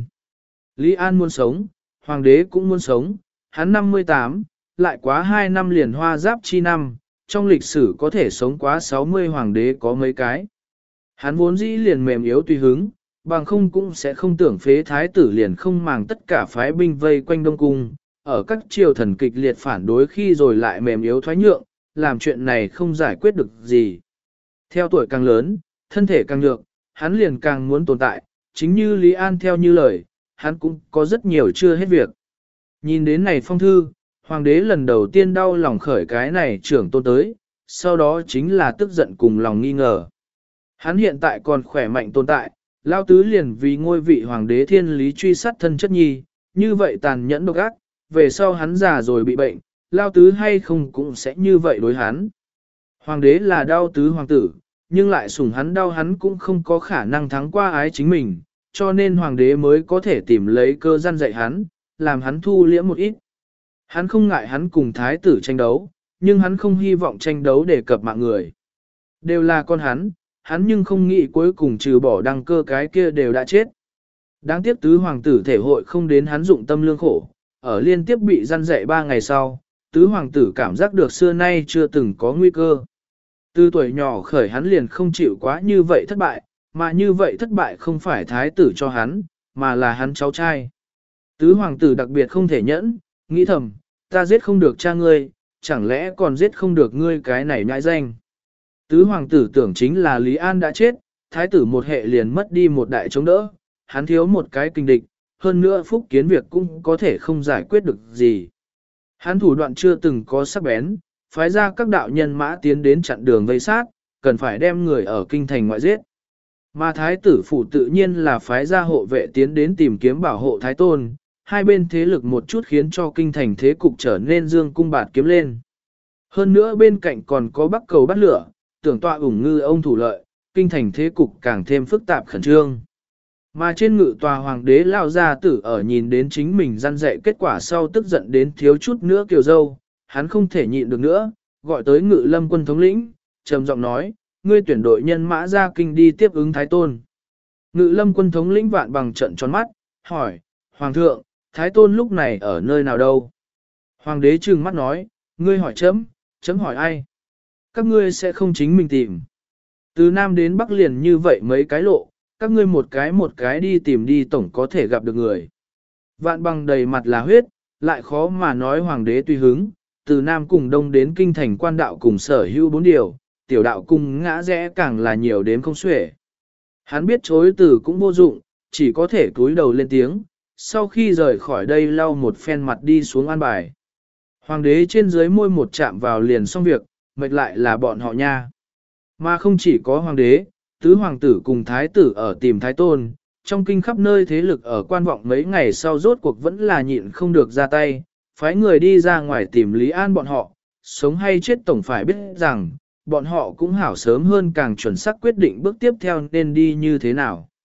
Lý An muốn sống, hoàng đế cũng muốn sống, hắn 58, lại quá 2 năm liền hoa giáp chi năm, trong lịch sử có thể sống quá 60 hoàng đế có mấy cái. Hắn vốn dĩ liền mềm yếu tùy hứng, bằng không cũng sẽ không tưởng phế thái tử liền không màng tất cả phái binh vây quanh Đông Cung, ở các triều thần kịch liệt phản đối khi rồi lại mềm yếu thoái nhượng, làm chuyện này không giải quyết được gì. Theo tuổi càng lớn, thân thể càng nhược, hắn liền càng muốn tồn tại, chính như Lý An theo như lời, hắn cũng có rất nhiều chưa hết việc. Nhìn đến này phong thư, hoàng đế lần đầu tiên đau lòng khởi cái này trưởng tôn tới, sau đó chính là tức giận cùng lòng nghi ngờ. Hắn hiện tại còn khỏe mạnh tồn tại, lao tứ liền vì ngôi vị hoàng đế thiên lý truy sát thân chất nhi, như vậy tàn nhẫn độc ác, về sau hắn già rồi bị bệnh, lao tứ hay không cũng sẽ như vậy đối hắn. Hoàng đế là đau tứ hoàng tử, nhưng lại sủng hắn đau hắn cũng không có khả năng thắng qua ái chính mình, cho nên hoàng đế mới có thể tìm lấy cơ gian dạy hắn, làm hắn thu liễm một ít. Hắn không ngại hắn cùng thái tử tranh đấu, nhưng hắn không hy vọng tranh đấu để cập mạng người. Đều là con hắn nhưng không nghĩ cuối cùng trừ bỏ đăng cơ cái kia đều đã chết. Đáng tiếc tứ hoàng tử thể hội không đến hắn dụng tâm lương khổ, ở liên tiếp bị răn dạy 3 ngày sau, tứ hoàng tử cảm giác được xưa nay chưa từng có nguy cơ. Từ tuổi nhỏ khởi hắn liền không chịu quá như vậy thất bại, mà như vậy thất bại không phải thái tử cho hắn, mà là hắn cháu trai. Tứ hoàng tử đặc biệt không thể nhẫn, nghĩ thầm, ta giết không được cha ngươi, chẳng lẽ còn giết không được ngươi cái này nhãi danh. Tứ hoàng tử tưởng chính là Lý An đã chết, thái tử một hệ liền mất đi một đại chống đỡ, hắn thiếu một cái kinh địch, hơn nữa phúc kiến việc cũng có thể không giải quyết được gì. Hắn thủ đoạn chưa từng có sắc bén, phái ra các đạo nhân mã tiến đến chặn đường vây sát, cần phải đem người ở kinh thành ngoại giết. Mà thái tử phủ tự nhiên là phái ra hộ vệ tiến đến tìm kiếm bảo hộ thái tôn, hai bên thế lực một chút khiến cho kinh thành thế cục trở nên dương cung bạt kiếm lên. Hơn nữa bên cạnh còn có bắc cầu bắt lửa, tưởng tọa ủng ngư ông thủ lợi, kinh thành thế cục càng thêm phức tạp khẩn trương. Mà trên ngự tòa hoàng đế lao gia tử ở nhìn đến chính mình răn dạy kết quả sau tức giận đến thiếu chút nữa kiều dâu, hắn không thể nhịn được nữa, gọi tới ngự lâm quân thống lĩnh, trầm giọng nói, ngươi tuyển đội nhân mã ra kinh đi tiếp ứng thái tôn. Ngự lâm quân thống lĩnh vạn bằng trận tròn mắt, hỏi, hoàng thượng, thái tôn lúc này ở nơi nào đâu? Hoàng đế trừng mắt nói, ngươi hỏi chấm hỏi ai? Các ngươi sẽ không chính mình tìm. Từ Nam đến Bắc liền như vậy mấy cái lộ, các ngươi một cái đi tìm đi tổng có thể gặp được người. Vạn bằng đầy mặt là huyết, lại khó mà nói hoàng đế tùy hứng, từ Nam cùng Đông đến kinh thành quan đạo cùng sở hữu 4 điều, tiểu đạo cùng ngã rẽ càng là nhiều đến không xuể. Hắn biết chối từ cũng vô dụng, chỉ có thể cúi đầu lên tiếng, sau khi rời khỏi đây lau một phen mặt đi xuống an bài. Hoàng đế trên dưới môi một chạm vào liền xong việc, mệt lại là bọn họ nha. Mà không chỉ có hoàng đế, tứ hoàng tử cùng thái tử ở tìm thái tôn, trong kinh khắp nơi thế lực ở quan vọng mấy ngày sau rốt cuộc vẫn là nhịn không được ra tay, phái người đi ra ngoài tìm Lý An bọn họ, sống hay chết tổng phải biết rằng, bọn họ cũng hảo sớm hơn càng chuẩn xác quyết định bước tiếp theo nên đi như thế nào.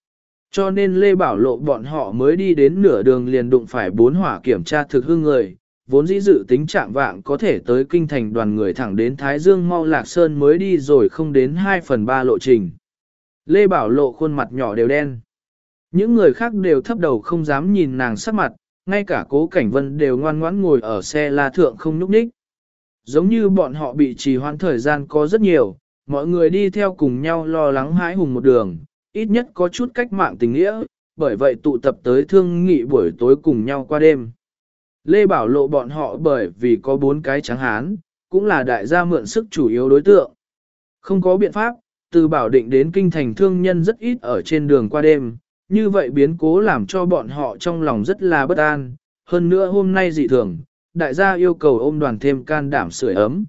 Cho nên Lê Bảo Lộ bọn họ mới đi đến nửa đường liền đụng phải 4 hỏa kiểm tra thực hư người, vốn dĩ dự tính trạng vạng có thể tới kinh thành đoàn người thẳng đến Thái Dương mau Lạc Sơn mới đi rồi không đến 2/3 lộ trình. Lê Bảo Lộ khuôn mặt nhỏ đều đen. Những người khác đều thấp đầu không dám nhìn nàng sắc mặt, ngay cả Cố Cảnh Vân đều ngoan ngoãn ngồi ở xe la thượng không nhúc nhích. Giống như bọn họ bị trì hoãn thời gian có rất nhiều, mọi người đi theo cùng nhau lo lắng hãi hùng một đường, ít nhất có chút cách mạng tình nghĩa, bởi vậy tụ tập tới thương nghị buổi tối cùng nhau qua đêm. Lê Bảo Lộ bọn họ bởi vì có 4 cái trắng hán, cũng là đại gia mượn sức chủ yếu đối tượng. Không có biện pháp, từ Bảo Định đến kinh thành thương nhân rất ít ở trên đường qua đêm, như vậy biến cố làm cho bọn họ trong lòng rất là bất an, hơn nữa hôm nay dị thường, đại gia yêu cầu ôm đoàn thêm can đảm sưởi ấm.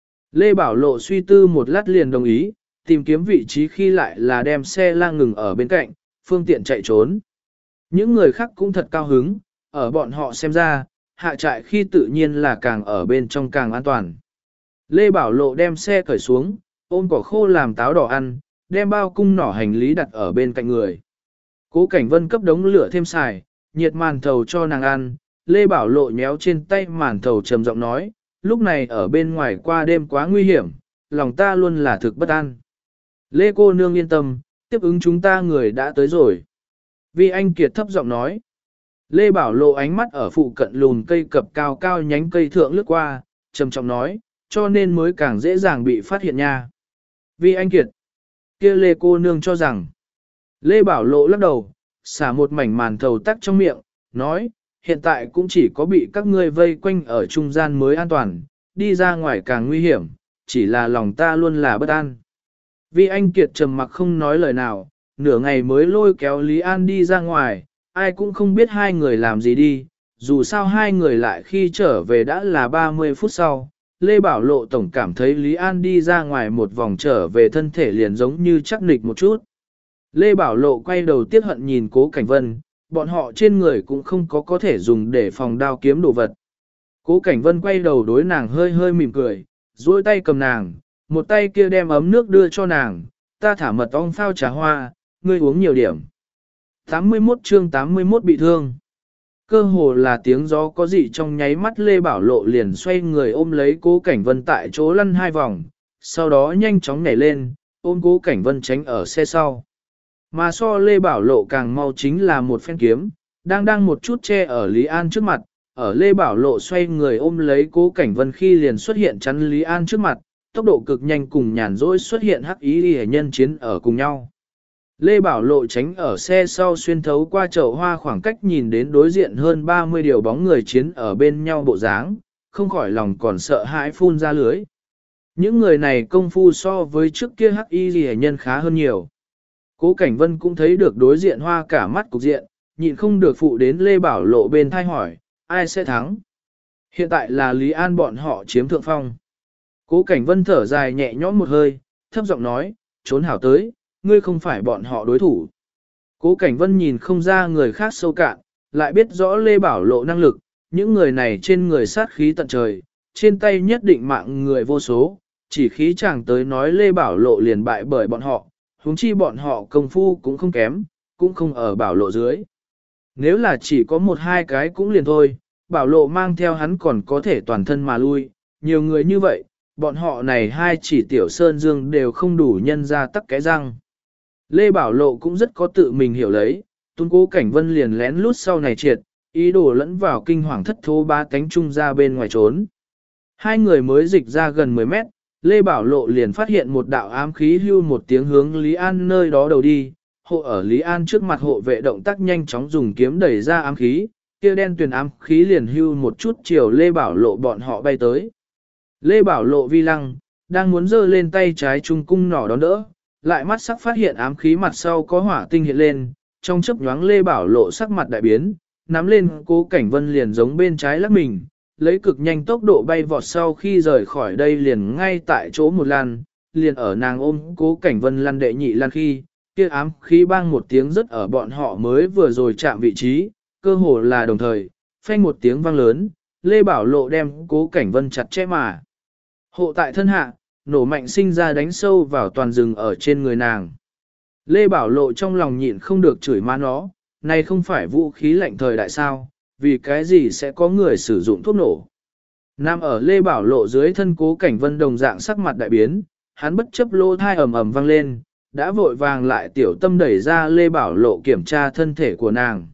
Lê Bảo Lộ suy tư một lát liền đồng ý, tìm kiếm vị trí khi lại là đem xe la ngừng ở bên cạnh, phương tiện chạy trốn. Những người khác cũng thật cao hứng, ở bọn họ xem ra, hạ trại khi tự nhiên là càng ở bên trong càng an toàn. Lê Bảo Lộ đem xe cởi xuống, ôm cỏ khô làm táo đỏ ăn, đem bao cung nỏ hành lý đặt ở bên cạnh người. Cố Cảnh Vân cấp đống lửa thêm xài, nhiệt màn thầu cho nàng ăn, Lê Bảo Lộ nhéo trên tay màn thầu trầm giọng nói, lúc này ở bên ngoài qua đêm quá nguy hiểm, lòng ta luôn là thực bất an. Lê cô nương yên tâm, tiếp ứng chúng ta người đã tới rồi. Vi Anh Kiệt thấp giọng nói. Lê Bảo Lộ ánh mắt ở phụ cận lùn cây cập cao cao nhánh cây thượng lướt qua, trầm trọng nói, cho nên mới càng dễ dàng bị phát hiện nha. Vi Anh Kiệt, kia Lê cô nương cho rằng, Lê Bảo Lộ lắc đầu, xả một mảnh màn thầu tắc trong miệng, nói, hiện tại cũng chỉ có bị các ngươi vây quanh ở trung gian mới an toàn, đi ra ngoài càng nguy hiểm, chỉ là lòng ta luôn là bất an. Vi Anh Kiệt trầm mặc không nói lời nào, nửa ngày mới lôi kéo Lý An đi ra ngoài, ai cũng không biết hai người làm gì đi, dù sao hai người lại khi trở về đã là 30 phút sau. Lê Bảo Lộ tổng cảm thấy Lý An đi ra ngoài một vòng trở về thân thể liền giống như chắc nịch một chút. Lê Bảo Lộ quay đầu tiếc hận nhìn Cố Cảnh Vân, bọn họ trên người cũng không có thể dùng để phòng đao kiếm đồ vật. Cố Cảnh Vân quay đầu đối nàng hơi hơi mỉm cười, duỗi tay cầm nàng, một tay kia đem ấm nước đưa cho nàng, ta thả mật ong phao trà hoa, ngươi uống nhiều điểm. 81 chương 81 bị thương. Cơ hồ là tiếng gió có gì trong nháy mắt Lê Bảo Lộ liền xoay người ôm lấy Cố Cảnh Vân tại chỗ lăn 2 vòng, sau đó nhanh chóng nhảy lên, ôm Cố Cảnh Vân tránh ở xe sau. Mà so Lê Bảo Lộ càng mau chính là một phen kiếm, đang một chút che ở Lý An trước mặt, ở Lê Bảo Lộ xoay người ôm lấy Cố Cảnh Vân khi liền xuất hiện chắn Lý An trước mặt, tốc độ cực nhanh cùng nhàn rỗi xuất hiện hắc ý hệ nhân chiến ở cùng nhau. Lê Bảo Lộ tránh ở xe sau xuyên thấu qua chậu hoa khoảng cách nhìn đến đối diện hơn 30 điều bóng người chiến ở bên nhau bộ dáng, không khỏi lòng còn sợ hãi phun ra lưới. Những người này công phu so với trước kia hắc y hệ nhân khá hơn nhiều. Cố Cảnh Vân cũng thấy được đối diện hoa cả mắt cục diện, nhịn không được phụ đến Lê Bảo Lộ bên thai hỏi, ai sẽ thắng? Hiện tại là Lý An bọn họ chiếm thượng phong. Cố Cảnh Vân thở dài nhẹ nhõm một hơi, thấp giọng nói, trốn hảo tới, ngươi không phải bọn họ đối thủ. Cố Cảnh Vân nhìn không ra người khác sâu cạn, lại biết rõ Lê Bảo Lộ năng lực, những người này trên người sát khí tận trời, trên tay nhất định mạng người vô số, chỉ khí chẳng tới nói Lê Bảo Lộ liền bại bởi bọn họ, huống chi bọn họ công phu cũng không kém, cũng không ở Bảo Lộ dưới. Nếu là chỉ có 1-2 cái cũng liền thôi, Bảo Lộ mang theo hắn còn có thể toàn thân mà lui, nhiều người như vậy, bọn họ này hai chỉ tiểu sơn dương đều không đủ nhân ra tắc cái răng. Lê Bảo Lộ cũng rất có tự mình hiểu lấy, Tôn Cố Cảnh Vân liền lén lút sau này triệt, ý đồ lẫn vào kinh hoàng thất thố ba cánh trung ra bên ngoài trốn. Hai người mới dịch ra gần 10 mét, Lê Bảo Lộ liền phát hiện một đạo ám khí hưu một tiếng hướng Lý An nơi đó đầu đi, hộ ở Lý An trước mặt hộ vệ động tác nhanh chóng dùng kiếm đẩy ra ám khí, kia đen tuyền ám khí liền hưu một chút chiều Lê Bảo Lộ bọn họ bay tới. Lê Bảo Lộ vi lăng, đang muốn giơ lên tay trái trung cung nỏ đón đỡ, lại mắt sắc phát hiện ám khí mặt sau có hỏa tinh hiện lên, trong chớp nhoáng Lê Bảo Lộ sắc mặt đại biến, nắm lên Cố Cảnh Vân liền giống bên trái lắc mình, lấy cực nhanh tốc độ bay vọt sau khi rời khỏi đây liền ngay tại chỗ một lần, liền ở nàng ôm Cố Cảnh Vân lăn đệ nhị lăn khi, kia ám khí bang một tiếng rất ở bọn họ mới vừa rồi chạm vị trí, cơ hồ là đồng thời, phanh một tiếng vang lớn, Lê Bảo Lộ đem Cố Cảnh Vân chặt chẽ mà. Hộ tại thân hạ, nổ mạnh sinh ra đánh sâu vào toàn rừng ở trên người nàng. Lê Bảo Lộ trong lòng nhịn không được chửi má nó, này không phải vũ khí lạnh thời đại sao, vì cái gì sẽ có người sử dụng thuốc nổ. Nam ở Lê Bảo Lộ dưới thân Cố Cảnh Vân đồng dạng sắc mặt đại biến, hắn bất chấp lỗ thai ầm ầm vang lên, đã vội vàng lại tiểu tâm đẩy ra Lê Bảo Lộ kiểm tra thân thể của nàng.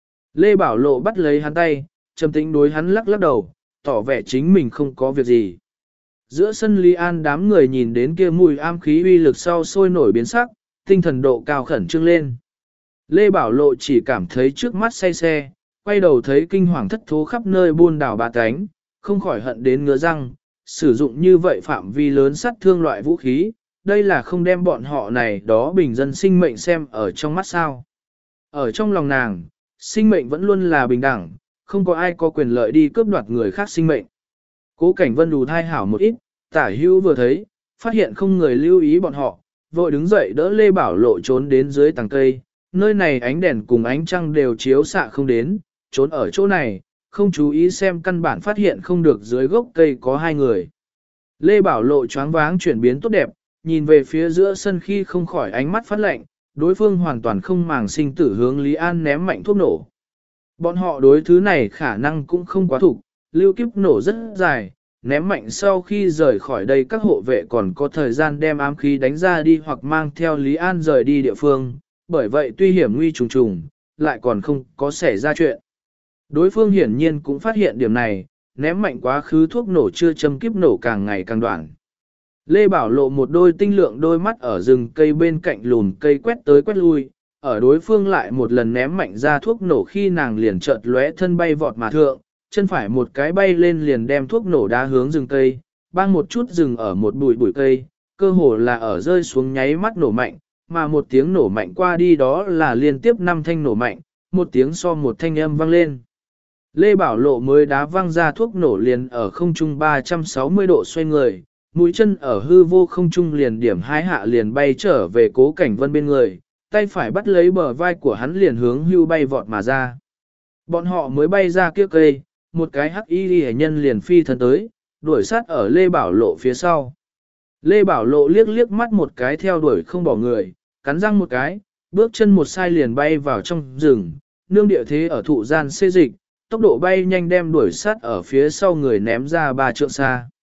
Lê Bảo Lộ bắt lấy hắn tay, trầm tĩnh đối hắn lắc lắc đầu, tỏ vẻ chính mình không có việc gì. Giữa sân Lý An đám người nhìn đến kia mùi am khí uy lực sau sôi nổi biến sắc, tinh thần độ cao khẩn trương lên. Lê Bảo Lộ chỉ cảm thấy trước mắt say xe, quay đầu thấy kinh hoàng thất thố khắp nơi buôn đảo bà cánh, không khỏi hận đến ngứa răng, sử dụng như vậy phạm vi lớn sát thương loại vũ khí, đây là không đem bọn họ này đó bình dân sinh mệnh xem ở trong mắt sao. Ở trong lòng nàng, sinh mệnh vẫn luôn là bình đẳng, không có ai có quyền lợi đi cướp đoạt người khác sinh mệnh. Cố Cảnh Vân đủ thai hảo một ít, Tả Hữu vừa thấy, phát hiện không người lưu ý bọn họ, vội đứng dậy đỡ Lê Bảo Lộ trốn đến dưới tầng cây, nơi này ánh đèn cùng ánh trăng đều chiếu xạ không đến, trốn ở chỗ này, không chú ý xem căn bản phát hiện không được dưới gốc cây có hai người. Lê Bảo Lộ choáng váng chuyển biến tốt đẹp, nhìn về phía giữa sân khi không khỏi ánh mắt phát lạnh, đối phương hoàn toàn không màng sinh tử hướng Lý An ném mạnh thuốc nổ. Bọn họ đối thứ này khả năng cũng không quá thủ, lưu kiếp nổ rất dài, ném mạnh sau khi rời khỏi đây các hộ vệ còn có thời gian đem ám khí đánh ra đi hoặc mang theo Lý An rời đi địa phương, bởi vậy tuy hiểm nguy trùng trùng, lại còn không có xảy ra chuyện. Đối phương hiển nhiên cũng phát hiện điểm này, ném mạnh quá khứ thuốc nổ chưa châm kiếp nổ càng ngày càng đoạn. Lê Bảo Lộ một đôi tinh lượng đôi mắt ở rừng cây bên cạnh lùn cây quét tới quét lui, ở đối phương lại một lần ném mạnh ra thuốc nổ khi nàng liền chợt lóe thân bay vọt mà thượng, chân phải một cái bay lên liền đem thuốc nổ đá hướng rừng cây, bang một chút rừng ở một bụi cây, cơ hồ là ở rơi xuống nháy mắt nổ mạnh, mà một tiếng nổ mạnh qua đi đó là liên tiếp 5 thanh nổ mạnh, một tiếng so một thanh âm vang lên. Lê Bảo Lộ mới đá văng ra thuốc nổ liền ở không trung 360 độ xoay người, mũi chân ở hư vô không trung liền điểm hai hạ liền bay trở về Cố Cảnh Vân bên người, tay phải bắt lấy bờ vai của hắn liền hướng hưu bay vọt mà ra. Bọn họ mới bay ra kia cây, một cái hắc y hệ nhân liền phi thân tới, đuổi sát ở Lê Bảo Lộ phía sau. Lê Bảo Lộ liếc liếc mắt một cái theo đuổi không bỏ người, cắn răng một cái, bước chân một sai liền bay vào trong rừng, nương địa thế ở thụ gian xê dịch, tốc độ bay nhanh đem đuổi sát ở phía sau người ném ra 3 trượng xa.